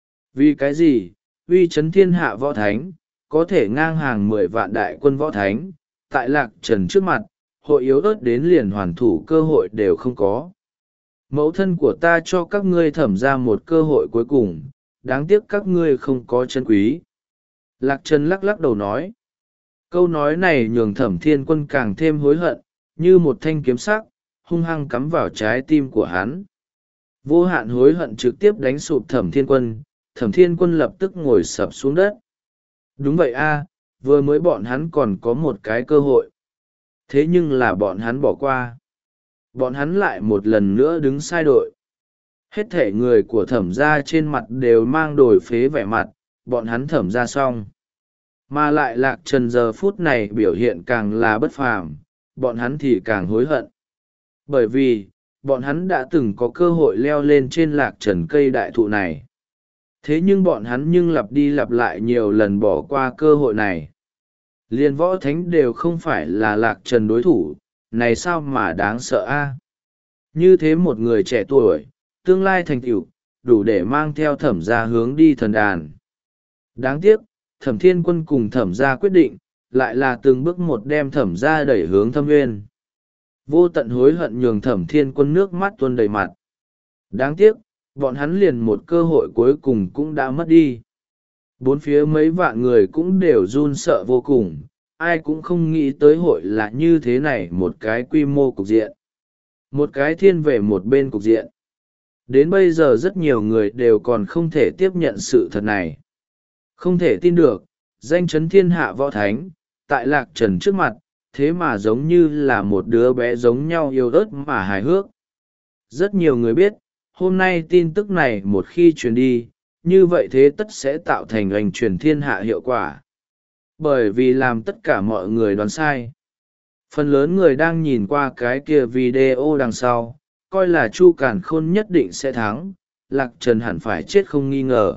[SPEAKER 1] Vì cái gì, uy chấn thiên hạ võ thánh, có thể ngang hàng mười vạn đại quân võ thánh, tại lạc trần trước mặt, hội yếu ớt đến liền hoàn thủ cơ hội đều không có. Mẫu thân của ta cho các ngươi thẩm ra một cơ hội cuối cùng, đáng tiếc các ngươi không có chân quý. Lạc trần lắc lắc đầu nói. Câu nói này nhường Thẩm Thiên Quân càng thêm hối hận, như một thanh kiếm sắc, hung hăng cắm vào trái tim của hắn. Vô hạn hối hận trực tiếp đánh sụp Thẩm Thiên Quân, Thẩm Thiên Quân lập tức ngồi sập xuống đất. Đúng vậy a, vừa mới bọn hắn còn có một cái cơ hội. Thế nhưng là bọn hắn bỏ qua. Bọn hắn lại một lần nữa đứng sai đội. Hết thể người của thẩm gia trên mặt đều mang đổi phế vẻ mặt, bọn hắn thẩm gia xong. Mà lại Lạc Trần giờ phút này biểu hiện càng là bất phàm, bọn hắn thì càng hối hận. Bởi vì, bọn hắn đã từng có cơ hội leo lên trên Lạc Trần cây đại thụ này. Thế nhưng bọn hắn nhưng lặp đi lặp lại nhiều lần bỏ qua cơ hội này. Liên võ thánh đều không phải là Lạc Trần đối thủ, này sao mà đáng sợ a? Như thế một người trẻ tuổi, tương lai thành tựu, đủ để mang theo thẩm gia hướng đi thần đàn. Đáng tiếc, thẩm thiên quân cùng thẩm gia quyết định, lại là từng bước một đem thẩm gia đẩy hướng thâm nguyên. Vô tận hối hận nhường thẩm thiên quân nước mắt tuôn đầy mặt. Đáng tiếc, bọn hắn liền một cơ hội cuối cùng cũng đã mất đi. Bốn phía mấy vạn người cũng đều run sợ vô cùng, ai cũng không nghĩ tới hội là như thế này một cái quy mô cục diện. Một cái thiên về một bên cục diện. Đến bây giờ rất nhiều người đều còn không thể tiếp nhận sự thật này. Không thể tin được, danh chấn thiên hạ võ thánh, tại Lạc Trần trước mặt, thế mà giống như là một đứa bé giống nhau yêu ớt mà hài hước. Rất nhiều người biết, hôm nay tin tức này một khi truyền đi, như vậy thế tất sẽ tạo thành oanh truyền thiên hạ hiệu quả. Bởi vì làm tất cả mọi người đoán sai. Phần lớn người đang nhìn qua cái kia video đằng sau, coi là Chu Càn Khôn nhất định sẽ thắng, Lạc Trần hẳn phải chết không nghi ngờ.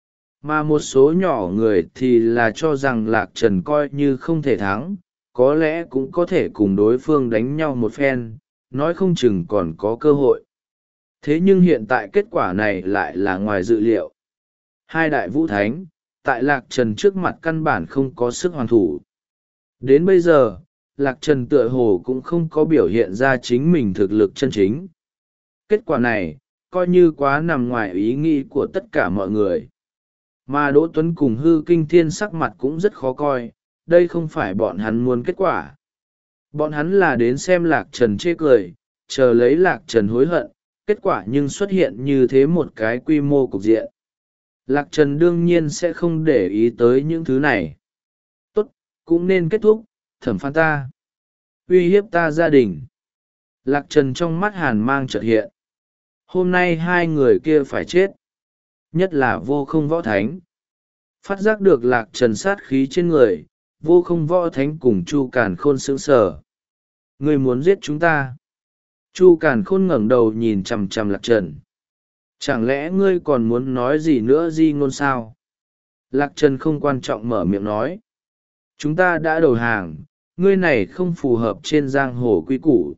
[SPEAKER 1] Mà một số nhỏ người thì là cho rằng Lạc Trần coi như không thể thắng, có lẽ cũng có thể cùng đối phương đánh nhau một phen, nói không chừng còn có cơ hội. Thế nhưng hiện tại kết quả này lại là ngoài dự liệu. Hai đại vũ thánh, tại Lạc Trần trước mặt căn bản không có sức hoàn thủ. Đến bây giờ, Lạc Trần tựa hồ cũng không có biểu hiện ra chính mình thực lực chân chính. Kết quả này, coi như quá nằm ngoài ý nghĩ của tất cả mọi người. Mà Đỗ Tuấn cùng Hư Kinh Thiên sắc mặt cũng rất khó coi, đây không phải bọn hắn muốn kết quả. Bọn hắn là đến xem Lạc Trần chê cười, chờ lấy Lạc Trần hối hận, kết quả nhưng xuất hiện như thế một cái quy mô cục diện. Lạc Trần đương nhiên sẽ không để ý tới những thứ này. Tốt, cũng nên kết thúc, thẩm phán ta. Uy hiếp ta gia đình. Lạc Trần trong mắt hàn mang chợt hiện. Hôm nay hai người kia phải chết. Nhất là vô không võ thánh. Phát giác được Lạc Trần sát khí trên người, vô không võ thánh cùng Chu Càn Khôn sững sờ. Ngươi muốn giết chúng ta. Chu Càn Khôn ngẩng đầu nhìn chằm chằm Lạc Trần. Chẳng lẽ ngươi còn muốn nói gì nữa di ngôn sao? Lạc Trần không quan trọng mở miệng nói. Chúng ta đã đầu hàng, ngươi này không phù hợp trên giang hồ quy củ.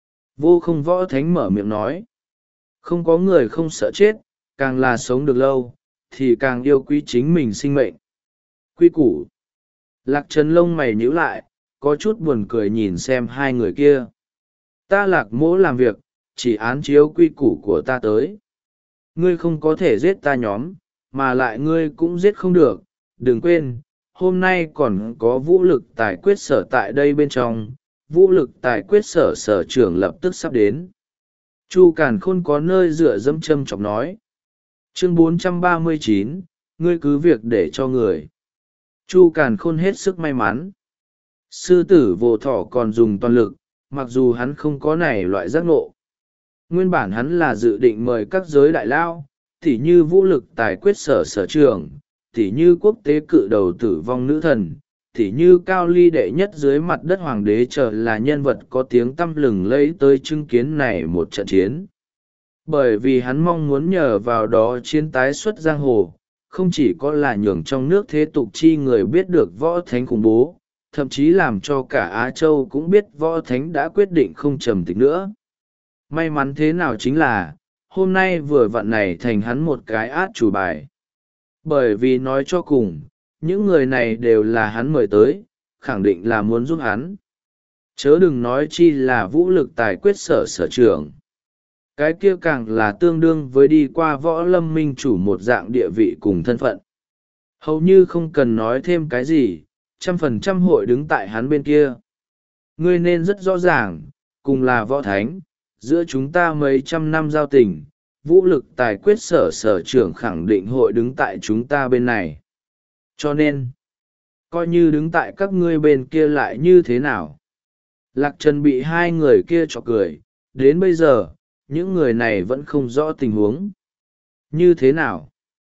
[SPEAKER 1] Vô không võ thánh mở miệng nói. Không có người không sợ chết, càng là sống được lâu, thì càng yêu quý chính mình sinh mệnh. Quy củ. Lạc Trần lông mày nhíu lại, có chút buồn cười nhìn xem hai người kia. Ta Lạc Mỗ làm việc, chỉ án chiếu quy củ của ta tới. Ngươi không có thể giết ta nhóm, mà lại ngươi cũng giết không được. Đừng quên, hôm nay còn có vũ lực tài quyết sở tại đây bên trong, vũ lực tài quyết sở sở trưởng lập tức sắp đến. Chu Càn Khôn có nơi dựa dẫm châm chọc nói. Chương bốn trăm ba mươi chín, ngươi cứ việc để cho người. Chu Càn Khôn hết sức may mắn. Sư tử vô thọ còn dùng toàn lực, mặc dù hắn không có này loại giác ngộ. Nguyên bản hắn là dự định mời các giới đại lao, tỉ như vũ lực tài quyết sở sở trưởng, tỉ như quốc tế cự đầu tử vong nữ thần, tỉ như cao ly đệ nhất dưới mặt đất hoàng đế trở là nhân vật có tiếng tăm lừng lẫy tới chứng kiến này một trận chiến. Bởi vì hắn mong muốn nhờ vào đó chiến tái xuất giang hồ, không chỉ có là nhường trong nước thế tục chi người biết được võ thánh khủng bố, thậm chí làm cho cả Á Châu cũng biết võ thánh đã quyết định không trầm tịch nữa. May mắn thế nào chính là, hôm nay vừa vặn này thành hắn một cái át chủ bài. Bởi vì nói cho cùng, những người này đều là hắn mời tới, khẳng định là muốn giúp hắn. Chớ đừng nói chi là vũ lực tài quyết sở sở trưởng. Cái kia càng là tương đương với đi qua võ lâm minh chủ một dạng địa vị cùng thân phận. Hầu như không cần nói thêm cái gì, trăm phần trăm hội đứng tại hắn bên kia. Ngươi nên rất rõ ràng, cùng là võ thánh, giữa chúng ta mấy trăm năm giao tình, vũ lực tài quyết sở sở trưởng khẳng định hội đứng tại chúng ta bên này. Cho nên, coi như đứng tại các ngươi bên kia lại như thế nào. Lạc Trần bị hai người kia chọc cười, đến bây giờ, những người này vẫn không rõ tình huống. Như thế nào?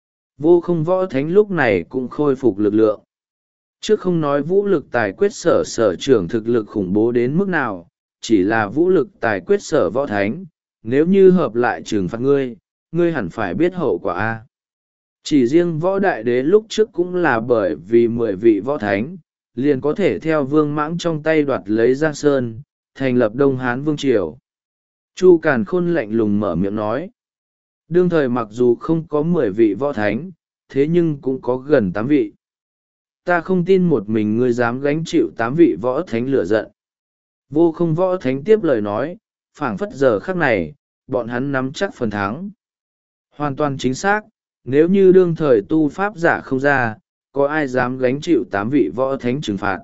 [SPEAKER 1] Vô Không Võ Thánh lúc này cũng khôi phục lực lượng. Trước không nói vũ lực tài quyết sở sở trưởng thực lực khủng bố đến mức nào, chỉ là vũ lực tài quyết sở võ thánh, nếu như hợp lại trừng phạt ngươi, ngươi hẳn phải biết hậu quả a. Chỉ riêng võ đại đế lúc trước cũng là bởi vì mười vị võ thánh, liền có thể theo vương mãng trong tay đoạt lấy Giang Sơn, thành lập Đông Hán Vương Triều. Chu Càn Khôn lạnh lùng mở miệng nói. Đương thời mặc dù không có mười vị võ thánh, thế nhưng cũng có gần tám vị. Ta không tin một mình ngươi dám gánh chịu tám vị võ thánh lửa giận. Vô Không Võ Thánh tiếp lời nói, phảng phất giờ khắc này, bọn hắn nắm chắc phần thắng. Hoàn toàn chính xác, nếu như đương thời tu pháp giả không ra, có ai dám gánh chịu tám vị võ thánh trừng phạt.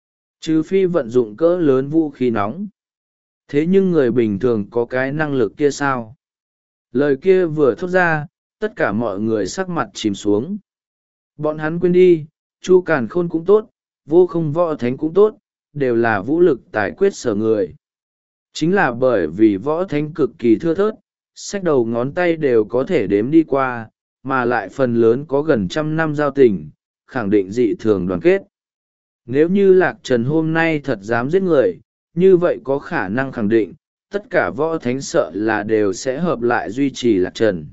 [SPEAKER 1] Trừ phi vận dụng cỡ lớn vũ khí nóng. Thế nhưng người bình thường có cái năng lực kia sao? Lời kia vừa thốt ra, tất cả mọi người sắc mặt chìm xuống. Bọn hắn quên đi, Chu Càn Khôn cũng tốt, Vô Không Võ Thánh cũng tốt, đều là vũ lực tài quyết sở người. Chính là bởi vì võ thánh cực kỳ thưa thớt, xách đầu ngón tay đều có thể đếm đi qua, mà lại phần lớn có gần trăm năm giao tình, khẳng định dị thường đoàn kết. Nếu như Lạc Trần hôm nay thật dám giết người, như vậy có khả năng khẳng định, tất cả võ thánh sợ là đều sẽ hợp lại duy trì Lạc Trần.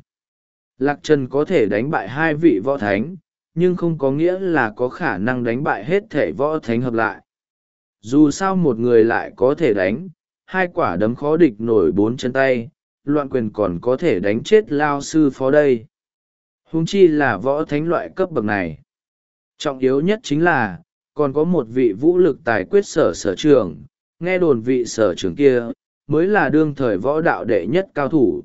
[SPEAKER 1] Lạc Trần có thể đánh bại hai vị võ thánh, nhưng không có nghĩa là có khả năng đánh bại hết thể võ thánh hợp lại. Dù sao một người lại có thể đánh, hai quả đấm khó địch nổi bốn chân tay, loạn quyền còn có thể đánh chết lao sư phó đây. Huống chi là võ thánh loại cấp bậc này. Trọng yếu nhất chính là, còn có một vị vũ lực tài quyết sở sở trưởng, nghe đồn vị sở trưởng kia, mới là đương thời võ đạo đệ nhất cao thủ.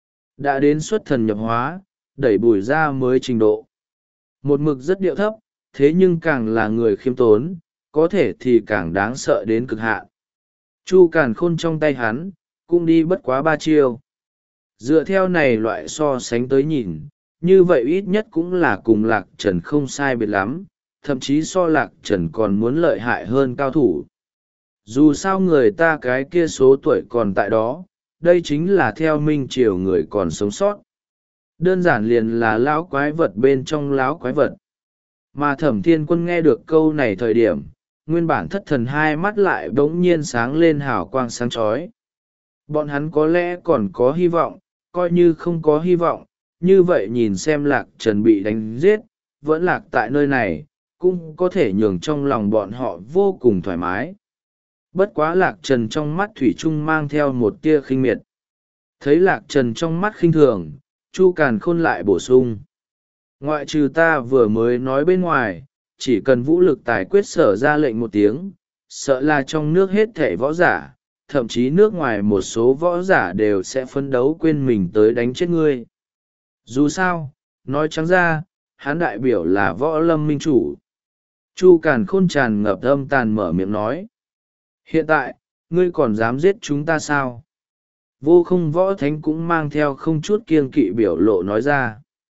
[SPEAKER 1] Đã đến xuất thần nhập hóa, đẩy bùi ra mới trình độ. Một mực rất điệu thấp, thế nhưng càng là người khiêm tốn, có thể thì càng đáng sợ đến cực hạn. Chu Càn Khôn trong tay hắn, cũng đi bất quá ba chiêu. Dựa theo này loại so sánh tới nhìn, như vậy ít nhất cũng là cùng Lạc Trần không sai biệt lắm, thậm chí so Lạc Trần còn muốn lợi hại hơn cao thủ. Dù sao người ta cái kia số tuổi còn tại đó, đây chính là theo minh triều người còn sống sót. Đơn giản liền là lão quái vật bên trong lão quái vật. Mà Thẩm Thiên Quân nghe được câu này thời điểm, nguyên bản thất thần hai mắt lại bỗng nhiên sáng lên hào quang sáng chói. Bọn hắn có lẽ còn có hy vọng, coi như không có hy vọng, như vậy nhìn xem Lạc Trần bị đánh giết, vẫn lạc tại nơi này, cũng có thể nhường trong lòng bọn họ vô cùng thoải mái. Bất quá Lạc Trần trong mắt thủy chung mang theo một tia khinh miệt. Thấy Lạc Trần trong mắt khinh thường, Chu Càn Khôn lại bổ sung. Ngoại trừ ta vừa mới nói bên ngoài, chỉ cần vũ lực tài quyết sở ra lệnh một tiếng, sợ là trong nước hết thảy võ giả, thậm chí nước ngoài một số võ giả đều sẽ phấn đấu quên mình tới đánh chết ngươi. Dù sao, nói trắng ra, hắn đại biểu là võ lâm minh chủ. Chu Càn Khôn tràn ngập âm tàn mở miệng nói. Hiện tại, ngươi còn dám giết chúng ta sao? Vô Không Võ Thánh cũng mang theo không chút kiêng kỵ biểu lộ nói ra.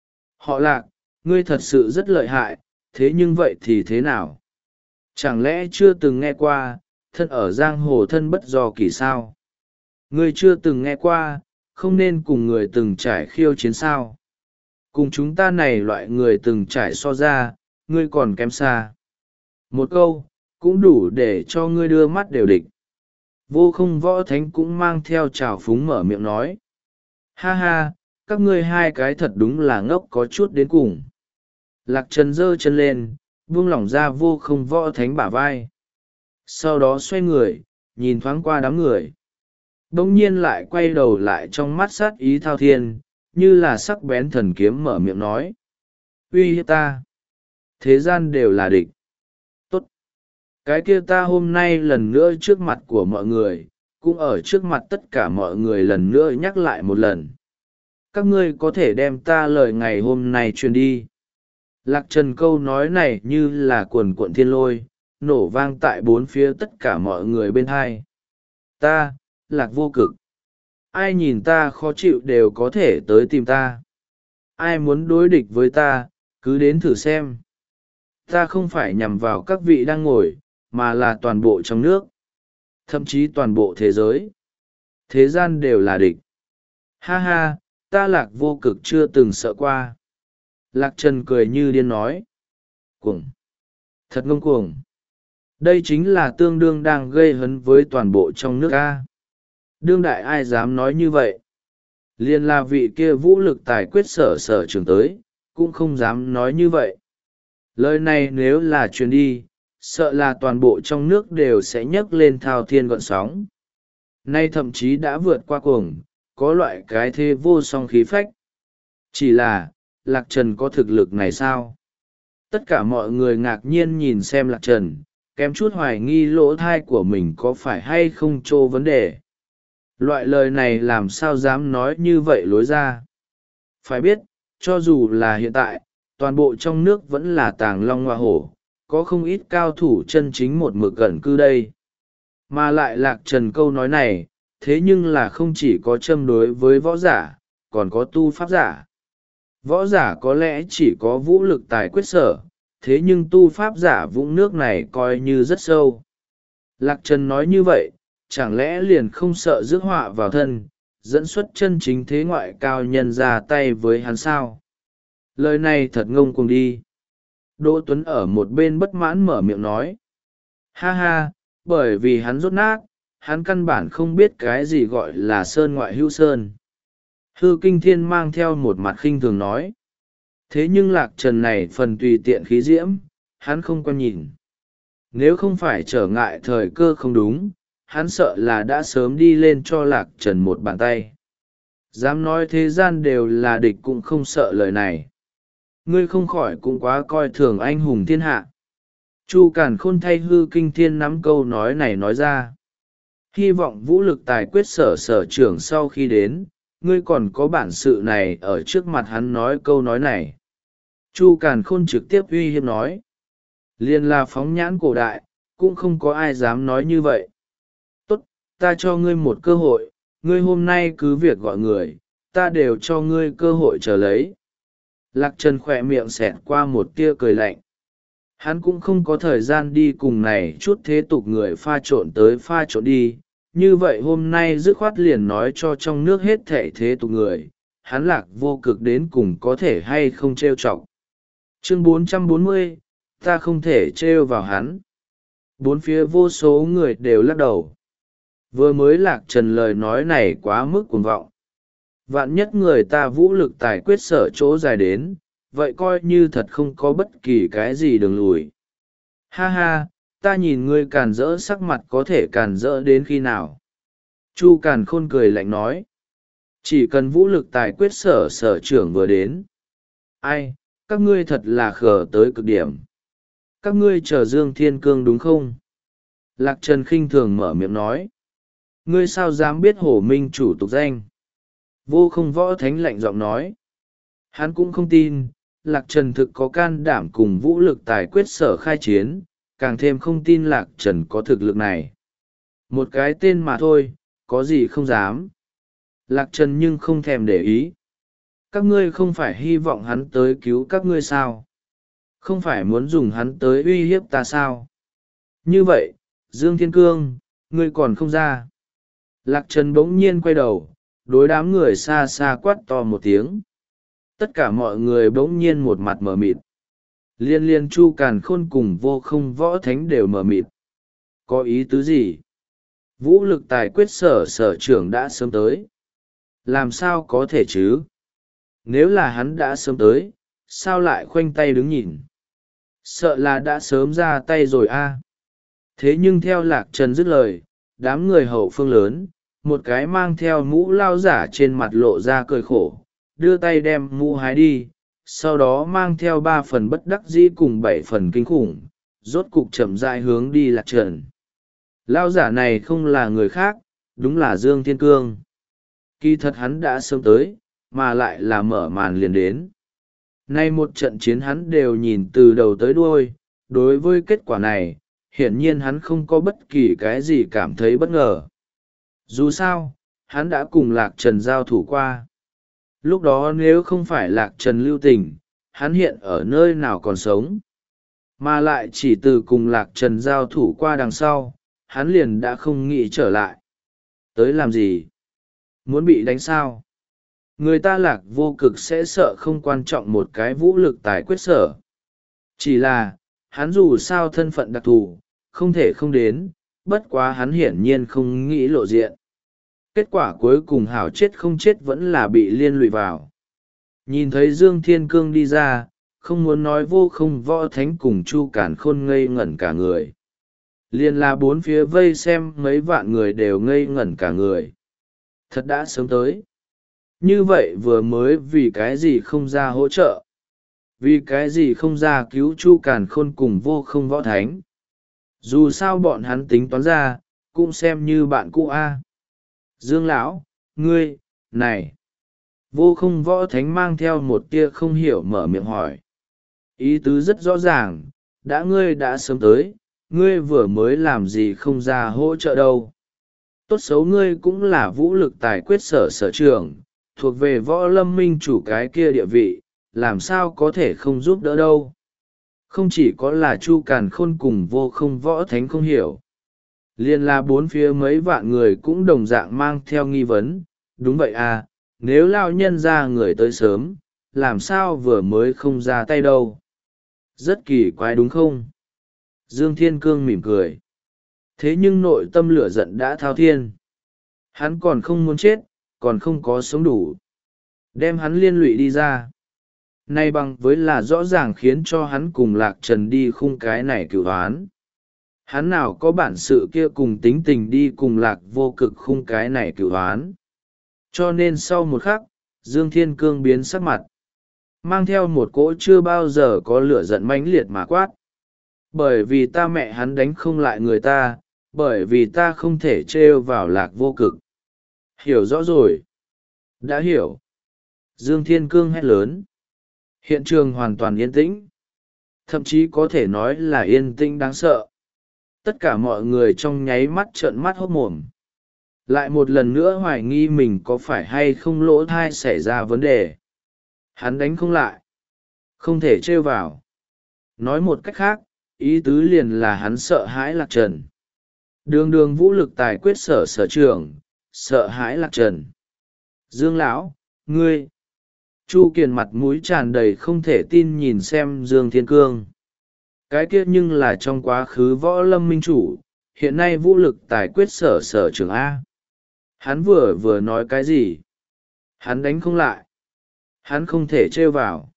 [SPEAKER 1] Họ Lạc, ngươi thật sự rất lợi hại, thế nhưng vậy thì thế nào? Chẳng lẽ chưa từng nghe qua, thân ở giang hồ thân bất do kỳ sao? Ngươi chưa từng nghe qua, không nên cùng người từng trải khiêu chiến sao? Cùng chúng ta này loại người từng trải so ra, ngươi còn kém xa. Một câu, cũng đủ để cho ngươi đưa mắt đều địch. Vô Không Võ Thánh cũng mang theo trào phúng mở miệng nói. Ha ha, các ngươi hai cái thật đúng là ngốc có chút đến cùng. Lạc Trần giơ chân lên, buông lỏng ra Vô Không Võ Thánh bả vai. Sau đó xoay người, nhìn thoáng qua đám người. Bỗng nhiên lại quay đầu lại trong mắt sát ý thao thiên, như là sắc bén thần kiếm mở miệng nói. Uy hiếp ta! Thế gian đều là địch. Tốt! Cái kia ta hôm nay lần nữa trước mặt của mọi người, cũng ở trước mặt tất cả mọi người lần nữa nhắc lại một lần. Các ngươi có thể đem ta lời ngày hôm nay truyền đi. Lạc Trần câu nói này như là cuồn cuộn thiên lôi, nổ vang tại bốn phía tất cả mọi người bên hai. Ta, Lạc Vô Cực. Ai nhìn ta khó chịu đều có thể tới tìm ta. Ai muốn đối địch với ta, cứ đến thử xem. Ta không phải nhằm vào các vị đang ngồi, mà là toàn bộ trong nước, thậm chí toàn bộ thế giới. Thế gian đều là địch. Ha ha, ta Lạc Vô Cực chưa từng sợ qua. Lạc Trần cười như điên nói. Cuồng. Thật ngông cuồng. Đây chính là tương đương đang gây hấn với toàn bộ trong nước a. Đương đại ai dám nói như vậy? Liên là vị kia vũ lực tài quyết sở sở trường tới, cũng không dám nói như vậy. Lời này nếu là truyền đi, sợ là toàn bộ trong nước đều sẽ nhấc lên thao thiên gọn sóng. Nay thậm chí đã vượt qua cuồng, có loại cái thế vô song khí phách. Chỉ là, Lạc Trần có thực lực này sao? Tất cả mọi người ngạc nhiên nhìn xem Lạc Trần, kém chút hoài nghi lỗ thai của mình có phải hay không trô vấn đề. Loại lời này làm sao dám nói như vậy lối ra. Phải biết, cho dù là hiện tại, toàn bộ trong nước vẫn là tàng long hoa hổ, có không ít cao thủ chân chính một mực gần cư đây. Mà lại Lạc Trần câu nói này, thế nhưng là không chỉ có châm đối với võ giả, còn có tu pháp giả. Võ giả có lẽ chỉ có vũ lực tài quyết sở, thế nhưng tu pháp giả vũng nước này coi như rất sâu. Lạc Trần nói như vậy, chẳng lẽ liền không sợ rước họa vào thân, dẫn xuất chân chính thế ngoại cao nhân ra tay với hắn sao? Lời này thật ngông cuồng đi. Đỗ Tuấn ở một bên bất mãn mở miệng nói. Ha ha, bởi vì hắn rốt nát, hắn căn bản không biết cái gì gọi là sơn ngoại hữu sơn. Hư Kinh Thiên mang theo một mặt khinh thường nói. Thế nhưng Lạc Trần này phần tùy tiện khí diễm, hắn không quan nhìn. Nếu không phải trở ngại thời cơ không đúng, hắn sợ là đã sớm đi lên cho Lạc Trần một bàn tay. Dám nói thế gian đều là địch cũng không sợ lời này. Ngươi không khỏi cũng quá coi thường anh hùng thiên hạ. Chu Càn Khôn thay Hư Kinh Thiên nắm câu nói này nói ra. Hy vọng vũ lực tài quyết sở sở trưởng sau khi đến, ngươi còn có bản sự này ở trước mặt hắn nói câu nói này. Chu Càn Khôn trực tiếp uy hiếp nói. Liên là phóng nhãn cổ đại, cũng không có ai dám nói như vậy. Tốt, ta cho ngươi một cơ hội, ngươi hôm nay cứ việc gọi người, ta đều cho ngươi cơ hội chờ lấy. Lạc Trần khỏe miệng xẹt qua một tia cười lạnh. Hắn cũng không có thời gian đi cùng này chút thế tục người pha trộn tới pha trộn đi. Như vậy hôm nay dứt khoát liền nói cho trong nước hết thể thế tục người, hắn Lạc Vô Cực đến cùng có thể hay không trêu chọc. Chương bốn trăm bốn mươi, ta không thể trêu vào hắn. Bốn phía vô số người đều lắc đầu. Vừa mới Lạc Trần lời nói này quá mức cuồng vọng. Vạn nhất người ta vũ lực tài quyết sở chỗ dài đến, vậy coi như thật không có bất kỳ cái gì đường lùi. Ha ha, ta nhìn ngươi càn rỡ sắc mặt có thể càn rỡ đến khi nào. Chu Càn Khôn cười lạnh nói. Chỉ cần vũ lực tài quyết sở sở trưởng vừa đến. Ai, các ngươi thật là khờ tới cực điểm. Các ngươi chờ Dương Thiên Cương đúng không? Lạc Trần khinh thường mở miệng nói. Ngươi sao dám biết Hổ Minh chủ tục danh? Vô Không Võ Thánh lạnh giọng nói. Hắn cũng không tin, Lạc Trần thực có can đảm cùng vũ lực tài quyết sở khai chiến, càng thêm không tin Lạc Trần có thực lực này. Một cái tên mà thôi, có gì không dám. Lạc Trần nhưng không thèm để ý. Các ngươi không phải hy vọng hắn tới cứu các ngươi sao? Không phải muốn dùng hắn tới uy hiếp ta sao? Như vậy, Dương Thiên Cương, ngươi còn không ra. Lạc Trần bỗng nhiên quay đầu, đối đám người xa xa quát to một tiếng. Tất cả mọi người bỗng nhiên một mặt mờ mịt. Liên liên Chu Càn Khôn cùng Vô Không Võ Thánh đều mờ mịt. Có ý tứ gì? Vũ lực tài quyết sở sở trưởng đã sớm tới. Làm sao có thể chứ? Nếu là hắn đã sớm tới, sao lại khoanh tay đứng nhìn? Sợ là đã sớm ra tay rồi a. Thế nhưng theo Lạc Trần dứt lời, đám người hậu phương lớn, một cái mang theo mũ lao giả trên mặt lộ ra cười khổ, đưa tay đem mũ hái đi, sau đó mang theo ba phần bất đắc dĩ cùng bảy phần kinh khủng, rốt cục chậm rãi hướng đi Lạc Trần. Lao giả này không là người khác, đúng là Dương Thiên Cương. Kỳ thật hắn đã sớm tới, mà lại là mở màn liền đến. Nay một trận chiến hắn đều nhìn từ đầu tới đuôi, đối với kết quả này, hiển nhiên hắn không có bất kỳ cái gì cảm thấy bất ngờ. Dù sao, hắn đã cùng Lạc Trần giao thủ qua. Lúc đó nếu không phải Lạc Trần lưu tình, hắn hiện ở nơi nào còn sống. Mà lại chỉ từ cùng Lạc Trần giao thủ qua đằng sau, hắn liền đã không nghĩ trở lại. Tới làm gì? Muốn bị đánh sao? Người ta Lạc Vô Cực sẽ sợ không quan trọng một cái vũ lực tài quyết sở. Chỉ là, hắn dù sao thân phận đặc thù, không thể không đến, bất quá hắn hiển nhiên không nghĩ lộ diện. Kết quả cuối cùng hảo chết không chết vẫn là bị liên lụy vào. Nhìn thấy Dương Thiên Cương đi ra, không muốn nói Vô Không Võ Thánh cùng Chu Cản Khôn ngây ngẩn cả người. Liên là bốn phía vây xem mấy vạn người đều ngây ngẩn cả người. Thật đã sớm tới. Như vậy vừa mới vì cái gì không ra hỗ trợ? Vì cái gì không ra cứu Chu Cản Khôn cùng Vô Không Võ Thánh? Dù sao bọn hắn tính toán ra, cũng xem như bạn cũ a. Dương lão, ngươi, này. Vô Không Võ Thánh mang theo một tia không hiểu mở miệng hỏi. Ý tứ rất rõ ràng, đã ngươi đã sớm tới, ngươi vừa mới làm gì không ra hỗ trợ đâu. Tốt xấu ngươi cũng là vũ lực tài quyết sở sở trường, thuộc về võ lâm minh chủ cái kia địa vị, làm sao có thể không giúp đỡ đâu. Không chỉ có là Chu Càn Khôn cùng Vô Không Võ Thánh không hiểu. Liên là bốn phía mấy vạn người cũng đồng dạng mang theo nghi vấn, đúng vậy à, nếu lao nhân ra người tới sớm, làm sao vừa mới không ra tay đâu. Rất kỳ quái đúng không? Dương Thiên Cương mỉm cười. Thế nhưng nội tâm lửa giận đã thao thiên. Hắn còn không muốn chết, còn không có sống đủ. Đem hắn liên lụy đi ra. Nay bằng với là rõ ràng khiến cho hắn cùng Lạc Trần đi khung cái này cửu hoán. Hắn nào có bản sự kia cùng tính tình đi cùng Lạc Vô Cực khung cái này cửu hoán. Cho nên sau một khắc, Dương Thiên Cương biến sắc mặt. Mang theo một cỗ chưa bao giờ có lửa giận mãnh liệt mà quát. Bởi vì ta mẹ hắn đánh không lại người ta, bởi vì ta không thể trêu vào Lạc Vô Cực. Hiểu rõ rồi. Đã hiểu. Dương Thiên Cương hét lớn. Hiện trường hoàn toàn yên tĩnh. Thậm chí có thể nói là yên tĩnh đáng sợ. Tất cả mọi người trong nháy mắt trợn mắt hốt mồm. Lại một lần nữa hoài nghi mình có phải hay không lỗ thai xảy ra vấn đề. Hắn đánh không lại. Không thể trêu vào. Nói một cách khác, ý tứ liền là hắn sợ hãi Lạc Trần. Đường đường vũ lực tài quyết sở sở trường, sợ hãi Lạc Trần. Dương lão, ngươi. Chu Kiền mặt mũi tràn đầy không thể tin nhìn xem Dương Thiên Cương. Cái kia nhưng là trong quá khứ võ lâm minh chủ, hiện nay vũ lực tài quyết sở sở trường A. Hắn vừa vừa nói cái gì? Hắn đánh không lại. Hắn không thể trêu vào.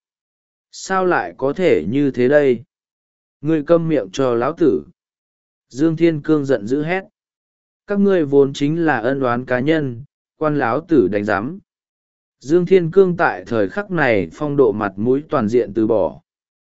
[SPEAKER 1] Sao lại có thể như thế đây? Ngươi câm miệng cho lão tử. Dương Thiên Cương giận dữ hét. Các ngươi vốn chính là ân oán cá nhân, quan lão tử đánh giám. Dương Thiên Cương tại thời khắc này phong độ mặt mũi toàn diện từ bỏ.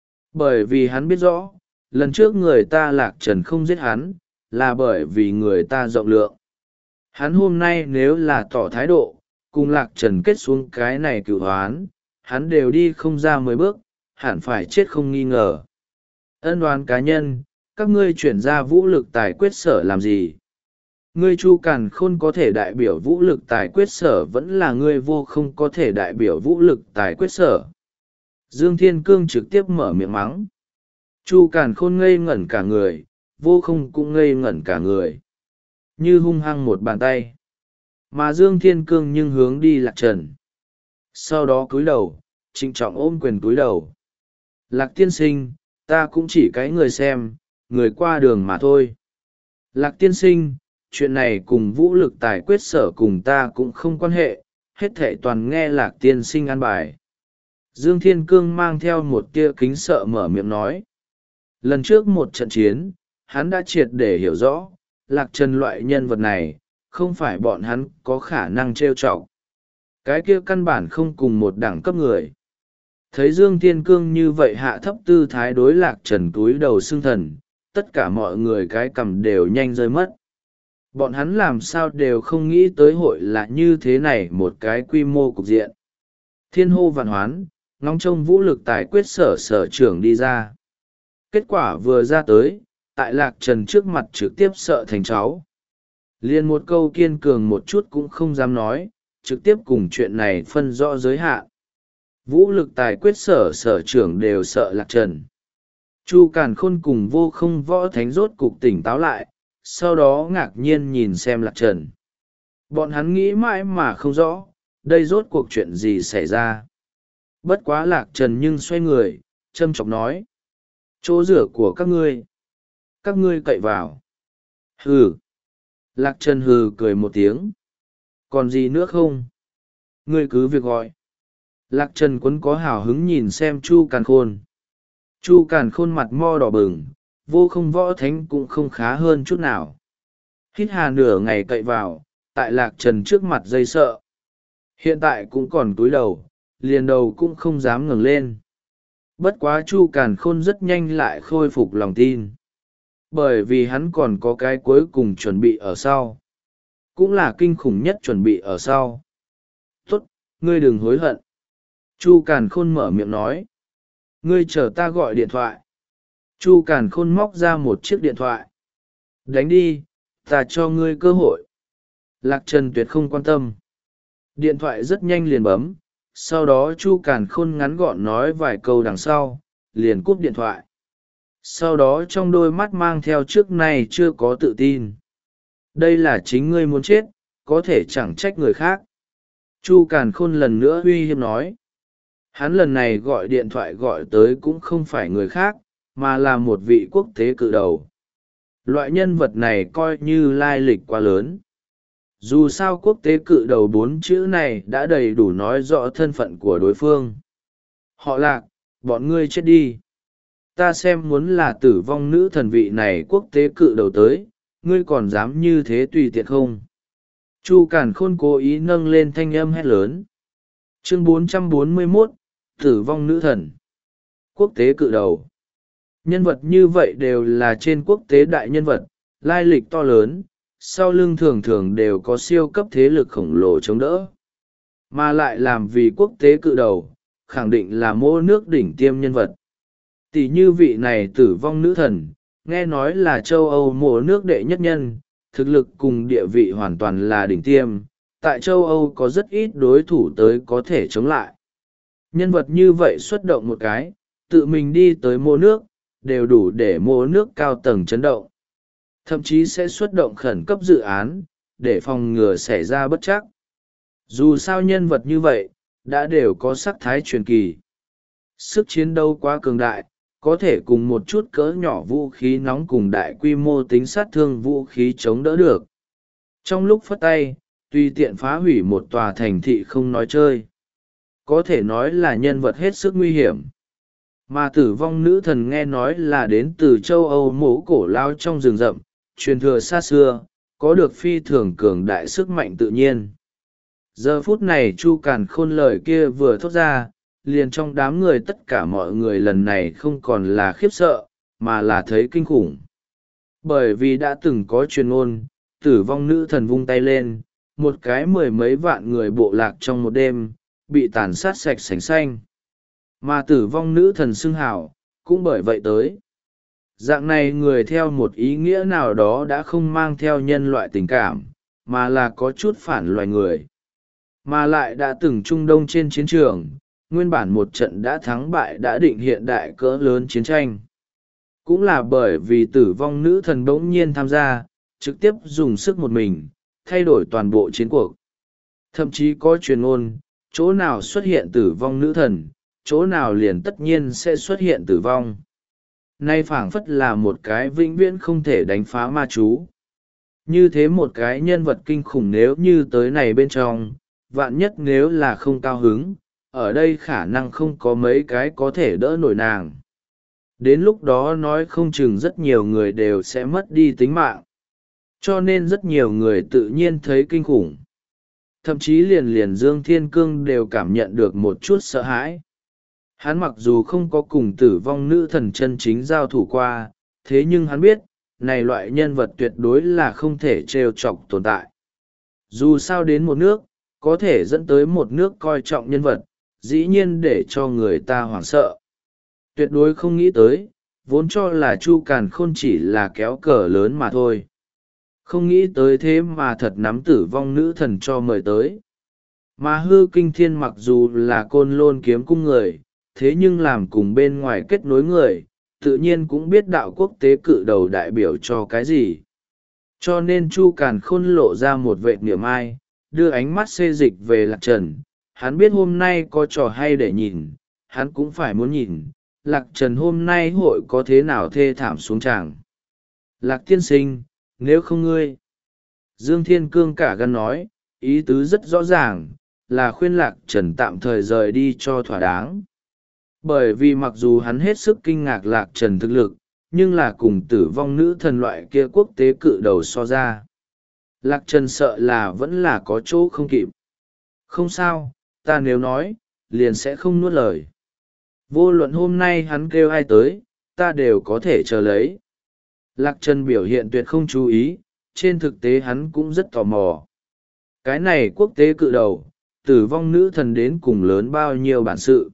[SPEAKER 1] Bởi vì hắn biết rõ, lần trước người ta Lạc Trần không giết hắn, là bởi vì người ta rộng lượng. Hắn hôm nay nếu là tỏ thái độ, cùng Lạc Trần kết xuống cái này cửu hoán, hắn đều đi không ra mười bước, hẳn phải chết không nghi ngờ. Ân oán cá nhân, các ngươi chuyển ra vũ lực tài quyết sở làm gì? Ngươi Chu Càn Khôn có thể đại biểu vũ lực tài quyết sở vẫn là ngươi Vô Không có thể đại biểu vũ lực tài quyết sở. Dương Thiên Cương trực tiếp mở miệng mắng. Chu Càn Khôn ngây ngẩn cả người, Vô Không cũng ngây ngẩn cả người. Như hung hăng một bàn tay. Mà Dương Thiên Cương nhưng hướng đi Lạc Trần. Sau đó cúi đầu, trịnh trọng ôm quyền cúi đầu. Lạc tiên sinh, ta cũng chỉ cái người xem, người qua đường mà thôi. Lạc tiên sinh, chuyện này cùng vũ lực tài quyết sở cùng ta cũng không quan hệ, hết thệ toàn nghe Lạc tiên sinh an bài. Dương Thiên Cương mang theo một tia kính sợ mở miệng nói. Lần trước một trận chiến, hắn đã triệt để hiểu rõ, Lạc Trần loại nhân vật này, không phải bọn hắn có khả năng trêu chọc. Cái kia căn bản không cùng một đẳng cấp người. Thấy Dương Thiên Cương như vậy hạ thấp tư thái đối Lạc Trần túi đầu xương thần, tất cả mọi người cái cằm đều nhanh rơi mất. Bọn hắn làm sao đều không nghĩ tới hội là như thế này một cái quy mô cục diện. Thiên hô vạn hoán, ngóng trông vũ lực tài quyết sở sở trưởng đi ra. Kết quả vừa ra tới, tại Lạc Trần trước mặt trực tiếp sợ thành cháu. Liền một câu kiên cường một chút cũng không dám nói, trực tiếp cùng chuyện này phân rõ giới hạn. Vũ lực tài quyết sở sở trưởng đều sợ Lạc Trần. Chu Càn Khôn cùng Vô Không Võ Thánh rốt cục tỉnh táo lại, sau đó ngạc nhiên nhìn xem Lạc Trần. Bọn hắn nghĩ mãi mà không rõ, đây rốt cuộc chuyện gì xảy ra. Bất quá Lạc Trần nhưng xoay người, châm chọc nói. Chỗ rửa của các ngươi. Các ngươi cậy vào. Hừ. Lạc Trần hừ cười một tiếng. Còn gì nữa không? Ngươi cứ việc gọi. Lạc Trần Quấn có hào hứng nhìn xem Chu Càn Khôn. Chu Càn Khôn mặt mo đỏ bừng, Vô Không Võ Thánh cũng không khá hơn chút nào. Hít hà nửa ngày cậy vào, tại Lạc Trần trước mặt dây sợ. Hiện tại cũng còn cúi đầu, liền đầu cũng không dám ngẩng lên. Bất quá Chu Càn Khôn rất nhanh lại khôi phục lòng tin. Bởi vì hắn còn có cái cuối cùng chuẩn bị ở sau. Cũng là kinh khủng nhất chuẩn bị ở sau. Tốt, ngươi đừng hối hận. Chu Càn Khôn mở miệng nói. Ngươi chờ ta gọi điện thoại. Chu Càn Khôn móc ra một chiếc điện thoại. Đánh đi, ta cho ngươi cơ hội. Lạc Trần tuyệt không quan tâm. Điện thoại rất nhanh liền bấm, sau đó Chu Càn Khôn ngắn gọn nói vài câu đằng sau, liền cúp điện thoại. Sau đó trong đôi mắt mang theo trước nay chưa có tự tin. Đây là chính ngươi muốn chết, có thể chẳng trách người khác. Chu Càn Khôn lần nữa uy hiếp nói. Hắn lần này gọi điện thoại gọi tới cũng không phải người khác, mà là một vị quốc tế cự đầu. Loại nhân vật này coi như lai lịch quá lớn. Dù sao quốc tế cự đầu bốn chữ này đã đầy đủ nói rõ thân phận của đối phương. Họ Lạc, bọn ngươi chết đi. Ta xem muốn là tử vong nữ thần vị này quốc tế cự đầu tới, ngươi còn dám như thế tùy tiện không? Chu Càn Khôn cố ý nâng lên thanh âm hét lớn. Chương bốn trăm bốn mươi mốt, tử vong nữ thần. Quốc tế cự đầu. Nhân vật như vậy đều là trên quốc tế đại nhân vật, lai lịch to lớn, sau lưng thường thường đều có siêu cấp thế lực khổng lồ chống đỡ. Mà lại làm vì quốc tế cự đầu, khẳng định là mô nước đỉnh tiêm nhân vật. Tỷ như vị này tử vong nữ thần, nghe nói là châu Âu mô nước đệ nhất nhân, thực lực cùng địa vị hoàn toàn là đỉnh tiêm, tại châu Âu có rất ít đối thủ tới có thể chống lại. Nhân vật như vậy xuất động một cái, tự mình đi tới mô nước, đều đủ để mô nước cao tầng chấn động. Thậm chí sẽ xuất động khẩn cấp dự án, để phòng ngừa xảy ra bất trắc. Dù sao nhân vật như vậy, đã đều có sắc thái truyền kỳ. Sức chiến đấu quá cường đại, có thể cùng một chút cỡ nhỏ vũ khí nóng cùng đại quy mô tính sát thương vũ khí chống đỡ được. Trong lúc phất tay, tùy tiện phá hủy một tòa thành thị không nói chơi. Có thể nói là nhân vật hết sức nguy hiểm. Mà tử vong nữ thần nghe nói là đến từ châu Âu mố cổ lao trong rừng rậm, truyền thừa xa xưa, có được phi thường cường đại sức mạnh tự nhiên. Giờ phút này Chu Càn Khôn lời kia vừa thốt ra, liền trong đám người tất cả mọi người lần này không còn là khiếp sợ, mà là thấy kinh khủng. Bởi vì đã từng có truyền ngôn, tử vong nữ thần vung tay lên, một cái mười mấy vạn người bộ lạc trong một đêm, bị tàn sát sạch sành xanh. Mà tử vong nữ thần xưng hảo, cũng bởi vậy tới. Dạng này người theo một ý nghĩa nào đó đã không mang theo nhân loại tình cảm, mà là có chút phản loài người. Mà lại đã từng Trung Đông trên chiến trường, nguyên bản một trận đã thắng bại đã định hiện đại cỡ lớn chiến tranh. Cũng là bởi vì tử vong nữ thần bỗng nhiên tham gia, trực tiếp dùng sức một mình, thay đổi toàn bộ chiến cuộc. Thậm chí có truyền ngôn, chỗ nào xuất hiện tử vong nữ thần, chỗ nào liền tất nhiên sẽ xuất hiện tử vong. Nay phảng phất là một cái vĩnh viễn không thể đánh phá ma chú. Như thế một cái nhân vật kinh khủng nếu như tới này bên trong, vạn nhất nếu là không cao hứng, ở đây khả năng không có mấy cái có thể đỡ nổi nàng. Đến lúc đó nói không chừng rất nhiều người đều sẽ mất đi tính mạng. Cho nên rất nhiều người tự nhiên thấy kinh khủng. Thậm chí liền liền Dương Thiên Cương đều cảm nhận được một chút sợ hãi. Hắn mặc dù không có cùng tử vong nữ thần chân chính giao thủ qua, thế nhưng hắn biết, này loại nhân vật tuyệt đối là không thể trêu chọc tồn tại. Dù sao đến một nước, có thể dẫn tới một nước coi trọng nhân vật, dĩ nhiên để cho người ta hoảng sợ. Tuyệt đối không nghĩ tới, vốn cho là Chu Càn Khôn chỉ là kéo cờ lớn mà thôi. Không nghĩ tới thế mà thật nắm tử vong nữ thần cho mời tới. Mà hư kinh thiên mặc dù là côn lôn kiếm cung người, thế nhưng làm cùng bên ngoài kết nối người, tự nhiên cũng biết đạo quốc tế cự đầu đại biểu cho cái gì. Cho nên Chu Càn Khôn lộ ra một vệt niềm ai, đưa ánh mắt xê dịch về Lạc Trần. Hắn biết hôm nay có trò hay để nhìn, hắn cũng phải muốn nhìn, Lạc Trần hôm nay hội có thế nào thê thảm xuống tràng. Lạc tiên sinh, nếu không ngươi. Dương Thiên Cương cả gan nói, ý tứ rất rõ ràng, là khuyên Lạc Trần tạm thời rời đi cho thỏa đáng. Bởi vì mặc dù hắn hết sức kinh ngạc Lạc Trần thực lực, nhưng là cùng tử vong nữ thần loại kia quốc tế cự đầu so ra. Lạc Trần sợ là vẫn là có chỗ không kịp. Không sao, ta nếu nói, liền sẽ không nuốt lời. Vô luận hôm nay hắn kêu ai tới, ta đều có thể chờ lấy. Lạc Trần biểu hiện tuyệt không chú ý, trên thực tế hắn cũng rất tò mò. Cái này quốc tế cự đầu, tử vong nữ thần đến cùng lớn bao nhiêu bản sự.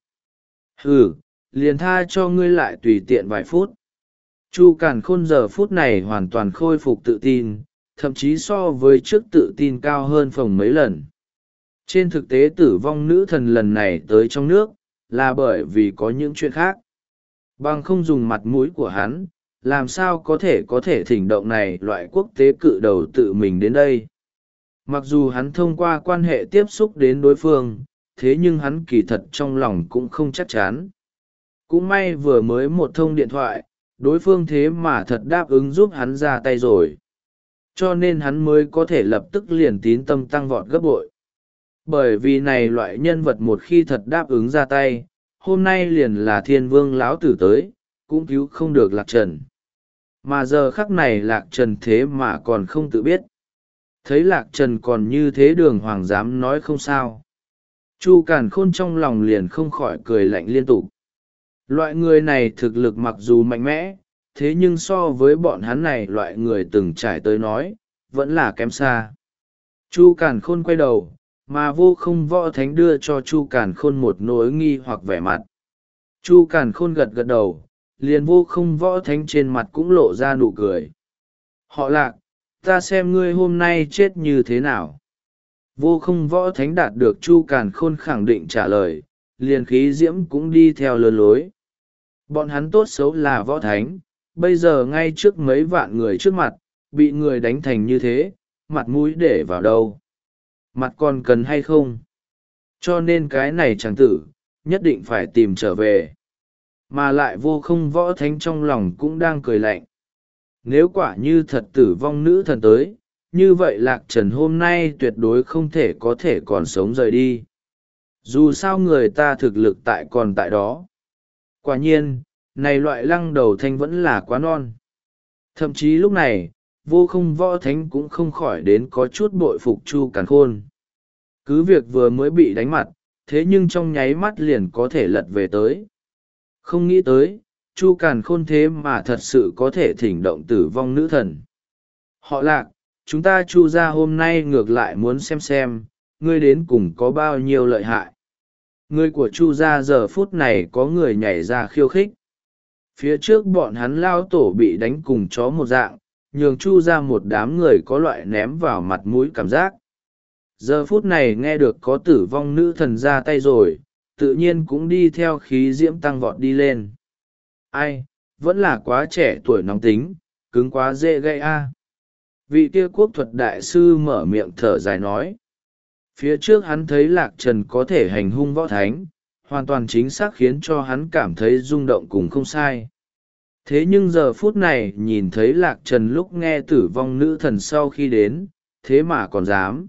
[SPEAKER 1] Ừ, liền tha cho ngươi lại tùy tiện vài phút. Chu Càn Khôn giờ phút này hoàn toàn khôi phục tự tin, thậm chí so với trước tự tin cao hơn phồng mấy lần. Trên thực tế tử vong nữ thần lần này tới trong nước, là bởi vì có những chuyện khác. Bằng không dùng mặt mũi của hắn, làm sao có thể có thể thỉnh động này loại quốc tế cự đầu tự mình đến đây. Mặc dù hắn thông qua quan hệ tiếp xúc đến đối phương, thế nhưng hắn kỳ thật trong lòng cũng không chắc chắn. Cũng may vừa mới một thông điện thoại, đối phương thế mà thật đáp ứng giúp hắn ra tay rồi. Cho nên hắn mới có thể lập tức liền tín tâm tăng vọt gấp bội. Bởi vì này loại nhân vật một khi thật đáp ứng ra tay, hôm nay liền là thiên vương lão tử tới, cũng cứu không được Lạc Trần. Mà giờ khắc này Lạc Trần thế mà còn không tự biết. Thấy Lạc Trần còn như thế đường hoàng dám nói không sao. Chu Càn Khôn trong lòng liền không khỏi cười lạnh liên tục. Loại người này thực lực mặc dù mạnh mẽ, thế nhưng so với bọn hắn này loại người từng trải tới nói, vẫn là kém xa. Chu Càn Khôn quay đầu, mà Vô Không Võ Thánh đưa cho Chu Càn Khôn một nỗi nghi hoặc vẻ mặt. Chu Càn Khôn gật gật đầu, liền Vô Không Võ Thánh trên mặt cũng lộ ra nụ cười. Họ Lạc, ta xem ngươi hôm nay chết như thế nào. Vô Không Võ Thánh đạt được Chu Càn Khôn khẳng định trả lời, liền khí diễm cũng đi theo lừa lối. Bọn hắn tốt xấu là võ thánh, bây giờ ngay trước mấy vạn người trước mặt, bị người đánh thành như thế, mặt mũi để vào đâu. Mặt còn cần hay không? Cho nên cái này chàng tử, nhất định phải tìm trở về. Mà lại Vô Không Võ Thánh trong lòng cũng đang cười lạnh. Nếu quả như thật tử vong nữ thần tới, như vậy Lạc Trần hôm nay tuyệt đối không thể có thể còn sống rời đi. Dù sao người ta thực lực tại còn tại đó. Quả nhiên, này loại lăng đầu thanh vẫn là quá non. Thậm chí lúc này, Vô Không Võ Thánh cũng không khỏi đến có chút bội phục Chu Càn Khôn. Cứ việc vừa mới bị đánh mặt, thế nhưng trong nháy mắt liền có thể lật về tới. Không nghĩ tới, Chu Càn Khôn thế mà thật sự có thể thỉnh động tử vong nữ thần. Họ Lạc, chúng ta Chu ra hôm nay ngược lại muốn xem xem, ngươi đến cùng có bao nhiêu lợi hại. Người của Chu gia giờ phút này có người nhảy ra khiêu khích. Phía trước bọn hắn lao tổ bị đánh cùng chó một dạng, nhường Chu ra một đám người có loại ném vào mặt mũi cảm giác. Giờ phút này nghe được có tử vong nữ thần ra tay rồi, tự nhiên cũng đi theo khí diễm tăng vọt đi lên. Ai, vẫn là quá trẻ tuổi nóng tính, cứng quá dễ gây a. Vị kia quốc thuật đại sư mở miệng thở dài nói. Phía trước hắn thấy Lạc Trần có thể hành hung võ thánh, hoàn toàn chính xác khiến cho hắn cảm thấy rung động cùng không sai. Thế nhưng giờ phút này nhìn thấy Lạc Trần lúc nghe tử vong nữ thần sau khi đến, thế mà còn dám.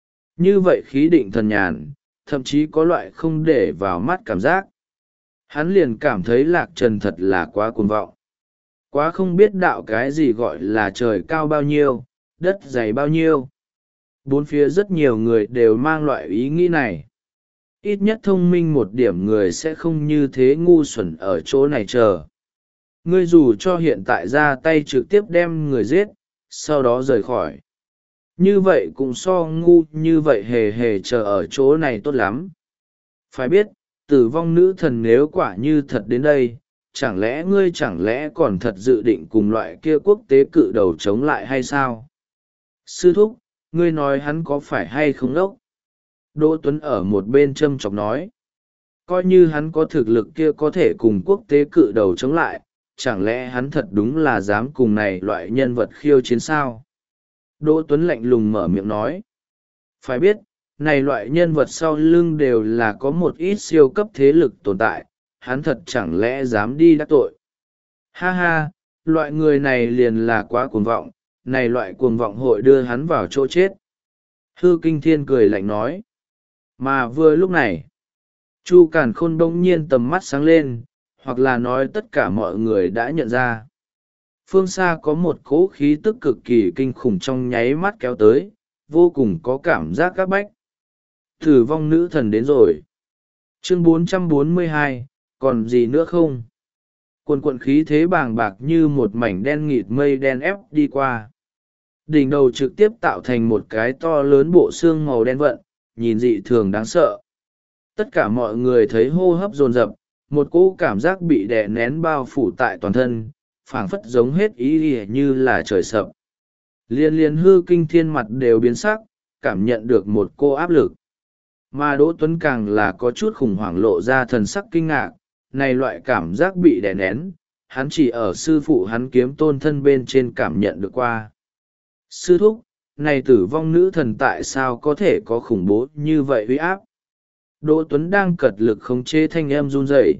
[SPEAKER 1] Như vậy khí định thần nhàn, thậm chí có loại không để vào mắt cảm giác. Hắn liền cảm thấy Lạc Trần thật là quá cuồng vọng. Quá không biết đạo cái gì gọi là trời cao bao nhiêu, đất dày bao nhiêu. Bốn phía rất nhiều người đều mang loại ý nghĩ này. Ít nhất thông minh một điểm người sẽ không như thế ngu xuẩn ở chỗ này chờ. Ngươi dù cho hiện tại ra tay trực tiếp đem người giết, sau đó rời khỏi. Như vậy cũng so ngu như vậy hề hề chờ ở chỗ này tốt lắm. Phải biết, tử vong nữ thần nếu quả như thật đến đây, chẳng lẽ ngươi chẳng lẽ còn thật dự định cùng loại kia quốc tế cự đầu chống lại hay sao? Sư thúc, ngươi nói hắn có phải hay không đốc? Đỗ Tuấn ở một bên châm chọc nói. Coi như hắn có thực lực kia có thể cùng quốc tế cự đầu chống lại, chẳng lẽ hắn thật đúng là dám cùng này loại nhân vật khiêu chiến sao? Đỗ Tuấn lạnh lùng mở miệng nói. Phải biết, này loại nhân vật sau lưng đều là có một ít siêu cấp thế lực tồn tại, hắn thật chẳng lẽ dám đi đắc tội. Ha ha, loại người này liền là quá cuồng vọng, này loại cuồng vọng hội đưa hắn vào chỗ chết. Hư Kinh Thiên cười lạnh nói. Mà vừa lúc này, Chu Càn Khôn bỗng nhiên tầm mắt sáng lên, hoặc là nói tất cả mọi người đã nhận ra. Phương xa có một cỗ khí tức cực kỳ kinh khủng trong nháy mắt kéo tới, vô cùng có cảm giác các bách. Tử vong nữ thần đến rồi. Chương bốn trăm bốn mươi hai, còn gì nữa không? Quần quận khí thế bàng bạc như một mảnh đen nghịt mây đen ép đi qua. Đỉnh đầu trực tiếp tạo thành một cái to lớn bộ xương màu đen vận, nhìn dị thường đáng sợ. Tất cả mọi người thấy hô hấp dồn dập, một cỗ cảm giác bị đè nén bao phủ tại toàn thân, phảng phất giống hết ý ỉa như là trời sập. Liên liên Hư Kinh Thiên mặt đều biến sắc, cảm nhận được một cô áp lực. Mà Đỗ Tuấn càng là có chút khủng hoảng lộ ra thần sắc kinh ngạc, này loại cảm giác bị đè nén, hắn chỉ ở sư phụ hắn Kiếm Tôn thân bên trên cảm nhận được qua. Sư thúc, này tử vong nữ thần tại sao có thể có khủng bố như vậy uy áp? Đỗ Tuấn đang cật lực khống chế thanh âm run rẩy.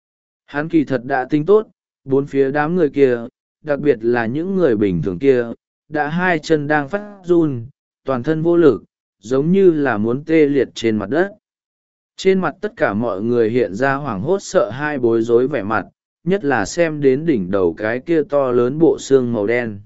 [SPEAKER 1] Hắn kỳ thật đã tính tốt, bốn phía đám người kia, đặc biệt là những người bình thường kia, đã hai chân đang phát run, toàn thân vô lực, giống như là muốn tê liệt trên mặt đất. Trên mặt tất cả mọi người hiện ra hoảng hốt sợ hai bối rối vẻ mặt, nhất là xem đến đỉnh đầu cái kia to lớn bộ xương màu đen.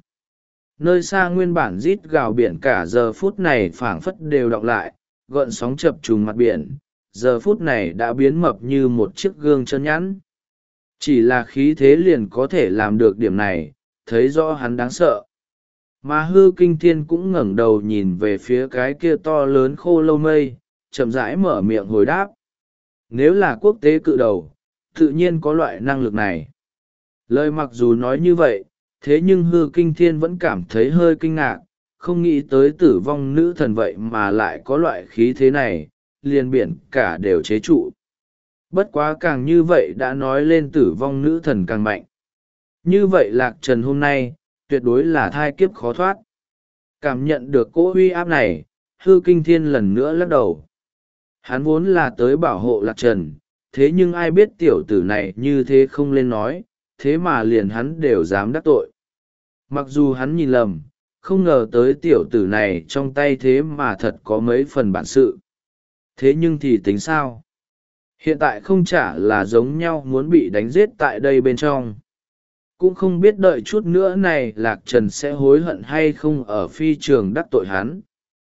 [SPEAKER 1] Nơi xa nguyên bản rít gào biển cả giờ phút này phảng phất đều đọng lại, gợn sóng chập trùng mặt biển, giờ phút này đã biến mập như một chiếc gương chân nhẵn. Chỉ là khí thế liền có thể làm được điểm này, thấy rõ hắn đáng sợ. Mà Hư Kinh Thiên cũng ngẩng đầu nhìn về phía cái kia to lớn khô lâu mây, chậm rãi mở miệng hồi đáp. Nếu là quốc tế cự đầu, tự nhiên có loại năng lực này. Lời mặc dù nói như vậy, thế nhưng Hư Kinh Thiên vẫn cảm thấy hơi kinh ngạc, không nghĩ tới tử vong nữ thần vậy mà lại có loại khí thế này, liền biển cả đều chế trụ. Bất quá càng như vậy đã nói lên tử vong nữ thần càng mạnh. Như vậy Lạc Trần hôm nay, tuyệt đối là thai kiếp khó thoát. Cảm nhận được cỗ uy áp này, Hư Kinh Thiên lần nữa lắc đầu. Hắn vốn là tới bảo hộ Lạc Trần, thế nhưng ai biết tiểu tử này như thế không lên nói, thế mà liền hắn đều dám đắc tội. Mặc dù hắn nhìn lầm, không ngờ tới tiểu tử này trong tay thế mà thật có mấy phần bản sự. Thế nhưng thì tính sao? Hiện tại không chả là giống nhau muốn bị đánh giết tại đây bên trong. Cũng không biết đợi chút nữa này Lạc Trần sẽ hối hận hay không ở phi trường đắc tội hắn.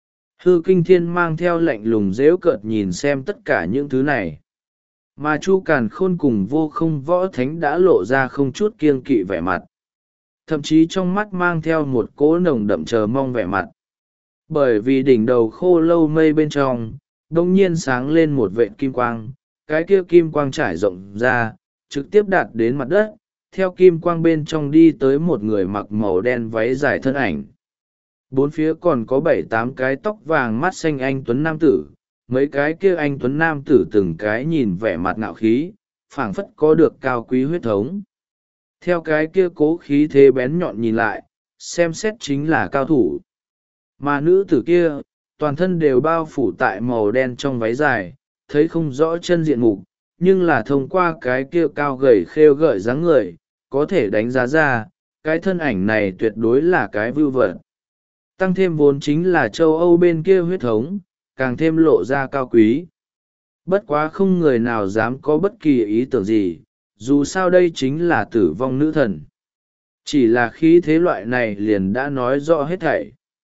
[SPEAKER 1] Hư Kinh Thiên mang theo lạnh lùng dễu cợt nhìn xem tất cả những thứ này. Mà Chu Càn Khôn cùng Vô Không Võ Thánh đã lộ ra không chút kiêng kỵ vẻ mặt. Thậm chí trong mắt mang theo một cỗ nồng đậm chờ mong vẻ mặt. Bởi vì đỉnh đầu khô lâu mây bên trong, đông nhiên sáng lên một vệt kim quang, cái kia kim quang trải rộng ra, trực tiếp đạt đến mặt đất, theo kim quang bên trong đi tới một người mặc màu đen váy dài thân ảnh. Bốn phía còn có bảy tám cái tóc vàng mắt xanh anh tuấn nam tử, mấy cái kia anh tuấn nam tử từng cái nhìn vẻ mặt ngạo khí, phảng phất có được cao quý huyết thống. Theo cái kia cố khí thế bén nhọn nhìn lại, xem xét chính là cao thủ. Mà nữ tử kia, toàn thân đều bao phủ tại màu đen trong váy dài, thấy không rõ chân diện mục, nhưng là thông qua cái kia cao gầy khêu gợi dáng người, có thể đánh giá ra, cái thân ảnh này tuyệt đối là cái vưu vật. Tăng thêm vốn chính là châu Âu bên kia huyết thống, càng thêm lộ ra cao quý. Bất quá không người nào dám có bất kỳ ý tưởng gì, dù sao đây chính là tử vong nữ thần. Chỉ là khí thế loại này liền đã nói rõ hết thảy.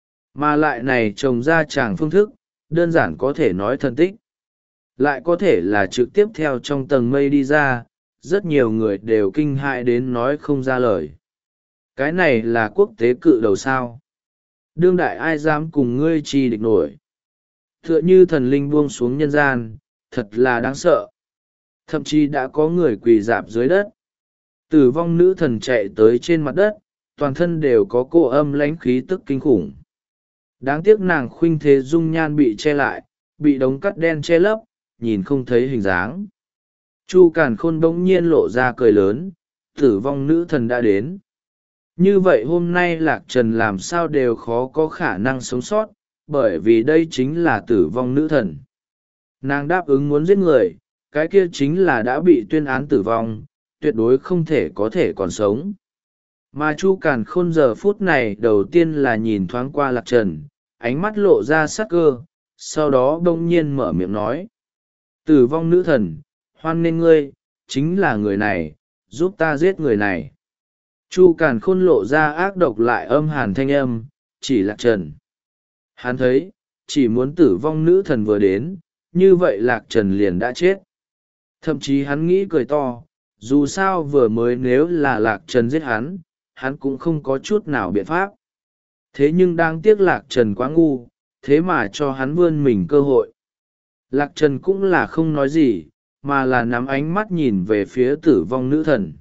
[SPEAKER 1] Mà lại này trồng ra chàng phương thức, đơn giản có thể nói thần tích. Lại có thể là trực tiếp theo trong tầng mây đi ra, rất nhiều người đều kinh hại đến nói không ra lời. Cái này là quốc tế cự đầu sao. Đương đại ai dám cùng ngươi chi địch nổi. Tựa như thần linh buông xuống nhân gian, thật là đáng sợ. Thậm chí đã có người quỳ dạp dưới đất. Tử vong nữ thần chạy tới trên mặt đất, toàn thân đều có cô âm lãnh khí tức kinh khủng. Đáng tiếc nàng khuynh thế dung nhan bị che lại, bị đống cắt đen che lấp, nhìn không thấy hình dáng. Chu Càn Khôn bỗng nhiên lộ ra cười lớn, tử vong nữ thần đã đến. Như vậy hôm nay Lạc Trần làm sao đều khó có khả năng sống sót, bởi vì đây chính là tử vong nữ thần. Nàng đáp ứng muốn giết người, cái kia chính là đã bị tuyên án tử vong, tuyệt đối không thể có thể còn sống. Mà Chu Càn Khôn giờ phút này đầu tiên là nhìn thoáng qua Lạc Trần, ánh mắt lộ ra sắc cơ, sau đó bỗng nhiên mở miệng nói. Tử vong nữ thần, hoan nghênh ngươi, chính là người này, giúp ta giết người này. Chu Càn Khôn lộ ra ác độc lại âm hàn thanh âm, chỉ Lạc Trần. Hắn thấy, chỉ muốn tử vong nữ thần vừa đến, như vậy Lạc Trần liền đã chết. Thậm chí hắn nghĩ cười to, dù sao vừa mới nếu là Lạc Trần giết hắn, hắn cũng không có chút nào biện pháp. Thế nhưng đang tiếc Lạc Trần quá ngu, thế mà cho hắn vươn mình cơ hội. Lạc Trần cũng là không nói gì, mà là nắm ánh mắt nhìn về phía tử vong nữ thần.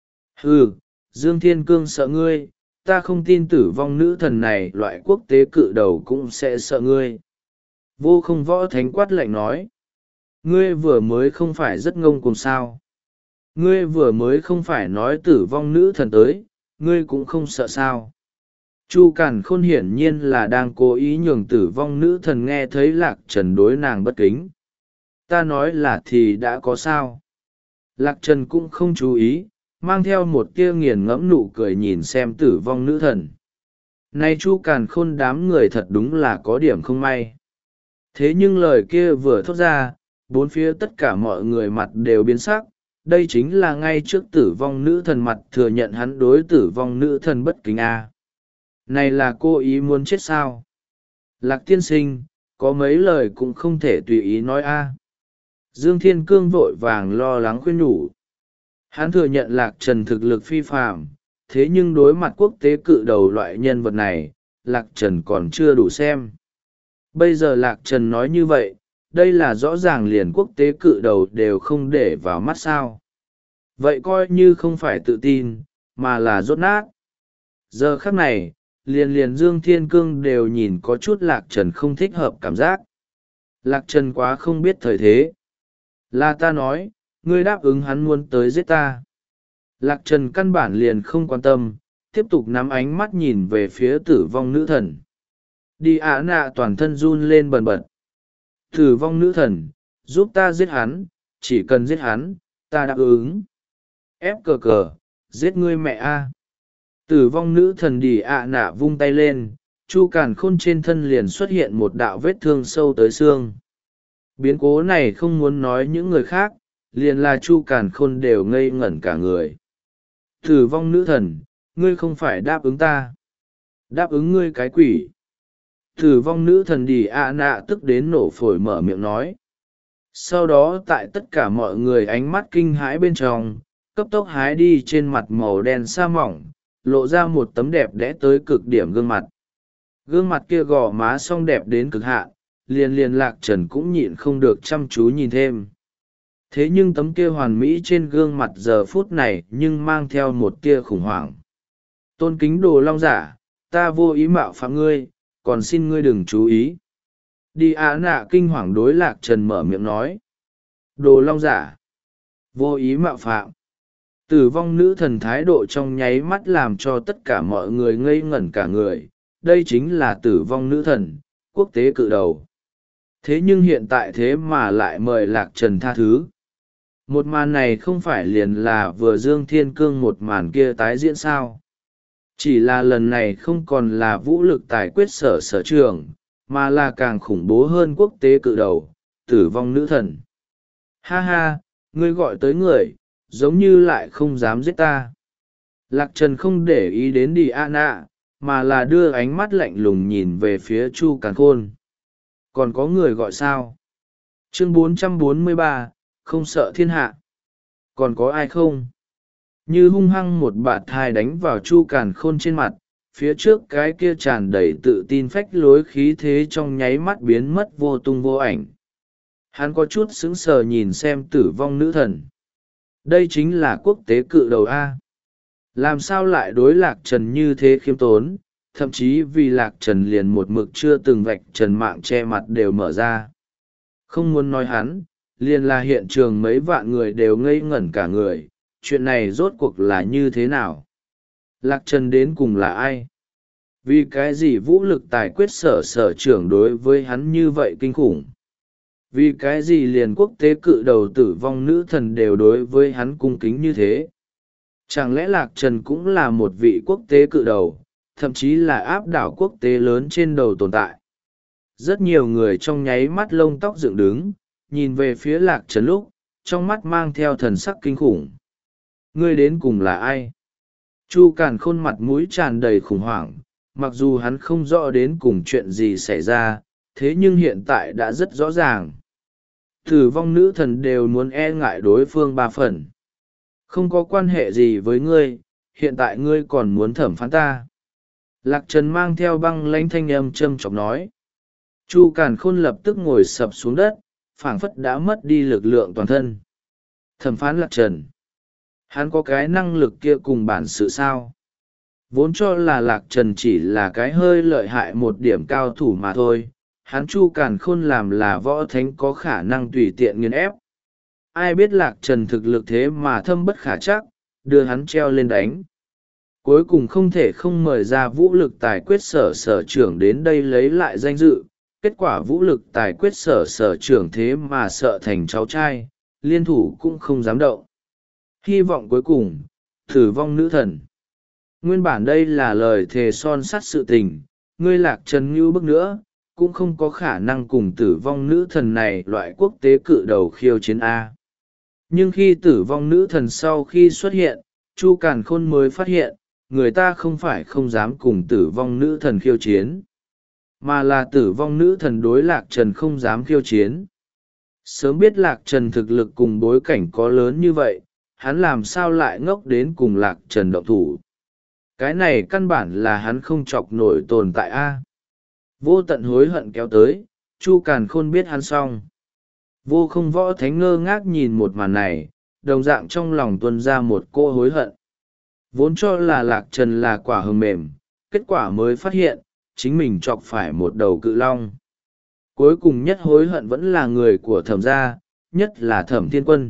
[SPEAKER 1] Hừ, Dương Thiên Cương sợ ngươi, ta không tin tử vong nữ thần này loại quốc tế cự đầu cũng sẽ sợ ngươi. Vô Không Võ Thánh quát lạnh nói. Ngươi vừa mới không phải rất ngông cuồng sao. Ngươi vừa mới không phải nói tử vong nữ thần tới, ngươi cũng không sợ sao. Chu Càn Khôn hiển nhiên là đang cố ý nhường tử vong nữ thần nghe thấy Lạc Trần đối nàng bất kính. Ta nói là thì đã có sao. Lạc Trần cũng không chú ý, mang theo một tia nghiền ngẫm nụ cười nhìn xem tử vong nữ thần. Này Chu Càn Khôn đám người thật đúng là có điểm không may. Thế nhưng lời kia vừa thốt ra, bốn phía tất cả mọi người mặt đều biến sắc. Đây chính là ngay trước tử vong nữ thần mặt thừa nhận hắn đối tử vong nữ thần bất kính a. Này là cô ý muốn chết sao? Lạc tiên sinh, có mấy lời cũng không thể tùy ý nói a. Dương Thiên Cương vội vàng lo lắng khuyên nhủ. Hắn thừa nhận Lạc Trần thực lực phi phàm, thế nhưng đối mặt quốc tế cự đầu loại nhân vật này, Lạc Trần còn chưa đủ xem. Bây giờ Lạc Trần nói như vậy, đây là rõ ràng liền quốc tế cự đầu đều không để vào mắt sao. Vậy coi như không phải tự tin, mà là rốt nát. Giờ khắc này, liền liền Dương Thiên Cương đều nhìn có chút Lạc Trần không thích hợp cảm giác. Lạc Trần quá không biết thời thế. Là ta nói, ngươi đáp ứng hắn muốn tới giết ta. Lạc Trần căn bản liền không quan tâm, tiếp tục nắm ánh mắt nhìn về phía tử vong nữ thần. Đi ả nạ toàn thân run lên bần bật. Tử vong nữ thần, giúp ta giết hắn, chỉ cần giết hắn, ta đáp ứng. Ép cờ cờ, giết ngươi mẹ a. Tử vong nữ thần đi ả nạ vung tay lên, Chu Càn Khôn trên thân liền xuất hiện một đạo vết thương sâu tới xương. Biến cố này không muốn nói những người khác, liền là Chu Càn Khôn đều ngây ngẩn cả người. Tử vong nữ thần, ngươi không phải đáp ứng ta. Đáp ứng ngươi cái quỷ. Tử vong nữ thần đi ạ nạ tức đến nổ phổi mở miệng nói. Sau đó tại tất cả mọi người ánh mắt kinh hãi bên trong, cấp tốc hái đi trên mặt màu đen sa mỏng, lộ ra một tấm đẹp đẽ tới cực điểm gương mặt. Gương mặt kia gò má song đẹp đến cực hạn, liền liền Lạc Trần cũng nhịn không được chăm chú nhìn thêm. Thế nhưng tấm kia hoàn mỹ trên gương mặt giờ phút này nhưng mang theo một tia khủng hoảng. Tôn kính Đồ Long giả, ta vô ý mạo phạm ngươi, còn xin ngươi đừng chú ý. Đi ạ nạ kinh hoàng đối Lạc Trần mở miệng nói. Đồ Long giả, vô ý mạo phạm. Tử vong nữ thần thái độ trong nháy mắt làm cho tất cả mọi người ngây ngẩn cả người. Đây chính là tử vong nữ thần, quốc tế cự đầu. Thế nhưng hiện tại thế mà lại mời Lạc Trần tha thứ. Một màn này không phải liền là vừa Dương Thiên Cương một màn kia tái diễn sao. Chỉ là lần này không còn là vũ lực tài quyết sở sở trường, mà là càng khủng bố hơn quốc tế cự đầu, tử vong nữ thần. Ha ha, ngươi gọi tới người, giống như lại không dám giết ta. Lạc Trần không để ý đến đi a nạ, mà là đưa ánh mắt lạnh lùng nhìn về phía Chu Càn Khôn. Còn có người gọi sao? Chương bốn trăm bốn mươi ba, không sợ thiên hạ. Còn có ai không? Như hung hăng một bạt thai đánh vào Chu Càn Khôn trên mặt, phía trước cái kia tràn đầy tự tin phách lối khí thế trong nháy mắt biến mất vô tung vô ảnh. Hắn có chút sững sờ nhìn xem tử vong nữ thần. Đây chính là quốc tế cự đầu A. Làm sao lại đối Lạc Trần như thế khiêm tốn, thậm chí vì Lạc Trần liền một mực chưa từng vạch trần mạng che mặt đều mở ra. Không muốn nói hắn, liền là hiện trường mấy vạn người đều ngây ngẩn cả người, chuyện này rốt cuộc là như thế nào? Lạc Trần đến cùng là ai? Vì cái gì vũ lực tài quyết sở sở trưởng đối với hắn như vậy kinh khủng? Vì cái gì liền quốc tế cự đầu tử vong nữ thần đều đối với hắn cung kính như thế? Chẳng lẽ Lạc Trần cũng là một vị quốc tế cự đầu, thậm chí là áp đảo quốc tế lớn trên đầu tồn tại? Rất nhiều người trong nháy mắt lông tóc dựng đứng, nhìn về phía Lạc Trần lúc, trong mắt mang theo thần sắc kinh khủng. Ngươi đến cùng là ai? Chu Càn Khôn mặt mũi tràn đầy khủng hoảng, mặc dù hắn không rõ đến cùng chuyện gì xảy ra, thế nhưng hiện tại đã rất rõ ràng. Tử vong nữ thần đều muốn e ngại đối phương ba phần. Không có quan hệ gì với ngươi, hiện tại ngươi còn muốn thẩm phán ta. Lạc Trần mang theo băng lãnh thanh âm châm chọc nói. Chu Càn Khôn lập tức ngồi sập xuống đất, phảng phất đã mất đi lực lượng toàn thân. Thẩm phán Lạc Trần. Hắn có cái năng lực kia cùng bản sự sao? Vốn cho là Lạc Trần chỉ là cái hơi lợi hại một điểm cao thủ mà thôi, hắn Chu Càn Khôn làm là võ thánh có khả năng tùy tiện nghiền ép. Ai biết Lạc Trần thực lực thế mà thâm bất khả chắc, đưa hắn treo lên đánh. Cuối cùng không thể không mời ra vũ lực tài quyết sở sở trưởng đến đây lấy lại danh dự. Kết quả vũ lực tài quyết sở sở trưởng thế mà sợ thành cháu trai, liên thủ cũng không dám động. Hy vọng cuối cùng, tử vong nữ thần. Nguyên bản đây là lời thề son sắt sự tình, ngươi Lạc Trần như bức nữa, cũng không có khả năng cùng tử vong nữ thần này loại quốc tế cự đầu khiêu chiến A. Nhưng khi tử vong nữ thần sau khi xuất hiện, Chu Càn Khôn mới phát hiện, người ta không phải không dám cùng tử vong nữ thần khiêu chiến, mà là tử vong nữ thần đối Lạc Trần không dám khiêu chiến. Sớm biết Lạc Trần thực lực cùng bối cảnh có lớn như vậy, hắn làm sao lại ngốc đến cùng Lạc Trần động thủ. Cái này căn bản là hắn không chọc nổi tồn tại A. Vô tận hối hận kéo tới, Chu Càn Khôn biết hắn xong. Vô không võ thánh ngơ ngác nhìn một màn này, đồng dạng trong lòng tuôn ra một cô hối hận. Vốn cho là Lạc Trần là quả hờm mềm, kết quả mới phát hiện, chính mình chọc phải một đầu cự long. Cuối cùng nhất hối hận vẫn là người của Thẩm gia, nhất là Thẩm Thiên Quân.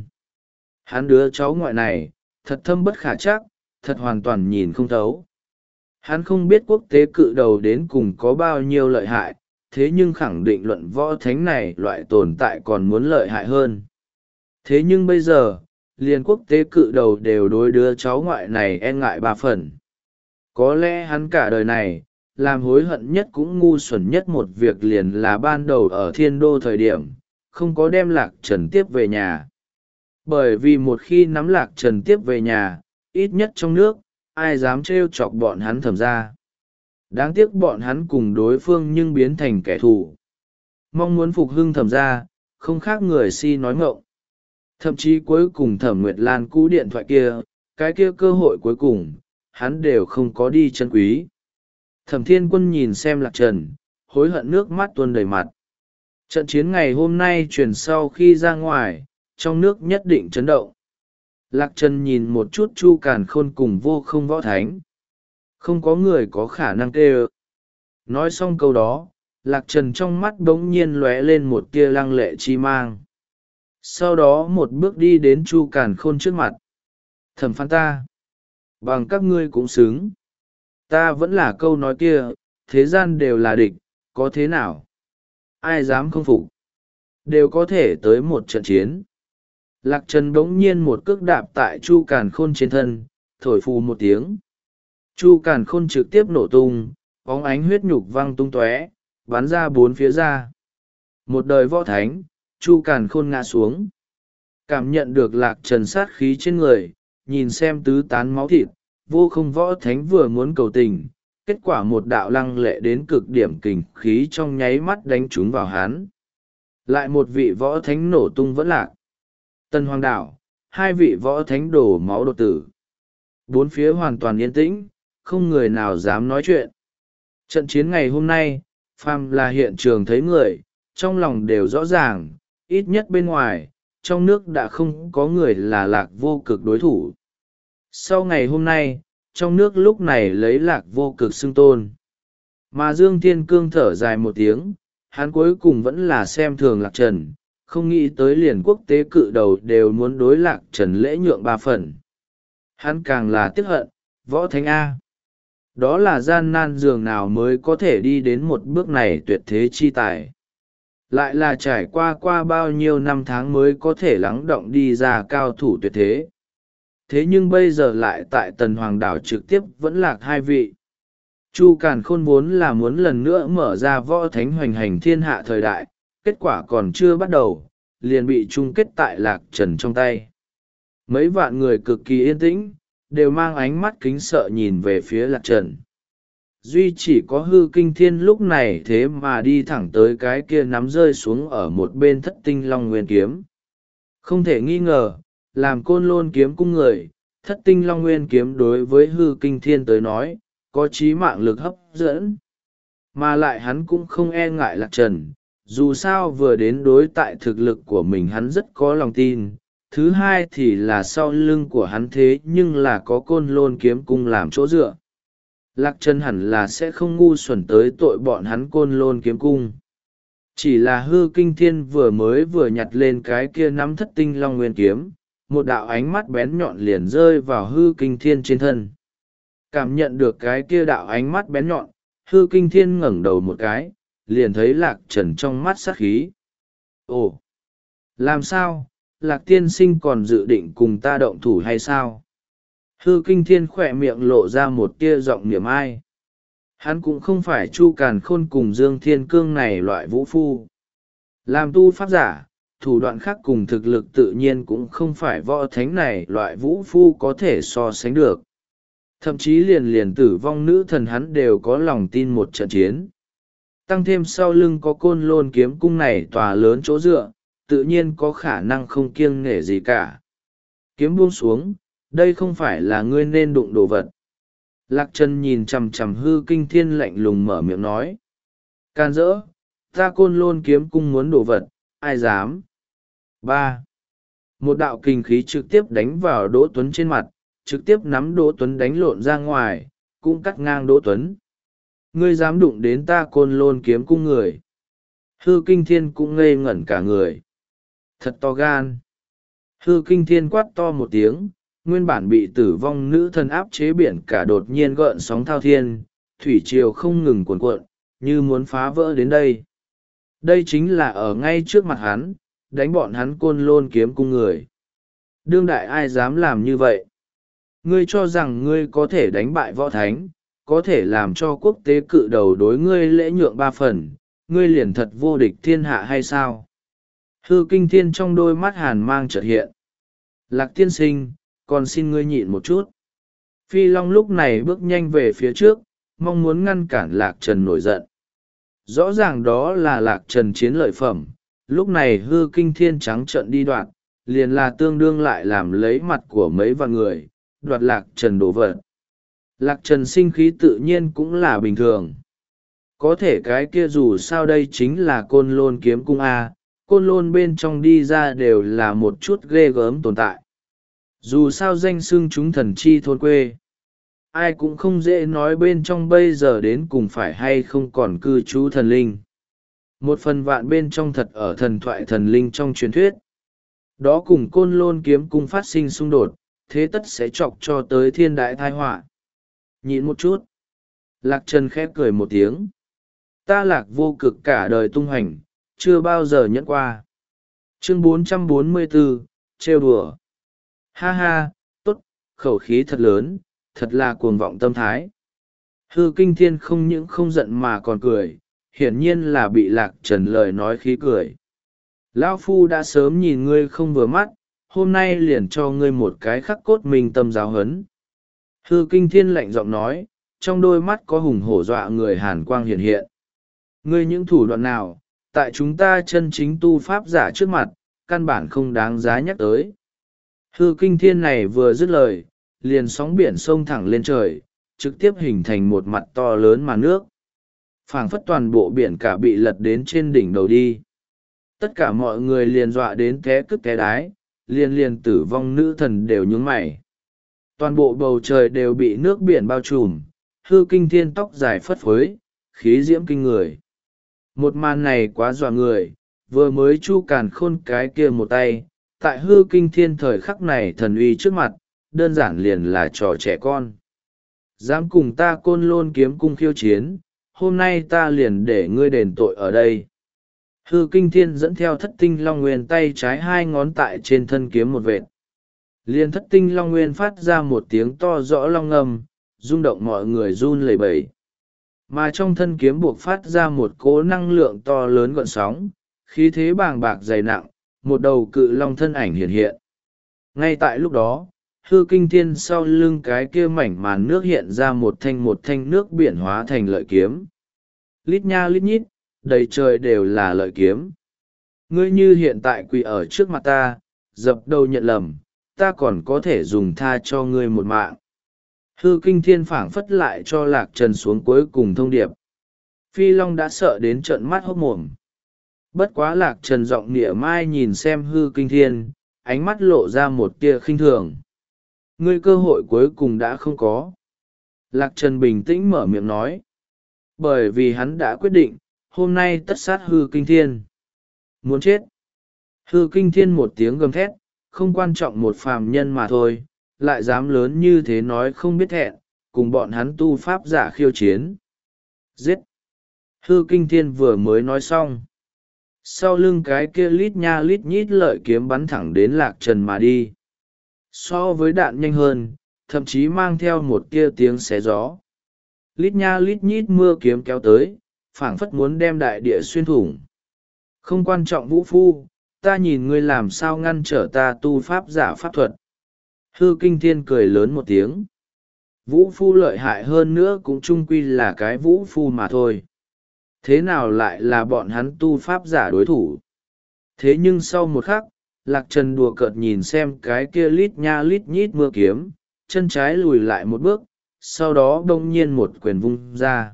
[SPEAKER 1] Hắn đứa cháu ngoại này, thật thâm bất khả trắc, thật hoàn toàn nhìn không thấu. Hắn không biết quốc tế cự đầu đến cùng có bao nhiêu lợi hại, thế nhưng khẳng định luận võ thánh này loại tồn tại còn muốn lợi hại hơn. Thế nhưng bây giờ, liền quốc tế cự đầu đều đối đứa cháu ngoại này e ngại ba phần. Có lẽ hắn cả đời này, làm hối hận nhất cũng ngu xuẩn nhất một việc liền là ban đầu ở thiên đô thời điểm, không có đem Lạc Trần tiếp về nhà. Bởi vì một khi nắm Lạc Trần tiếp về nhà, ít nhất trong nước, ai dám trêu chọc bọn hắn Thẩm gia. Đáng tiếc bọn hắn cùng đối phương nhưng biến thành kẻ thù. Mong muốn phục hưng Thẩm gia, không khác người si nói ngọng. Thậm chí cuối cùng Thẩm Nguyệt Lan cú điện thoại kia, cái kia cơ hội cuối cùng, hắn đều không có đi chân quý. Thẩm Thiên Quân nhìn xem Lạc Trần, hối hận nước mắt tuôn đầy mặt. Trận chiến ngày hôm nay truyền sau khi ra ngoài, trong nước nhất định chấn động. Lạc Trần nhìn một chút Chu Càn Khôn cùng vô không võ thánh. Không có người có khả năng kêu. Nói xong câu đó, Lạc Trần trong mắt bỗng nhiên lóe lên một tia lăng lệ chi mang. Sau đó một bước đi đến Chu Càn Khôn trước mặt. Thẩm phán ta. Bằng các ngươi cũng xứng. Ta vẫn là câu nói kia, thế gian đều là địch, có thế nào? Ai dám không phục? Đều có thể tới một trận chiến. Lạc Trần bỗng nhiên một cước đạp tại Chu Càn Khôn trên thân, thổi phù một tiếng. Chu Càn Khôn trực tiếp nổ tung, bóng ánh huyết nhục văng tung tóe, bắn ra bốn phía ra. Một đời võ thánh, Chu Càn Khôn ngã xuống. Cảm nhận được Lạc Trần sát khí trên người, nhìn xem tứ tán máu thịt, vô không võ thánh vừa muốn cầu tình, kết quả một đạo lăng lệ đến cực điểm kình khí trong nháy mắt đánh trúng vào hắn. Lại một vị võ thánh nổ tung vẫn lạc. Tân Hoàng Đảo, hai vị võ thánh đổ máu đột tử. Bốn phía hoàn toàn yên tĩnh, không người nào dám nói chuyện. Trận chiến ngày hôm nay, phàm là hiện trường thấy người, trong lòng đều rõ ràng, ít nhất bên ngoài, trong nước đã không có người là Lạc Vô Cực đối thủ. Sau ngày hôm nay, trong nước lúc này lấy Lạc Vô Cực xưng tôn. Mà Dương Thiên Cương thở dài một tiếng, hắn cuối cùng vẫn là xem thường Lạc Trần, không nghĩ tới liền quốc tế cự đầu đều muốn đối Lạc Trần lễ nhượng ba phần. Hắn càng là tiếc hận, võ thánh A. Đó là gian nan dường nào mới có thể đi đến một bước này tuyệt thế chi tài. Lại là trải qua qua bao nhiêu năm tháng mới có thể lắng động đi ra cao thủ tuyệt thế. Thế nhưng bây giờ lại tại Tần Hoàng đảo trực tiếp vẫn lạc hai vị. Chu Càn Khôn vốn là muốn lần nữa mở ra võ thánh hoành hành thiên hạ thời đại, kết quả còn chưa bắt đầu, liền bị chung kết tại Lạc Trần trong tay. Mấy vạn người cực kỳ yên tĩnh, đều mang ánh mắt kính sợ nhìn về phía Lạc Trần. Duy chỉ có Hư Kinh Thiên lúc này thế mà đi thẳng tới cái kia nắm rơi xuống ở một bên Thất Tinh Long Nguyên Kiếm. Không thể nghi ngờ, làm Côn Lôn Kiếm cung người, Thất Tinh Long Nguyên Kiếm đối với Hư Kinh Thiên tới nói, có chí mạng lực hấp dẫn. Mà lại hắn cũng không e ngại Lạc Trần, dù sao vừa đến đối tại thực lực của mình hắn rất có lòng tin. Thứ hai thì là sau lưng của hắn thế nhưng là có Côn Lôn Kiếm cung làm chỗ dựa. Lạc Trần hẳn là sẽ không ngu xuẩn tới tội bọn hắn Côn Lôn Kiếm cung. Chỉ là Hư Kinh Thiên vừa mới vừa nhặt lên cái kia nắm Thất Tinh Long Nguyên Kiếm, một đạo ánh mắt bén nhọn liền rơi vào Hư Kinh Thiên trên thân. Cảm nhận được cái kia đạo ánh mắt bén nhọn, Hư Kinh Thiên ngẩng đầu một cái, liền thấy Lạc Trần trong mắt sát khí. Ồ! Làm sao? Lạc tiên sinh còn dự định cùng ta động thủ hay sao? Hư Kinh Thiên khỏe miệng lộ ra một tia giọng niềm ai. Hắn cũng không phải Chu Càn Khôn cùng Dương Thiên Cương này loại vũ phu. Làm tu pháp giả, thủ đoạn khác cùng thực lực tự nhiên cũng không phải võ thánh này loại vũ phu có thể so sánh được. Thậm chí liền liền tử vong nữ thần hắn đều có lòng tin một trận chiến. Tăng thêm sau lưng có Côn Lôn Kiếm cung này tòa lớn chỗ dựa, tự nhiên có khả năng không kiêng nể gì cả. Kiếm buông xuống, đây không phải là ngươi nên đụng đồ vật. Lạc Trần nhìn chằm chằm Hư Kinh Thiên lạnh lùng mở miệng nói. Can dỡ, ta Côn Lôn Kiếm cung muốn đồ vật, ai dám? Ba. Một đạo kinh khí trực tiếp đánh vào Đỗ Tuấn trên mặt, trực tiếp nắm Đỗ Tuấn đánh lộn ra ngoài, cũng cắt ngang Đỗ Tuấn. Ngươi dám đụng đến ta Côn Lôn Kiếm cung người. Hư Kinh Thiên cũng ngây ngẩn cả người. Thật to gan. Hư Kinh Thiên quát to một tiếng, nguyên bản bị tử vong nữ thần áp chế biển cả đột nhiên gợn sóng thao thiên, thủy triều không ngừng cuồn cuộn, như muốn phá vỡ đến đây. Đây chính là ở ngay trước mặt hắn, đánh bọn hắn Côn Lôn Kiếm cung người. Đương đại ai dám làm như vậy? Ngươi cho rằng ngươi có thể đánh bại võ thánh, có thể làm cho quốc tế cự đầu đối ngươi lễ nhượng ba phần, ngươi liền thật vô địch thiên hạ hay sao? Hư Kinh Thiên trong đôi mắt hàn mang chợt hiện. Lạc tiên sinh, còn xin ngươi nhịn một chút. Phi Long lúc này bước nhanh về phía trước, mong muốn ngăn cản Lạc Trần nổi giận. Rõ ràng đó là Lạc Trần chiến lợi phẩm, lúc này Hư Kinh Thiên trắng trợn đi đoạt, liền là tương đương lại làm lấy mặt của mấy vạn người, đoạt Lạc Trần đổ vật. Lạc Trần sinh khí tự nhiên cũng là bình thường. Có thể cái kia dù sao đây chính là Côn Lôn Kiếm cung A, Côn Lôn bên trong đi ra đều là một chút ghê gớm tồn tại. Dù sao danh xưng chúng thần chi thôn quê, ai cũng không dễ nói bên trong bây giờ đến cùng phải hay không còn cư trú thần linh. Một phần vạn bên trong thật ở thần thoại thần linh trong truyền thuyết. Đó cùng Côn Lôn Kiếm cung phát sinh xung đột, thế tất sẽ chọc cho tới thiên đại tai họa. Nhịn một chút. Lạc Trần khép cười một tiếng. Ta Lạc vô cực cả đời tung hành, chưa bao giờ nhẫn qua. Chương bốn trăm bốn mươi bốn, trêu đùa. Ha ha, tốt, khẩu khí thật lớn, thật là cuồng vọng tâm thái. Hư Kinh Thiên không những không giận mà còn cười, hiển nhiên là bị Lạc Trần lời nói khí cười. Lão Phu đã sớm nhìn ngươi không vừa mắt, hôm nay liền cho ngươi một cái khắc cốt minh tâm giáo hấn. Hư Kinh Thiên lạnh giọng nói, trong đôi mắt có hùng hổ dọa người hàn quang hiện hiện. Ngươi những thủ đoạn nào, tại chúng ta chân chính tu pháp giả trước mặt, căn bản không đáng giá nhắc tới. Hư Kinh Thiên này vừa dứt lời, liền sóng biển sông thẳng lên trời, trực tiếp hình thành một mặt to lớn màn nước. Phảng phất toàn bộ biển cả bị lật đến trên đỉnh đầu đi. Tất cả mọi người liền dọa đến té cứt té đái, liền liền tử vong nữ thần đều nhướng mày. Toàn bộ bầu trời đều bị nước biển bao trùm, Hư Kinh Thiên tóc dài phất phới, khí diễm kinh người. Một màn này quá dọa người, vừa mới Chu Càn Khôn cái kia một tay, tại Hư Kinh Thiên thời khắc này thần uy trước mặt, đơn giản liền là trò trẻ con. Dám cùng ta Côn Lôn kiếm cung khiêu chiến, hôm nay ta liền để ngươi đền tội ở đây. Hư Kinh Thiên dẫn theo Thất Tinh Long Nguyên, tay trái hai ngón tại trên thân kiếm một vệt. Liền Thất Tinh Long Nguyên phát ra một tiếng to rõ long ngâm, rung động mọi người run lẩy bẩy. Mà trong thân kiếm buộc phát ra một cỗ năng lượng to lớn gợn sóng, khí thế bàng bạc dày nặng, một đầu cự long thân ảnh hiện hiện. Ngay tại lúc đó, Hư Kinh Thiên sau lưng cái kia mảnh màn nước hiện ra một thanh một thanh nước biển hóa thành lợi kiếm. Lít nha lít nhít, đầy trời đều là lợi kiếm. Ngươi như hiện tại quỳ ở trước mặt ta, dập đầu nhận lầm, ta còn có thể dùng tha cho ngươi một mạng. Hư Kinh Thiên phảng phất lại cho Lạc Trần xuống cuối cùng thông điệp. Phi Long đã sợ đến trợn mắt hốt mồm. Bất quá Lạc Trần giọng nịa mai nhìn xem Hư Kinh Thiên, ánh mắt lộ ra một tia khinh thường. Ngươi cơ hội cuối cùng đã không có. Lạc Trần bình tĩnh mở miệng nói. Bởi vì hắn đã quyết định, hôm nay tất sát Hư Kinh Thiên. Muốn chết. Hư Kinh Thiên một tiếng gầm thét, không quan trọng một phàm nhân mà thôi, lại dám lớn như thế nói không biết thẹn, cùng bọn hắn tu pháp giả khiêu chiến. Giết! Hư Kinh Thiên vừa mới nói xong. Sau lưng cái kia lít nha lít nhít lợi kiếm bắn thẳng đến Lạc Trần mà đi. So với đạn nhanh hơn, thậm chí mang theo một tia tiếng xé gió. Lít nha lít nhít mưa kiếm kéo tới, phảng phất muốn đem đại địa xuyên thủng. Không quan trọng vũ phu, ta nhìn ngươi làm sao ngăn trở ta tu pháp giả pháp thuật. Hư Kinh Thiên cười lớn một tiếng. Vũ phu lợi hại hơn nữa cũng chung quy là cái vũ phu mà thôi. Thế nào lại là bọn hắn tu pháp giả đối thủ? Thế nhưng sau một khắc, Lạc Trần đùa cợt nhìn xem cái kia lít nha lít nhít mưa kiếm, chân trái lùi lại một bước, sau đó bỗng nhiên một quyền vung ra.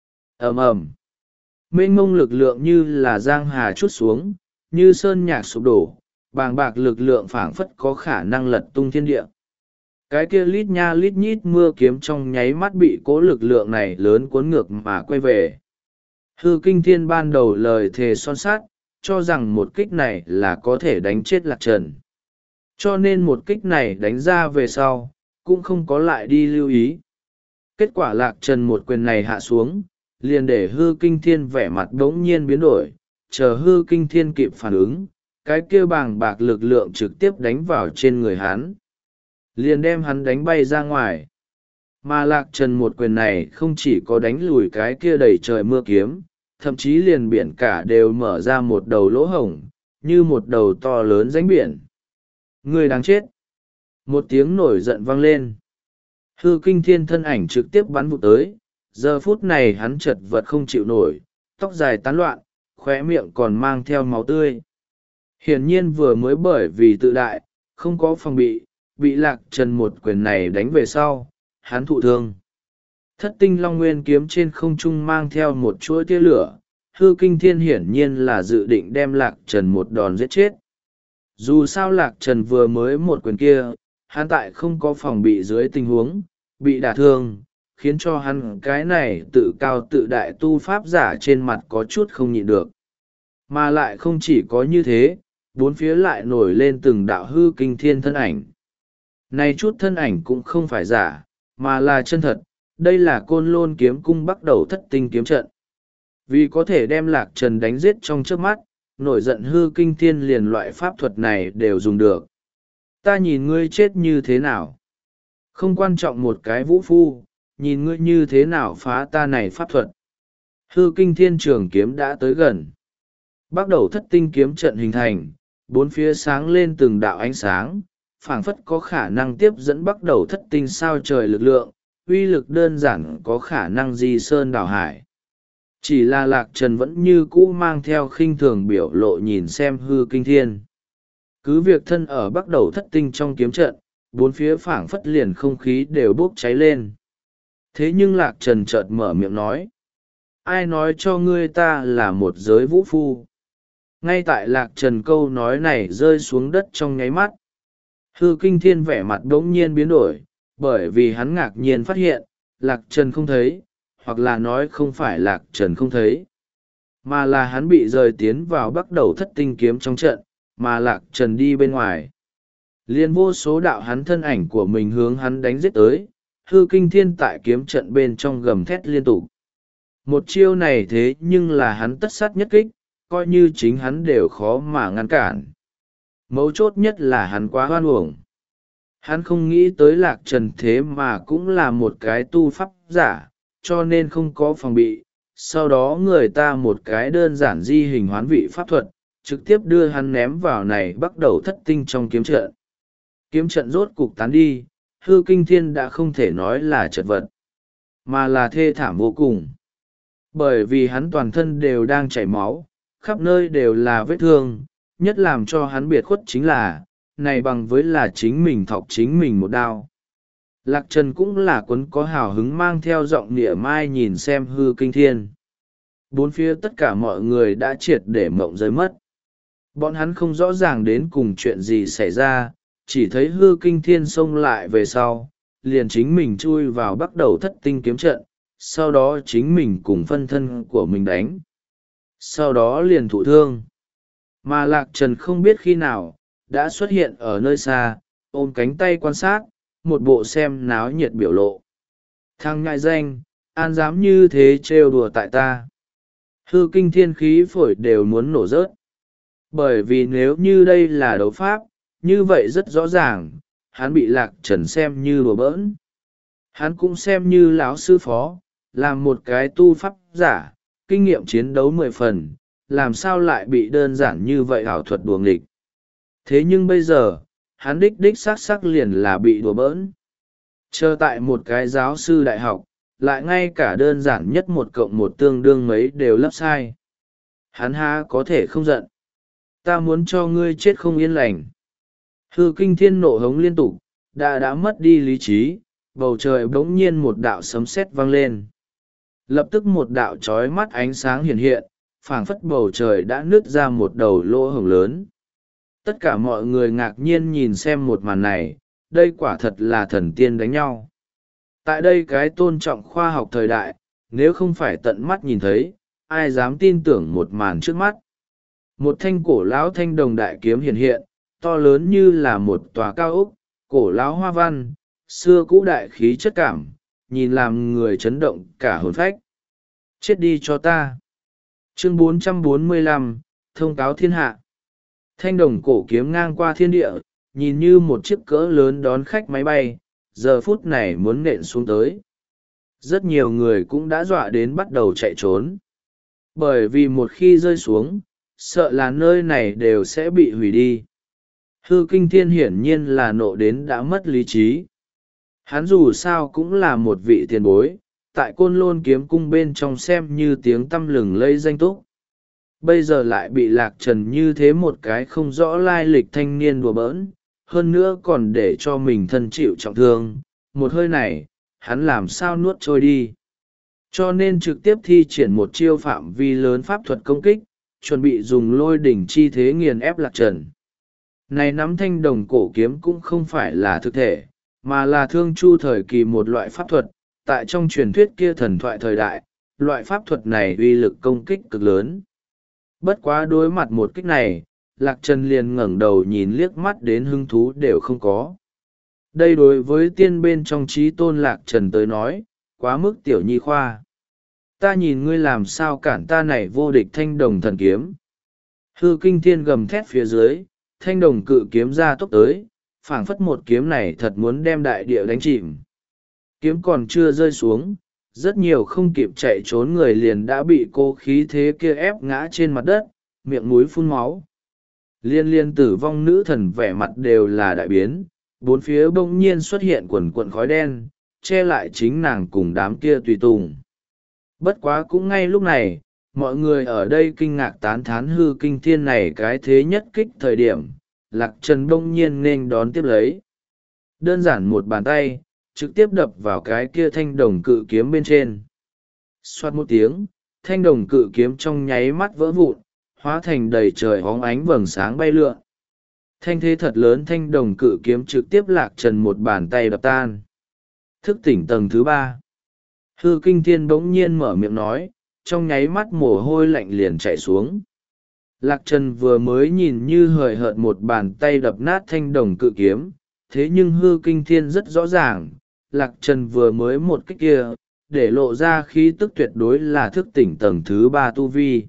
[SPEAKER 1] Ầm ầm. Mênh mông lực lượng như là giang hà trút xuống, như sơn nhạc sụp đổ, bàng bạc lực lượng phảng phất có khả năng lật tung thiên địa. Cái kia lít nha lít nhít mưa kiếm trong nháy mắt bị cố lực lượng này lớn cuốn ngược mà quay về. Hư Kinh Thiên ban đầu lời thề son sát, cho rằng một kích này là có thể đánh chết Lạc Trần. Cho nên một kích này đánh ra về sau, cũng không có lại đi lưu ý. Kết quả Lạc Trần một quyền này hạ xuống, liền để Hư Kinh Thiên vẻ mặt đống nhiên biến đổi, chờ Hư Kinh Thiên kịp phản ứng, cái kia bàng bạc lực lượng trực tiếp đánh vào trên người hắn. Liền đem hắn đánh bay ra ngoài. Mà Lạc Trần một quyền này không chỉ có đánh lùi cái kia đầy trời mưa kiếm, thậm chí liền biển cả đều mở ra một đầu lỗ hổng, như một đầu to lớn rãnh biển. Người đáng chết! Một tiếng nổi giận vang lên. Hư Kinh Thiên thân ảnh trực tiếp bắn vụt tới, giờ phút này hắn chật vật không chịu nổi, tóc dài tán loạn, khóe miệng còn mang theo máu tươi. Hiển nhiên vừa mới bởi vì tự đại, không có phòng bị, bị Lạc Trần một quyền này đánh về sau, hắn thụ thương. Thất Tinh Long Nguyên kiếm trên không trung mang theo một chuỗi tia lửa, Hư Kinh Thiên hiển nhiên là dự định đem Lạc Trần một đòn giết chết. Dù sao Lạc Trần vừa mới một quyền kia, hắn tại không có phòng bị dưới tình huống, bị đả thương, khiến cho hắn cái này tự cao tự đại tu pháp giả trên mặt có chút không nhịn được. Mà lại không chỉ có như thế, bốn phía lại nổi lên từng đạo Hư Kinh Thiên thân ảnh. Này chút thân ảnh cũng không phải giả, mà là chân thật, đây là Côn Lôn kiếm cung bắt đầu thất tinh kiếm trận. Vì có thể đem Lạc Trần đánh giết trong trước mắt, nổi giận Hư Kinh Thiên liền loại pháp thuật này đều dùng được. Ta nhìn ngươi chết như thế nào? Không quan trọng một cái vũ phu, nhìn ngươi như thế nào phá ta này pháp thuật. Hư Kinh Thiên trường kiếm đã tới gần. Bắt đầu thất tinh kiếm trận hình thành, bốn phía sáng lên từng đạo ánh sáng, phảng phất có khả năng tiếp dẫn bắt đầu thất tinh sao trời lực lượng, uy lực đơn giản có khả năng di sơn đảo hải. Chỉ là Lạc Trần vẫn như cũ mang theo khinh thường biểu lộ nhìn xem Hư Kinh Thiên. Cứ việc thân ở bắt đầu thất tinh trong kiếm trận, bốn phía phảng phất liền không khí đều bốc cháy lên. Thế nhưng Lạc Trần chợt mở miệng nói. Ai nói cho ngươi ta là một giới vũ phu? Ngay tại Lạc Trần câu nói này rơi xuống đất trong nháy mắt. Hư Kinh Thiên vẻ mặt đống nhiên biến đổi, bởi vì hắn ngạc nhiên phát hiện, Lạc Trần không thấy, hoặc là nói không phải Lạc Trần không thấy, mà là hắn bị rời tiến vào bắt đầu thất tinh kiếm trong trận, mà Lạc Trần đi bên ngoài. Liền vô số đạo hắn thân ảnh của mình hướng hắn đánh giết tới, hư kinh thiên tại kiếm trận bên trong gầm thét liên tục. Một chiêu này thế nhưng là hắn tất sát nhất kích, coi như chính hắn đều khó mà ngăn cản. Mấu chốt nhất là hắn quá hoan uổng. Hắn không nghĩ tới Lạc Trần thế mà cũng là một cái tu pháp giả, cho nên không có phòng bị. Sau đó người ta một cái đơn giản di hình hoán vị pháp thuật, trực tiếp đưa hắn ném vào này bắt đầu thất tinh trong kiếm trận. Kiếm trận rốt cục tán đi, hư kinh thiên đã không thể nói là chật vật, mà là thê thảm vô cùng. Bởi vì hắn toàn thân đều đang chảy máu, khắp nơi đều là vết thương, nhất làm cho hắn biệt khuất chính là, này bằng với là chính mình thọc chính mình một đao. Lạc Trần cũng là quấn có hào hứng mang theo giọng nịa mai nhìn xem hư kinh thiên. Bốn phía tất cả mọi người đã triệt để mộng rơi mất. Bọn hắn không rõ ràng đến cùng chuyện gì xảy ra, chỉ thấy hư kinh thiên xông lại về sau, liền chính mình chui vào bắt đầu thất tinh kiếm trận, sau đó chính mình cùng phân thân của mình đánh. Sau đó liền thụ thương. Mà Lạc Trần không biết khi nào, đã xuất hiện ở nơi xa, ôm cánh tay quan sát, một bộ xem náo nhiệt biểu lộ. Thằng ngại danh, an dám như thế trêu đùa tại ta. Hư kinh thiên khí phổi đều muốn nổ rớt. Bởi vì nếu như đây là đấu pháp, như vậy rất rõ ràng, hắn bị Lạc Trần xem như đùa bỡn. Hắn cũng xem như lão sư phó, làm một cái tu pháp giả, kinh nghiệm chiến đấu mười phần, làm sao lại bị đơn giản như vậy ảo thuật đùa nghịch. Thế nhưng bây giờ, hắn đích đích xác xác liền là bị đùa bỡn. Chờ tại một cái giáo sư đại học, lại ngay cả đơn giản nhất một cộng một tương đương mấy đều lấp sai. Hắn há có thể không giận. Ta muốn cho ngươi chết không yên lành. Hư kinh thiên nộ hống liên tục, đã đã mất đi lý trí, bầu trời bỗng nhiên một đạo sấm sét vang lên. Lập tức một đạo trói mắt ánh sáng hiện hiện, phảng phất bầu trời đã nứt ra một đầu lỗ hổng lớn. Tất cả mọi người ngạc nhiên nhìn xem một màn này, đây quả thật là thần tiên đánh nhau. Tại đây cái tôn trọng khoa học thời đại, nếu không phải tận mắt nhìn thấy, ai dám tin tưởng một màn trước mắt. Một thanh cổ lão thanh đồng đại kiếm hiện hiện, to lớn như là một tòa cao ốc, cổ lão hoa văn, xưa cũ đại khí chất cảm, nhìn làm người chấn động cả hồn phách. Chết đi cho ta. Chương bốn trăm bốn mươi lăm, thông cáo thiên hạ. Thanh đồng cổ kiếm ngang qua thiên địa, nhìn như một chiếc cỡ lớn đón khách máy bay, giờ phút này muốn nện xuống tới. Rất nhiều người cũng đã dọa đến bắt đầu chạy trốn. Bởi vì một khi rơi xuống, sợ là nơi này đều sẽ bị hủy đi. Hư kinh thiên hiển nhiên là nộ đến đã mất lý trí. Hắn dù sao cũng là một vị tiền bối, tại Côn Lôn kiếm cung bên trong xem như tiếng tăm lừng lây danh túc. Bây giờ lại bị Lạc Trần như thế một cái không rõ lai lịch thanh niên đùa bỡn, hơn nữa còn để cho mình thân chịu trọng thương, một hơi này, hắn làm sao nuốt trôi đi. Cho nên trực tiếp thi triển một chiêu phạm vi lớn pháp thuật công kích, chuẩn bị dùng lôi đỉnh chi thế nghiền ép Lạc Trần. Này nắm thanh đồng cổ kiếm cũng không phải là thực thể, mà là thương chu thời kỳ một loại pháp thuật, tại trong truyền thuyết kia thần thoại thời đại, loại pháp thuật này uy lực công kích cực lớn. Bất quá đối mặt một kích này, Lạc Trần liền ngẩng đầu nhìn liếc mắt đến hứng thú đều không có. Đây đối với tiên bên trong trí tôn Lạc Trần tới nói, quá mức tiểu nhi khoa. Ta nhìn ngươi làm sao cản ta này vô địch thanh đồng thần kiếm. Hư kinh thiên gầm thét phía dưới, thanh đồng cự kiếm ra tốc tới, phảng phất một kiếm này thật muốn đem đại địa đánh chìm. Kiếm còn chưa rơi xuống, rất nhiều không kịp chạy trốn người liền đã bị cô khí thế kia ép ngã trên mặt đất, miệng mũi phun máu. Liên liên tử vong nữ thần vẻ mặt đều là đại biến, bốn phía bỗng nhiên xuất hiện quần quần khói đen, che lại chính nàng cùng đám kia tùy tùng. Bất quá cũng ngay lúc này, mọi người ở đây kinh ngạc tán thán hư kinh thiên này cái thế nhất kích thời điểm, Lạc Trần bỗng nhiên nên đón tiếp lấy. Đơn giản một bàn tay, trực tiếp đập vào cái kia thanh đồng cự kiếm bên trên. Xoát một tiếng, thanh đồng cự kiếm trong nháy mắt vỡ vụn, hóa thành đầy trời hóng ánh vầng sáng bay lượn. Thanh thế thật lớn thanh đồng cự kiếm trực tiếp Lạc Trần một bàn tay đập tan. Thức tỉnh tầng thứ ba. Hư kinh thiên bỗng nhiên mở miệng nói, trong nháy mắt mồ hôi lạnh liền chạy xuống. Lạc Trần vừa mới nhìn như hời hợt một bàn tay đập nát thanh đồng cự kiếm, thế nhưng hư kinh thiên rất rõ ràng, Lạc Trần vừa mới một kích kia, để lộ ra khí tức tuyệt đối là thức tỉnh tầng thứ ba tu vi.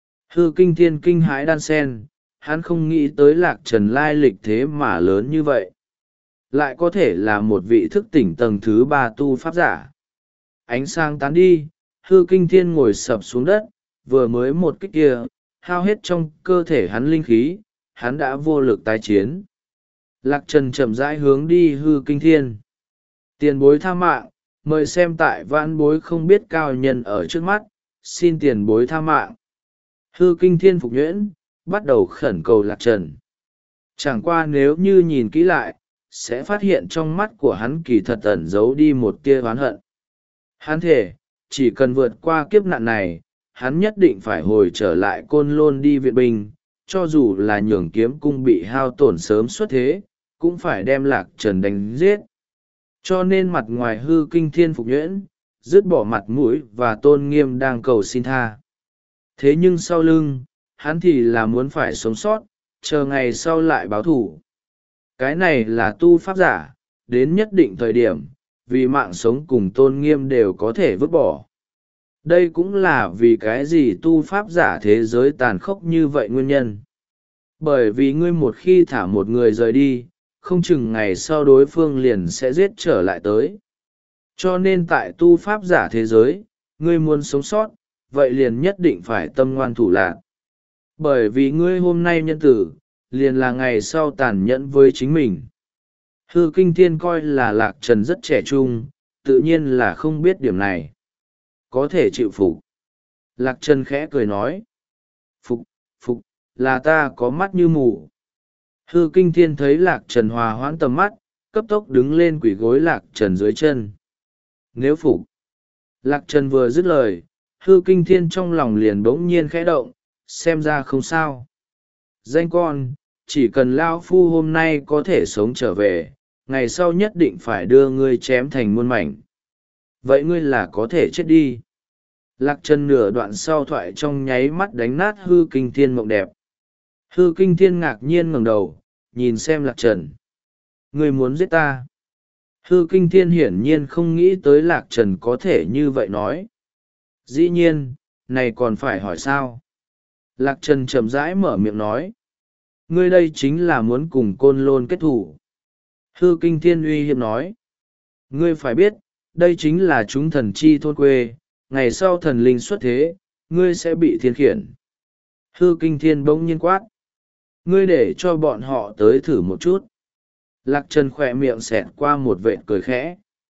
[SPEAKER 1] Hư kinh thiên kinh hãi đan sen, hắn không nghĩ tới Lạc Trần lai lịch thế mà lớn như vậy. Lại có thể là một vị thức tỉnh tầng thứ ba tu pháp giả. Ánh sáng tán đi, hư kinh thiên ngồi sập xuống đất, vừa mới một kích kia, hao hết trong cơ thể hắn linh khí, hắn đã vô lực tái chiến. Lạc Trần chậm rãi hướng đi hư kinh thiên. Tiền bối tha mạng, mời xem tại vãn bối không biết cao nhân ở trước mắt, xin tiền bối tha mạng. Hư kinh thiên phục nhuyễn, bắt đầu khẩn cầu Lạc Trần. Chẳng qua nếu như nhìn kỹ lại, sẽ phát hiện trong mắt của hắn kỳ thật ẩn giấu đi một tia oán hận. Hắn thể, chỉ cần vượt qua kiếp nạn này, hắn nhất định phải hồi trở lại côn lôn đi viện binh, cho dù là nhường kiếm cung bị hao tổn sớm xuất thế, cũng phải đem Lạc Trần đánh giết. Cho nên mặt ngoài hư kinh thiên phục nhuyễn, dứt bỏ mặt mũi và tôn nghiêm đang cầu xin tha. Thế nhưng sau lưng, hắn thì là muốn phải sống sót, chờ ngày sau lại báo thủ. Cái này là tu pháp giả, đến nhất định thời điểm, vì mạng sống cùng tôn nghiêm đều có thể vứt bỏ. Đây cũng là vì cái gì tu pháp giả thế giới tàn khốc như vậy nguyên nhân. Bởi vì ngươi một khi thả một người rời đi, không chừng ngày sau đối phương liền sẽ giết trở lại tới. Cho nên tại tu pháp giả thế giới, ngươi muốn sống sót, vậy liền nhất định phải tâm ngoan thủ lạn. Bởi vì ngươi hôm nay nhân tử, liền là ngày sau tàn nhẫn với chính mình. Hư kinh thiên coi là Lạc Trần rất trẻ trung, tự nhiên là không biết điểm này. Có thể chịu phục. Lạc Trần khẽ cười nói. Phục, phục, là ta có mắt như mù. Hư kinh thiên thấy Lạc Trần hòa hoãn tầm mắt, cấp tốc đứng lên quỷ gối Lạc Trần dưới chân. Nếu phục. Lạc Trần vừa dứt lời, hư kinh thiên trong lòng liền bỗng nhiên khẽ động, xem ra không sao. Danh con, chỉ cần Lao Phu hôm nay có thể sống trở về, ngày sau nhất định phải đưa ngươi chém thành muôn mảnh. Vậy ngươi là có thể chết đi. Lạc Trần nửa đoạn sau thoại trong nháy mắt đánh nát hư kinh thiên mộng đẹp. Hư kinh thiên ngạc nhiên ngẩng đầu, nhìn xem Lạc Trần. Ngươi muốn giết ta. Hư kinh thiên hiển nhiên không nghĩ tới Lạc Trần có thể như vậy nói. Dĩ nhiên, này còn phải hỏi sao? Lạc Trần chậm rãi mở miệng nói. Ngươi đây chính là muốn cùng côn lôn kết thủ. Hư kinh thiên uy hiếp nói. Ngươi phải biết, đây chính là chúng thần chi thôn quê, ngày sau thần linh xuất thế, ngươi sẽ bị thiên khiển. Hư kinh thiên bỗng nhiên quát. Ngươi để cho bọn họ tới thử một chút. Lạc Trần khỏe miệng xẹt qua một vệt cười khẽ.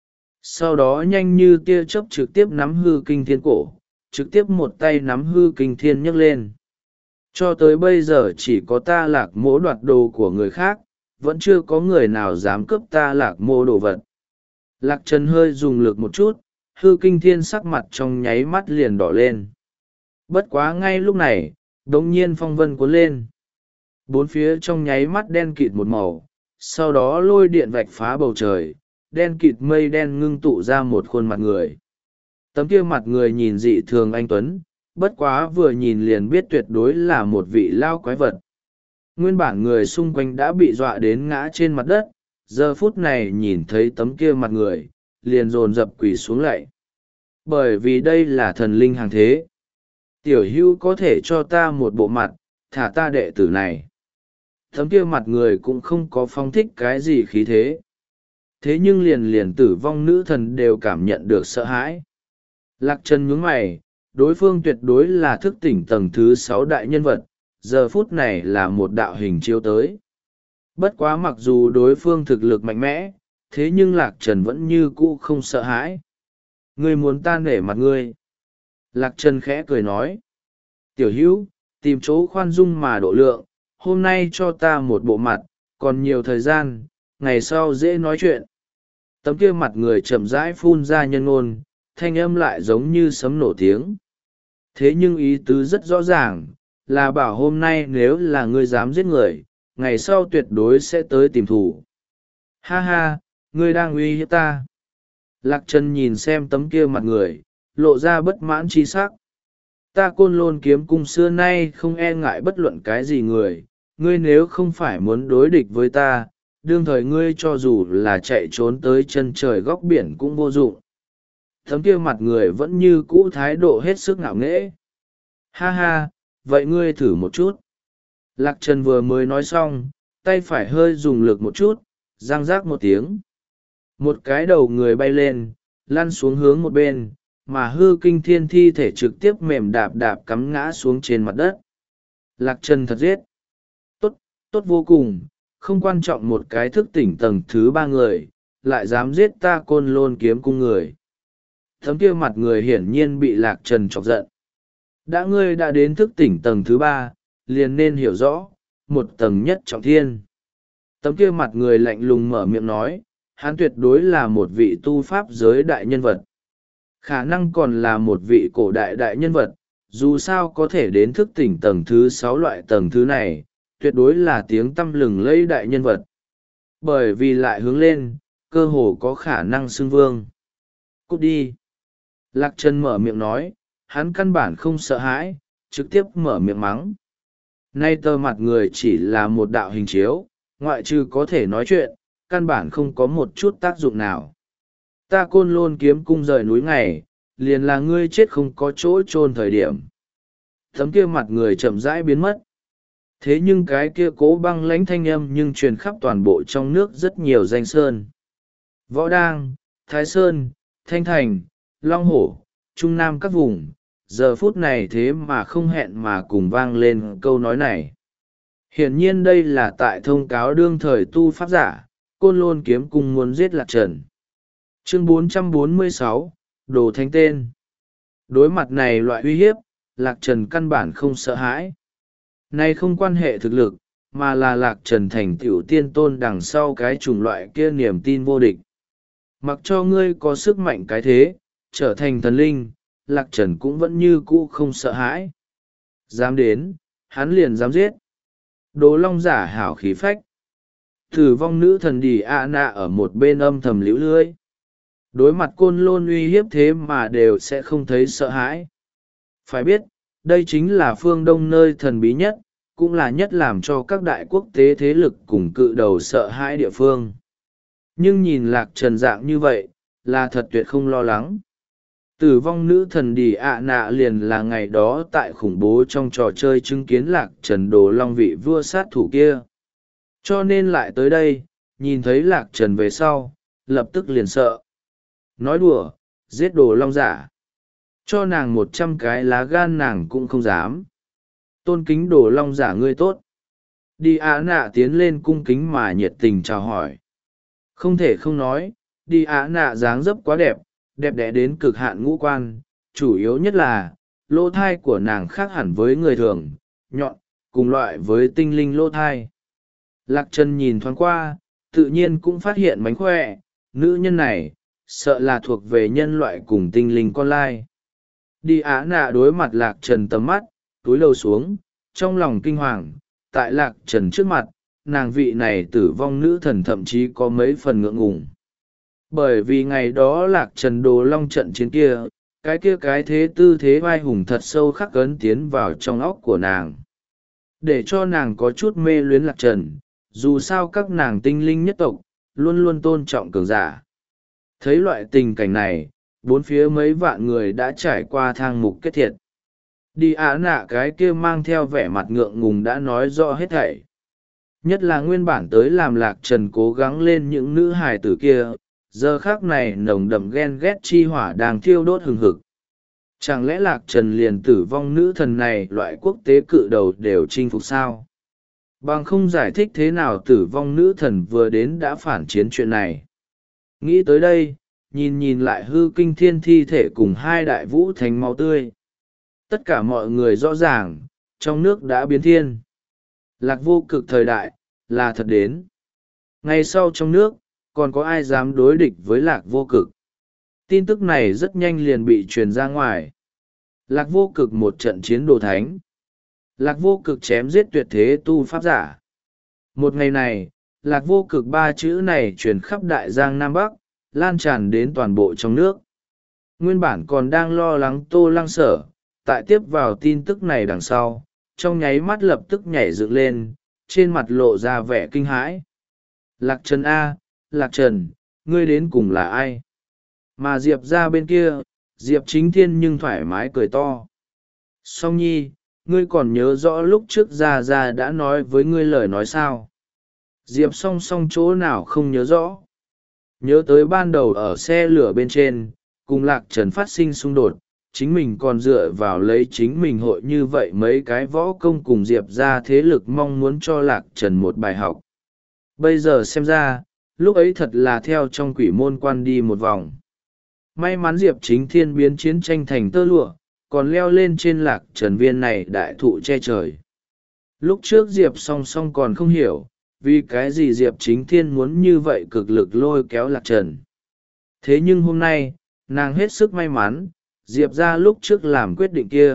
[SPEAKER 1] Sau đó nhanh như tia chớp trực tiếp nắm hư kinh thiên cổ, trực tiếp một tay nắm hư kinh thiên nhấc lên. Cho tới bây giờ chỉ có ta Lạc Mỗ đoạt đồ của người khác, vẫn chưa có người nào dám cướp ta Lạc Mô đồ vật. Lạc Trần hơi dùng lực một chút, hư kinh thiên sắc mặt trong nháy mắt liền đỏ lên. Bất quá ngay lúc này, đột nhiên phong vân cuốn lên. Bốn phía trong nháy mắt đen kịt một màu, sau đó lôi điện vạch phá bầu trời, đen kịt mây đen ngưng tụ ra một khuôn mặt người. Tấm kia mặt người nhìn dị thường anh tuấn, bất quá vừa nhìn liền biết tuyệt đối là một vị lao quái vật. Nguyên bản người xung quanh đã bị dọa đến ngã trên mặt đất, giờ phút này nhìn thấy tấm kia mặt người, liền dồn dập quỳ xuống lạy. Bởi vì đây là thần linh hàng thế. Tiểu hữu có thể cho ta một bộ mặt, thả ta đệ tử này. Tấm kia mặt người cũng không có phong thích cái gì khí thế. Thế nhưng liền liền tử vong nữ thần đều cảm nhận được sợ hãi. Lạc Trần nhướng mày, đối phương tuyệt đối là thức tỉnh tầng thứ sáu đại nhân vật, giờ phút này là một đạo hình chiếu tới. Bất quá mặc dù đối phương thực lực mạnh mẽ, thế nhưng Lạc Trần vẫn như cũ không sợ hãi. Ngươi muốn ta nể mặt ngươi. Lạc Trần khẽ cười nói. Tiểu hữu, tìm chỗ khoan dung mà độ lượng, hôm nay cho ta một bộ mặt, còn nhiều thời gian, ngày sau dễ nói chuyện. Tấm kia mặt người chậm rãi phun ra nhân ngôn, thanh âm lại giống như sấm nổ tiếng. Thế nhưng ý tứ rất rõ ràng, là bảo hôm nay nếu là ngươi dám giết người, ngày sau tuyệt đối sẽ tới tìm thủ. Ha ha, ngươi đang uy hiếp ta. Lạc Trần nhìn xem tấm kia mặt người, lộ ra bất mãn chi sắc. Ta Côn Lôn Kiếm Cung xưa nay không e ngại bất luận cái gì người, ngươi nếu không phải muốn đối địch với ta, đương thời ngươi cho dù là chạy trốn tới chân trời góc biển cũng vô dụng. Tấm kia mặt người vẫn như cũ thái độ hết sức ngạo nghễ. Ha ha, vậy ngươi thử một chút. Lạc Trần vừa mới nói xong, tay phải hơi dùng lực một chút, răng rác một tiếng. Một cái đầu người bay lên, lăn xuống hướng một bên, mà hư kinh thiên thi thể trực tiếp mềm đạp đạp cắm ngã xuống trên mặt đất. Lạc Trần thật giết. Tốt, tốt vô cùng, không quan trọng một cái thức tỉnh tầng thứ ba người, lại dám giết ta Côn Lôn Kiếm Cung người. Thấm kia mặt người hiển nhiên bị Lạc Trần chọc giận. Đã ngươi đã đến thức tỉnh tầng thứ ba, liền nên hiểu rõ, một tầng nhất trọng thiên. Tấm kia mặt người lạnh lùng mở miệng nói, hắn tuyệt đối là một vị tu pháp giới đại nhân vật. Khả năng còn là một vị cổ đại đại nhân vật, dù sao có thể đến thức tỉnh tầng thứ sáu loại tầng thứ này, tuyệt đối là tiếng tăm lừng lẫy đại nhân vật. Bởi vì lại hướng lên, cơ hồ có khả năng xưng vương. Cút đi. Lạc Trần mở miệng nói, hắn căn bản không sợ hãi, trực tiếp mở miệng mắng. Nay tờ mặt người chỉ là một đạo hình chiếu, ngoại trừ có thể nói chuyện, căn bản không có một chút tác dụng nào. Ta Côn Lôn Kiếm Cung rời núi ngày, liền là ngươi chết không có chỗ chôn thời điểm. Tấm kia mặt người chậm rãi biến mất. Thế nhưng cái kia cố băng lãnh thanh âm nhưng truyền khắp toàn bộ trong nước rất nhiều danh sơn. Võ Đang, Thái Sơn, Thanh Thành, Long Hổ, Trung Nam các vùng, giờ phút này thế mà không hẹn mà cùng vang lên câu nói này. Hiển nhiên đây là tại thông cáo đương thời tu pháp giả, Côn Lôn Kiếm Cung muốn giết Lạc Trần. Chương bốn trăm bốn mươi sáu, Đồ Thánh Tên. Đối mặt này loại uy hiếp, Lạc Trần căn bản không sợ hãi. Này không quan hệ thực lực, mà là Lạc Trần thành tựu tiên tôn đằng sau cái chủng loại kia niềm tin vô địch. Mặc cho ngươi có sức mạnh cái thế, trở thành thần linh, Lạc Trần cũng vẫn như cũ không sợ hãi. Dám đến, hắn liền dám giết. Đồ Long giả hảo khí phách. Thử vong nữ thần Đỉ A Nạ ở một bên âm thầm liễu lưỡi. Đối mặt Côn Lôn uy hiếp thế mà đều sẽ không thấy sợ hãi. Phải biết, đây chính là phương Đông nơi thần bí nhất, cũng là nhất làm cho các đại quốc tế thế lực cùng cự đầu sợ hãi địa phương. Nhưng nhìn Lạc Trần dạng như vậy, là thật tuyệt không lo lắng. Tử vong nữ thần Đỉ ạ nạ liền là ngày đó tại khủng bố trong trò chơi chứng kiến Lạc Trần Đồ Long vị vua sát thủ kia. Cho nên lại tới đây, nhìn thấy Lạc Trần về sau, lập tức liền sợ. Nói đùa, giết Đồ Long giả. Cho nàng một trăm cái lá gan nàng cũng không dám. Tôn kính Đồ Long giả ngươi tốt. Đi ạ nạ tiến lên cung kính mà nhiệt tình chào hỏi. Không thể không nói, đi ạ nạ dáng dấp quá đẹp, đẹp đẽ đến cực hạn ngũ quan, chủ yếu nhất là, lỗ thai của nàng khác hẳn với người thường, nhọn, cùng loại với tinh linh lỗ thai. Lạc Trần nhìn thoáng qua, tự nhiên cũng phát hiện mánh khỏe, nữ nhân này, sợ là thuộc về nhân loại cùng tinh linh con lai. Đi á nạ đối mặt Lạc Trần tầm mắt, túi lầu xuống, trong lòng kinh hoàng, tại Lạc Trần trước mặt, nàng vị này tử vong nữ thần thậm chí có mấy phần ngượng ngùng. Bởi vì ngày đó Lạc Trần Đồ Long trận chiến kia, cái kia cái thế tư thế vai hùng thật sâu khắc ấn tiến vào trong óc của nàng. Để cho nàng có chút mê luyến Lạc Trần, dù sao các nàng tinh linh nhất tộc, luôn luôn tôn trọng cường giả. Thấy loại tình cảnh này, bốn phía mấy vạn người đã trải qua thang mục kết thiệt. Đi á nạ cái kia mang theo vẻ mặt ngượng ngùng đã nói rõ hết thảy. Nhất là nguyên bản tới làm Lạc Trần cố gắng lên những nữ hài tử kia, giờ khác này nồng đậm ghen ghét chi hỏa đang thiêu đốt hừng hực. Chẳng lẽ Lạc Trần liền tử vong nữ thần này loại quốc tế cự đầu đều chinh phục sao? Bằng không giải thích thế nào tử vong nữ thần vừa đến đã phản chiến chuyện này. Nghĩ tới đây, nhìn nhìn lại hư kinh thiên thi thể cùng hai đại vũ thánh máu tươi. Tất cả mọi người rõ ràng, trong nước đã biến thiên. Lạc vô cực thời đại, là thật đến. Ngay sau trong nước, còn có ai dám đối địch với lạc vô cực. Tin tức này rất nhanh liền bị truyền ra ngoài. Lạc vô cực một trận chiến đồ thánh. Lạc vô cực chém giết tuyệt thế tu pháp giả. Một ngày này, lạc vô cực ba chữ này truyền khắp đại giang Nam Bắc, lan tràn đến toàn bộ trong nước. Nguyên bản còn đang lo lắng Tô Lăng Sở, tại tiếp vào tin tức này đằng sau, trong nháy mắt lập tức nhảy dựng lên, trên mặt lộ ra vẻ kinh hãi. Lạc Trần a, Lạc Trần, ngươi đến cùng là ai? Mà Diệp ra bên kia, Diệp Chính Thiên nhưng thoải mái cười to. Song Nhi, ngươi còn nhớ rõ lúc trước Gia Gia đã nói với ngươi lời nói sao? Diệp song song chỗ nào không nhớ rõ. Nhớ tới ban đầu ở xe lửa bên trên, cùng Lạc Trần phát sinh xung đột, chính mình còn dựa vào lấy chính mình hội như vậy mấy cái võ công cùng Diệp ra thế lực mong muốn cho Lạc Trần một bài học. Bây giờ xem ra, lúc ấy thật là theo trong quỷ môn quan đi một vòng. May mắn Diệp Chính Thiên biến chiến tranh thành tơ lụa, còn leo lên trên Lạc Trần viên này đại thụ che trời. Lúc trước Diệp song song còn không hiểu, vì cái gì Diệp Chính Thiên muốn như vậy cực lực lôi kéo Lạc Trần. Thế nhưng hôm nay, nàng hết sức may mắn, Diệp ra lúc trước làm quyết định kia.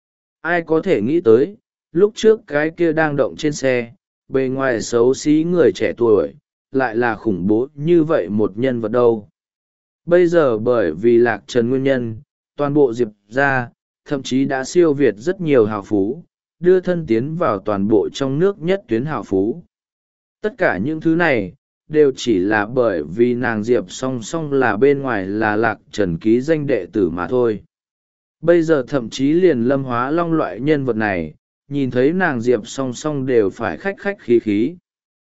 [SPEAKER 1] Ai có thể nghĩ tới, lúc trước cái kia đang động trên xe, bề ngoài xấu xí người trẻ tuổi, lại là khủng bố như vậy một nhân vật đâu. Bây giờ bởi vì Lạc Trần nguyên nhân, toàn bộ Diệp ra, thậm chí đã siêu việt rất nhiều hào phú, đưa thân tiến vào toàn bộ trong nước nhất tuyến hào phú. Tất cả những thứ này, đều chỉ là bởi vì nàng Diệp song song là bên ngoài là Lạc Trần ký danh đệ tử mà thôi. Bây giờ thậm chí liền Lâm Hóa Long loại nhân vật này, nhìn thấy nàng Diệp song song đều phải khách khách khí khí.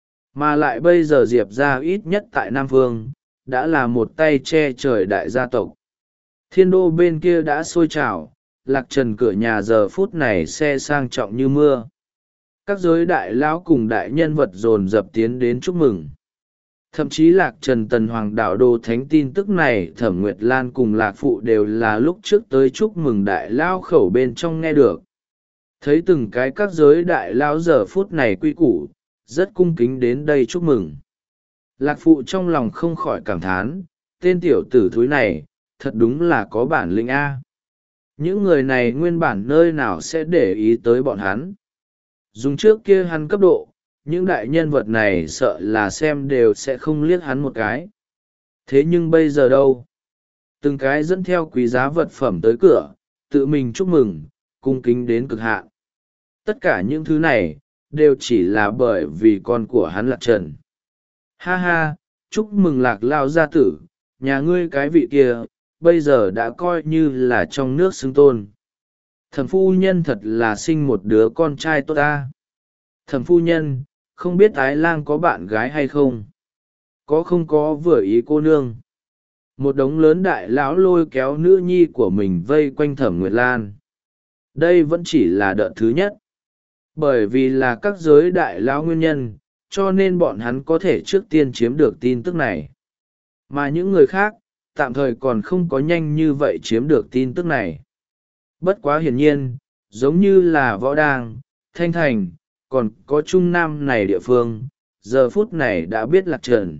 [SPEAKER 1] Mà lại bây giờ Diệp ra ít nhất tại Nam Phương, đã là một tay che trời đại gia tộc. Thiên đô bên kia đã sôi trào, Lạc Trần cửa nhà giờ phút này xe sang trọng như mưa. Các giới đại lão cùng đại nhân vật dồn dập tiến đến chúc mừng. Thậm chí Lạc Trần Tần Hoàng đạo đô thánh tin tức này Thẩm Nguyệt Lan cùng Lạc Phụ đều là lúc trước tới chúc mừng đại lão khẩu bên trong nghe được. Thấy từng cái các giới đại lão giờ phút này quy củ, rất cung kính đến đây chúc mừng. Lạc Phụ trong lòng không khỏi cảm thán, tên tiểu tử thúi này, thật đúng là có bản lĩnh A. Những người này nguyên bản nơi nào sẽ để ý tới bọn hắn. Dùng trước kia hắn cấp độ, những đại nhân vật này sợ là xem đều sẽ không liếc hắn một cái. Thế nhưng bây giờ đâu? Từng cái dẫn theo quý giá vật phẩm tới cửa, tự mình chúc mừng, cung kính đến cực hạn. Tất cả những thứ này, đều chỉ là bởi vì con của hắn Lạc Trần. Ha ha, chúc mừng Lạc Lao gia tử, nhà ngươi cái vị kia, bây giờ đã coi như là trong nước xưng tôn. Thẩm phu nhân thật là sinh một đứa con trai tốt ta. Thẩm phu nhân, không biết ái lang có bạn gái hay không? Có không có vừa ý cô nương? Một đống lớn đại lão lôi kéo nữ nhi của mình vây quanh Thẩm Nguyệt Lan. Đây vẫn chỉ là đợt thứ nhất. Bởi vì là các giới đại lão nguyên nhân, cho nên bọn hắn có thể trước tiên chiếm được tin tức này. Mà những người khác, tạm thời còn không có nhanh như vậy chiếm được tin tức này. Bất quá hiển nhiên, giống như là Võ Đang, Thanh Thành, còn có Trung Nam này địa phương, giờ phút này đã biết Lạc Trần.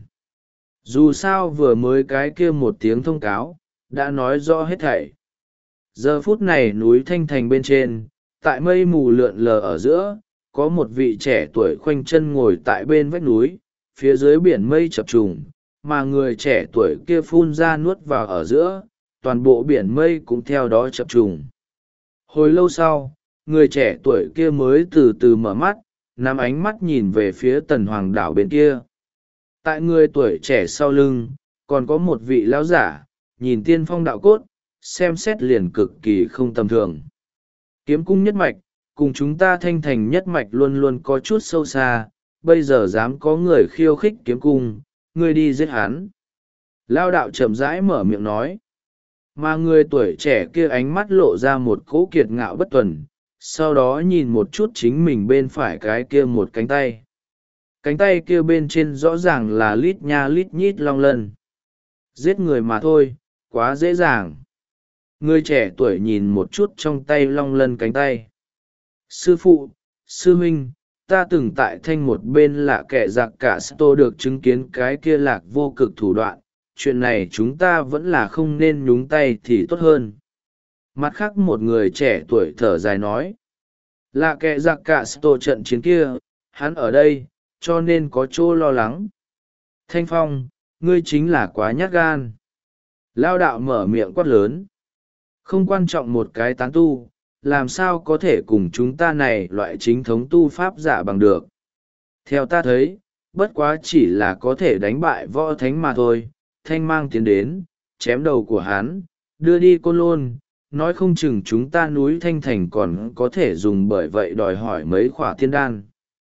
[SPEAKER 1] Dù sao vừa mới cái kia một tiếng thông cáo, đã nói rõ hết thảy. Giờ phút này núi Thanh Thành bên trên, tại mây mù lượn lờ ở giữa, có một vị trẻ tuổi khoanh chân ngồi tại bên vách núi, phía dưới biển mây chập trùng, mà người trẻ tuổi kia phun ra nuốt vào ở giữa, toàn bộ biển mây cũng theo đó chập trùng. Hồi lâu sau, người trẻ tuổi kia mới từ từ mở mắt, nắm ánh mắt nhìn về phía Tần Hoàng đảo bên kia. Tại người tuổi trẻ sau lưng, còn có một vị lão giả, nhìn tiên phong đạo cốt, xem xét liền cực kỳ không tầm thường. Kiếm cung nhất mạch, cùng chúng ta Thanh Thành nhất mạch luôn luôn có chút sâu xa, bây giờ dám có người khiêu khích kiếm cung, ngươi đi giết hắn. Lao đạo chậm rãi mở miệng nói. Mà người tuổi trẻ kia ánh mắt lộ ra một cỗ kiệt ngạo bất tuần, sau đó nhìn một chút chính mình bên phải cái kia một cánh tay. Cánh tay kia bên trên rõ ràng là lít nha lít nhít long lân. Giết người mà thôi, quá dễ dàng. Người trẻ tuổi nhìn một chút trong tay long lân cánh tay. Sư phụ, sư huynh, ta từng tại thanh một bên là kẻ giặc cả tô được chứng kiến cái kia lạc vô cực thủ đoạn. Chuyện này chúng ta vẫn là không nên nhúng tay thì tốt hơn. Mặt khác một người trẻ tuổi thở dài nói. Là kẻ giặc cả tô trận chiến kia, hắn ở đây, cho nên có chỗ lo lắng. Thanh Phong, ngươi chính là quá nhát gan. Lao đạo mở miệng quát lớn. Không quan trọng một cái tán tu, làm sao có thể cùng chúng ta này loại chính thống tu pháp giả bằng được. Theo ta thấy, bất quá chỉ là có thể đánh bại võ thánh mà thôi. Thanh Mang tiến đến, chém đầu của hắn, đưa đi Côn Lôn, nói không chừng chúng ta núi Thanh Thành còn có thể dùng, bởi vậy đòi hỏi mấy khỏa thiên đan.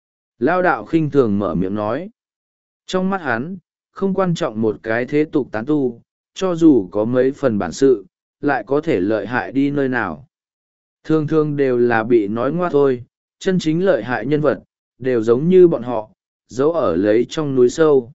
[SPEAKER 1] Lao đạo khinh thường mở miệng nói. Trong mắt hắn, không quan trọng một cái thế tục tán tu, cho dù có mấy phần bản sự, lại có thể lợi hại đi nơi nào. Thường thường đều là bị nói ngoa thôi, chân chính lợi hại nhân vật, đều giống như bọn họ, giấu ở lấy trong núi sâu.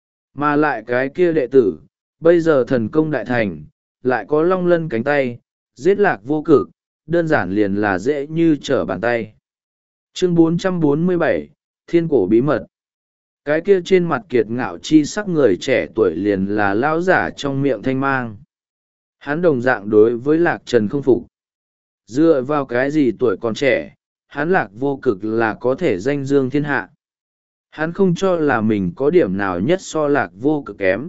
[SPEAKER 1] Mà lại cái kia đệ tử, bây giờ thần công đại thành, lại có long lân cánh tay, giết lạc vô cực, đơn giản liền là dễ như trở bàn tay. Chương bốn trăm bốn mươi bảy, Thiên cổ bí mật. Cái kia trên mặt kiệt ngạo chi sắc người trẻ tuổi liền là lão giả trong miệng Thanh Mang. Hắn đồng dạng đối với Lạc Trần không phục. Dựa vào cái gì tuổi còn trẻ, hắn Lạc vô cực là có thể danh dương thiên hạ. Hắn không cho là mình có điểm nào nhất so Lạc vô cực kém.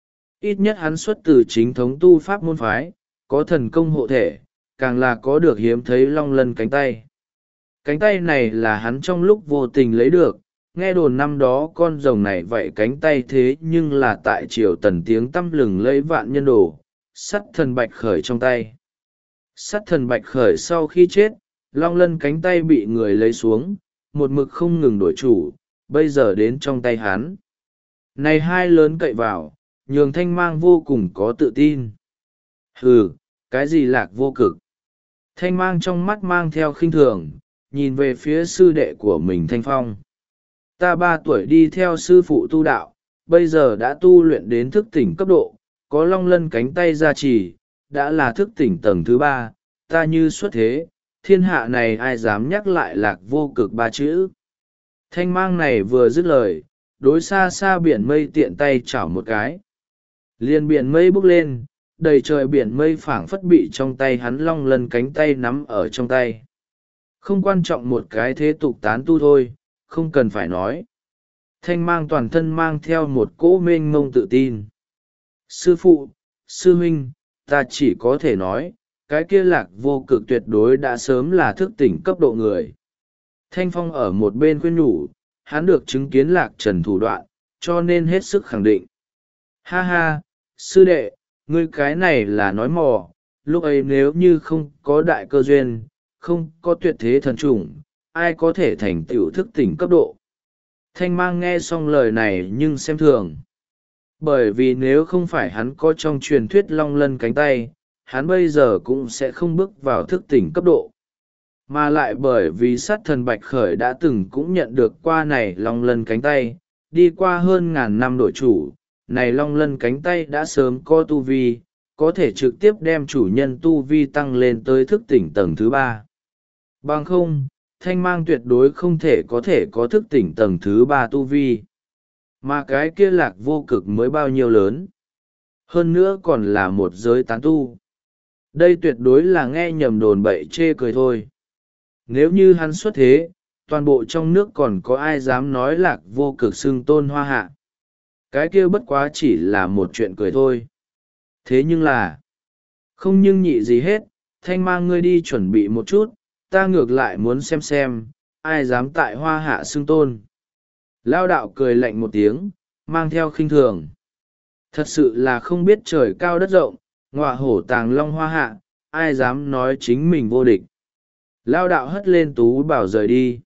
[SPEAKER 1] Ít nhất hắn xuất từ chính thống tu pháp môn phái, có thần công hộ thể, càng là có được hiếm thấy long lân cánh tay. Cánh tay này là hắn trong lúc vô tình lấy được, nghe đồn năm đó con rồng này vậy cánh tay thế nhưng là tại triều tần tiếng tăm lừng lấy vạn nhân đồ, sắt thần bạch khởi trong tay. Sắt thần bạch khởi sau khi chết, long lân cánh tay bị người lấy xuống, một mực không ngừng đổi chủ, bây giờ đến trong tay hắn. Này hai lớn cậy vào, nhường Thanh Mang vô cùng có tự tin. Hừ, cái gì Lạc vô cực? Thanh Mang trong mắt mang theo khinh thường, nhìn về phía sư đệ của mình Thanh Phong. Ta ba tuổi đi theo sư phụ tu đạo, bây giờ đã tu luyện đến thức tỉnh cấp độ, có long lân cánh tay gia trì, đã là thức tỉnh tầng thứ ba, ta như xuất thế, thiên hạ này ai dám nhắc lại Lạc vô cực ba chữ. Thanh Mang này vừa dứt lời, đối xa xa biển mây tiện tay chảo một cái. Liền biển mây bốc lên, đầy trời biển mây phảng phất bị trong tay hắn long lân cánh tay nắm ở trong tay. Không quan trọng một cái thế tục tán tu thôi, không cần phải nói. Thanh Mang toàn thân mang theo một cỗ mênh mông tự tin. Sư phụ, sư huynh, ta chỉ có thể nói, cái kia Lạc vô cực tuyệt đối đã sớm là thức tỉnh cấp độ người. Thanh Phong ở một bên khuyên nhủ, hắn được chứng kiến Lạc Trần thủ đoạn, cho nên hết sức khẳng định. Ha ha, sư đệ, ngươi cái này là nói mò, lúc ấy nếu như không có đại cơ duyên, không có tuyệt thế thần chủng, ai có thể thành tựu thức tỉnh cấp độ. Thanh Mang nghe xong lời này nhưng xem thường. Bởi vì nếu không phải hắn có trong truyền thuyết long lân cánh tay, hắn bây giờ cũng sẽ không bước vào thức tỉnh cấp độ. Mà lại bởi vì sát thần Bạch Khởi đã từng cũng nhận được qua này long lân cánh tay, đi qua hơn ngàn năm đổi chủ, này long lân cánh tay đã sớm có tu vi, có thể trực tiếp đem chủ nhân tu vi tăng lên tới thức tỉnh tầng thứ ba. Bằng không, Thanh Mang tuyệt đối không thể có thể có thức tỉnh tầng thứ ba tu vi. Mà cái kia Lạc vô cực mới bao nhiêu lớn. Hơn nữa còn là một giới tán tu. Đây tuyệt đối là nghe nhầm đồn bậy chê cười thôi. Nếu như hắn xuất thế, toàn bộ trong nước còn có ai dám nói Lạc vô cực xưng tôn hoa hạ. Cái kia bất quá chỉ là một chuyện cười thôi. Thế nhưng là, không nhưng nhị gì hết, Thanh Mang ngươi đi chuẩn bị một chút, ta ngược lại muốn xem xem, ai dám tại hoa hạ xưng tôn. Lao đạo cười lạnh một tiếng, mang theo khinh thường. Thật sự là không biết trời cao đất rộng, ngọa hổ tàng long hoa hạ, ai dám nói chính mình vô địch. Lao đạo hất lên tú bảo rời đi.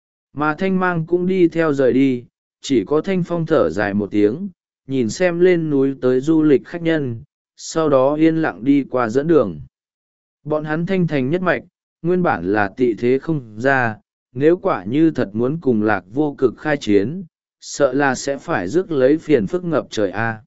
[SPEAKER 1] Mà Thanh Mang cũng đi theo rời đi, chỉ có Thanh Phong thở dài một tiếng, nhìn xem lên núi tới du lịch khách nhân, sau đó yên lặng đi qua dẫn đường. Bọn hắn thanh thành nhất mạch, nguyên bản là tị thế không ra, nếu quả như thật muốn cùng Lạc vô cực khai chiến, sợ là sẽ phải rước lấy phiền phức ngập trời a.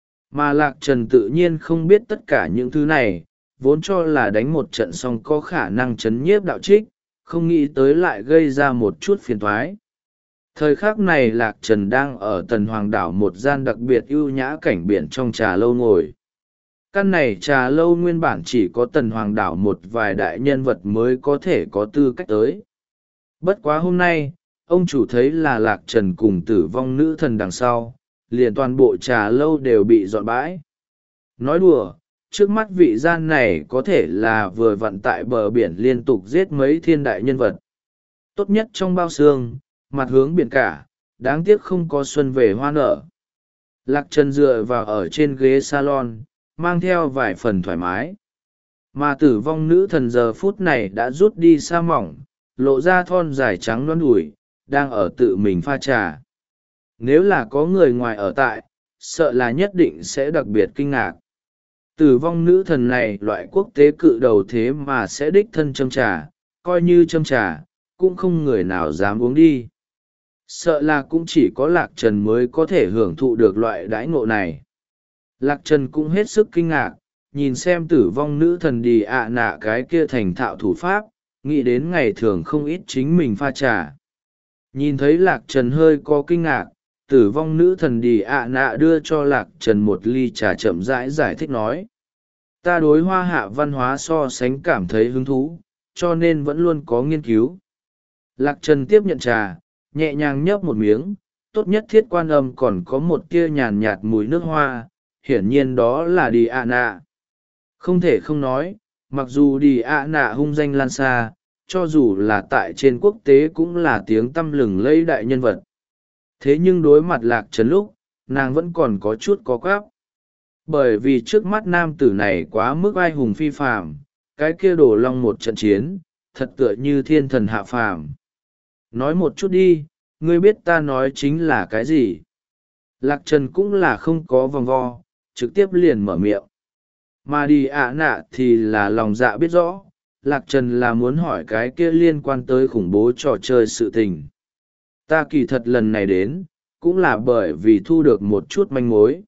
[SPEAKER 1] Mà Lạc Trần tự nhiên không biết tất cả những thứ này, vốn cho là đánh một trận xong có khả năng chấn nhiếp đạo trích, không nghĩ tới lại gây ra một chút phiền thoái. Thời khắc này Lạc Trần đang ở Tần Hoàng đảo một gian đặc biệt ưu nhã cảnh biển trong trà lâu ngồi. Căn này trà lâu nguyên bản chỉ có Tần Hoàng đảo một vài đại nhân vật mới có thể có tư cách tới. Bất quá hôm nay, ông chủ thấy là Lạc Trần cùng tử vong nữ thần đằng sau, liền toàn bộ trà lâu đều bị dọn bãi. Nói đùa, trước mắt vị gian này có thể là vừa vặn tại bờ biển liên tục giết mấy thiên đại nhân vật tốt nhất trong bao xương, mặt hướng biển cả, đáng tiếc không có xuân về hoa nở. Lạc Trần dựa vào ở trên ghế salon, mang theo vài phần thoải mái. Mà tử vong nữ thần giờ phút này đã rút đi sa mỏng, lộ ra thon dài trắng nõn ủi, đang ở tự mình pha trà. Nếu là có người ngoài ở tại, sợ là nhất định sẽ đặc biệt kinh ngạc. Tử vong nữ thần này loại quốc tế cự đầu thế mà sẽ đích thân châm trà, coi như châm trà, cũng không người nào dám uống đi. Sợ là cũng chỉ có Lạc Trần mới có thể hưởng thụ được loại đãi ngộ này. Lạc Trần cũng hết sức kinh ngạc, nhìn xem tử vong nữ thần đi ạ nạ cái kia thành thạo thủ pháp, nghĩ đến ngày thường không ít chính mình pha trà. Nhìn thấy Lạc Trần hơi có kinh ngạc, tử vong nữ thần đi ạ nạ đưa cho Lạc Trần một ly trà chậm rãi giải thích nói. Ta đối hoa hạ văn hóa so sánh cảm thấy hứng thú, cho nên vẫn luôn có nghiên cứu. Lạc Trần tiếp nhận trà, nhẹ nhàng nhấp một miếng, tốt nhất thiết quan âm còn có một tia nhàn nhạt mùi nước hoa, hiển nhiên đó là đi ạ nạ. Không thể không nói, mặc dù đi ạ nạ hung danh lan xa, cho dù là tại trên quốc tế cũng là tiếng tăm lừng lẫy đại nhân vật. Thế nhưng đối mặt Lạc Trần lúc, nàng vẫn còn có chút có quáp. Bởi vì trước mắt nam tử này quá mức ai hùng phi phàm, cái kia đổ long một trận chiến, thật tựa như thiên thần hạ phàm. Nói một chút đi, ngươi biết ta nói chính là cái gì? Lạc Trần cũng là không có vòng vo, trực tiếp liền mở miệng. Mà đi ạ nạ thì là lòng dạ biết rõ, Lạc Trần là muốn hỏi cái kia liên quan tới khủng bố trò chơi sự tình. Ta kỳ thật lần này đến, cũng là bởi vì thu được một chút manh mối.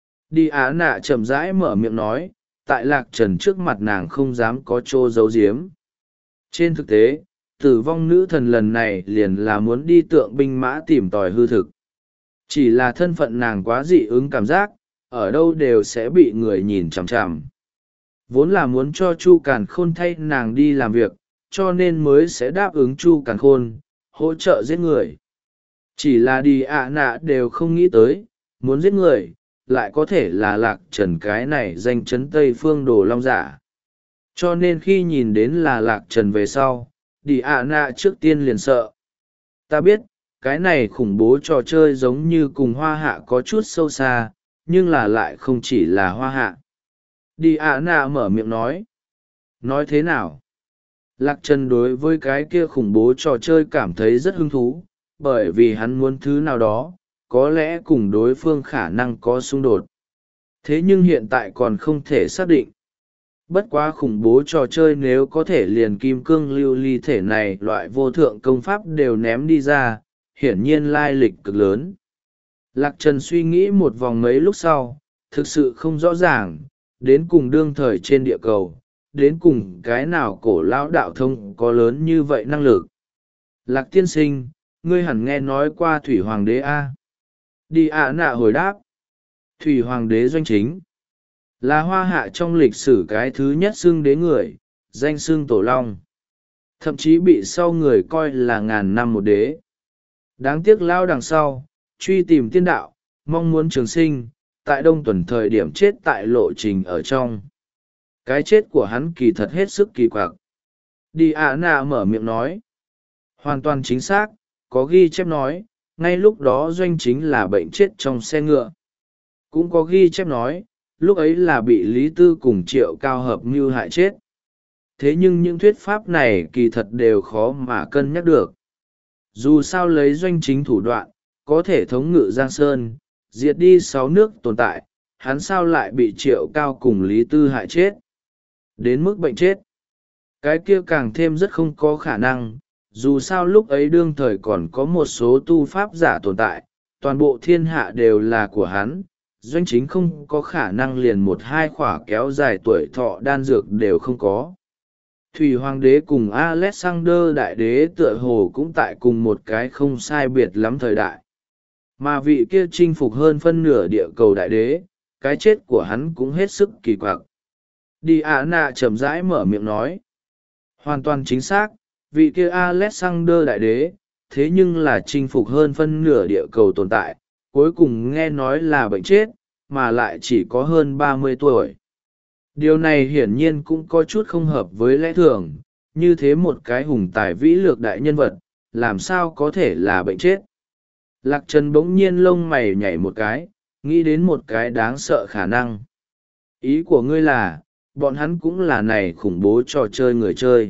[SPEAKER 1] Đi ạ nạ chậm rãi mở miệng nói, tại Lạc Trần trước mặt nàng không dám có trô giấu giếm. Trên thực tế, tử vong nữ thần lần này liền là muốn đi tượng binh mã tìm tòi hư thực. Chỉ là thân phận nàng quá dị ứng cảm giác, ở đâu đều sẽ bị người nhìn chằm chằm. Vốn là muốn cho Chu Càn Khôn thay nàng đi làm việc, cho nên mới sẽ đáp ứng Chu Càn Khôn, hỗ trợ giết người. Chỉ là đi ạ nạ đều không nghĩ tới, muốn giết người, lại có thể là Lạc Trần cái này danh chấn Tây Phương Đồ Long giả. Cho nên khi nhìn đến là Lạc Trần về sau, đi ạ nạ trước tiên liền sợ. Ta biết, cái này khủng bố trò chơi giống như cùng hoa hạ có chút sâu xa, nhưng là lại không chỉ là hoa hạ. Đi ạ nạ mở miệng nói. Nói thế nào? Lạc Trần đối với cái kia khủng bố trò chơi cảm thấy rất hứng thú, bởi vì hắn muốn thứ nào đó, có lẽ cùng đối phương khả năng có xung đột. Thế nhưng hiện tại còn không thể xác định. Bất quá khủng bố trò chơi nếu có thể liền kim cương lưu ly thể này loại vô thượng công pháp đều ném đi ra, hiển nhiên lai lịch cực lớn. Lạc Trần suy nghĩ một vòng mấy lúc sau, thực sự không rõ ràng, đến cùng đương thời trên địa cầu, đến cùng cái nào cổ lão đạo thông có lớn như vậy năng lực. Lạc tiên sinh, ngươi hẳn nghe nói qua Thủy Hoàng đế A. Đi ạ nạ hồi đáp. Thủy Hoàng đế doanh chính là hoa hạ trong lịch sử cái thứ nhất xưng đế người, danh xưng tổ long. Thậm chí bị sau người coi là ngàn năm một đế. Đáng tiếc lao đằng sau, truy tìm tiên đạo, mong muốn trường sinh, tại đông tuần thời điểm chết tại lộ trình ở trong. Cái chết của hắn kỳ thật hết sức kỳ quặc. Đi ạ nạ mở miệng nói. Hoàn toàn chính xác, có ghi chép nói, ngay lúc đó doanh chính là bệnh chết trong xe ngựa. Cũng có ghi chép nói, lúc ấy là bị Lý Tư cùng Triệu Cao hợp mưu hại chết. Thế nhưng những thuyết pháp này kỳ thật đều khó mà cân nhắc được. Dù sao lấy doanh chính thủ đoạn, có thể thống ngự Giang Sơn, diệt đi sáu nước tồn tại, hắn sao lại bị Triệu Cao cùng Lý Tư hại chết. Đến mức bệnh chết. Cái kia càng thêm rất không có khả năng, dù sao lúc ấy đương thời còn có một số tu pháp giả tồn tại, toàn bộ thiên hạ đều là của hắn, doanh chính không có khả năng liền một hai khỏa kéo dài tuổi thọ đan dược đều không có. Thủy Hoàng đế cùng Alexander Đại đế tựa hồ cũng tại cùng một cái không sai biệt lắm thời đại. Mà vị kia chinh phục hơn phân nửa địa cầu đại đế, cái chết của hắn cũng hết sức kỳ quặc. Đi ạ nạ chậm rãi mở miệng nói. Hoàn toàn chính xác, vị kia Alexander Đại đế, thế nhưng là chinh phục hơn phân nửa địa cầu tồn tại, cuối cùng nghe nói là bệnh chết, mà lại chỉ có hơn ba mươi tuổi. Điều này hiển nhiên cũng có chút không hợp với lẽ thường, như thế một cái hùng tài vĩ lược đại nhân vật, làm sao có thể là bệnh chết. Lạc Trần bỗng nhiên lông mày nhảy một cái, nghĩ đến một cái đáng sợ khả năng. Ý của ngươi là, bọn hắn cũng là này khủng bố trò chơi người chơi.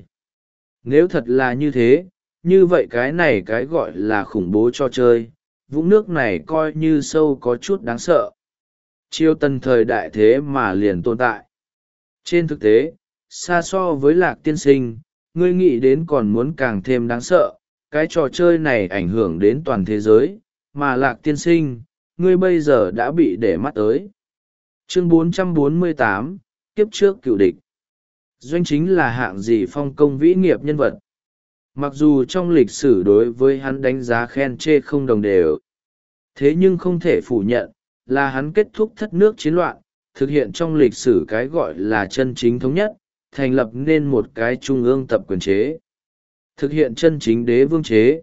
[SPEAKER 1] Nếu thật là như thế, như vậy cái này cái gọi là khủng bố trò chơi, vũng nước này coi như sâu có chút đáng sợ. Chiêu tân thời đại thế mà liền tồn tại. Trên thực tế, xa so với Lạc tiên sinh, ngươi nghĩ đến còn muốn càng thêm đáng sợ, cái trò chơi này ảnh hưởng đến toàn thế giới, mà Lạc tiên sinh, ngươi bây giờ đã bị để mắt tới. Chương bốn trăm bốn mươi tám, kiếp trước cựu địch. Doanh chính là hạng gì phong công vĩ nghiệp nhân vật. Mặc dù trong lịch sử đối với hắn đánh giá khen chê không đồng đều, thế nhưng không thể phủ nhận là hắn kết thúc thất nước chiến loạn, thực hiện trong lịch sử cái gọi là chân chính thống nhất, thành lập nên một cái trung ương tập quyền chế, thực hiện chân chính đế vương chế,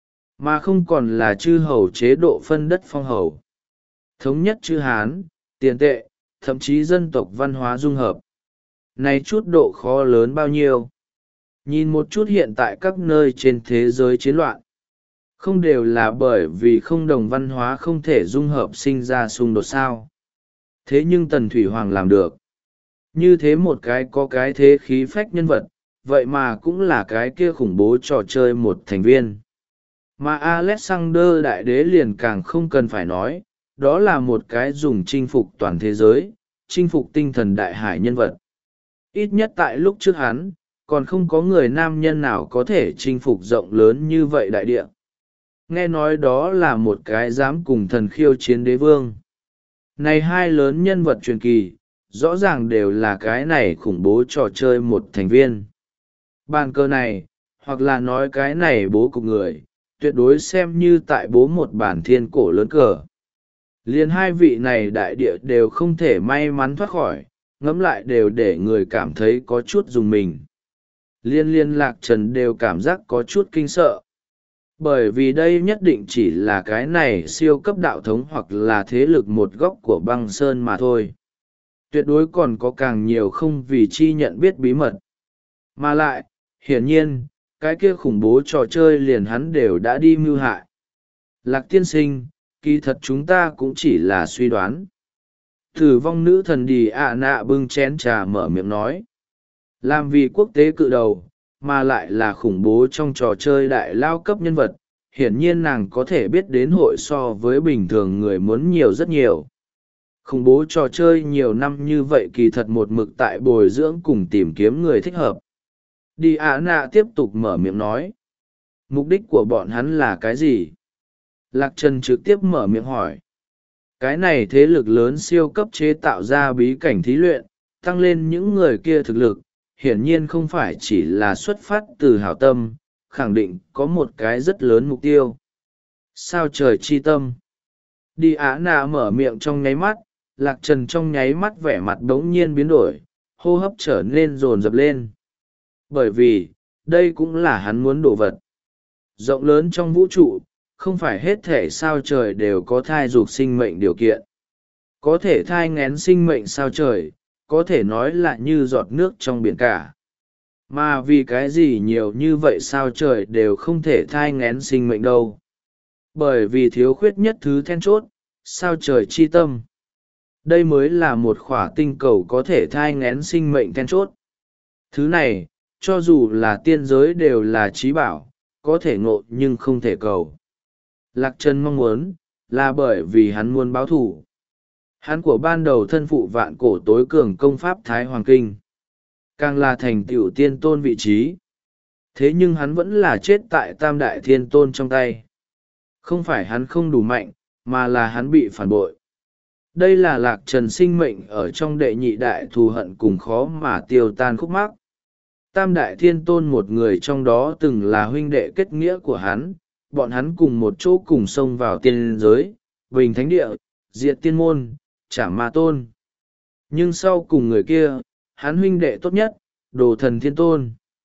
[SPEAKER 1] mà không còn là chư hầu chế độ phân đất phong hầu. Thống nhất chư Hán, tiền tệ, thậm chí dân tộc văn hóa dung hợp. Này chút độ khó lớn bao nhiêu? Nhìn một chút hiện tại các nơi trên thế giới chiến loạn, không đều là bởi vì không đồng văn hóa không thể dung hợp sinh ra xung đột sao. Thế nhưng Tần Thủy Hoàng làm được. Như thế một cái có cái thế khí phách nhân vật, vậy mà cũng là cái kia khủng bố trò chơi một thành viên. Mà Alexander Đại Đế liền càng không cần phải nói, đó là một cái dùng chinh phục toàn thế giới, chinh phục tinh thần đại hải nhân vật. Ít nhất tại lúc trước hắn, còn không có người nam nhân nào có thể chinh phục rộng lớn như vậy đại địa. Nghe nói đó là một cái dám cùng thần khiêu chiến đế vương. Này hai lớn nhân vật truyền kỳ, rõ ràng đều là cái này khủng bố trò chơi một thành viên. Bàn cờ này, hoặc là nói cái này bố cục người, tuyệt đối xem như tại bố một bản thiên cổ lớn cờ. Liên hai vị này đại địa đều không thể may mắn thoát khỏi, ngẫm lại đều để người cảm thấy có chút dùng mình. Liên liên Lạc Trần đều cảm giác có chút kinh sợ. Bởi vì đây nhất định chỉ là cái này siêu cấp đạo thống hoặc là thế lực một góc của băng sơn mà thôi. Tuyệt đối còn có càng nhiều không vì chi nhận biết bí mật. Mà lại, hiển nhiên, cái kia khủng bố trò chơi liền hắn đều đã đi mưu hại. Lạc tiên sinh, kỳ thật chúng ta cũng chỉ là suy đoán. Thử vong nữ thần đi ạ nạ bưng chén trà mở miệng nói. Làm vì quốc tế cự đầu, mà lại là khủng bố trong trò chơi đại lao cấp nhân vật, hiển nhiên nàng có thể biết đến hội so với bình thường người muốn nhiều rất nhiều. Khủng bố trò chơi nhiều năm như vậy kỳ thật một mực tại bồi dưỡng cùng tìm kiếm người thích hợp. Đi ạ nạ tiếp tục mở miệng nói. Mục đích của bọn hắn là cái gì? Lạc Trần trực tiếp mở miệng hỏi. Cái này thế lực lớn siêu cấp chế tạo ra bí cảnh thí luyện, tăng lên những người kia thực lực, hiển nhiên không phải chỉ là xuất phát từ hảo tâm, khẳng định có một cái rất lớn mục tiêu. Sao trời chi tâm? Đi Á Nạ mở miệng trong nháy mắt, Lạc Trần trong nháy mắt vẻ mặt đống nhiên biến đổi, hô hấp trở nên rồn rập lên. Bởi vì, đây cũng là hắn muốn đổ vật. Rộng lớn trong vũ trụ, không phải hết thể sao trời đều có thai dục sinh mệnh điều kiện. Có thể thai ngén sinh mệnh sao trời, có thể nói là như giọt nước trong biển cả. Mà vì cái gì nhiều như vậy sao trời đều không thể thai ngén sinh mệnh đâu. Bởi vì thiếu khuyết nhất thứ then chốt, sao trời chi tâm. Đây mới là một khỏa tinh cầu có thể thai ngén sinh mệnh then chốt. Thứ này, cho dù là tiên giới đều là trí bảo, có thể ngộ nhưng không thể cầu. Lạc Trần mong muốn, là bởi vì hắn muốn báo thù. Hắn của ban đầu thân phụ vạn cổ tối cường công pháp Thái Hoàng Kinh. Càng là thành tựu tiên tôn vị trí. Thế nhưng hắn vẫn là chết tại tam đại thiên tôn trong tay. Không phải hắn không đủ mạnh, mà là hắn bị phản bội. Đây là Lạc Trần sinh mệnh ở trong đệ nhị đại thù hận cùng khó mà tiêu tan khúc mắc. Tam đại thiên tôn một người trong đó từng là huynh đệ kết nghĩa của hắn, bọn hắn cùng một chỗ cùng xông vào tiên giới, bình thánh địa, diệt tiên môn, trả ma tôn. Nhưng sau cùng người kia, hắn huynh đệ tốt nhất, đồ thần thiên tôn.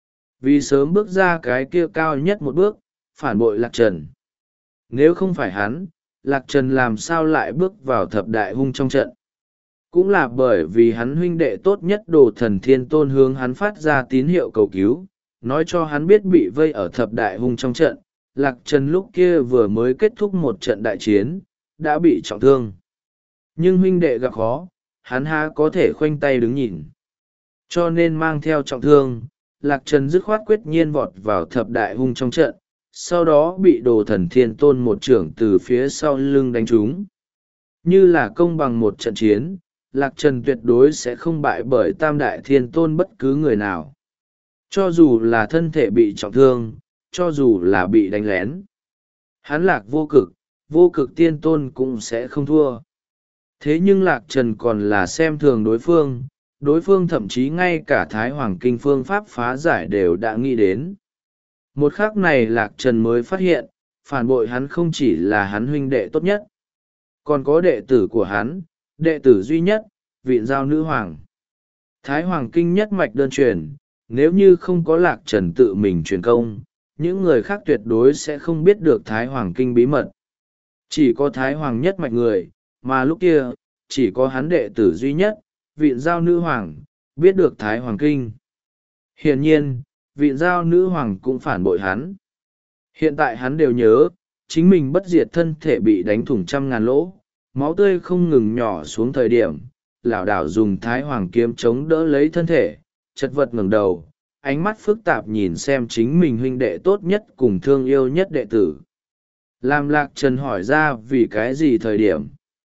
[SPEAKER 1] Vì sớm bước ra cái kia cao nhất một bước, phản bội Lạc Trần. Nếu không phải hắn, Lạc Trần làm sao lại bước vào thập đại hung trong trận. Cũng là bởi vì hắn huynh đệ tốt nhất Đồ Thần Thiên Tôn hướng hắn phát ra tín hiệu cầu cứu, nói cho hắn biết bị vây ở thập đại hung trong trận, Lạc Trần lúc kia vừa mới kết thúc một trận đại chiến, đã bị trọng thương. Nhưng huynh đệ gặp khó, hắn há có thể khoanh tay đứng nhìn. Cho nên mang theo trọng thương, Lạc Trần dứt khoát quyết nhiên vọt vào thập đại hung trong trận, sau đó bị Đồ Thần Thiên Tôn một trưởng từ phía sau lưng đánh trúng. Như là công bằng một trận chiến, Lạc Trần tuyệt đối sẽ không bại bởi Tam Đại Thiên Tôn bất cứ người nào. Cho dù là thân thể bị trọng thương, cho dù là bị đánh lén. Hắn Lạc vô cực, vô cực tiên tôn cũng sẽ không thua. Thế nhưng Lạc Trần còn là xem thường đối phương, đối phương thậm chí ngay cả Thái Hoàng Kinh phương pháp phá giải đều đã nghĩ đến. Một khắc này Lạc Trần mới phát hiện, phản bội hắn không chỉ là hắn huynh đệ tốt nhất, còn có đệ tử của hắn, đệ tử duy nhất, Vịn Giao Nữ Hoàng. Thái Hoàng Kinh nhất mạch đơn truyền, nếu như không có Lạc Trần tự mình truyền công, những người khác tuyệt đối sẽ không biết được Thái Hoàng Kinh bí mật. Chỉ có Thái Hoàng nhất mạch người, mà lúc kia, chỉ có hắn đệ tử duy nhất, Vịn Giao Nữ Hoàng, biết được Thái Hoàng Kinh. Hiển nhiên, Vịn Giao Nữ Hoàng cũng phản bội hắn. Hiện tại hắn đều nhớ, chính mình bất diệt thân thể bị đánh thủng trăm ngàn lỗ, máu tươi không ngừng nhỏ xuống thời điểm, lảo đảo dùng Thái Hoàng kiếm chống đỡ lấy thân thể, chật vật ngẩng đầu, ánh mắt phức tạp nhìn xem chính mình huynh đệ tốt nhất cùng thương yêu nhất đệ tử. Làm Lạc Trần hỏi ra vì cái gì thời điểm.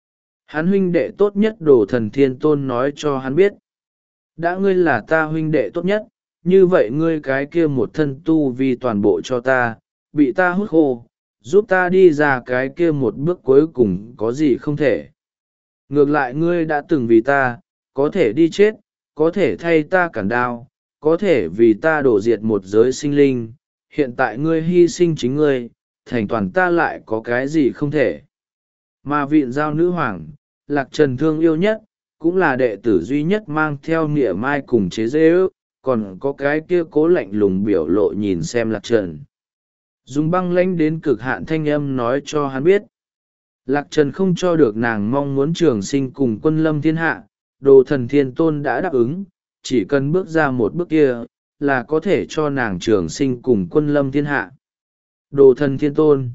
[SPEAKER 1] Hắn huynh đệ tốt nhất Đồ Thần Thiên Tôn nói cho hắn biết. Đã ngươi là ta huynh đệ tốt nhất, như vậy ngươi cái kia một thân tu vì toàn bộ cho ta, bị ta hút khô, giúp ta đi ra cái kia một bước cuối cùng có gì không thể. Ngược lại ngươi đã từng vì ta, có thể đi chết, có thể thay ta cản đao, có thể vì ta đổ diệt một giới sinh linh, hiện tại ngươi hy sinh chính ngươi, thành toàn ta lại có cái gì không thể. Mà Vịn Giao Nữ Hoàng, Lạc Trần thương yêu nhất, cũng là đệ tử duy nhất mang theo nghĩa mai cùng chế dê ước, còn có cái kia cố lạnh lùng biểu lộ nhìn xem Lạc Trần. Dùng băng lãnh đến cực hạn thanh âm nói cho hắn biết. Lạc Trần không cho được nàng mong muốn trường sinh cùng quân lâm thiên hạ, Đồ Thần Thiên Tôn đã đáp ứng, chỉ cần bước ra một bước kia, là có thể cho nàng trường sinh cùng quân lâm thiên hạ. Đồ Thần Thiên Tôn.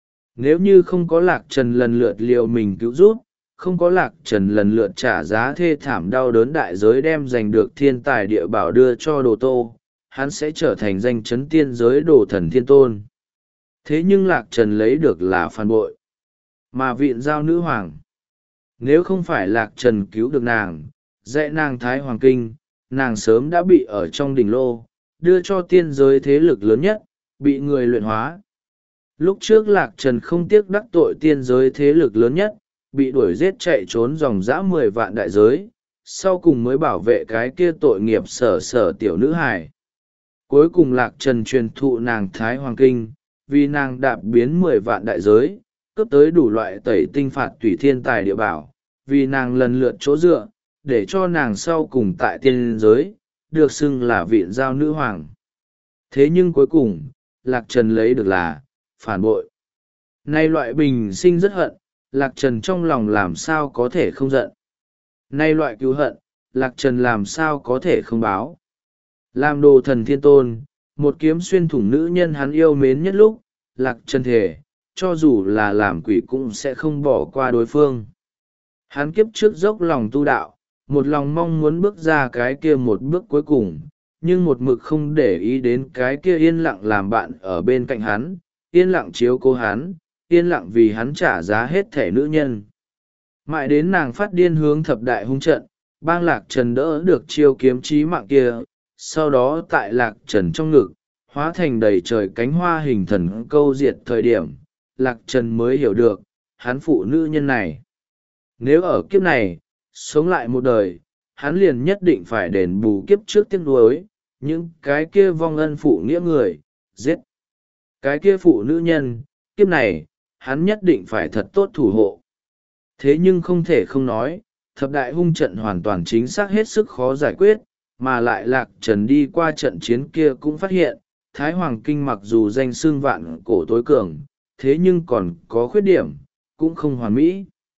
[SPEAKER 1] Nếu như không có Lạc Trần lần lượt liều mình cứu giúp, không có Lạc Trần lần lượt trả giá thê thảm đau đớn đại giới đem giành được thiên tài địa bảo đưa cho Đồ Tô, hắn sẽ trở thành danh chấn tiên giới Đồ Thần Thiên Tôn. Thế nhưng Lạc Trần lấy được là phản bội. Mà Vịn Giao Nữ Hoàng, nếu không phải Lạc Trần cứu được nàng, dạy nàng Thái Hoàng Kinh, nàng sớm đã bị ở trong đỉnh lô, đưa cho tiên giới thế lực lớn nhất, bị người luyện hóa. Lúc trước Lạc Trần không tiếc đắc tội tiên giới thế lực lớn nhất, bị đuổi giết chạy trốn dòng dã mười vạn đại giới, sau cùng mới bảo vệ cái kia tội nghiệp sở sở tiểu nữ hài. Cuối cùng Lạc Trần truyền thụ nàng Thái Hoàng Kinh, vì nàng đạp biến mười vạn đại giới, cướp tới đủ loại tẩy tinh phạt tùy thiên tài địa bảo, vì nàng lần lượt chỗ dựa, để cho nàng sau cùng tại tiên giới, được xưng là Vịn Giao Nữ Hoàng. Thế nhưng cuối cùng, Lạc Trần lấy được là phản bội. Nay loại bình sinh rất hận, Lạc Trần trong lòng làm sao có thể không giận. Nay loại cứu hận, Lạc Trần làm sao có thể không báo. Làm Đồ Thần Thiên Tôn, một kiếm xuyên thủng nữ nhân hắn yêu mến nhất lúc, Lạc Trần thề, cho dù là làm quỷ cũng sẽ không bỏ qua đối phương. Hắn kiếp trước dốc lòng tu đạo, một lòng mong muốn bước ra cái kia một bước cuối cùng, nhưng một mực không để ý đến cái kia yên lặng làm bạn ở bên cạnh hắn, yên lặng chiếu cố hắn, yên lặng vì hắn trả giá hết thể nữ nhân. Mãi đến nàng phát điên hướng thập đại hung trận, bang Lạc Trần đỡ được chiêu kiếm chí mạng kia, sau đó tại Lạc Trần trong ngực, hóa thành đầy trời cánh hoa hình thần câu diệt thời điểm, Lạc Trần mới hiểu được, hắn phụ nữ nhân này. Nếu ở kiếp này, sống lại một đời, hắn liền nhất định phải đền bù kiếp trước tiếc nuối, những cái kia vong ân phụ nghĩa người, giết. Cái kia phụ nữ nhân, kiếp này, hắn nhất định phải thật tốt thủ hộ. Thế nhưng không thể không nói, thập đại hung trận hoàn toàn chính xác hết sức khó giải quyết, mà lại Lạc Trần đi qua trận chiến kia cũng phát hiện, Thái Hoàng Kinh mặc dù danh xưng vạn cổ tối cường, thế nhưng còn có khuyết điểm, cũng không hoàn mỹ.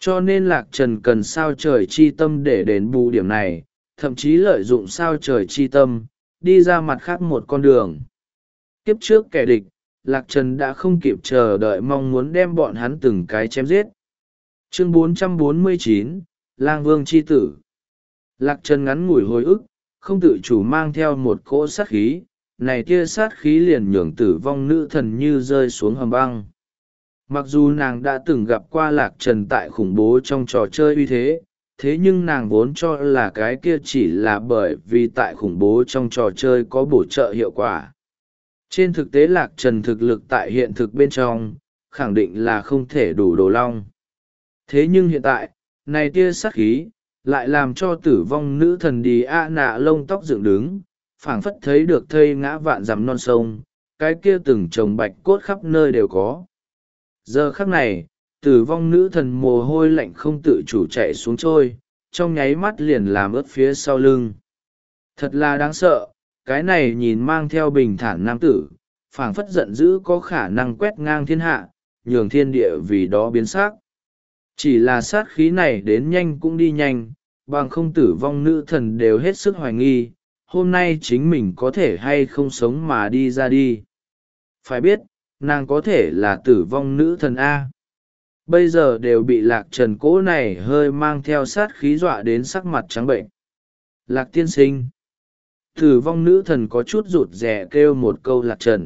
[SPEAKER 1] Cho nên lạc trần cần sao trời chi tâm để đền bù điểm này, thậm chí lợi dụng sao trời chi tâm đi ra mặt khác một con đường. Kiếp trước kẻ địch, lạc trần đã không kịp chờ đợi mong muốn đem bọn hắn từng cái chém giết. Chương bốn trăm bốn mươi chín, Lang Vương chi tử. Lạc trần ngắn ngủi hồi ức, không tự chủ mang theo một cỗ sát khí, này tia sát khí liền nhường tử vong nữ thần như rơi xuống hầm băng. Mặc dù nàng đã từng gặp qua lạc trần tại khủng bố trong trò chơi uy thế, thế nhưng nàng vốn cho là cái kia chỉ là bởi vì tại khủng bố trong trò chơi có bổ trợ hiệu quả. Trên thực tế lạc trần thực lực tại hiện thực bên trong, khẳng định là không thể đủ đồ long. Thế nhưng hiện tại, này tia sát khí, lại làm cho tử vong nữ thần đi a nạ lông tóc dựng đứng, phảng phất thấy được thây ngã vạn dặm non sông, cái kia từng chồng bạch cốt khắp nơi đều có. Giờ khắc này, tử vong nữ thần mồ hôi lạnh không tự chủ chạy xuống trôi, trong nháy mắt liền làm ướt phía sau lưng. Thật là đáng sợ, cái này nhìn mang theo bình thản nam tử, phảng phất giận dữ có khả năng quét ngang thiên hạ, nhường thiên địa vì đó biến sắc. Chỉ là sát khí này đến nhanh cũng đi nhanh, bằng không tử vong nữ thần đều hết sức hoài nghi, hôm nay chính mình có thể hay không sống mà đi ra đi. Phải biết, nàng có thể là tử vong nữ thần A. Bây giờ đều bị lạc trần cỗ này hơi mang theo sát khí dọa đến sắc mặt trắng bệnh. Lạc tiên sinh. Tử vong nữ thần có chút rụt rè kêu một câu lạc trần.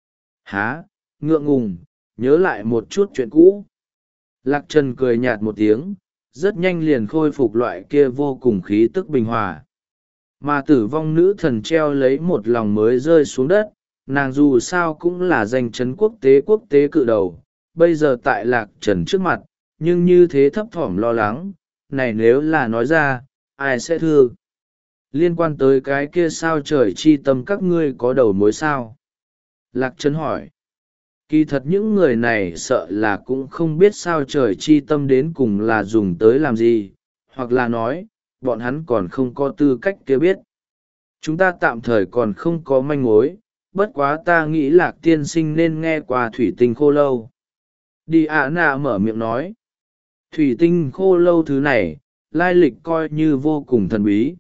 [SPEAKER 1] Há, ngượng ngùng, nhớ lại một chút chuyện cũ. Lạc trần cười nhạt một tiếng, rất nhanh liền khôi phục loại kia vô cùng khí tức bình hòa. Mà tử vong nữ thần treo lấy một lòng mới rơi xuống đất, nàng dù sao cũng là danh chấn quốc tế quốc tế cự đầu, bây giờ tại lạc trần trước mặt, nhưng như thế thấp thỏm lo lắng, này nếu là nói ra, ai sẽ thương? Liên quan tới cái kia sao trời chi tâm các ngươi có đầu mối sao? Lạc trần hỏi. Kỳ thật những người này sợ là cũng không biết sao trời chi tâm đến cùng là dùng tới làm gì, hoặc là nói, bọn hắn còn không có tư cách kia biết. Chúng ta tạm thời còn không có manh mối, bất quá ta nghĩ lạc tiên sinh nên nghe qua thủy tinh khô lâu. Đi ạ nạ mở miệng nói. Thủy tinh khô lâu thứ này, lai lịch coi như vô cùng thần bí.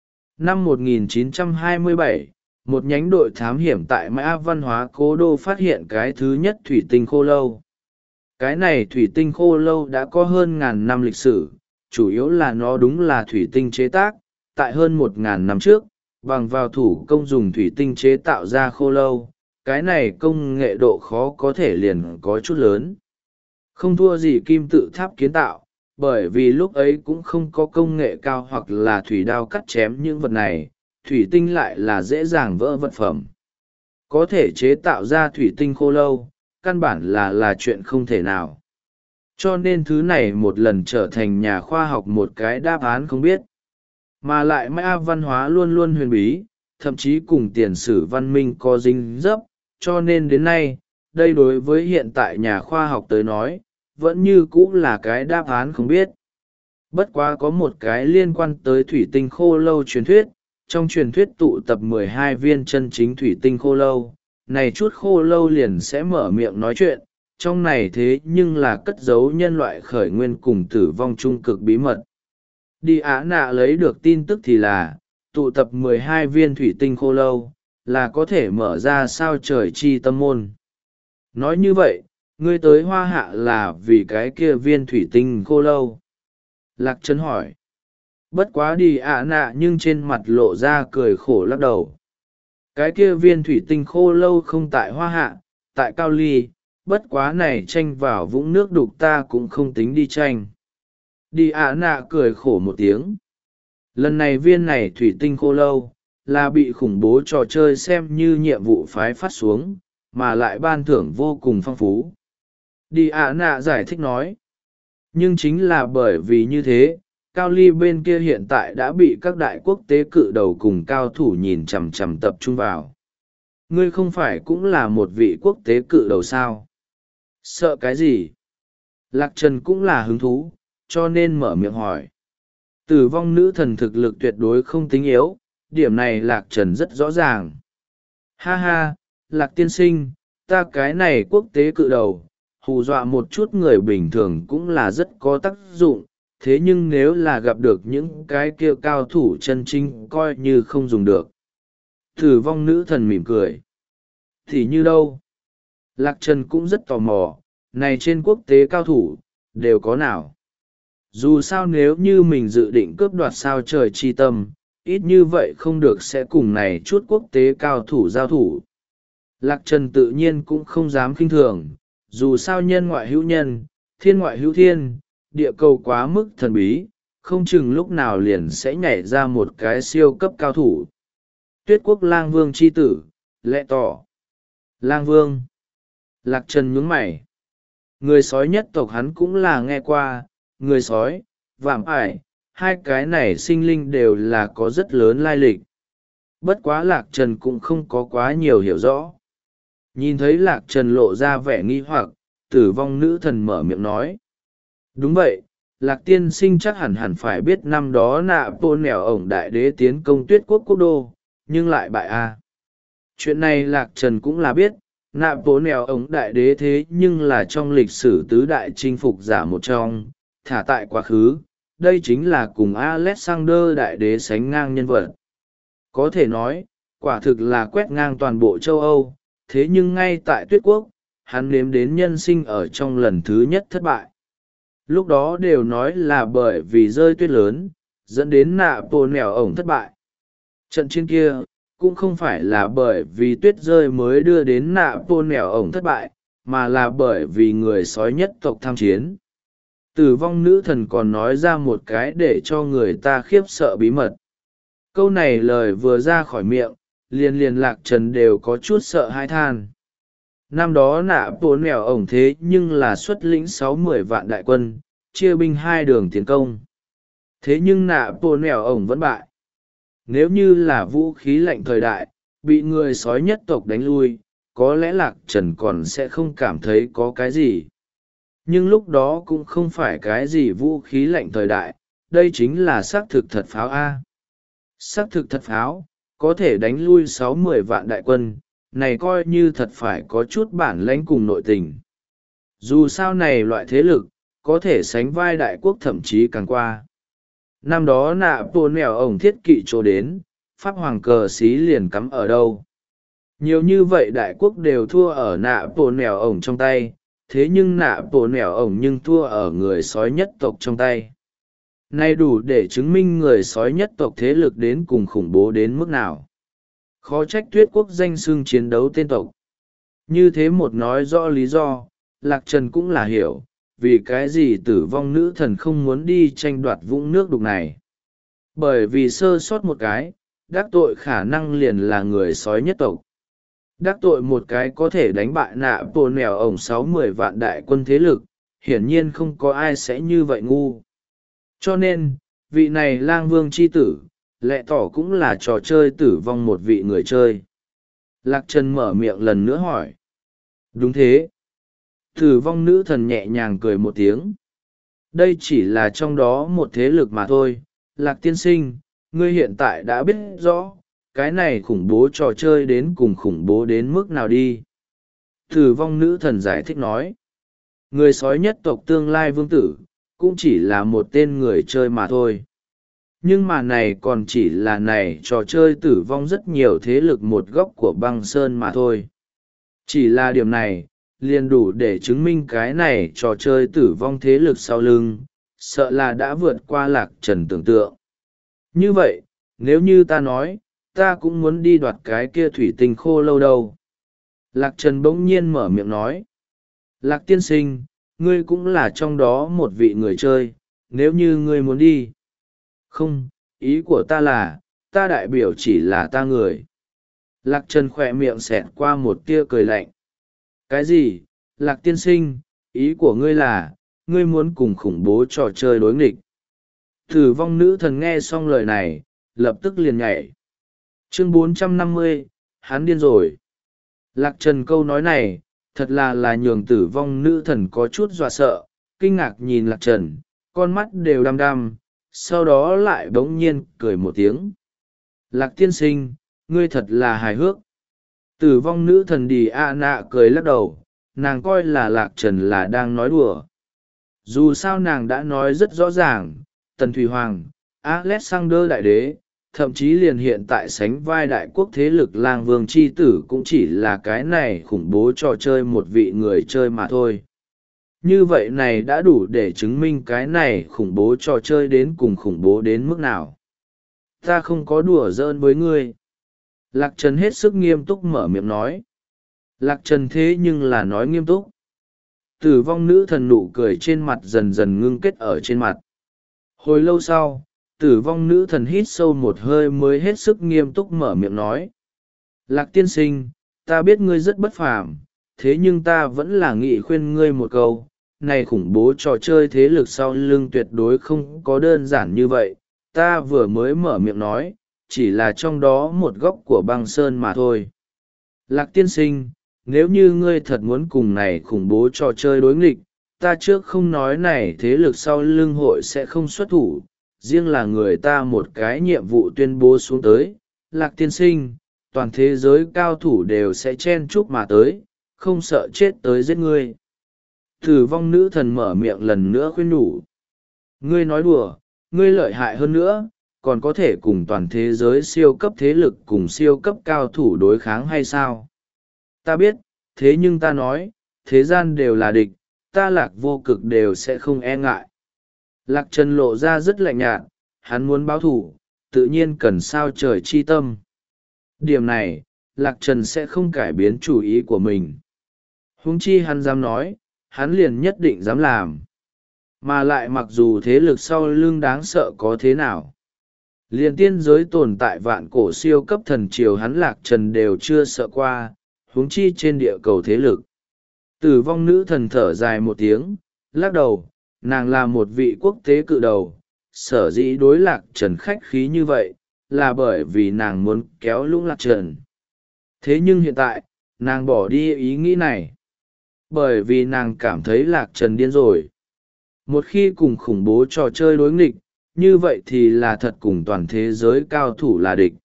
[SPEAKER 1] Năm một nghìn chín trăm hai mươi bảy, một nhánh đội thám hiểm tại mã văn hóa cố đô phát hiện cái thứ nhất thủy tinh khô lâu. Cái này thủy tinh khô lâu đã có hơn ngàn năm lịch sử, chủ yếu là nó đúng là thủy tinh chế tác, tại hơn một ngàn năm trước, bằng vào thủ công dùng thủy tinh chế tạo ra khô lâu, cái này công nghệ độ khó có thể liền có chút lớn. Không thua gì kim tự tháp kiến tạo, bởi vì lúc ấy cũng không có công nghệ cao hoặc là thủy đao cắt chém những vật này, thủy tinh lại là dễ dàng vỡ vật phẩm. Có thể chế tạo ra thủy tinh khô lâu, căn bản là là chuyện không thể nào. Cho nên thứ này một lần trở thành nhà khoa học một cái đáp án không biết. Mà lại mã văn hóa luôn luôn huyền bí, thậm chí cùng tiền sử văn minh có dính dấp, cho nên đến nay, đây đối với hiện tại nhà khoa học tới nói, vẫn như cũ là cái đáp án không biết. Bất quá có một cái liên quan tới thủy tinh khô lâu truyền thuyết, trong truyền thuyết tụ tập mười hai viên chân chính thủy tinh khô lâu, này chút khô lâu liền sẽ mở miệng nói chuyện, trong này thế nhưng là cất giấu nhân loại khởi nguyên cùng tử vong trung cực bí mật. Đi Á nạ lấy được tin tức thì là, tụ tập mười hai viên thủy tinh khô lâu, là có thể mở ra sao trời chi tâm môn. Nói như vậy, ngươi tới hoa hạ là vì cái kia viên thủy tinh khô lâu. Lạc Trấn hỏi. Bất quá đi ạ nạ nhưng trên mặt lộ ra cười khổ lắc đầu. Cái kia viên thủy tinh khô lâu không tại hoa hạ, tại Cao Ly, bất quá này tranh vào vũng nước đục ta cũng không tính đi tranh. Đi ạ nạ cười khổ một tiếng. Lần này viên này thủy tinh khô lâu, là bị khủng bố trò chơi xem như nhiệm vụ phái phát xuống, mà lại ban thưởng vô cùng phong phú. Đi ạ nạ giải thích nói. Nhưng chính là bởi vì như thế, Cao Ly bên kia hiện tại đã bị các đại quốc tế cự đầu cùng cao thủ nhìn chằm chằm tập trung vào. Ngươi không phải cũng là một vị quốc tế cự đầu sao? Sợ cái gì? Lạc Trần cũng là hứng thú, cho nên mở miệng hỏi. Tử vong nữ thần thực lực tuyệt đối không tính yếu, điểm này Lạc Trần rất rõ ràng. Ha ha, Lạc tiên sinh, ta cái này quốc tế cự đầu, hù dọa một chút người bình thường cũng là rất có tác dụng, thế nhưng nếu là gặp được những cái kia cao thủ chân chính coi như không dùng được. Tử vong nữ thần mỉm cười. Thì như đâu? Lạc Trần cũng rất tò mò, này trên quốc tế cao thủ, đều có nào? Dù sao nếu như mình dự định cướp đoạt sao trời chi tâm, ít như vậy không được sẽ cùng này chút quốc tế cao thủ giao thủ. Lạc Trần tự nhiên cũng không dám khinh thường, dù sao nhân ngoại hữu nhân, thiên ngoại hữu thiên, địa cầu quá mức thần bí, không chừng lúc nào liền sẽ nhảy ra một cái siêu cấp cao thủ. Tuyết quốc lang vương chi tử, lẹ tỏ. Lang vương. Lạc Trần nhướng mày. Người sói nhất tộc hắn cũng là nghe qua, người sói, vạm ải, hai cái này sinh linh đều là có rất lớn lai lịch. Bất quá Lạc Trần cũng không có quá nhiều hiểu rõ. Nhìn thấy Lạc Trần lộ ra vẻ nghi hoặc, tử vong nữ thần mở miệng nói. Đúng vậy, Lạc tiên sinh chắc hẳn hẳn phải biết năm đó nạ pô nẻo ổng đại đế tiến công tuyết quốc quốc đô, nhưng lại bại a. Chuyện này Lạc Trần cũng là biết, nạ pô nẻo ổng đại đế thế nhưng là trong lịch sử tứ đại chinh phục giả một trong, thả tại quá khứ, đây chính là cùng Alexander đại đế sánh ngang nhân vật. Có thể nói, quả thực là quét ngang toàn bộ châu Âu, thế nhưng ngay tại tuyết quốc, hắn nếm đến nhân sinh ở trong lần thứ nhất thất bại. Lúc đó đều nói là bởi vì rơi tuyết lớn, dẫn đến nạ pô nẻo ổng thất bại. Trận chiến kia, cũng không phải là bởi vì tuyết rơi mới đưa đến nạ pô nẻo ổng thất bại, mà là bởi vì người sói nhất tộc tham chiến. Tử vong nữ thần còn nói ra một cái để cho người ta khiếp sợ bí mật. Câu này lời vừa ra khỏi miệng, liền liền Lạc Trần đều có chút sợ hãi than. Năm đó nạ pô nẻo ổng thế nhưng là xuất lĩnh sáu mươi vạn đại quân, chia binh hai đường tiến công. Thế nhưng nạ pô nẻo ổng vẫn bại. Nếu như là vũ khí lạnh thời đại, bị người sói nhất tộc đánh lui, có lẽ Lạc Trần còn sẽ không cảm thấy có cái gì. Nhưng lúc đó cũng không phải cái gì vũ khí lạnh thời đại, đây chính là xác thực thật pháo A. Xác thực thật pháo, có thể đánh lui sáu mươi vạn đại quân, này coi như thật phải có chút bản lãnh cùng nội tình. Dù sao này loại thế lực, có thể sánh vai đại quốc thậm chí càng qua. Năm đó nạ pô nẻo ổng thiết kỵ chỗ đến, pháp hoàng cờ xí liền cắm ở đâu. Nhiều như vậy đại quốc đều thua ở nạ pô nẻo ổng trong tay, thế nhưng nạ pô nẻo ổng nhưng thua ở người sói nhất tộc trong tay. Này đủ để chứng minh người sói nhất tộc thế lực đến cùng khủng bố đến mức nào. Khó trách tuyết quốc danh xưng chiến đấu tên tộc. Như thế một nói rõ lý do, Lạc Trần cũng là hiểu, vì cái gì tử vong nữ thần không muốn đi tranh đoạt vũng nước đục này. Bởi vì sơ sót một cái, đắc tội khả năng liền là người sói nhất tộc. Đắc tội một cái có thể đánh bại nạ pô nẻo ổng sáu mươi vạn đại quân thế lực, hiển nhiên không có ai sẽ như vậy ngu. Cho nên, vị này lang vương chi tử, lẽ tỏ cũng là trò chơi tử vong một vị người chơi. Lạc Trần mở miệng lần nữa hỏi. Đúng thế. Tử vong nữ thần nhẹ nhàng cười một tiếng. Đây chỉ là trong đó một thế lực mà thôi. Lạc tiên sinh, ngươi hiện tại đã biết rõ, cái này khủng bố trò chơi đến cùng khủng bố đến mức nào đi. Tử vong nữ thần giải thích nói. Người sói nhất tộc tương lai vương tử, cũng chỉ là một tên người chơi mà thôi. Nhưng mà này còn chỉ là này trò chơi tử vong rất nhiều thế lực một góc của băng sơn mà thôi. Chỉ là điểm này, liền đủ để chứng minh cái này trò chơi tử vong thế lực sau lưng, sợ là đã vượt qua Lạc Trần tưởng tượng. Như vậy, nếu như ta nói, ta cũng muốn đi đoạt cái kia thủy tinh khô lâu đâu. Lạc Trần bỗng nhiên mở miệng nói. Lạc tiên sinh, ngươi cũng là trong đó một vị người chơi, nếu như ngươi muốn đi. Không, ý của ta là, ta đại biểu chỉ là ta người. Lạc Trần khỏe miệng xẹt qua một tia cười lạnh. Cái gì, Lạc tiên sinh, ý của ngươi là, ngươi muốn cùng khủng bố trò chơi đối nghịch. Tử vong nữ thần nghe xong lời này, lập tức liền nhảy. Chương bốn trăm năm mươi, hắn điên rồi. Lạc Trần câu nói này, thật là là nhường tử vong nữ thần có chút dọa sợ, kinh ngạc nhìn Lạc Trần, con mắt đều đăm đăm, sau đó lại bỗng nhiên cười một tiếng. Lạc tiên sinh, ngươi thật là hài hước. Tử vong nữ thần Đi A Nạ cười lắc đầu, nàng coi là lạc trần là đang nói đùa. Dù sao nàng đã nói rất rõ ràng, tần thủy hoàng, Alexander đại đế, thậm chí liền hiện tại sánh vai đại quốc thế lực lang vương c h i tử cũng chỉ là cái này khủng bố trò chơi một vị người chơi mà thôi. Như vậy này đã đủ để chứng minh cái này khủng bố trò chơi đến cùng khủng bố đến mức nào. Ta không có đùa giỡn với ngươi. Lạc Trần hết sức nghiêm túc mở miệng nói. Lạc Trần thế nhưng là nói nghiêm túc. Tử vong nữ thần nụ cười trên mặt dần dần ngưng kết ở trên mặt. Hồi lâu sau, tử vong nữ thần hít sâu một hơi mới hết sức nghiêm túc mở miệng nói. Lạc tiên sinh, ta biết ngươi rất bất phàm, thế nhưng ta vẫn là nghị khuyên ngươi một câu, này khủng bố trò chơi thế lực sau lưng tuyệt đối không có đơn giản như vậy. Ta vừa mới mở miệng nói, chỉ là trong đó một góc của băng sơn mà thôi. Lạc tiên sinh, nếu như ngươi thật muốn cùng này khủng bố trò chơi đối nghịch, ta trước không nói này thế lực sau lưng hội sẽ không xuất thủ, riêng là người ta một cái nhiệm vụ tuyên bố xuống tới, Lạc tiên sinh, toàn thế giới cao thủ đều sẽ chen chúc mà tới, không sợ chết tới giết ngươi. Tử vong nữ thần mở miệng lần nữa khuyên nhủ. Ngươi nói đùa, ngươi lợi hại hơn nữa, còn có thể cùng toàn thế giới siêu cấp thế lực cùng siêu cấp cao thủ đối kháng hay sao? Ta biết, thế nhưng ta nói, thế gian đều là địch, ta lạc vô cực đều sẽ không e ngại. Lạc Trần lộ ra rất lạnh nhạt, hắn muốn báo thủ, tự nhiên cần sao trời chi tâm. Điểm này, Lạc Trần sẽ không cải biến chủ ý của mình. Huống chi hắn dám nói, hắn liền nhất định dám làm. Mà lại mặc dù thế lực sau lưng đáng sợ có thế nào. Liền tiên giới tồn tại vạn cổ siêu cấp thần triều hắn Lạc Trần đều chưa sợ qua, huống chi trên địa cầu thế lực. Tử vong nữ thần thở dài một tiếng, lắc đầu, nàng là một vị quốc tế cự đầu, sở dĩ đối Lạc Trần khách khí như vậy, là bởi vì nàng muốn kéo lũng Lạc Trần. Thế nhưng hiện tại, nàng bỏ đi ý nghĩ này. Bởi vì nàng cảm thấy Lạc Trần điên rồi. Một khi cùng khủng bố trò chơi đối nghịch, như vậy thì là thật cùng toàn thế giới cao thủ là địch.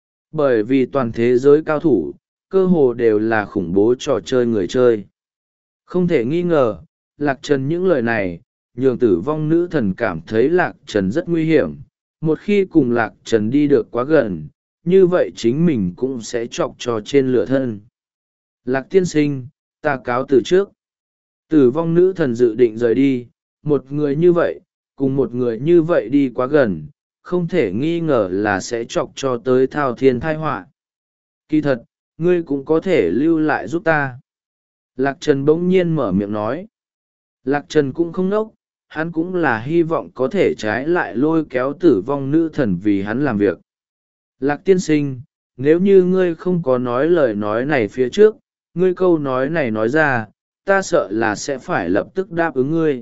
[SPEAKER 1] Bởi vì toàn thế giới cao thủ, cơ hồ đều là khủng bố trò chơi người chơi. Không thể nghi ngờ, Lạc Trần những lời này, nhường tử vong nữ thần cảm thấy Lạc Trần rất nguy hiểm. Một khi cùng Lạc Trần đi được quá gần, như vậy chính mình cũng sẽ chọc cho trên lửa thân. Lạc tiên sinh, ta cáo từ trước. Tử vong nữ thần dự định rời đi, một người như vậy, cùng một người như vậy đi quá gần, không thể nghi ngờ là sẽ chọc cho tới thao thiên thai họa. Kỳ thật, ngươi cũng có thể lưu lại giúp ta. Lạc Trần bỗng nhiên mở miệng nói. Lạc Trần cũng không nốc, hắn cũng là hy vọng có thể trái lại lôi kéo tử vong nữ thần vì hắn làm việc. Lạc tiên sinh, nếu như ngươi không có nói lời nói này phía trước, ngươi câu nói này nói ra, ta sợ là sẽ phải lập tức đáp ứng ngươi.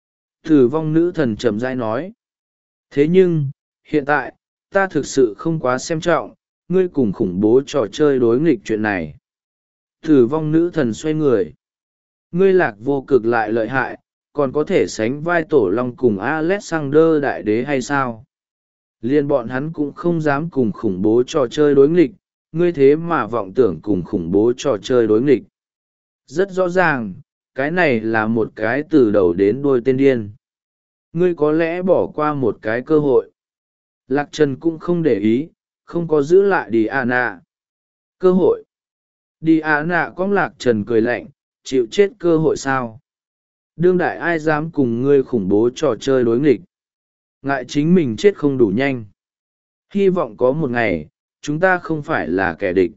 [SPEAKER 1] Tử vong nữ thần chậm rãi nói. Thế nhưng, hiện tại, ta thực sự không quá xem trọng, ngươi cùng khủng bố trò chơi đối nghịch chuyện này. Tử vong nữ thần xoay người. Ngươi lạc vô cực lại lợi hại, còn có thể sánh vai tổ long cùng Alexander đại đế hay sao? Liên bọn hắn cũng không dám cùng khủng bố trò chơi đối nghịch, ngươi thế mà vọng tưởng cùng khủng bố trò chơi đối nghịch. Rất rõ ràng, cái này là một cái từ đầu đến đuôi tên điên. Ngươi có lẽ bỏ qua một cái cơ hội. Lạc Trần cũng không để ý, không có giữ lại Diana. Cơ hội. Diana có Lạc Trần cười lạnh, chịu chết cơ hội sao? Đương đại ai dám cùng ngươi khủng bố trò chơi đối nghịch. Ngại chính mình chết không đủ nhanh. Hy vọng có một ngày, chúng ta không phải là kẻ địch.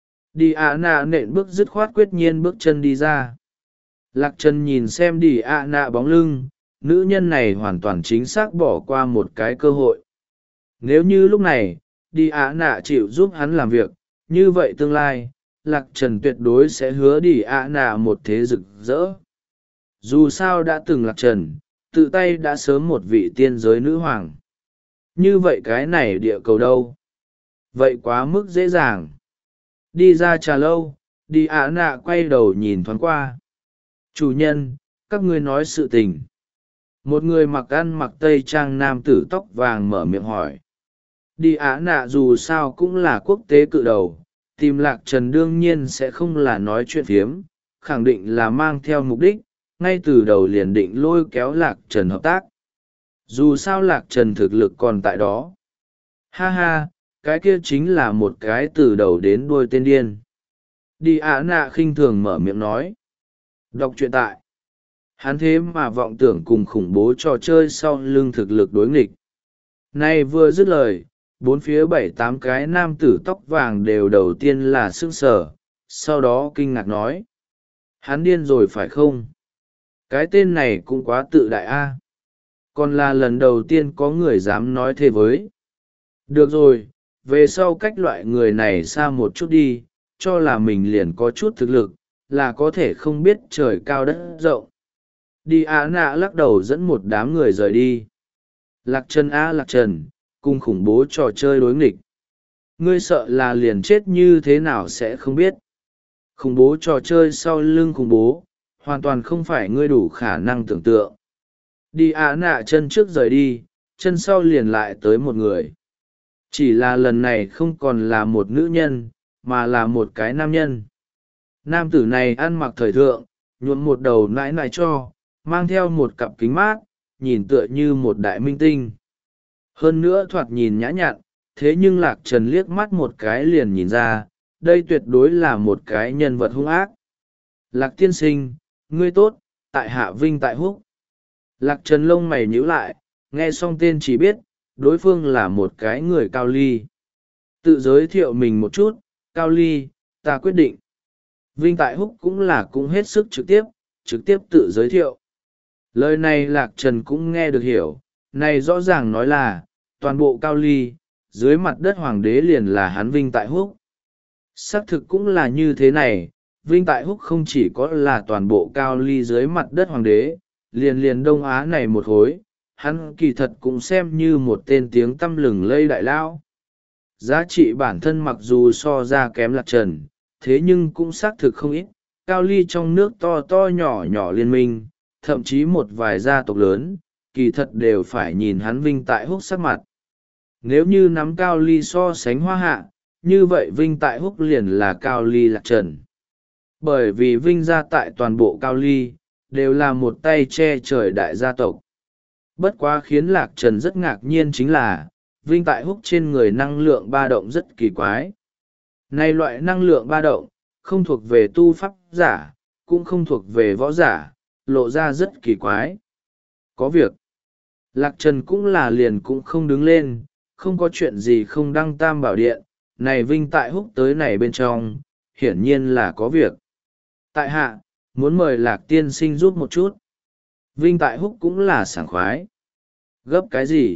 [SPEAKER 1] Diana nện bước dứt khoát quyết nhiên bước chân đi ra. Lạc Trần nhìn xem Diana bóng lưng, nữ nhân này hoàn toàn chính xác bỏ qua một cái cơ hội. Nếu như lúc này, Diana chịu giúp hắn làm việc, như vậy tương lai, Lạc Trần tuyệt đối sẽ hứa Diana một thế rực rỡ. Dù sao đã từng Lạc Trần, tự tay đã sớm một vị tiên giới nữ hoàng. Như vậy cái này địa cầu đâu? Vậy quá mức dễ dàng. Đi ra trà lâu, Diana quay đầu nhìn thoáng qua. Chủ nhân, các ngươi nói sự tình. Một người mặc ăn mặc tây trang nam tử tóc vàng mở miệng hỏi. Diana dù sao cũng là quốc tế cự đầu, tìm Lạc Trần đương nhiên sẽ không là nói chuyện phiếm, khẳng định là mang theo mục đích, ngay từ đầu liền định lôi kéo Lạc Trần hợp tác. Dù sao Lạc Trần thực lực còn tại đó. Ha ha, cái kia chính là một cái từ đầu đến đuôi tên điên. Đi ạ nạ khinh thường mở miệng nói. Đọc truyện tại. Hắn thế mà vọng tưởng cùng khủng bố trò chơi sau lưng thực lực đối nghịch. Nay vừa dứt lời, bốn phía bảy tám cái nam tử tóc vàng đều đầu tiên là sững sờ, sau đó kinh ngạc nói. Hắn điên rồi phải không? Cái tên này cũng quá tự đại a. Còn là lần đầu tiên có người dám nói thế với. Được rồi, về sau cách loại người này xa một chút đi, cho là mình liền có chút thực lực, là có thể không biết trời cao đất rộng. Đi á nạ lắc đầu dẫn một đám người rời đi. Lạc Trần a Lạc Trần, cùng khủng bố trò chơi đối nghịch. Ngươi sợ là liền chết như thế nào sẽ không biết. Khủng bố trò chơi sau lưng khủng bố, hoàn toàn không phải ngươi đủ khả năng tưởng tượng. Đi á nạ chân trước rời đi, chân sau liền lại tới một người. Chỉ là lần này không còn là một nữ nhân, mà là một cái nam nhân. Nam tử này ăn mặc thời thượng, nhuộm một đầu nãi nãi cho, mang theo một cặp kính mát, nhìn tựa như một đại minh tinh. Hơn nữa thoạt nhìn nhã nhặn, thế nhưng Lạc Trần liếc mắt một cái liền nhìn ra, đây tuyệt đối là một cái nhân vật hung ác. Lạc tiên sinh, ngươi tốt, tại hạ vinh tại húc. Lạc Trần lông mày nhíu lại, nghe xong tên chỉ biết, đối phương là một cái người cao ly. Tự giới thiệu mình một chút, cao ly, ta quyết định. Vinh tại húc cũng là cũng hết sức trực tiếp, trực tiếp tự giới thiệu. Lời này Lạc Trần cũng nghe được hiểu, này rõ ràng nói là, toàn bộ cao ly, dưới mặt đất hoàng đế liền là hắn Vinh tại húc. Xác thực cũng là như thế này, Vinh tại húc không chỉ có là toàn bộ cao ly dưới mặt đất hoàng đế, liền liền Đông Á này một hối, hắn kỳ thật cũng xem như một tên tiếng tăm lừng lây đại lao. Giá trị bản thân mặc dù so ra kém Lạc Trần, thế nhưng cũng xác thực không ít, cao ly trong nước to to nhỏ nhỏ liên minh, thậm chí một vài gia tộc lớn, kỳ thật đều phải nhìn hắn Vinh tại húc sắc mặt. Nếu như nắm cao ly so sánh hoa hạ, như vậy Vinh tại húc liền là cao ly Lạc Trần. Bởi vì Vinh gia tại toàn bộ cao ly, đều là một tay che trời đại gia tộc. Bất quá khiến Lạc Trần rất ngạc nhiên chính là, Vinh tại húc trên người năng lượng ba động rất kỳ quái. Này loại năng lượng ba động, không thuộc về tu pháp giả, cũng không thuộc về võ giả, lộ ra rất kỳ quái. Có việc. Lạc Trần cũng là liền cũng không đứng lên, không có chuyện gì không đăng tam bảo điện, này Vinh tại húc tới này bên trong, hiển nhiên là có việc. Tại hạ, muốn mời Lạc tiên sinh giúp một chút. Vinh tại húc cũng là sảng khoái. Gấp cái gì?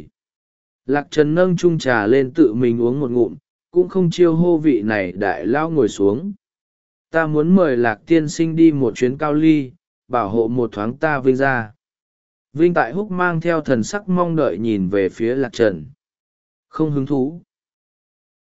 [SPEAKER 1] Lạc Trần nâng chung trà lên tự mình uống một ngụm, cũng không chiêu hô vị này đại lao ngồi xuống. Ta muốn mời Lạc tiên sinh đi một chuyến cao ly, bảo hộ một thoáng ta Vinh ra. Vinh tại húc mang theo thần sắc mong đợi nhìn về phía Lạc Trần. Không hứng thú.